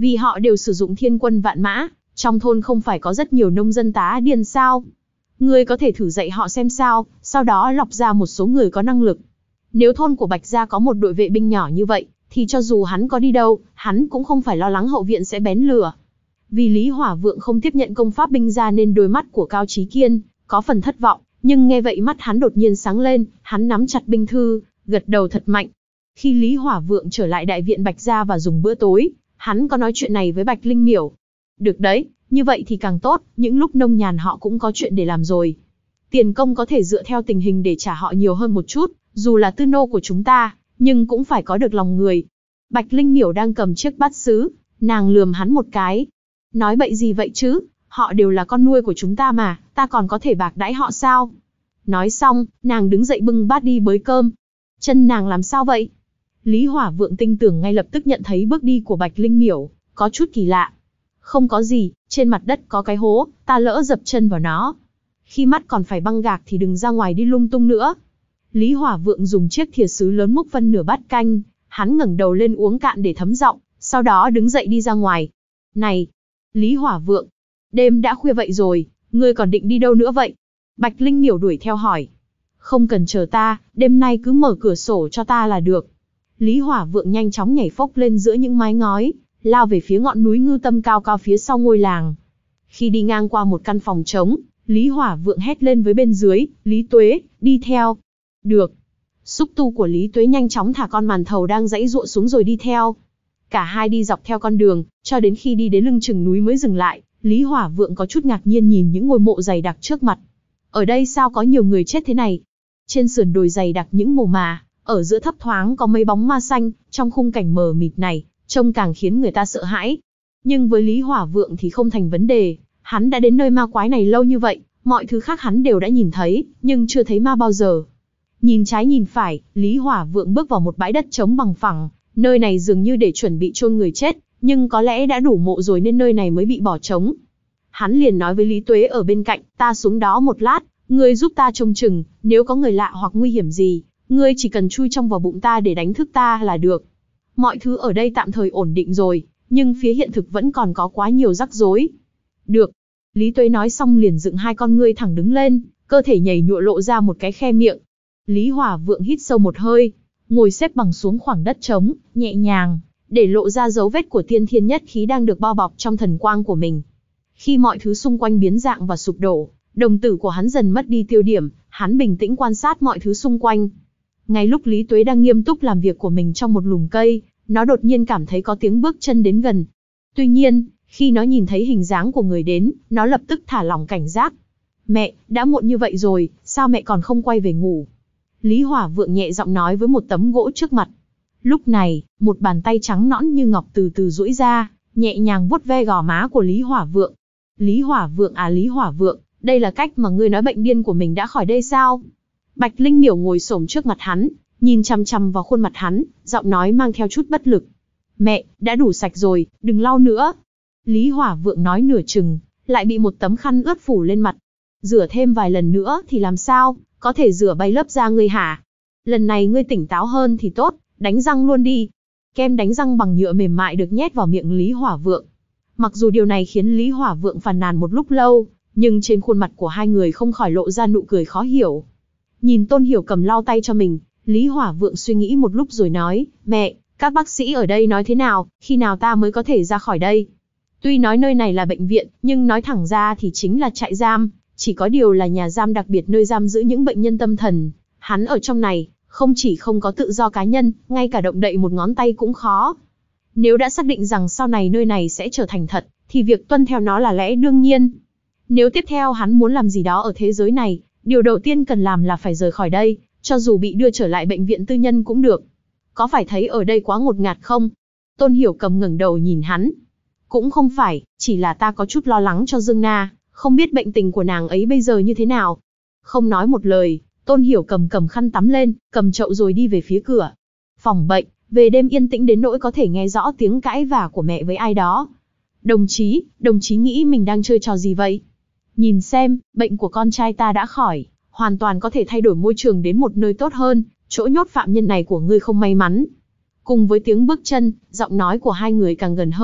Vì họ đều sử dụng thiên quân vạn mã, trong thôn không phải có rất nhiều nông dân tá điền sao? Ngươi có thể thử dạy họ xem sao, sau đó lọc ra một số người có năng lực. Nếu thôn của Bạch gia có một đội vệ binh nhỏ như vậy, thì cho dù hắn có đi đâu, hắn cũng không phải lo lắng hậu viện sẽ bén lửa. Vì Lý Hỏa Vượng không tiếp nhận công pháp binh gia nên đôi mắt của Cao Chí Kiên có phần thất vọng, nhưng nghe vậy mắt hắn đột nhiên sáng lên, hắn nắm chặt binh thư, gật đầu thật mạnh. Khi Lý Hỏa Vượng trở lại đại viện Bạch gia và dùng bữa tối, hắn có nói chuyện này với Bạch Linh Miểu. Được đấy, như vậy thì càng tốt, những lúc nông nhàn họ cũng có chuyện để làm rồi. Tiền công có thể dựa theo tình hình để trả họ nhiều hơn một chút, dù là tư nô của chúng ta, nhưng cũng phải có được lòng người. Bạch Linh Miểu đang cầm chiếc bát sứ, nàng lườm hắn một cái. Nói bậy gì vậy chứ, họ đều là con nuôi của chúng ta mà, ta còn có thể bạc đãi họ sao? Nói xong, nàng đứng dậy bưng bát đi bới cơm. Chân nàng làm sao vậy? Lý Hỏa Vượng tinh tưởng ngay lập tức nhận thấy bước đi của Bạch Linh Miểu có chút kỳ lạ. Không có gì, trên mặt đất có cái hố, ta lỡ dập chân vào nó. Khi mắt còn phải băng gạc thì đừng ra ngoài đi lung tung nữa. Lý Hỏa Vượng dùng chiếc thìa sứ lớn múc phân nửa bát canh, hắn ngẩng đầu lên uống cạn để thấm giọng, sau đó đứng dậy đi ra ngoài. Này, Lý Hỏa Vượng, đêm đã khuya vậy rồi, ngươi còn định đi đâu nữa vậy? Bạch Linh Miểu đuổi theo hỏi. Không cần chờ ta, đêm nay cứ mở cửa sổ cho ta là được. Lý Hỏa Vượng nhanh chóng nhảy phốc lên giữa những mái ngói, lao về phía ngọn núi Ngư Tâm cao cao phía sau ngôi làng. Khi đi ngang qua một căn phòng trống, Lý Hỏa Vượng hét lên với bên dưới, Lý Tuế, đi theo. Được. Xúc tu của Lý Tuế nhanh chóng thả con màn thầu đang giãy giụa xuống rồi đi theo. Cả hai đi dọc theo con đường, cho đến khi đi đến lưng chừng núi mới dừng lại. Lý Hỏa Vượng có chút ngạc nhiên nhìn những ngôi mộ dày đặc trước mặt. Ở đây sao có nhiều người chết thế này? Trên sườn đồi dày đặc những mồ mả, ở giữa thấp thoáng có mấy bóng ma xanh, trong khung cảnh mờ mịt này, trông càng khiến người ta sợ hãi. Nhưng với Lý Hỏa Vượng thì không thành vấn đề, hắn đã đến nơi ma quái này lâu như vậy, mọi thứ khác hắn đều đã nhìn thấy, nhưng chưa thấy ma bao giờ. Nhìn trái nhìn phải, Lý Hỏa Vượng bước vào một bãi đất trống bằng phẳng, nơi này dường như để chuẩn bị chôn người chết, nhưng có lẽ đã đủ mộ rồi nên nơi này mới bị bỏ trống. Hắn liền nói với Lý Tuế ở bên cạnh, ta xuống đó một lát, ngươi giúp ta trông chừng, nếu có người lạ hoặc nguy hiểm gì, ngươi chỉ cần chui trong vào bụng ta để đánh thức ta là được. Mọi thứ ở đây tạm thời ổn định rồi, nhưng phía hiện thực vẫn còn có quá nhiều rắc rối. Được. Lý Tuế nói xong liền dựng hai con ngươi thẳng đứng lên, cơ thể nhảy nhụa lộ ra một cái khe miệng. Lý Hỏa Vượng hít sâu một hơi, ngồi xếp bằng xuống khoảng đất trống, nhẹ nhàng, để lộ ra dấu vết của tiên thiên nhất khí đang được bao bọc trong thần quang của mình. Khi mọi thứ xung quanh biến dạng và sụp đổ, đồng tử của hắn dần mất đi tiêu điểm, hắn bình tĩnh quan sát mọi thứ xung quanh. Ngay lúc Lý Tuế đang nghiêm túc làm việc của mình trong một lùm cây, nó đột nhiên cảm thấy có tiếng bước chân đến gần. Tuy nhiên, khi nó nhìn thấy hình dáng của người đến, nó lập tức thả lỏng cảnh giác. Mẹ, đã muộn như vậy rồi, sao mẹ còn không quay về ngủ? Lý Hỏa Vượng nhẹ giọng nói với một tấm gỗ trước mặt. Lúc này, một bàn tay trắng nõn như ngọc từ từ duỗi ra, nhẹ nhàng vuốt ve gò má của Lý Hỏa Vượng. Lý Hỏa Vượng à Lý Hỏa Vượng, đây là cách mà ngươi nói bệnh điên của mình đã khỏi đây sao? Bạch Linh Miểu ngồi xổm trước mặt hắn, nhìn chằm chằm vào khuôn mặt hắn, giọng nói mang theo chút bất lực. Mẹ, đã đủ sạch rồi, đừng lau nữa. Lý Hỏa Vượng nói nửa chừng, lại bị một tấm khăn ướt phủ lên mặt. Rửa thêm vài lần nữa thì làm sao, có thể rửa bay lớp da ngươi hả? Lần này ngươi tỉnh táo hơn thì tốt, đánh răng luôn đi. Kem đánh răng bằng nhựa mềm mại được nhét vào miệng Lý Hỏa Vượng. Mặc dù điều này khiến Lý Hỏa Vượng phàn nàn một lúc lâu, nhưng trên khuôn mặt của hai người không khỏi lộ ra nụ cười khó hiểu. Nhìn Tôn Hiểu Cầm lau tay cho mình, Lý Hỏa Vượng suy nghĩ một lúc rồi nói, mẹ, các bác sĩ ở đây nói thế nào, khi nào ta mới có thể ra khỏi đây? Tuy nói nơi này là bệnh viện, nhưng nói thẳng ra thì chính là trại giam, chỉ có điều là nhà giam đặc biệt nơi giam giữ những bệnh nhân tâm thần. Hắn ở trong này, không chỉ không có tự do cá nhân, ngay cả động đậy một ngón tay cũng khó. Nếu đã xác định rằng sau này nơi này sẽ trở thành thật, thì việc tuân theo nó là lẽ đương nhiên. Nếu tiếp theo hắn muốn làm gì đó ở thế giới này, điều đầu tiên cần làm là phải rời khỏi đây, cho dù bị đưa trở lại bệnh viện tư nhân cũng được. Có phải thấy ở đây quá ngột ngạt không? Tôn Hiểu Cầm ngẩng đầu nhìn hắn. Cũng không phải, chỉ là ta có chút lo lắng cho Dương Na, không biết bệnh tình của nàng ấy bây giờ như thế nào. Không nói một lời, Tôn Hiểu Cầm cầm khăn tắm lên, cầm chậu rồi đi về phía cửa. Phòng bệnh, về đêm yên tĩnh đến nỗi có thể nghe rõ tiếng cãi vả của mẹ với ai đó. Đồng chí, đồng chí nghĩ mình đang chơi trò gì vậy? Nhìn xem, bệnh của con trai ta đã khỏi, hoàn toàn có thể thay đổi môi trường đến một nơi tốt hơn, chỗ nhốt phạm nhân này của ngươi không may mắn. Cùng với tiếng bước chân, giọng nói của hai người càng gần hơn,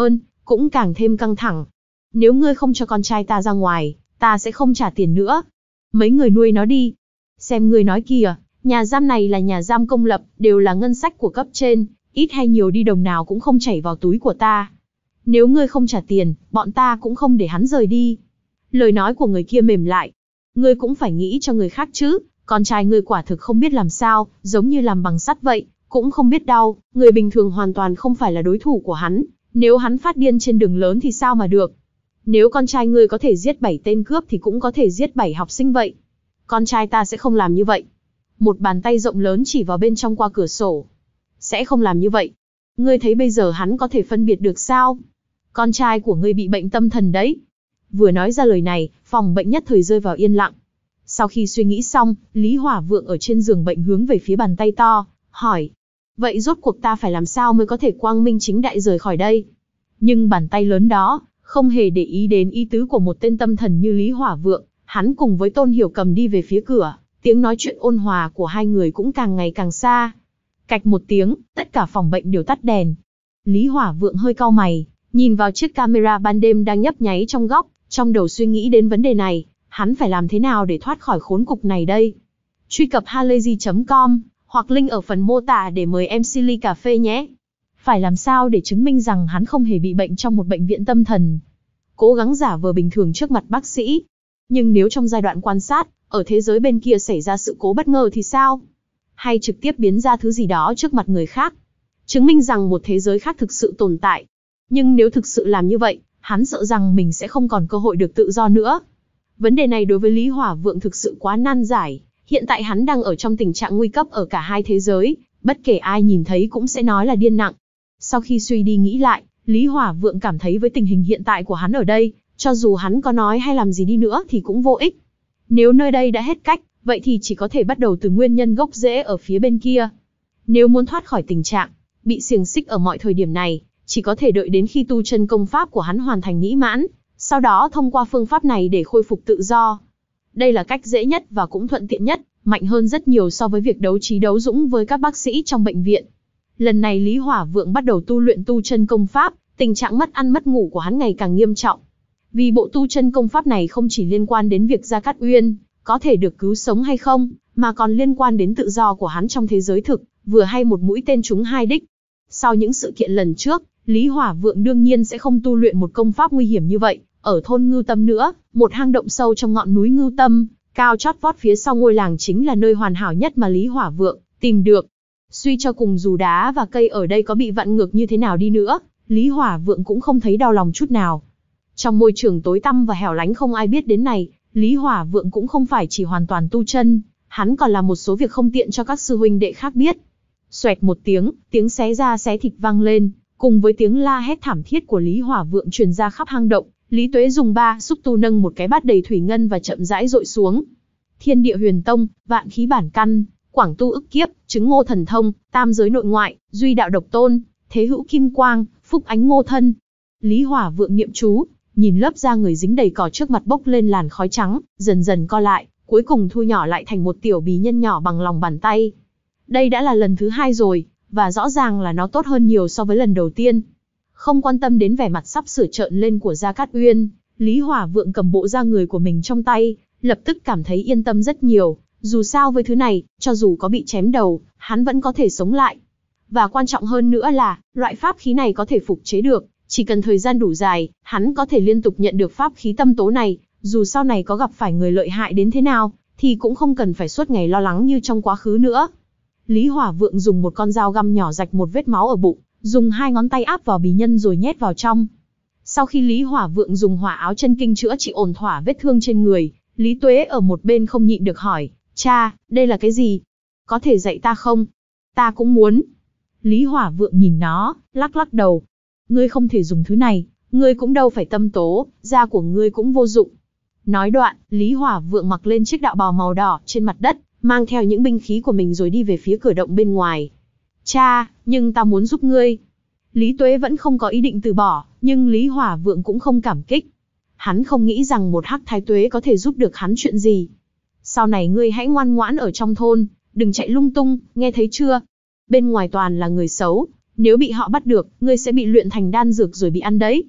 cũng càng thêm căng thẳng. Nếu ngươi không cho con trai ta ra ngoài, ta sẽ không trả tiền nữa. Mấy người nuôi nó đi. Xem ngươi nói kìa, nhà giam này là nhà giam công lập, đều là ngân sách của cấp trên, ít hay nhiều đi đồng nào cũng không chảy vào túi của ta. Nếu ngươi không trả tiền, bọn ta cũng không để hắn rời đi. Lời nói của người kia mềm lại. Ngươi cũng phải nghĩ cho người khác chứ, con trai ngươi quả thực không biết làm sao, giống như làm bằng sắt vậy, cũng không biết đau, người bình thường hoàn toàn không phải là đối thủ của hắn, nếu hắn phát điên trên đường lớn thì sao mà được. Nếu con trai ngươi có thể giết bảy tên cướp thì cũng có thể giết bảy học sinh vậy. Con trai ta sẽ không làm như vậy. Một bàn tay rộng lớn chỉ vào bên trong qua cửa sổ. Sẽ không làm như vậy. Ngươi thấy bây giờ hắn có thể phân biệt được sao? Con trai của ngươi bị bệnh tâm thần đấy. Vừa nói ra lời này, phòng bệnh nhất thời rơi vào yên lặng. Sau khi suy nghĩ xong, Lý Hỏa Vượng ở trên giường bệnh hướng về phía bàn tay to, hỏi. Vậy rốt cuộc ta phải làm sao mới có thể quang minh chính đại rời khỏi đây? Nhưng bàn tay lớn đó, không hề để ý đến ý tứ của một tên tâm thần như Lý Hỏa Vượng, hắn cùng với Tôn Hiểu Cầm đi về phía cửa, tiếng nói chuyện ôn hòa của hai người cũng càng ngày càng xa. Cạch một tiếng, tất cả phòng bệnh đều tắt đèn. Lý Hỏa Vượng hơi cau mày, nhìn vào chiếc camera ban đêm đang nhấp nháy trong góc, trong đầu suy nghĩ đến vấn đề này, hắn phải làm thế nào để thoát khỏi khốn cục này đây? Truy cập halayzi chấm com, hoặc link ở phần mô tả để mời em xê ly cà phê nhé. Phải làm sao để chứng minh rằng hắn không hề bị bệnh trong một bệnh viện tâm thần? Cố gắng giả vờ bình thường trước mặt bác sĩ. Nhưng nếu trong giai đoạn quan sát, ở thế giới bên kia xảy ra sự cố bất ngờ thì sao? Hay trực tiếp biến ra thứ gì đó trước mặt người khác? Chứng minh rằng một thế giới khác thực sự tồn tại. Nhưng nếu thực sự làm như vậy, hắn sợ rằng mình sẽ không còn cơ hội được tự do nữa. Vấn đề này đối với Lý Hỏa Vượng thực sự quá nan giải. Hiện tại hắn đang ở trong tình trạng nguy cấp ở cả hai thế giới, bất kể ai nhìn thấy cũng sẽ nói là điên nặng. Sau khi suy đi nghĩ lại, Lý Hỏa Vượng cảm thấy với tình hình hiện tại của hắn ở đây, cho dù hắn có nói hay làm gì đi nữa thì cũng vô ích. Nếu nơi đây đã hết cách, vậy thì chỉ có thể bắt đầu từ nguyên nhân gốc rễ ở phía bên kia. Nếu muốn thoát khỏi tình trạng bị xiềng xích ở mọi thời điểm này, chỉ có thể đợi đến khi tu chân công pháp của hắn hoàn thành mỹ mãn, sau đó thông qua phương pháp này để khôi phục tự do. Đây là cách dễ nhất và cũng thuận tiện nhất, mạnh hơn rất nhiều so với việc đấu trí đấu dũng với các bác sĩ trong bệnh viện. Lần này Lý Hỏa Vượng bắt đầu tu luyện tu chân công pháp, tình trạng mất ăn mất ngủ của hắn ngày càng nghiêm trọng. Vì bộ tu chân công pháp này không chỉ liên quan đến việc Gia Cát Uyên có thể được cứu sống hay không, mà còn liên quan đến tự do của hắn trong thế giới thực, vừa hay một mũi tên trúng hai đích. Sau những sự kiện lần trước, Lý Hỏa Vượng đương nhiên sẽ không tu luyện một công pháp nguy hiểm như vậy, ở thôn Ngưu Tâm nữa, một hang động sâu trong ngọn núi Ngưu Tâm, cao chót vót phía sau ngôi làng chính là nơi hoàn hảo nhất mà Lý Hỏa Vượng tìm được. Suy cho cùng dù đá và cây ở đây có bị vặn ngược như thế nào đi nữa, Lý Hỏa Vượng cũng không thấy đau lòng chút nào. Trong môi trường tối tăm và hẻo lánh không ai biết đến này, Lý Hỏa Vượng cũng không phải chỉ hoàn toàn tu chân, hắn còn làm một số việc không tiện cho các sư huynh đệ khác biết. Xoẹt một tiếng, tiếng xé da xé thịt vang lên, cùng với tiếng la hét thảm thiết của Lý Hỏa Vượng truyền ra khắp hang động. Lý Tuế dùng ba xúc tu nâng một cái bát đầy thủy ngân và chậm rãi dội xuống. Thiên địa huyền tông, vạn khí bản căn, quảng tu ức kiếp, chứng ngô thần thông, tam giới nội ngoại, duy đạo độc tôn, thế hữu kim quang, phúc ánh ngô thân. Lý Hỏa Vượng niệm chú, nhìn lớp da người dính đầy cỏ trước mặt bốc lên làn khói trắng, dần dần co lại, cuối cùng thu nhỏ lại thành một tiểu bí nhân nhỏ bằng lòng bàn tay. Đây đã là lần thứ hai rồi, và rõ ràng là nó tốt hơn nhiều so với lần đầu tiên. Không quan tâm đến vẻ mặt sắp sửa trợn lên của Gia Cát Uyên, Lý Hỏa Vượng cầm bộ da người của mình trong tay, lập tức cảm thấy yên tâm rất nhiều. Dù sao với thứ này, cho dù có bị chém đầu, hắn vẫn có thể sống lại. Và quan trọng hơn nữa là, loại pháp khí này có thể phục chế được, chỉ cần thời gian đủ dài, hắn có thể liên tục nhận được pháp khí tâm tố này, dù sau này có gặp phải người lợi hại đến thế nào, thì cũng không cần phải suốt ngày lo lắng như trong quá khứ nữa. Lý Hỏa Vượng dùng một con dao găm nhỏ rạch một vết máu ở bụng, dùng hai ngón tay áp vào bì nhân rồi nhét vào trong. Sau khi Lý Hỏa Vượng dùng hỏa áo chân kinh chữa trị ổn thỏa vết thương trên người, Lý Tuế ở một bên không nhịn được hỏi, cha, đây là cái gì? Có thể dạy ta không? Ta cũng muốn. Lý Hỏa Vượng nhìn nó, lắc lắc đầu. Ngươi không thể dùng thứ này, ngươi cũng đâu phải tâm tố, da của ngươi cũng vô dụng. Nói đoạn, Lý Hỏa Vượng mặc lên chiếc đạo bào màu đỏ trên mặt đất, mang theo những binh khí của mình rồi đi về phía cửa động bên ngoài. Cha, nhưng ta muốn giúp ngươi. Lý Tuế vẫn không có ý định từ bỏ, nhưng Lý Hỏa Vượng cũng không cảm kích. Hắn không nghĩ rằng một hắc thái tuế có thể giúp được hắn chuyện gì. Sau này ngươi hãy ngoan ngoãn ở trong thôn, đừng chạy lung tung, nghe thấy chưa? Bên ngoài toàn là người xấu, nếu bị họ bắt được, ngươi sẽ bị luyện thành đan dược rồi bị ăn đấy.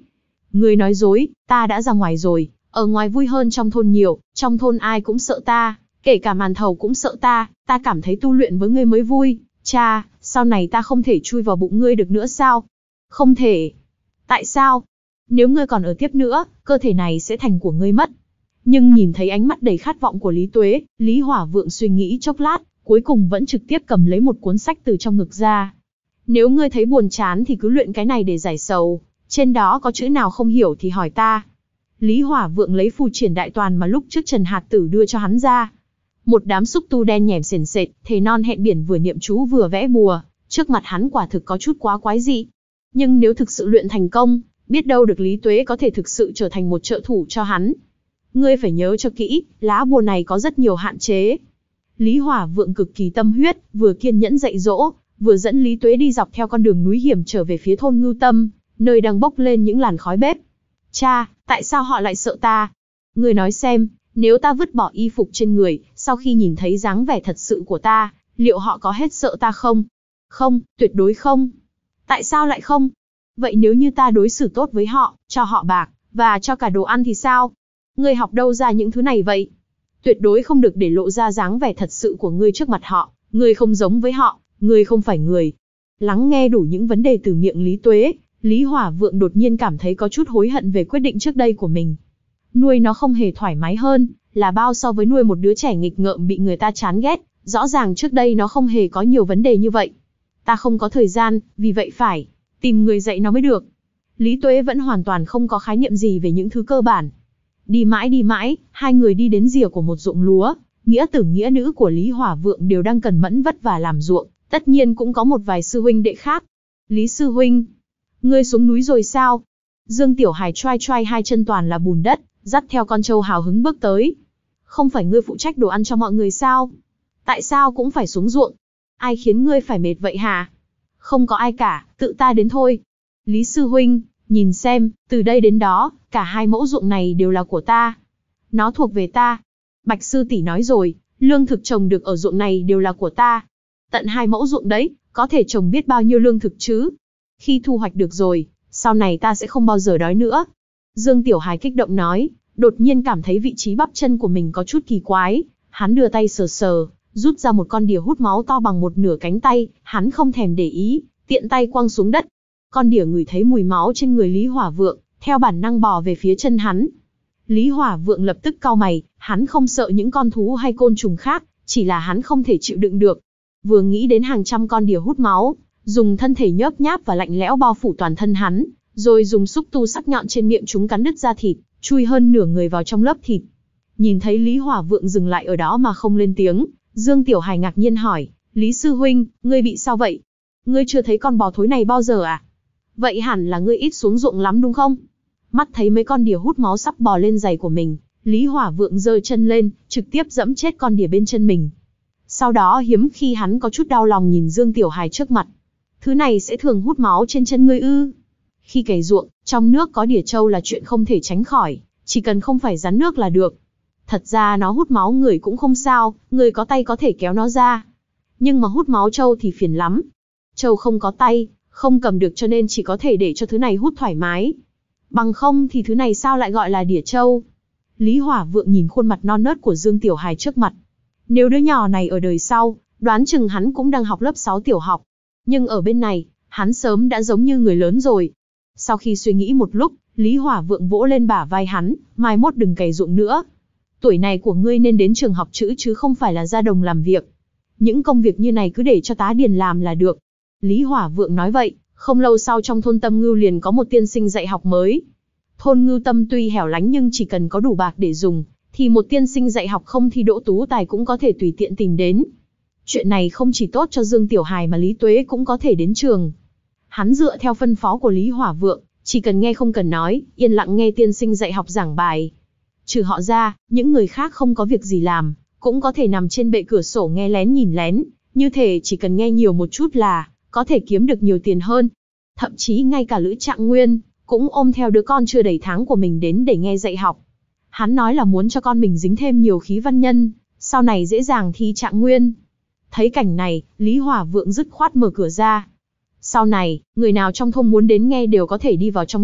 Ngươi nói dối, ta đã ra ngoài rồi, ở ngoài vui hơn trong thôn nhiều, trong thôn ai cũng sợ ta, kể cả màn thầu cũng sợ ta, ta cảm thấy tu luyện với ngươi mới vui. Cha, sau này ta không thể chui vào bụng ngươi được nữa sao? Không thể. Tại sao? Nếu ngươi còn ở tiếp nữa, cơ thể này sẽ thành của ngươi mất. Nhưng nhìn thấy ánh mắt đầy khát vọng của Lý Tuế, Lý Hỏa Vượng suy nghĩ chốc lát, cuối cùng vẫn trực tiếp cầm lấy một cuốn sách từ trong ngực ra. Nếu ngươi thấy buồn chán thì cứ luyện cái này để giải sầu, trên đó có chữ nào không hiểu thì hỏi ta. Lý Hỏa Vượng lấy phù triển đại toàn mà lúc trước Trần Hạt Tử đưa cho hắn ra. Một đám xúc tu đen nhẻm sền sệt, thề non hẹn biển vừa niệm chú vừa vẽ bùa, trước mặt hắn quả thực có chút quá quái dị. Nhưng nếu thực sự luyện thành công, biết đâu được Lý Tuế có thể thực sự trở thành một trợ thủ cho hắn. Ngươi phải nhớ cho kỹ, lá bùa này có rất nhiều hạn chế. Lý Hỏa Vượng cực kỳ tâm huyết, vừa kiên nhẫn dạy dỗ, vừa dẫn Lý Tuế đi dọc theo con đường núi hiểm trở về phía thôn Ngưu Tâm, nơi đang bốc lên những làn khói bếp. Cha, tại sao họ lại sợ ta? Ngươi nói xem, nếu ta vứt bỏ y phục trên người, sau khi nhìn thấy dáng vẻ thật sự của ta, liệu họ có hết sợ ta không? Không, tuyệt đối không. Tại sao lại không? Vậy nếu như ta đối xử tốt với họ, cho họ bạc, và cho cả đồ ăn thì sao? Ngươi học đâu ra những thứ này vậy? Tuyệt đối không được để lộ ra dáng vẻ thật sự của ngươi trước mặt họ, ngươi không giống với họ, ngươi không phải người. Lắng nghe đủ những vấn đề từ miệng Lý Tuế, Lý Hỏa Vượng đột nhiên cảm thấy có chút hối hận về quyết định trước đây của mình. Nuôi nó không hề thoải mái hơn, là bao so với nuôi một đứa trẻ nghịch ngợm bị người ta chán ghét, rõ ràng trước đây nó không hề có nhiều vấn đề như vậy. Ta không có thời gian, vì vậy phải tìm người dạy nó mới được. Lý Tuế vẫn hoàn toàn không có khái niệm gì về những thứ cơ bản. Đi mãi đi mãi, hai người đi đến rìa của một ruộng lúa, nghĩa tử nghĩa nữ của Lý Hỏa Vượng đều đang cần mẫn vất vả làm ruộng, tất nhiên cũng có một vài sư huynh đệ khác. Lý sư huynh, ngươi xuống núi rồi sao? Dương Tiểu Hải choai choai hai chân toàn là bùn đất, dắt theo con trâu hào hứng bước tới. Không phải ngươi phụ trách đồ ăn cho mọi người sao? Tại sao cũng phải xuống ruộng? Ai khiến ngươi phải mệt vậy hả? Không có ai cả, tự ta đến thôi. Lý sư huynh, nhìn xem, từ đây đến đó, cả hai mẫu ruộng này đều là của ta. Nó thuộc về ta. Bạch sư tỷ nói rồi, lương thực trồng được ở ruộng này đều là của ta. Tận hai mẫu ruộng đấy, có thể trồng biết bao nhiêu lương thực chứ? Khi thu hoạch được rồi, sau này ta sẽ không bao giờ đói nữa. Dương Tiểu Hải kích động nói, đột nhiên cảm thấy vị trí bắp chân của mình có chút kỳ quái. Hắn đưa tay sờ sờ, rút ra một con đỉa hút máu to bằng một nửa cánh tay, hắn không thèm để ý, tiện tay quăng xuống đất. Con đỉa ngửi thấy mùi máu trên người Lý Hỏa Vượng, theo bản năng bò về phía chân hắn. Lý Hỏa Vượng lập tức cau mày, hắn không sợ những con thú hay côn trùng khác, chỉ là hắn không thể chịu đựng được. Vừa nghĩ đến hàng trăm con đỉa hút máu, dùng thân thể nhớp nháp và lạnh lẽo bao phủ toàn thân hắn, rồi dùng xúc tu sắc nhọn trên miệng chúng cắn đứt da thịt, chui hơn nửa người vào trong lớp thịt. Nhìn thấy Lý Hỏa Vượng dừng lại ở đó mà không lên tiếng, Dương Tiểu Hải ngạc nhiên hỏi, Lý sư huynh, ngươi bị sao vậy? Ngươi chưa thấy con bò thối này bao giờ à? Vậy hẳn là ngươi ít xuống ruộng lắm đúng không? Mắt thấy mấy con đỉa hút máu sắp bò lên giày của mình, Lý Hỏa Vượng giơ chân lên, trực tiếp giẫm chết con đỉa bên chân mình. Sau đó hiếm khi hắn có chút đau lòng nhìn Dương Tiểu Hải trước mặt. Thứ này sẽ thường hút máu trên chân ngươi ư? Khi cày ruộng, trong nước có đỉa trâu là chuyện không thể tránh khỏi, chỉ cần không phải rắn nước là được. Thật ra nó hút máu người cũng không sao, người có tay có thể kéo nó ra. Nhưng mà hút máu trâu thì phiền lắm. Trâu không có tay, không cầm được cho nên chỉ có thể để cho thứ này hút thoải mái. Bằng không thì thứ này sao lại gọi là đỉa trâu? Lý Hỏa Vượng nhìn khuôn mặt non nớt của Dương Tiểu Hải trước mặt. Nếu đứa nhỏ này ở đời sau, đoán chừng hắn cũng đang học lớp sáu tiểu học. Nhưng ở bên này, hắn sớm đã giống như người lớn rồi. Sau khi suy nghĩ một lúc, Lý Hỏa Vượng vỗ lên bả vai hắn, mai mốt đừng cày ruộng nữa. Tuổi này của ngươi nên đến trường học chữ chứ không phải là ra đồng làm việc. Những công việc như này cứ để cho tá điền làm là được. Lý Hỏa Vượng nói vậy, không lâu sau trong thôn Tâm Ngưu liền có một tiên sinh dạy học mới. Thôn Ngưu Tâm tuy hẻo lánh nhưng chỉ cần có đủ bạc để dùng, thì một tiên sinh dạy học không thi đỗ tú tài cũng có thể tùy tiện tìm đến. Chuyện này không chỉ tốt cho Dương Tiểu Hải mà Lý Tuế cũng có thể đến trường. Hắn dựa theo phân phó của Lý Hỏa Vượng, chỉ cần nghe không cần nói, yên lặng nghe tiên sinh dạy học giảng bài. Trừ họ ra, những người khác không có việc gì làm, cũng có thể nằm trên bệ cửa sổ nghe lén nhìn lén, như thể chỉ cần nghe nhiều một chút là có thể kiếm được nhiều tiền hơn. Thậm chí ngay cả Lữ Trạng Nguyên cũng ôm theo đứa con chưa đầy tháng của mình đến để nghe dạy học. Hắn nói là muốn cho con mình dính thêm nhiều khí văn nhân, sau này dễ dàng thi Trạng Nguyên. Thấy cảnh này, Lý Hỏa Vượng dứt khoát mở cửa ra. Sau này, người nào trong thôn muốn đến nghe đều có thể đi vào trong lớp,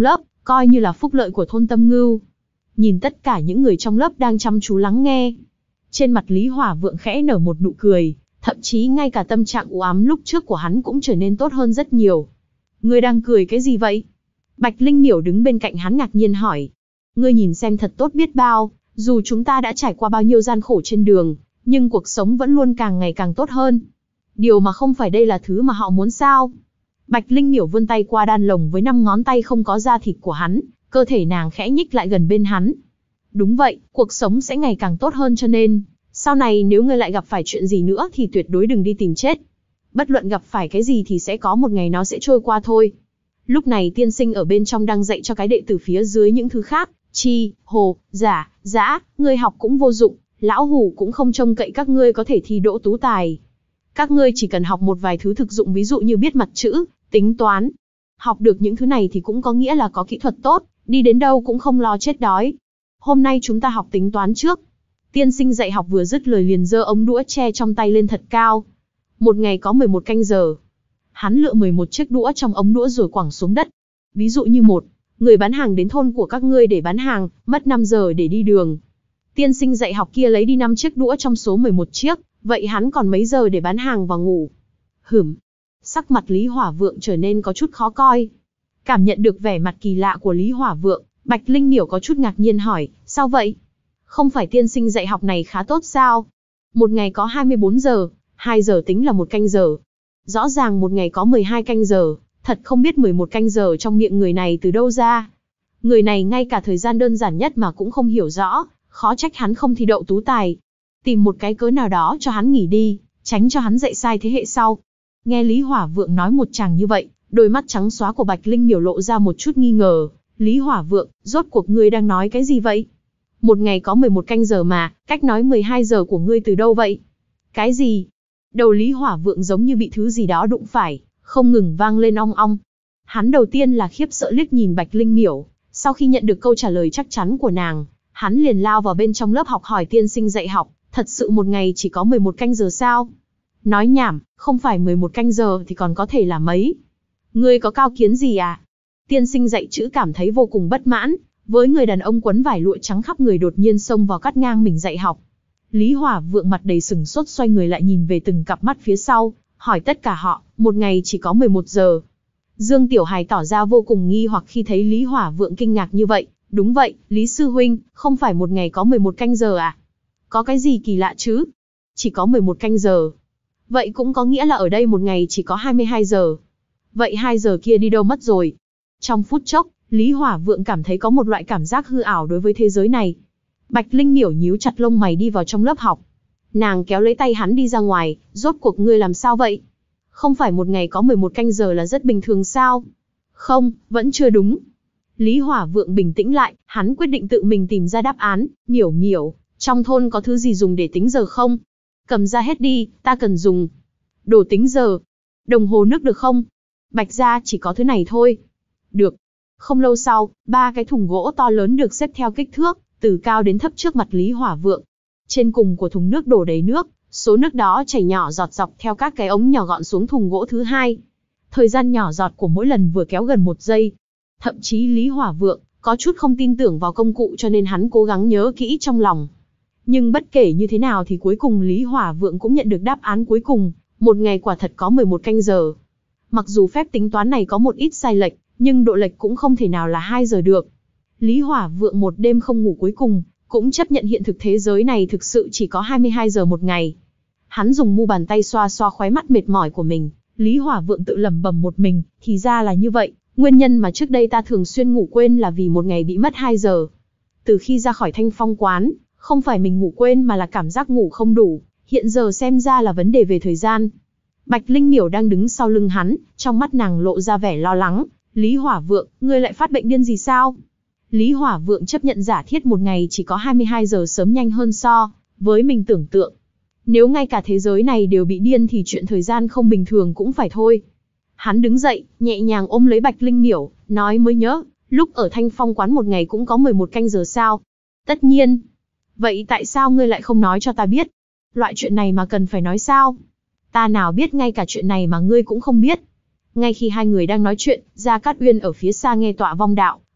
coi như là phúc lợi của thôn Tâm Ngưu. Nhìn tất cả những người trong lớp đang chăm chú lắng nghe. Trên mặt Lý Hỏa Vượng khẽ nở một nụ cười, thậm chí ngay cả tâm trạng u ám lúc trước của hắn cũng trở nên tốt hơn rất nhiều. Ngươi đang cười cái gì vậy? Bạch Linh Miểu đứng bên cạnh hắn ngạc nhiên hỏi. Ngươi nhìn xem thật tốt biết bao, dù chúng ta đã trải qua bao nhiêu gian khổ trên đường, nhưng cuộc sống vẫn luôn càng ngày càng tốt hơn. Điều mà không phải đây là thứ mà họ muốn sao? Bạch Linh Miểu vươn tay qua đan lồng với năm ngón tay không có da thịt của hắn, cơ thể nàng khẽ nhích lại gần bên hắn. Đúng vậy, cuộc sống sẽ ngày càng tốt hơn cho nên, sau này nếu ngươi lại gặp phải chuyện gì nữa thì tuyệt đối đừng đi tìm chết. Bất luận gặp phải cái gì thì sẽ có một ngày nó sẽ trôi qua thôi. Lúc này tiên sinh ở bên trong đang dạy cho cái đệ tử phía dưới những thứ khác. Chi, hồ, giả, dã, ngươi học cũng vô dụng, lão hủ cũng không trông cậy các ngươi có thể thi đỗ tú tài. Các ngươi chỉ cần học một vài thứ thực dụng, ví dụ như biết mặt chữ, tính toán. Học được những thứ này thì cũng có nghĩa là có kỹ thuật tốt, đi đến đâu cũng không lo chết đói. Hôm nay chúng ta học tính toán trước. Tiên sinh dạy học vừa dứt lời liền giơ ống đũa tre trong tay lên thật cao. Một ngày có mười một canh giờ. Hắn lựa mười một chiếc đũa trong ống đũa rồi quẳng xuống đất. Ví dụ như một, người bán hàng đến thôn của các ngươi để bán hàng, mất năm giờ để đi đường. Tiên sinh dạy học kia lấy đi năm chiếc đũa trong số mười một chiếc, vậy hắn còn mấy giờ để bán hàng và ngủ? Hửm. Sắc mặt Lý Hỏa Vượng trở nên có chút khó coi. Cảm nhận được vẻ mặt kỳ lạ của Lý Hỏa Vượng, Bạch Linh Miểu có chút ngạc nhiên hỏi, sao vậy? Không phải tiên sinh dạy học này khá tốt sao? Một ngày có hai mươi bốn giờ, hai giờ tính là một canh giờ. Rõ ràng một ngày có mười hai canh giờ, thật không biết mười một canh giờ trong miệng người này từ đâu ra. Người này ngay cả thời gian đơn giản nhất mà cũng không hiểu rõ, khó trách hắn không thi đậu tú tài. Tìm một cái cớ nào đó cho hắn nghỉ đi, tránh cho hắn dạy sai thế hệ sau. Nghe Lý Hỏa Vượng nói một chàng như vậy, đôi mắt trắng xóa của Bạch Linh Miểu lộ ra một chút nghi ngờ. Lý Hỏa Vượng, rốt cuộc ngươi đang nói cái gì vậy? Một ngày có mười một canh giờ mà, cách nói mười hai giờ của ngươi từ đâu vậy? Cái gì? Đầu Lý Hỏa Vượng giống như bị thứ gì đó đụng phải, không ngừng vang lên ong ong. Hắn đầu tiên là khiếp sợ liếc nhìn Bạch Linh Miểu, sau khi nhận được câu trả lời chắc chắn của nàng, hắn liền lao vào bên trong lớp học hỏi tiên sinh dạy học, thật sự một ngày chỉ có mười một canh giờ sao? Nói nhảm, không phải mười một canh giờ thì còn có thể là mấy? Ngươi có cao kiến gì à? Tiên sinh dạy chữ cảm thấy vô cùng bất mãn, với người đàn ông quấn vải lụa trắng khắp người đột nhiên xông vào cắt ngang mình dạy học. Lý Hỏa Vượng mặt đầy sừng sốt xoay người lại nhìn về từng cặp mắt phía sau, hỏi tất cả họ, một ngày chỉ có mười một giờ. Dương Tiểu Hài tỏ ra vô cùng nghi hoặc khi thấy Lý Hỏa Vượng kinh ngạc như vậy. Đúng vậy, Lý Sư Huynh, không phải một ngày có mười một canh giờ à? Có cái gì kỳ lạ chứ? Chỉ có mười một canh giờ. Vậy cũng có nghĩa là ở đây một ngày chỉ có hai mươi hai giờ. Vậy hai giờ kia đi đâu mất rồi? Trong phút chốc, Lý Hỏa Vượng cảm thấy có một loại cảm giác hư ảo đối với thế giới này. Bạch Linh Miểu nhíu chặt lông mày đi vào trong lớp học. Nàng kéo lấy tay hắn đi ra ngoài, rốt cuộc ngươi làm sao vậy? Không phải một ngày có mười một canh giờ là rất bình thường sao? Không, vẫn chưa đúng. Lý Hỏa Vượng bình tĩnh lại, hắn quyết định tự mình tìm ra đáp án. Miểu Miểu, trong thôn có thứ gì dùng để tính giờ không? Cầm ra hết đi, ta cần dùng. Đồ tính giờ. Đồng hồ nước được không? Bạch gia chỉ có thứ này thôi. Được. Không lâu sau, ba cái thùng gỗ to lớn được xếp theo kích thước, từ cao đến thấp trước mặt Lý Hỏa Vượng. Trên cùng của thùng nước đổ đầy nước, số nước đó chảy nhỏ giọt dọc theo các cái ống nhỏ gọn xuống thùng gỗ thứ hai. Thời gian nhỏ giọt của mỗi lần vừa kéo gần một giây. Thậm chí Lý Hỏa Vượng có chút không tin tưởng vào công cụ cho nên hắn cố gắng nhớ kỹ trong lòng. Nhưng bất kể như thế nào thì cuối cùng Lý Hỏa Vượng cũng nhận được đáp án cuối cùng, một ngày quả thật có mười một canh giờ. Mặc dù phép tính toán này có một ít sai lệch, nhưng độ lệch cũng không thể nào là hai giờ được. Lý Hỏa Vượng một đêm không ngủ cuối cùng, cũng chấp nhận hiện thực thế giới này thực sự chỉ có hai mươi hai giờ một ngày. Hắn dùng mu bàn tay xoa xoa khóe mắt mệt mỏi của mình, Lý Hỏa Vượng tự lẩm bẩm một mình, thì ra là như vậy, nguyên nhân mà trước đây ta thường xuyên ngủ quên là vì một ngày bị mất hai giờ. Từ khi ra khỏi Thanh Phong quán, không phải mình ngủ quên mà là cảm giác ngủ không đủ, hiện giờ xem ra là vấn đề về thời gian. Bạch Linh Miểu đang đứng sau lưng hắn, trong mắt nàng lộ ra vẻ lo lắng. Lý Hỏa Vượng, ngươi lại phát bệnh điên gì sao? Lý Hỏa Vượng chấp nhận giả thiết một ngày chỉ có hai mươi hai giờ sớm nhanh hơn so với mình tưởng tượng. Nếu ngay cả thế giới này đều bị điên thì chuyện thời gian không bình thường cũng phải thôi. Hắn đứng dậy, nhẹ nhàng ôm lấy Bạch Linh Miểu, nói mới nhớ, lúc ở Thanh Phong quán một ngày cũng có mười một canh giờ sao? Tất nhiên. Vậy tại sao ngươi lại không nói cho ta biết? Loại chuyện này mà cần phải nói sao? Ta nào biết ngay cả chuyện này mà ngươi cũng không biết. Ngay khi hai người đang nói chuyện, Gia Cát Uyên ở phía xa nghe tọa vong đạo,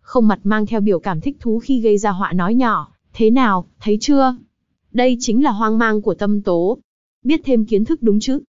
không mặt mang theo biểu cảm thích thú khi gây ra họa nói nhỏ, thế nào, thấy chưa? Đây chính là hoang mang của tâm tố. Biết thêm kiến thức đúng chứ?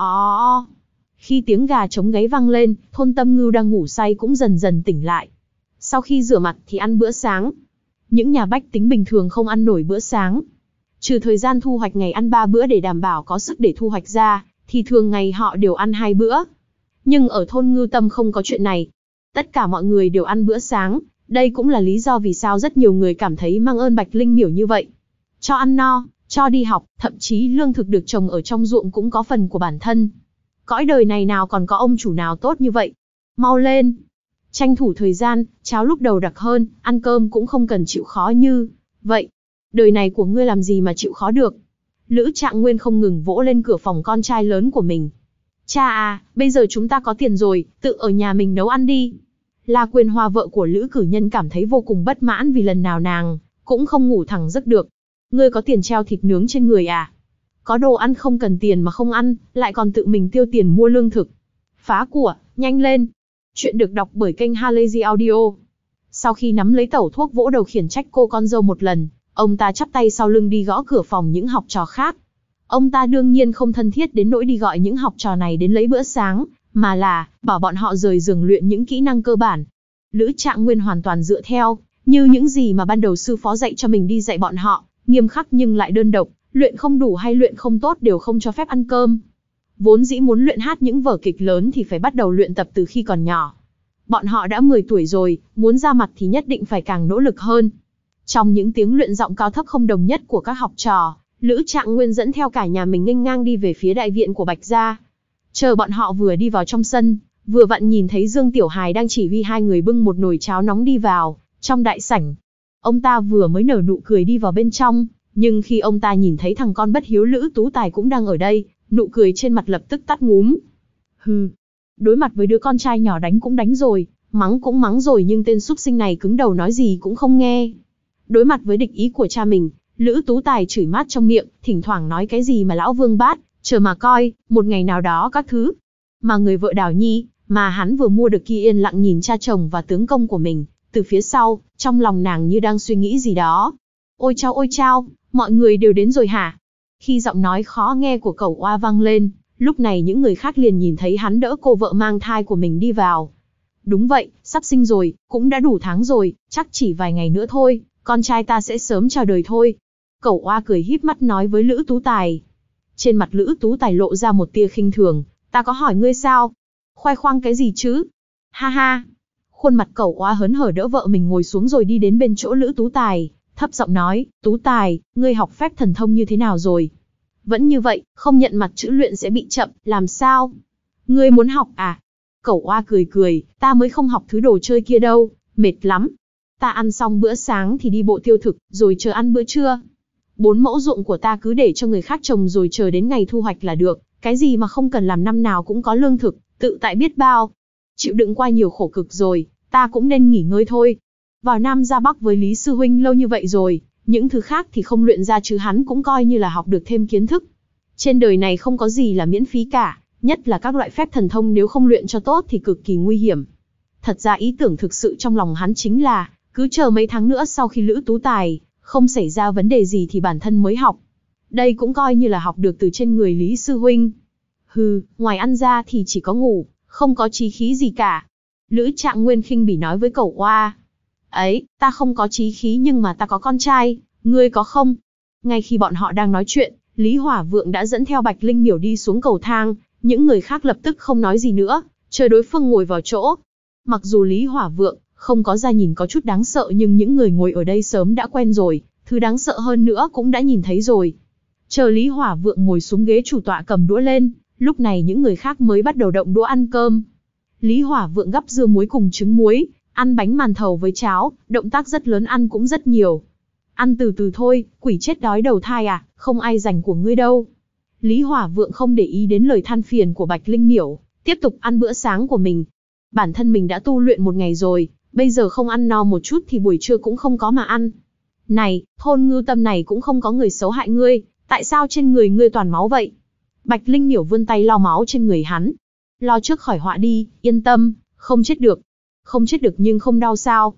Ó! Khi tiếng gà trống gáy vang lên, thôn Tâm Ngưu đang ngủ say cũng dần dần tỉnh lại. Sau khi rửa mặt thì ăn bữa sáng. Những nhà bách tính bình thường không ăn nổi bữa sáng. Trừ thời gian thu hoạch ngày ăn ba bữa để đảm bảo có sức để thu hoạch ra, thì thường ngày họ đều ăn hai bữa. Nhưng ở thôn Ngưu Tâm không có chuyện này. Tất cả mọi người đều ăn bữa sáng, đây cũng là lý do vì sao rất nhiều người cảm thấy mang ơn Bạch Linh Miểu như vậy. Cho ăn no, cho đi học, thậm chí lương thực được trồng ở trong ruộng cũng có phần của bản thân. Cõi đời này nào còn có ông chủ nào tốt như vậy. Mau lên! Tranh thủ thời gian, cháo lúc đầu đặc hơn, ăn cơm cũng không cần chịu khó như vậy. Đời này của ngươi làm gì mà chịu khó được. Lữ Trạng Nguyên không ngừng vỗ lên cửa phòng con trai lớn của mình. Cha à, bây giờ chúng ta có tiền rồi, tự ở nhà mình nấu ăn đi. La Quyên Hoa vợ của Lữ Cử Nhân cảm thấy vô cùng bất mãn vì lần nào nàng cũng không ngủ thẳng giấc được. Ngươi có tiền treo thịt nướng trên người à? Có đồ ăn không cần tiền mà không ăn, lại còn tự mình tiêu tiền mua lương thực. Phá của, nhanh lên! Chuyện được đọc bởi kênh Halazy Audio. Sau khi nắm lấy tẩu thuốc vỗ đầu khiển trách cô con dâu một lần, ông ta chắp tay sau lưng đi gõ cửa phòng những học trò khác. Ông ta đương nhiên không thân thiết đến nỗi đi gọi những học trò này đến lấy bữa sáng, mà là bảo bọn họ rời giường luyện những kỹ năng cơ bản. Lữ Trạng Nguyên hoàn toàn dựa theo như những gì mà ban đầu sư phó dạy cho mình đi dạy bọn họ, nghiêm khắc nhưng lại đơn độc, luyện không đủ hay luyện không tốt đều không cho phép ăn cơm. Vốn dĩ muốn luyện hát những vở kịch lớn thì phải bắt đầu luyện tập từ khi còn nhỏ. Bọn họ đã mười tuổi rồi, muốn ra mặt thì nhất định phải càng nỗ lực hơn. Trong những tiếng luyện giọng cao thấp không đồng nhất của các học trò, Lữ Trạng Nguyên dẫn theo cả nhà mình nghênh ngang đi về phía đại viện của Bạch gia. Chờ bọn họ vừa đi vào trong sân, vừa vặn nhìn thấy Dương Tiểu Hài đang chỉ huy hai người bưng một nồi cháo nóng đi vào trong đại sảnh. Ông ta vừa mới nở nụ cười đi vào bên trong, nhưng khi ông ta nhìn thấy thằng con bất hiếu Lữ Tú Tài cũng đang ở đây, nụ cười trên mặt lập tức tắt ngúm. Hừ, đối mặt với đứa con trai nhỏ đánh cũng đánh rồi, mắng cũng mắng rồi nhưng tên súc sinh này cứng đầu nói gì cũng không nghe. Đối mặt với địch ý của cha mình, Lữ Tú Tài chửi mát trong miệng, thỉnh thoảng nói cái gì mà lão Vương Bát, chờ mà coi, một ngày nào đó các thứ. Mà người vợ Đào Nhi, mà hắn vừa mua được kia yên lặng nhìn cha chồng và tướng công của mình, từ phía sau, trong lòng nàng như đang suy nghĩ gì đó. Ôi chao ôi chao, mọi người đều đến rồi hả? Khi giọng nói khó nghe của Cẩu Oa vang lên, lúc này những người khác liền nhìn thấy hắn đỡ cô vợ mang thai của mình đi vào. Đúng vậy, sắp sinh rồi, cũng đã đủ tháng rồi, chắc chỉ vài ngày nữa thôi, con trai ta sẽ sớm chào đời thôi. Cẩu Oa cười híp mắt nói với Lữ Tú Tài. Trên mặt Lữ Tú Tài lộ ra một tia khinh thường, ta có hỏi ngươi sao? Khoe khoang cái gì chứ? Ha ha! Khuôn mặt Cẩu Oa hớn hở đỡ vợ mình ngồi xuống rồi đi đến bên chỗ Lữ Tú Tài, thấp giọng nói, Tú Tài, ngươi học phép thần thông như thế nào rồi? Vẫn như vậy, không nhận mặt chữ luyện sẽ bị chậm, làm sao? Ngươi muốn học à? Cẩu Oa cười cười, ta mới không học thứ đồ chơi kia đâu, mệt lắm. Ta ăn xong bữa sáng thì đi bộ tiêu thực, rồi chờ ăn bữa trưa. Bốn mẫu ruộng của ta cứ để cho người khác trồng rồi chờ đến ngày thu hoạch là được, cái gì mà không cần làm năm nào cũng có lương thực, tự tại biết bao. Chịu đựng qua nhiều khổ cực rồi, ta cũng nên nghỉ ngơi thôi. Vào Nam ra Bắc với Lý Sư Huynh lâu như vậy rồi, những thứ khác thì không luyện ra chứ hắn cũng coi như là học được thêm kiến thức. Trên đời này không có gì là miễn phí cả, nhất là các loại phép thần thông nếu không luyện cho tốt thì cực kỳ nguy hiểm. Thật ra ý tưởng thực sự trong lòng hắn chính là, cứ chờ mấy tháng nữa sau khi Lữ Tú Tài không xảy ra vấn đề gì thì bản thân mới học. Đây cũng coi như là học được từ trên người Lý Sư Huynh. Hừ, ngoài ăn ra thì chỉ có ngủ, không có chí khí gì cả. Lữ Trạng Nguyên khinh bỉ nói với Cẩu Oa. Ấy, ta không có chí khí nhưng mà ta có con trai, ngươi có không? Ngay khi bọn họ đang nói chuyện, Lý Hỏa Vượng đã dẫn theo Bạch Linh Miểu đi xuống cầu thang, những người khác lập tức không nói gì nữa, chờ đối phương ngồi vào chỗ. Mặc dù Lý Hỏa Vượng không có ra nhìn có chút đáng sợ nhưng những người ngồi ở đây sớm đã quen rồi, thứ đáng sợ hơn nữa cũng đã nhìn thấy rồi. Chờ Lý Hỏa Vượng ngồi xuống ghế chủ tọa cầm đũa lên, lúc này những người khác mới bắt đầu động đũa ăn cơm. Lý Hỏa Vượng gắp dưa muối cùng trứng muối, ăn bánh màn thầu với cháo, động tác rất lớn ăn cũng rất nhiều. Ăn từ từ thôi, quỷ chết đói đầu thai à, không ai rảnh của ngươi đâu. Lý Hỏa Vượng không để ý đến lời than phiền của Bạch Linh Miểu, tiếp tục ăn bữa sáng của mình. Bản thân mình đã tu luyện một ngày rồi, bây giờ không ăn no một chút thì buổi trưa cũng không có mà ăn. Này, thôn Ngưu Tâm này cũng không có người xấu hại ngươi, tại sao trên người ngươi toàn máu vậy? Bạch Linh Miểu vươn tay lau máu trên người hắn. Lo trước khỏi họa đi, yên tâm, không chết được. Không chết được nhưng không đau sao?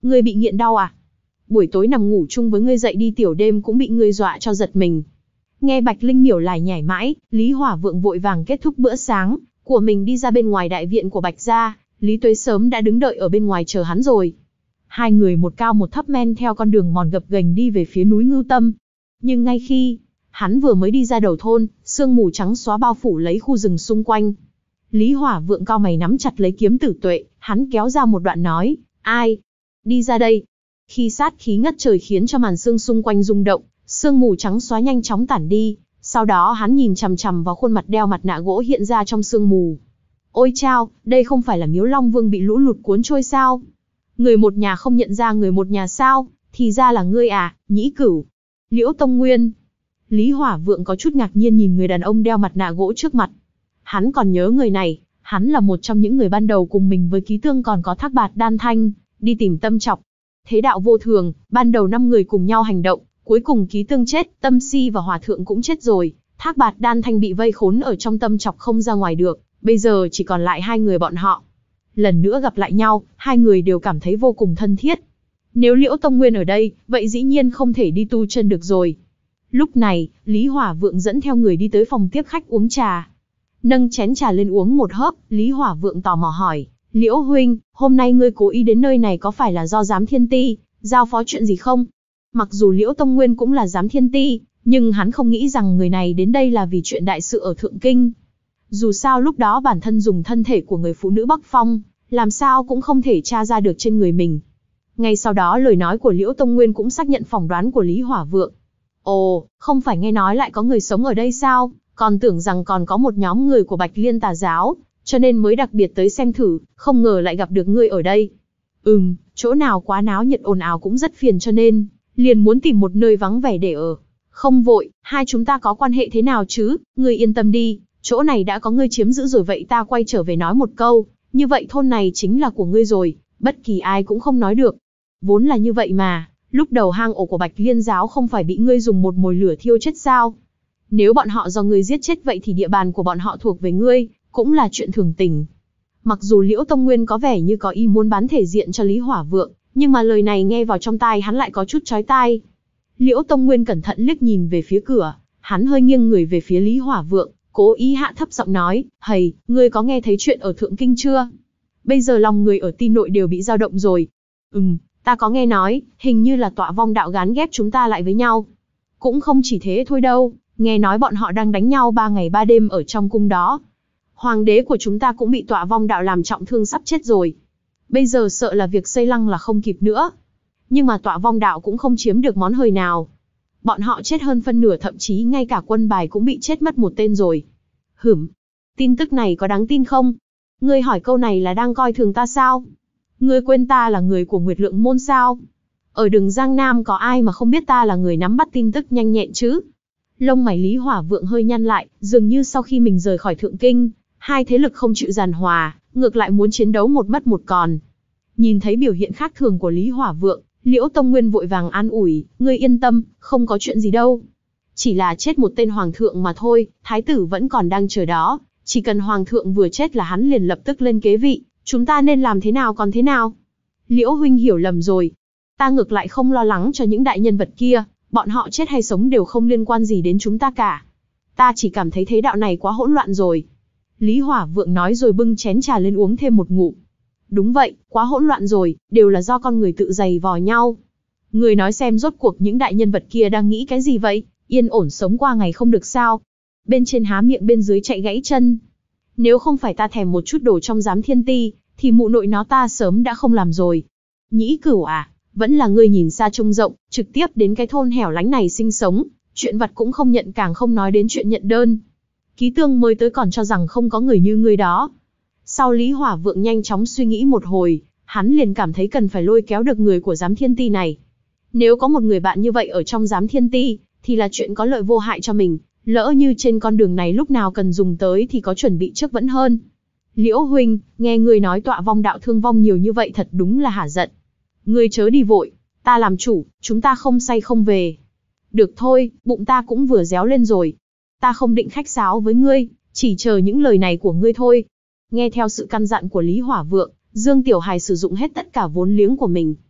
Ngươi bị nghiện đau à? Buổi tối nằm ngủ chung với ngươi dậy đi tiểu đêm cũng bị ngươi dọa cho giật mình. Nghe Bạch Linh Miểu lải nhải mãi, Lý Hỏa Vượng vội vàng kết thúc bữa sáng của mình đi ra bên ngoài đại viện của Bạch gia. Lý Tuế sớm đã đứng đợi ở bên ngoài chờ hắn rồi. Hai người một cao một thấp men theo con đường mòn gập ghềnh đi về phía núi Ngưu Tâm. Nhưng ngay khi hắn vừa mới đi ra đầu thôn, sương mù trắng xóa bao phủ lấy khu rừng xung quanh. Lý Hỏa Vượng cau mày nắm chặt lấy kiếm tử tuệ, hắn kéo ra một đoạn nói, ai? Đi ra đây. Khi sát khí ngất trời khiến cho màn sương xung quanh rung động, sương mù trắng xóa nhanh chóng tản đi, sau đó hắn nhìn chằm chằm vào khuôn mặt đeo mặt nạ gỗ hiện ra trong sương mù. Ôi chao, đây không phải là Miếu Long Vương bị lũ lụt cuốn trôi sao? Người một nhà không nhận ra người một nhà sao? Thì ra là ngươi à, Nhĩ Cửu. Liễu Tông Nguyên. Lý Hỏa Vượng có chút ngạc nhiên nhìn người đàn ông đeo mặt nạ gỗ trước mặt. Hắn còn nhớ người này, hắn là một trong những người ban đầu cùng mình với Ký Tương còn có Thác Bạt Đan Thanh, đi tìm Tâm Trọc. Thế đạo vô thường, ban đầu năm người cùng nhau hành động, cuối cùng Ký Tương chết, Tâm Si và Hòa Thượng cũng chết rồi, Thác Bạt Đan Thanh bị vây khốn ở trong Tâm Trọc không ra ngoài được, bây giờ chỉ còn lại hai người bọn họ. Lần nữa gặp lại nhau, hai người đều cảm thấy vô cùng thân thiết. Nếu Liễu Tông Nguyên ở đây, vậy dĩ nhiên không thể đi tu chân được rồi. Lúc này, Lý Hỏa Vượng dẫn theo người đi tới phòng tiếp khách uống trà. Nâng chén trà lên uống một hớp, Lý Hỏa Vượng tò mò hỏi, Liễu huynh, hôm nay ngươi cố ý đến nơi này có phải là do Giám Thiên Ti giao phó chuyện gì không? Mặc dù Liễu Tông Nguyên cũng là Giám Thiên Ti, nhưng hắn không nghĩ rằng người này đến đây là vì chuyện đại sự ở Thượng Kinh. Dù sao lúc đó bản thân dùng thân thể của người phụ nữ Bắc Phong, làm sao cũng không thể tra ra được trên người mình. Ngay sau đó lời nói của Liễu Tông Nguyên cũng xác nhận phỏng đoán của Lý Hỏa Vượng. Ồ, không phải nghe nói lại có người sống ở đây sao? Còn tưởng rằng còn có một nhóm người của Bạch Liên Tà Giáo, cho nên mới đặc biệt tới xem thử, không ngờ lại gặp được ngươi ở đây. Ừm, chỗ nào quá náo nhiệt ồn ào cũng rất phiền cho nên, liền muốn tìm một nơi vắng vẻ để ở. Không vội, hai chúng ta có quan hệ thế nào chứ, ngươi yên tâm đi, chỗ này đã có ngươi chiếm giữ rồi vậy ta quay trở về nói một câu, như vậy thôn này chính là của ngươi rồi, bất kỳ ai cũng không nói được. Vốn là như vậy mà, lúc đầu hang ổ của Bạch Liên Giáo không phải bị ngươi dùng một mồi lửa thiêu chết sao? Nếu bọn họ do ngươi giết chết vậy thì địa bàn của bọn họ thuộc về ngươi, cũng là chuyện thường tình. Mặc dù Liễu Tông Nguyên có vẻ như có ý muốn bán thể diện cho Lý Hỏa Vượng, nhưng mà lời này nghe vào trong tai hắn lại có chút chói tai. Liễu Tông Nguyên cẩn thận liếc nhìn về phía cửa, hắn hơi nghiêng người về phía Lý Hỏa Vượng, cố ý hạ thấp giọng nói, hầy, ngươi có nghe thấy chuyện ở Thượng Kinh chưa? Bây giờ lòng người ở Ti Nội đều bị dao động rồi. Ừm, ta có nghe nói, hình như là Tọa Vong đạo gán ghép chúng ta lại với nhau. Cũng không chỉ thế thôi đâu, nghe nói bọn họ đang đánh nhau ba ngày ba đêm ở trong cung đó. Hoàng đế của chúng ta cũng bị Tọa Vong đạo làm trọng thương sắp chết rồi. Bây giờ sợ là việc xây lăng là không kịp nữa. Nhưng mà Tọa Vong đạo cũng không chiếm được món hời nào. Bọn họ chết hơn phân nửa, thậm chí ngay cả quân bài cũng bị chết mất một tên rồi. Hửm, tin tức này có đáng tin không? Ngươi hỏi câu này là đang coi thường ta sao? Ngươi quên ta là người của Nguyệt Lượng Môn sao? Ở đường Giang Nam có ai mà không biết ta là người nắm bắt tin tức nhanh nhẹn chứ? Lông mày Lý Hỏa Vượng hơi nhăn lại, dường như sau khi mình rời khỏi Thượng Kinh, hai thế lực không chịu giàn hòa, ngược lại muốn chiến đấu một mất một còn. Nhìn thấy biểu hiện khác thường của Lý Hỏa Vượng, Liễu Tông Nguyên vội vàng an ủi, ngươi yên tâm, không có chuyện gì đâu. Chỉ là chết một tên hoàng thượng mà thôi, thái tử vẫn còn đang chờ đó, chỉ cần hoàng thượng vừa chết là hắn liền lập tức lên kế vị, chúng ta nên làm thế nào còn thế nào? Liễu huynh hiểu lầm rồi, ta ngược lại không lo lắng cho những đại nhân vật kia, bọn họ chết hay sống đều không liên quan gì đến chúng ta cả. Ta chỉ cảm thấy thế đạo này quá hỗn loạn rồi. Lý Hỏa Vượng nói rồi bưng chén trà lên uống thêm một ngụm. Đúng vậy, quá hỗn loạn rồi, đều là do con người tự giày vò nhau. Người nói xem rốt cuộc những đại nhân vật kia đang nghĩ cái gì vậy, yên ổn sống qua ngày không được sao? Bên trên há miệng bên dưới chạy gãy chân. Nếu không phải ta thèm một chút đồ trong Giám Thiên Ti, thì mụ nội nó ta sớm đã không làm rồi. Nhĩ Cửu à, vẫn là ngươi nhìn xa trông rộng, trực tiếp đến cái thôn hẻo lánh này sinh sống, chuyện vặt cũng không nhận, càng không nói đến chuyện nhận đơn. Ký Tương mới tới còn cho rằng không có người như ngươi đó. Sau Lý Hỏa Vượng nhanh chóng suy nghĩ một hồi, hắn liền cảm thấy cần phải lôi kéo được người của Giám Thiên Ti này. Nếu có một người bạn như vậy ở trong Giám Thiên Ti, thì là chuyện có lợi vô hại cho mình, lỡ như trên con đường này lúc nào cần dùng tới thì có chuẩn bị trước vẫn hơn. Liễu huynh, nghe ngươi nói Tọa Vong đạo thương vong nhiều như vậy thật đúng là hả giận. Ngươi chớ đi vội, ta làm chủ, chúng ta không say không về. Được thôi, bụng ta cũng vừa réo lên rồi. Ta không định khách sáo với ngươi, chỉ chờ những lời này của ngươi thôi. Nghe theo sự căn dặn của Lý Hỏa Vượng, Dương Tiểu Hài sử dụng hết tất cả vốn liếng của mình.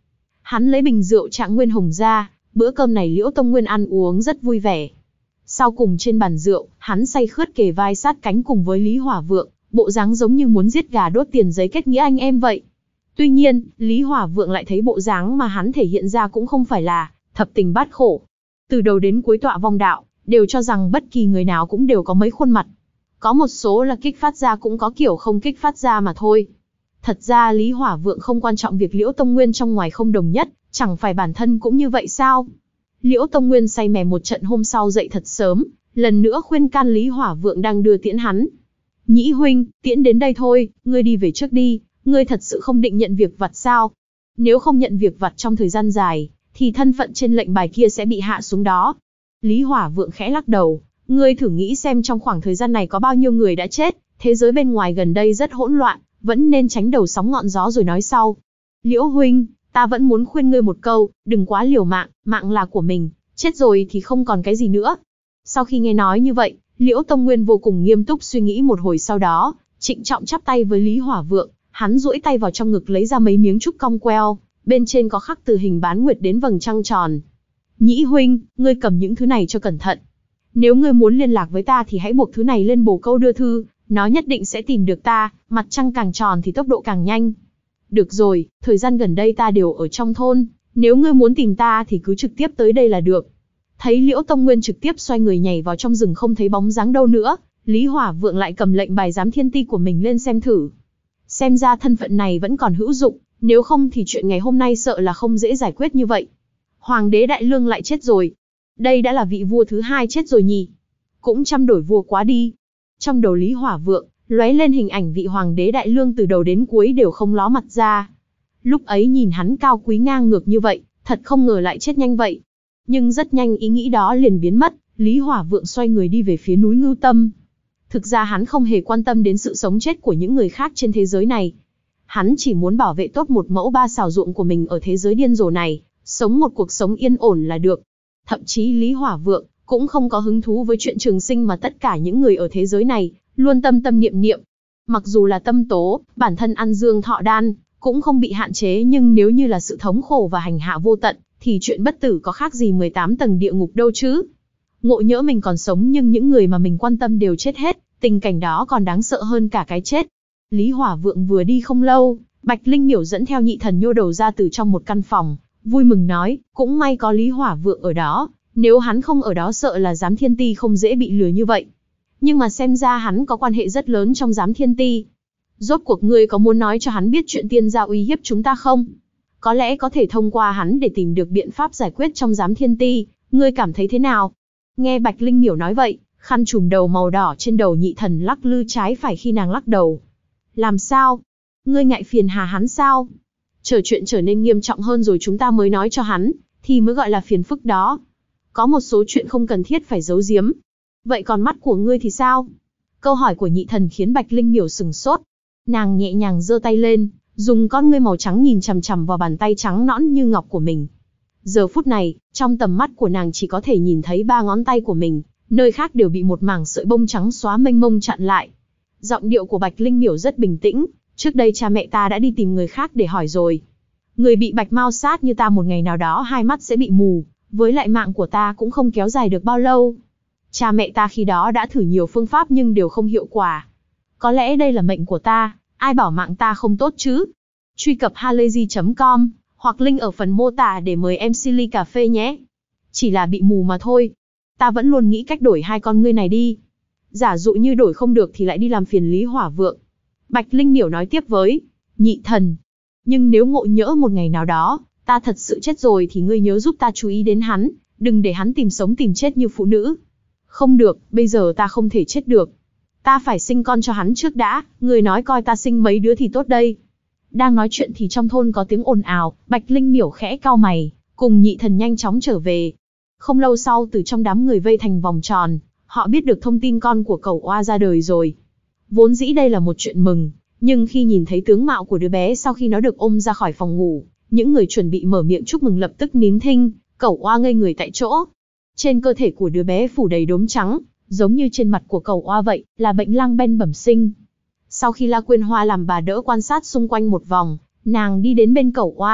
Hắn lấy bình rượu Trạng Nguyên Hồng ra, bữa cơm này Liễu Tông Nguyên ăn uống rất vui vẻ. Sau cùng trên bàn rượu, hắn say khướt kề vai sát cánh cùng với Lý Hỏa Vượng, bộ dáng giống như muốn giết gà đốt tiền giấy kết nghĩa anh em vậy. Tuy nhiên, Lý Hỏa Vượng lại thấy bộ dáng mà hắn thể hiện ra cũng không phải là thập tình bát khổ. Từ đầu đến cuối tọa vong đạo, đều cho rằng bất kỳ người nào cũng đều có mấy khuôn mặt. Có một số là kích phát ra cũng có kiểu không kích phát ra mà thôi. Thật ra Lý Hỏa Vượng không quan trọng việc Liễu Tông Nguyên trong ngoài không đồng nhất, chẳng phải bản thân cũng như vậy sao? Liễu Tông Nguyên say mè một trận hôm sau dậy thật sớm, lần nữa khuyên can Lý Hỏa Vượng đang đưa tiễn hắn. Nhĩ huynh, tiễn đến đây thôi, ngươi đi về trước đi, ngươi thật sự không định nhận việc vặt sao? Nếu không nhận việc vặt trong thời gian dài, thì thân phận trên lệnh bài kia sẽ bị hạ xuống đó. Lý Hỏa Vượng khẽ lắc đầu, ngươi thử nghĩ xem trong khoảng thời gian này có bao nhiêu người đã chết, thế giới bên ngoài gần đây rất hỗn loạn, vẫn nên tránh đầu sóng ngọn gió rồi nói sau. Liễu huynh, ta vẫn muốn khuyên ngươi một câu, đừng quá liều mạng, mạng là của mình, chết rồi thì không còn cái gì nữa. Sau khi nghe nói như vậy, Liễu Tông Nguyên vô cùng nghiêm túc suy nghĩ một hồi, sau đó trịnh trọng chắp tay với Lý Hỏa Vượng, hắn duỗi tay vào trong ngực lấy ra mấy miếng trúc cong queo, bên trên có khắc từ hình bán nguyệt đến vầng trăng tròn. Nhĩ huynh, ngươi cầm những thứ này cho cẩn thận. Nếu ngươi muốn liên lạc với ta thì hãy buộc thứ này lên bồ câu đưa thư, nó nhất định sẽ tìm được ta, mặt trăng càng tròn thì tốc độ càng nhanh. Được rồi, thời gian gần đây ta đều ở trong thôn, nếu ngươi muốn tìm ta thì cứ trực tiếp tới đây là được. Thấy Liễu Tông Nguyên trực tiếp xoay người nhảy vào trong rừng không thấy bóng dáng đâu nữa, Lý Hỏa Vượng lại cầm lệnh bài giám thiên ti của mình lên xem thử. Xem ra thân phận này vẫn còn hữu dụng, nếu không thì chuyện ngày hôm nay sợ là không dễ giải quyết như vậy. Hoàng đế Đại Lương lại chết rồi. Đây đã là vị vua thứ hai chết rồi nhỉ? Cũng trăm đổi vua quá đi. Trong đầu Lý Hỏa Vượng, lóe lên hình ảnh vị Hoàng đế Đại Lương từ đầu đến cuối đều không ló mặt ra. Lúc ấy nhìn hắn cao quý ngang ngược như vậy, thật không ngờ lại chết nhanh vậy. Nhưng rất nhanh ý nghĩ đó liền biến mất, Lý Hỏa Vượng xoay người đi về phía núi Ngưu Tâm. Thực ra hắn không hề quan tâm đến sự sống chết của những người khác trên thế giới này. Hắn chỉ muốn bảo vệ tốt một mẫu ba sào ruộng của mình ở thế giới điên rồ này, sống một cuộc sống yên ổn là được. Thậm chí Lý Hỏa Vượng cũng không có hứng thú với chuyện trường sinh mà tất cả những người ở thế giới này luôn tâm tâm niệm niệm. Mặc dù là tâm tố, bản thân ăn dương thọ đan, cũng không bị hạn chế, nhưng nếu như là sự thống khổ và hành hạ vô tận, thì chuyện bất tử có khác gì mười tám tầng địa ngục đâu chứ. Ngộ nhỡ mình còn sống nhưng những người mà mình quan tâm đều chết hết, tình cảnh đó còn đáng sợ hơn cả cái chết. Lý Hỏa Vượng vừa đi không lâu, Bạch Linh Miểu dẫn theo Nhị Thần nhô đầu ra từ trong một căn phòng, vui mừng nói, cũng may có Lý Hỏa Vượng ở đó, nếu hắn không ở đó sợ là giám thiên ti không dễ bị lừa như vậy. Nhưng mà xem ra hắn có quan hệ rất lớn trong giám thiên ti. Rốt cuộc ngươi có muốn nói cho hắn biết chuyện tiên gia uy hiếp chúng ta không? Có lẽ có thể thông qua hắn để tìm được biện pháp giải quyết trong giám thiên ti, ngươi cảm thấy thế nào? Nghe Bạch Linh Miểu nói vậy, khăn trùm đầu màu đỏ trên đầu Nhị Thần lắc lư trái phải khi nàng lắc đầu. Làm sao? Ngươi ngại phiền hà hắn sao? Chờ chuyện trở nên nghiêm trọng hơn rồi chúng ta mới nói cho hắn, thì mới gọi là phiền phức đó. Có một số chuyện không cần thiết phải giấu giếm. Vậy còn mắt của ngươi thì sao? Câu hỏi của Nhị Thần khiến Bạch Linh Miểu sừng sốt. Nàng nhẹ nhàng giơ tay lên, dùng con ngươi màu trắng nhìn chằm chằm vào bàn tay trắng nõn như ngọc của mình. Giờ phút này, trong tầm mắt của nàng chỉ có thể nhìn thấy ba ngón tay của mình, nơi khác đều bị một mảng sợi bông trắng xóa mênh mông chặn lại. Giọng điệu của Bạch Linh Miểu rất bình tĩnh, trước đây cha mẹ ta đã đi tìm người khác để hỏi rồi. Người bị bạch mao sát như ta một ngày nào đó hai mắt sẽ bị mù, với lại mạng của ta cũng không kéo dài được bao lâu. Cha mẹ ta khi đó đã thử nhiều phương pháp nhưng đều không hiệu quả. Có lẽ đây là mệnh của ta, ai bảo mạng ta không tốt chứ? Truy cập halayzi chấm com, hoặc link ở phần mô tả để mời em xê ly cà phê nhé. Chỉ là bị mù mà thôi. Ta vẫn luôn nghĩ cách đổi hai con ngươi này đi. Giả dụ như đổi không được thì lại đi làm phiền Lý Hỏa Vượng. Bạch Linh Miểu nói tiếp với Nhị Thần. Nhưng nếu ngộ nhỡ một ngày nào đó, ta thật sự chết rồi thì ngươi nhớ giúp ta chú ý đến hắn, đừng để hắn tìm sống tìm chết như phụ nữ. Không được, bây giờ ta không thể chết được. Ta phải sinh con cho hắn trước đã, ngươi nói coi ta sinh mấy đứa thì tốt đây. Đang nói chuyện thì trong thôn có tiếng ồn ào, Bạch Linh Miểu khẽ cau mày, cùng Nhị Thần nhanh chóng trở về. Không lâu sau từ trong đám người vây thành vòng tròn, họ biết được thông tin con của cẩu oa ra đời rồi. Vốn dĩ đây là một chuyện mừng, nhưng khi nhìn thấy tướng mạo của đứa bé sau khi nó được ôm ra khỏi phòng ngủ, những người chuẩn bị mở miệng chúc mừng lập tức nín thinh, cẩu oa ngây người tại chỗ. Trên cơ thể của đứa bé phủ đầy đốm trắng, giống như trên mặt của cẩu oa vậy, là bệnh lang ben bẩm sinh. Sau khi La Quyên Hoa làm bà đỡ quan sát xung quanh một vòng, nàng đi đến bên cẩu oa,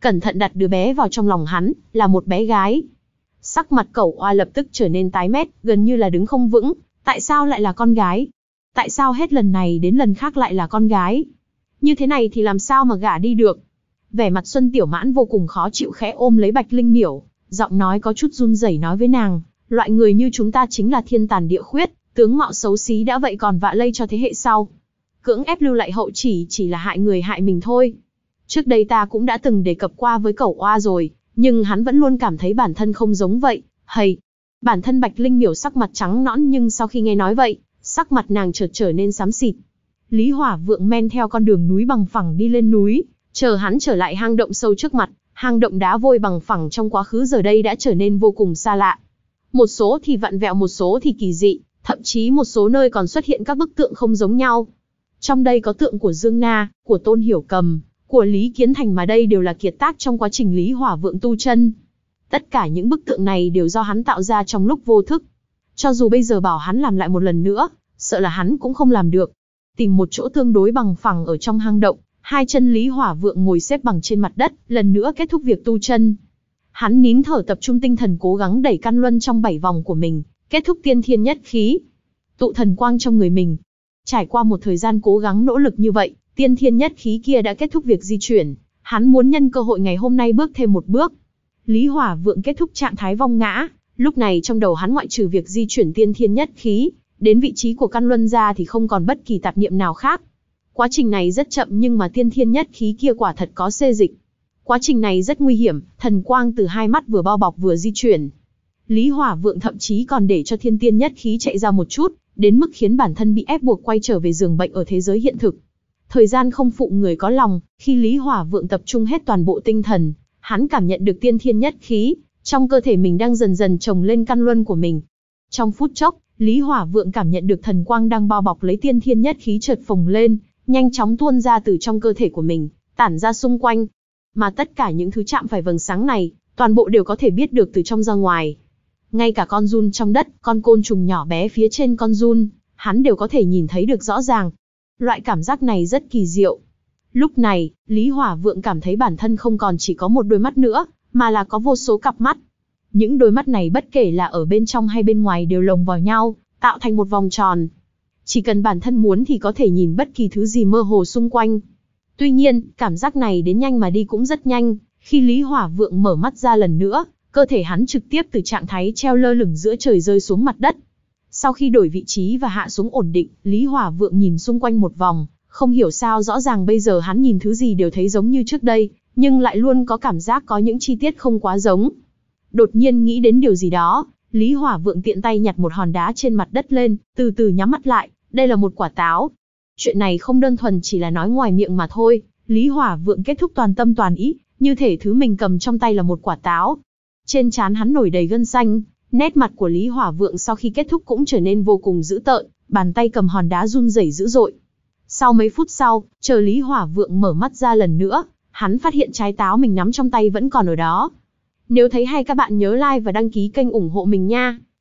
cẩn thận đặt đứa bé vào trong lòng hắn, là một bé gái. Sắc mặt Cẩu Oa lập tức trở nên tái mét, gần như là đứng không vững. Tại sao lại là con gái? Tại sao hết lần này đến lần khác lại là con gái? Như thế này thì làm sao mà gả đi được? Vẻ mặt Xuân Tiểu Mãn vô cùng khó chịu, khẽ ôm lấy Bạch Linh Miểu, giọng nói có chút run rẩy nói với nàng, loại người như chúng ta chính là thiên tàn địa khuyết, tướng mạo xấu xí đã vậy còn vạ lây cho thế hệ sau. Cưỡng ép lưu lại hậu chỉ chỉ là hại người hại mình thôi. Trước đây ta cũng đã từng đề cập qua với Cẩu Oa rồi, nhưng hắn vẫn luôn cảm thấy bản thân không giống vậy. Hầy, bản thân Bạch Linh Miểu sắc mặt trắng nõn, nhưng sau khi nghe nói vậy, sắc mặt nàng chợt trở nên xám xịt. Lý Hỏa Vượng men theo con đường núi bằng phẳng đi lên núi, chờ hắn trở lại hang động sâu trước mặt. Hang động đá vôi bằng phẳng trong quá khứ giờ đây đã trở nên vô cùng xa lạ. Một số thì vặn vẹo, một số thì kỳ dị, thậm chí một số nơi còn xuất hiện các bức tượng không giống nhau. Trong đây có tượng của Dương Na, của Tôn Hiểu Cầm, của Lý Kiến Thành, mà đây đều là kiệt tác trong quá trình Lý Hỏa Vượng tu chân. Tất cả những bức tượng này đều do hắn tạo ra trong lúc vô thức. Cho dù bây giờ bảo hắn làm lại một lần nữa, sợ là hắn cũng không làm được. Tìm một chỗ tương đối bằng phẳng ở trong hang động, hai chân Lý Hỏa Vượng ngồi xếp bằng trên mặt đất, lần nữa kết thúc việc tu chân. Hắn nín thở tập trung tinh thần, cố gắng đẩy căn luân trong bảy vòng của mình, kết thúc tiên thiên nhất khí, tụ thần quang trong người mình. Trải qua một thời gian cố gắng nỗ lực như vậy, tiên thiên nhất khí kia đã kết thúc việc di chuyển. Hắn muốn nhân cơ hội ngày hôm nay bước thêm một bước. Lý Hỏa Vượng kết thúc trạng thái vong ngã, lúc này trong đầu hắn ngoại trừ việc di chuyển tiên thiên nhất khí đến vị trí của căn luân ra thì không còn bất kỳ tạp niệm nào khác. Quá trình này rất chậm, nhưng mà tiên thiên nhất khí kia quả thật có xê dịch. Quá trình này rất nguy hiểm, thần quang từ hai mắt vừa bao bọc vừa di chuyển. Lý Hỏa Vượng thậm chí còn để cho thiên tiên nhất khí chạy ra một chút, đến mức khiến bản thân bị ép buộc quay trở về giường bệnh ở thế giới hiện thực. Thời gian không phụ người có lòng, khi Lý Hỏa Vượng tập trung hết toàn bộ tinh thần, hắn cảm nhận được tiên thiên nhất khí trong cơ thể mình đang dần dần chồng lên căn luân của mình. Trong phút chốc, Lý Hỏa Vượng cảm nhận được thần quang đang bao bọc lấy tiên thiên nhất khí chợt phồng lên, nhanh chóng tuôn ra từ trong cơ thể của mình, tản ra xung quanh. Mà tất cả những thứ chạm phải vầng sáng này, toàn bộ đều có thể biết được từ trong ra ngoài. Ngay cả con giun trong đất, con côn trùng nhỏ bé phía trên con giun, hắn đều có thể nhìn thấy được rõ ràng. Loại cảm giác này rất kỳ diệu. Lúc này, Lý Hỏa Vượng cảm thấy bản thân không còn chỉ có một đôi mắt nữa, mà là có vô số cặp mắt. Những đôi mắt này bất kể là ở bên trong hay bên ngoài đều lồng vào nhau, tạo thành một vòng tròn. Chỉ cần bản thân muốn thì có thể nhìn bất kỳ thứ gì mơ hồ xung quanh. Tuy nhiên, cảm giác này đến nhanh mà đi cũng rất nhanh. Khi Lý Hỏa Vượng mở mắt ra lần nữa, cơ thể hắn trực tiếp từ trạng thái treo lơ lửng giữa trời rơi xuống mặt đất. Sau khi đổi vị trí và hạ xuống ổn định, Lý Hỏa Vượng nhìn xung quanh một vòng, không hiểu sao rõ ràng bây giờ hắn nhìn thứ gì đều thấy giống như trước đây, nhưng lại luôn có cảm giác có những chi tiết không quá giống. Đột nhiên nghĩ đến điều gì đó, Lý Hỏa Vượng tiện tay nhặt một hòn đá trên mặt đất lên, từ từ nhắm mắt lại, đây là một quả táo. Chuyện này không đơn thuần chỉ là nói ngoài miệng mà thôi, Lý Hỏa Vượng kết thúc toàn tâm toàn ý, như thể thứ mình cầm trong tay là một quả táo. Trên trán hắn nổi đầy gân xanh, nét mặt của Lý Hỏa Vượng sau khi kết thúc cũng trở nên vô cùng dữ tợn, bàn tay cầm hòn đá run rẩy dữ dội. Sau mấy phút sau, chờ Lý Hỏa Vượng mở mắt ra lần nữa, hắn phát hiện trái táo mình nắm trong tay vẫn còn ở đó. Nếu thấy hay các bạn nhớ like và đăng ký kênh ủng hộ mình nha.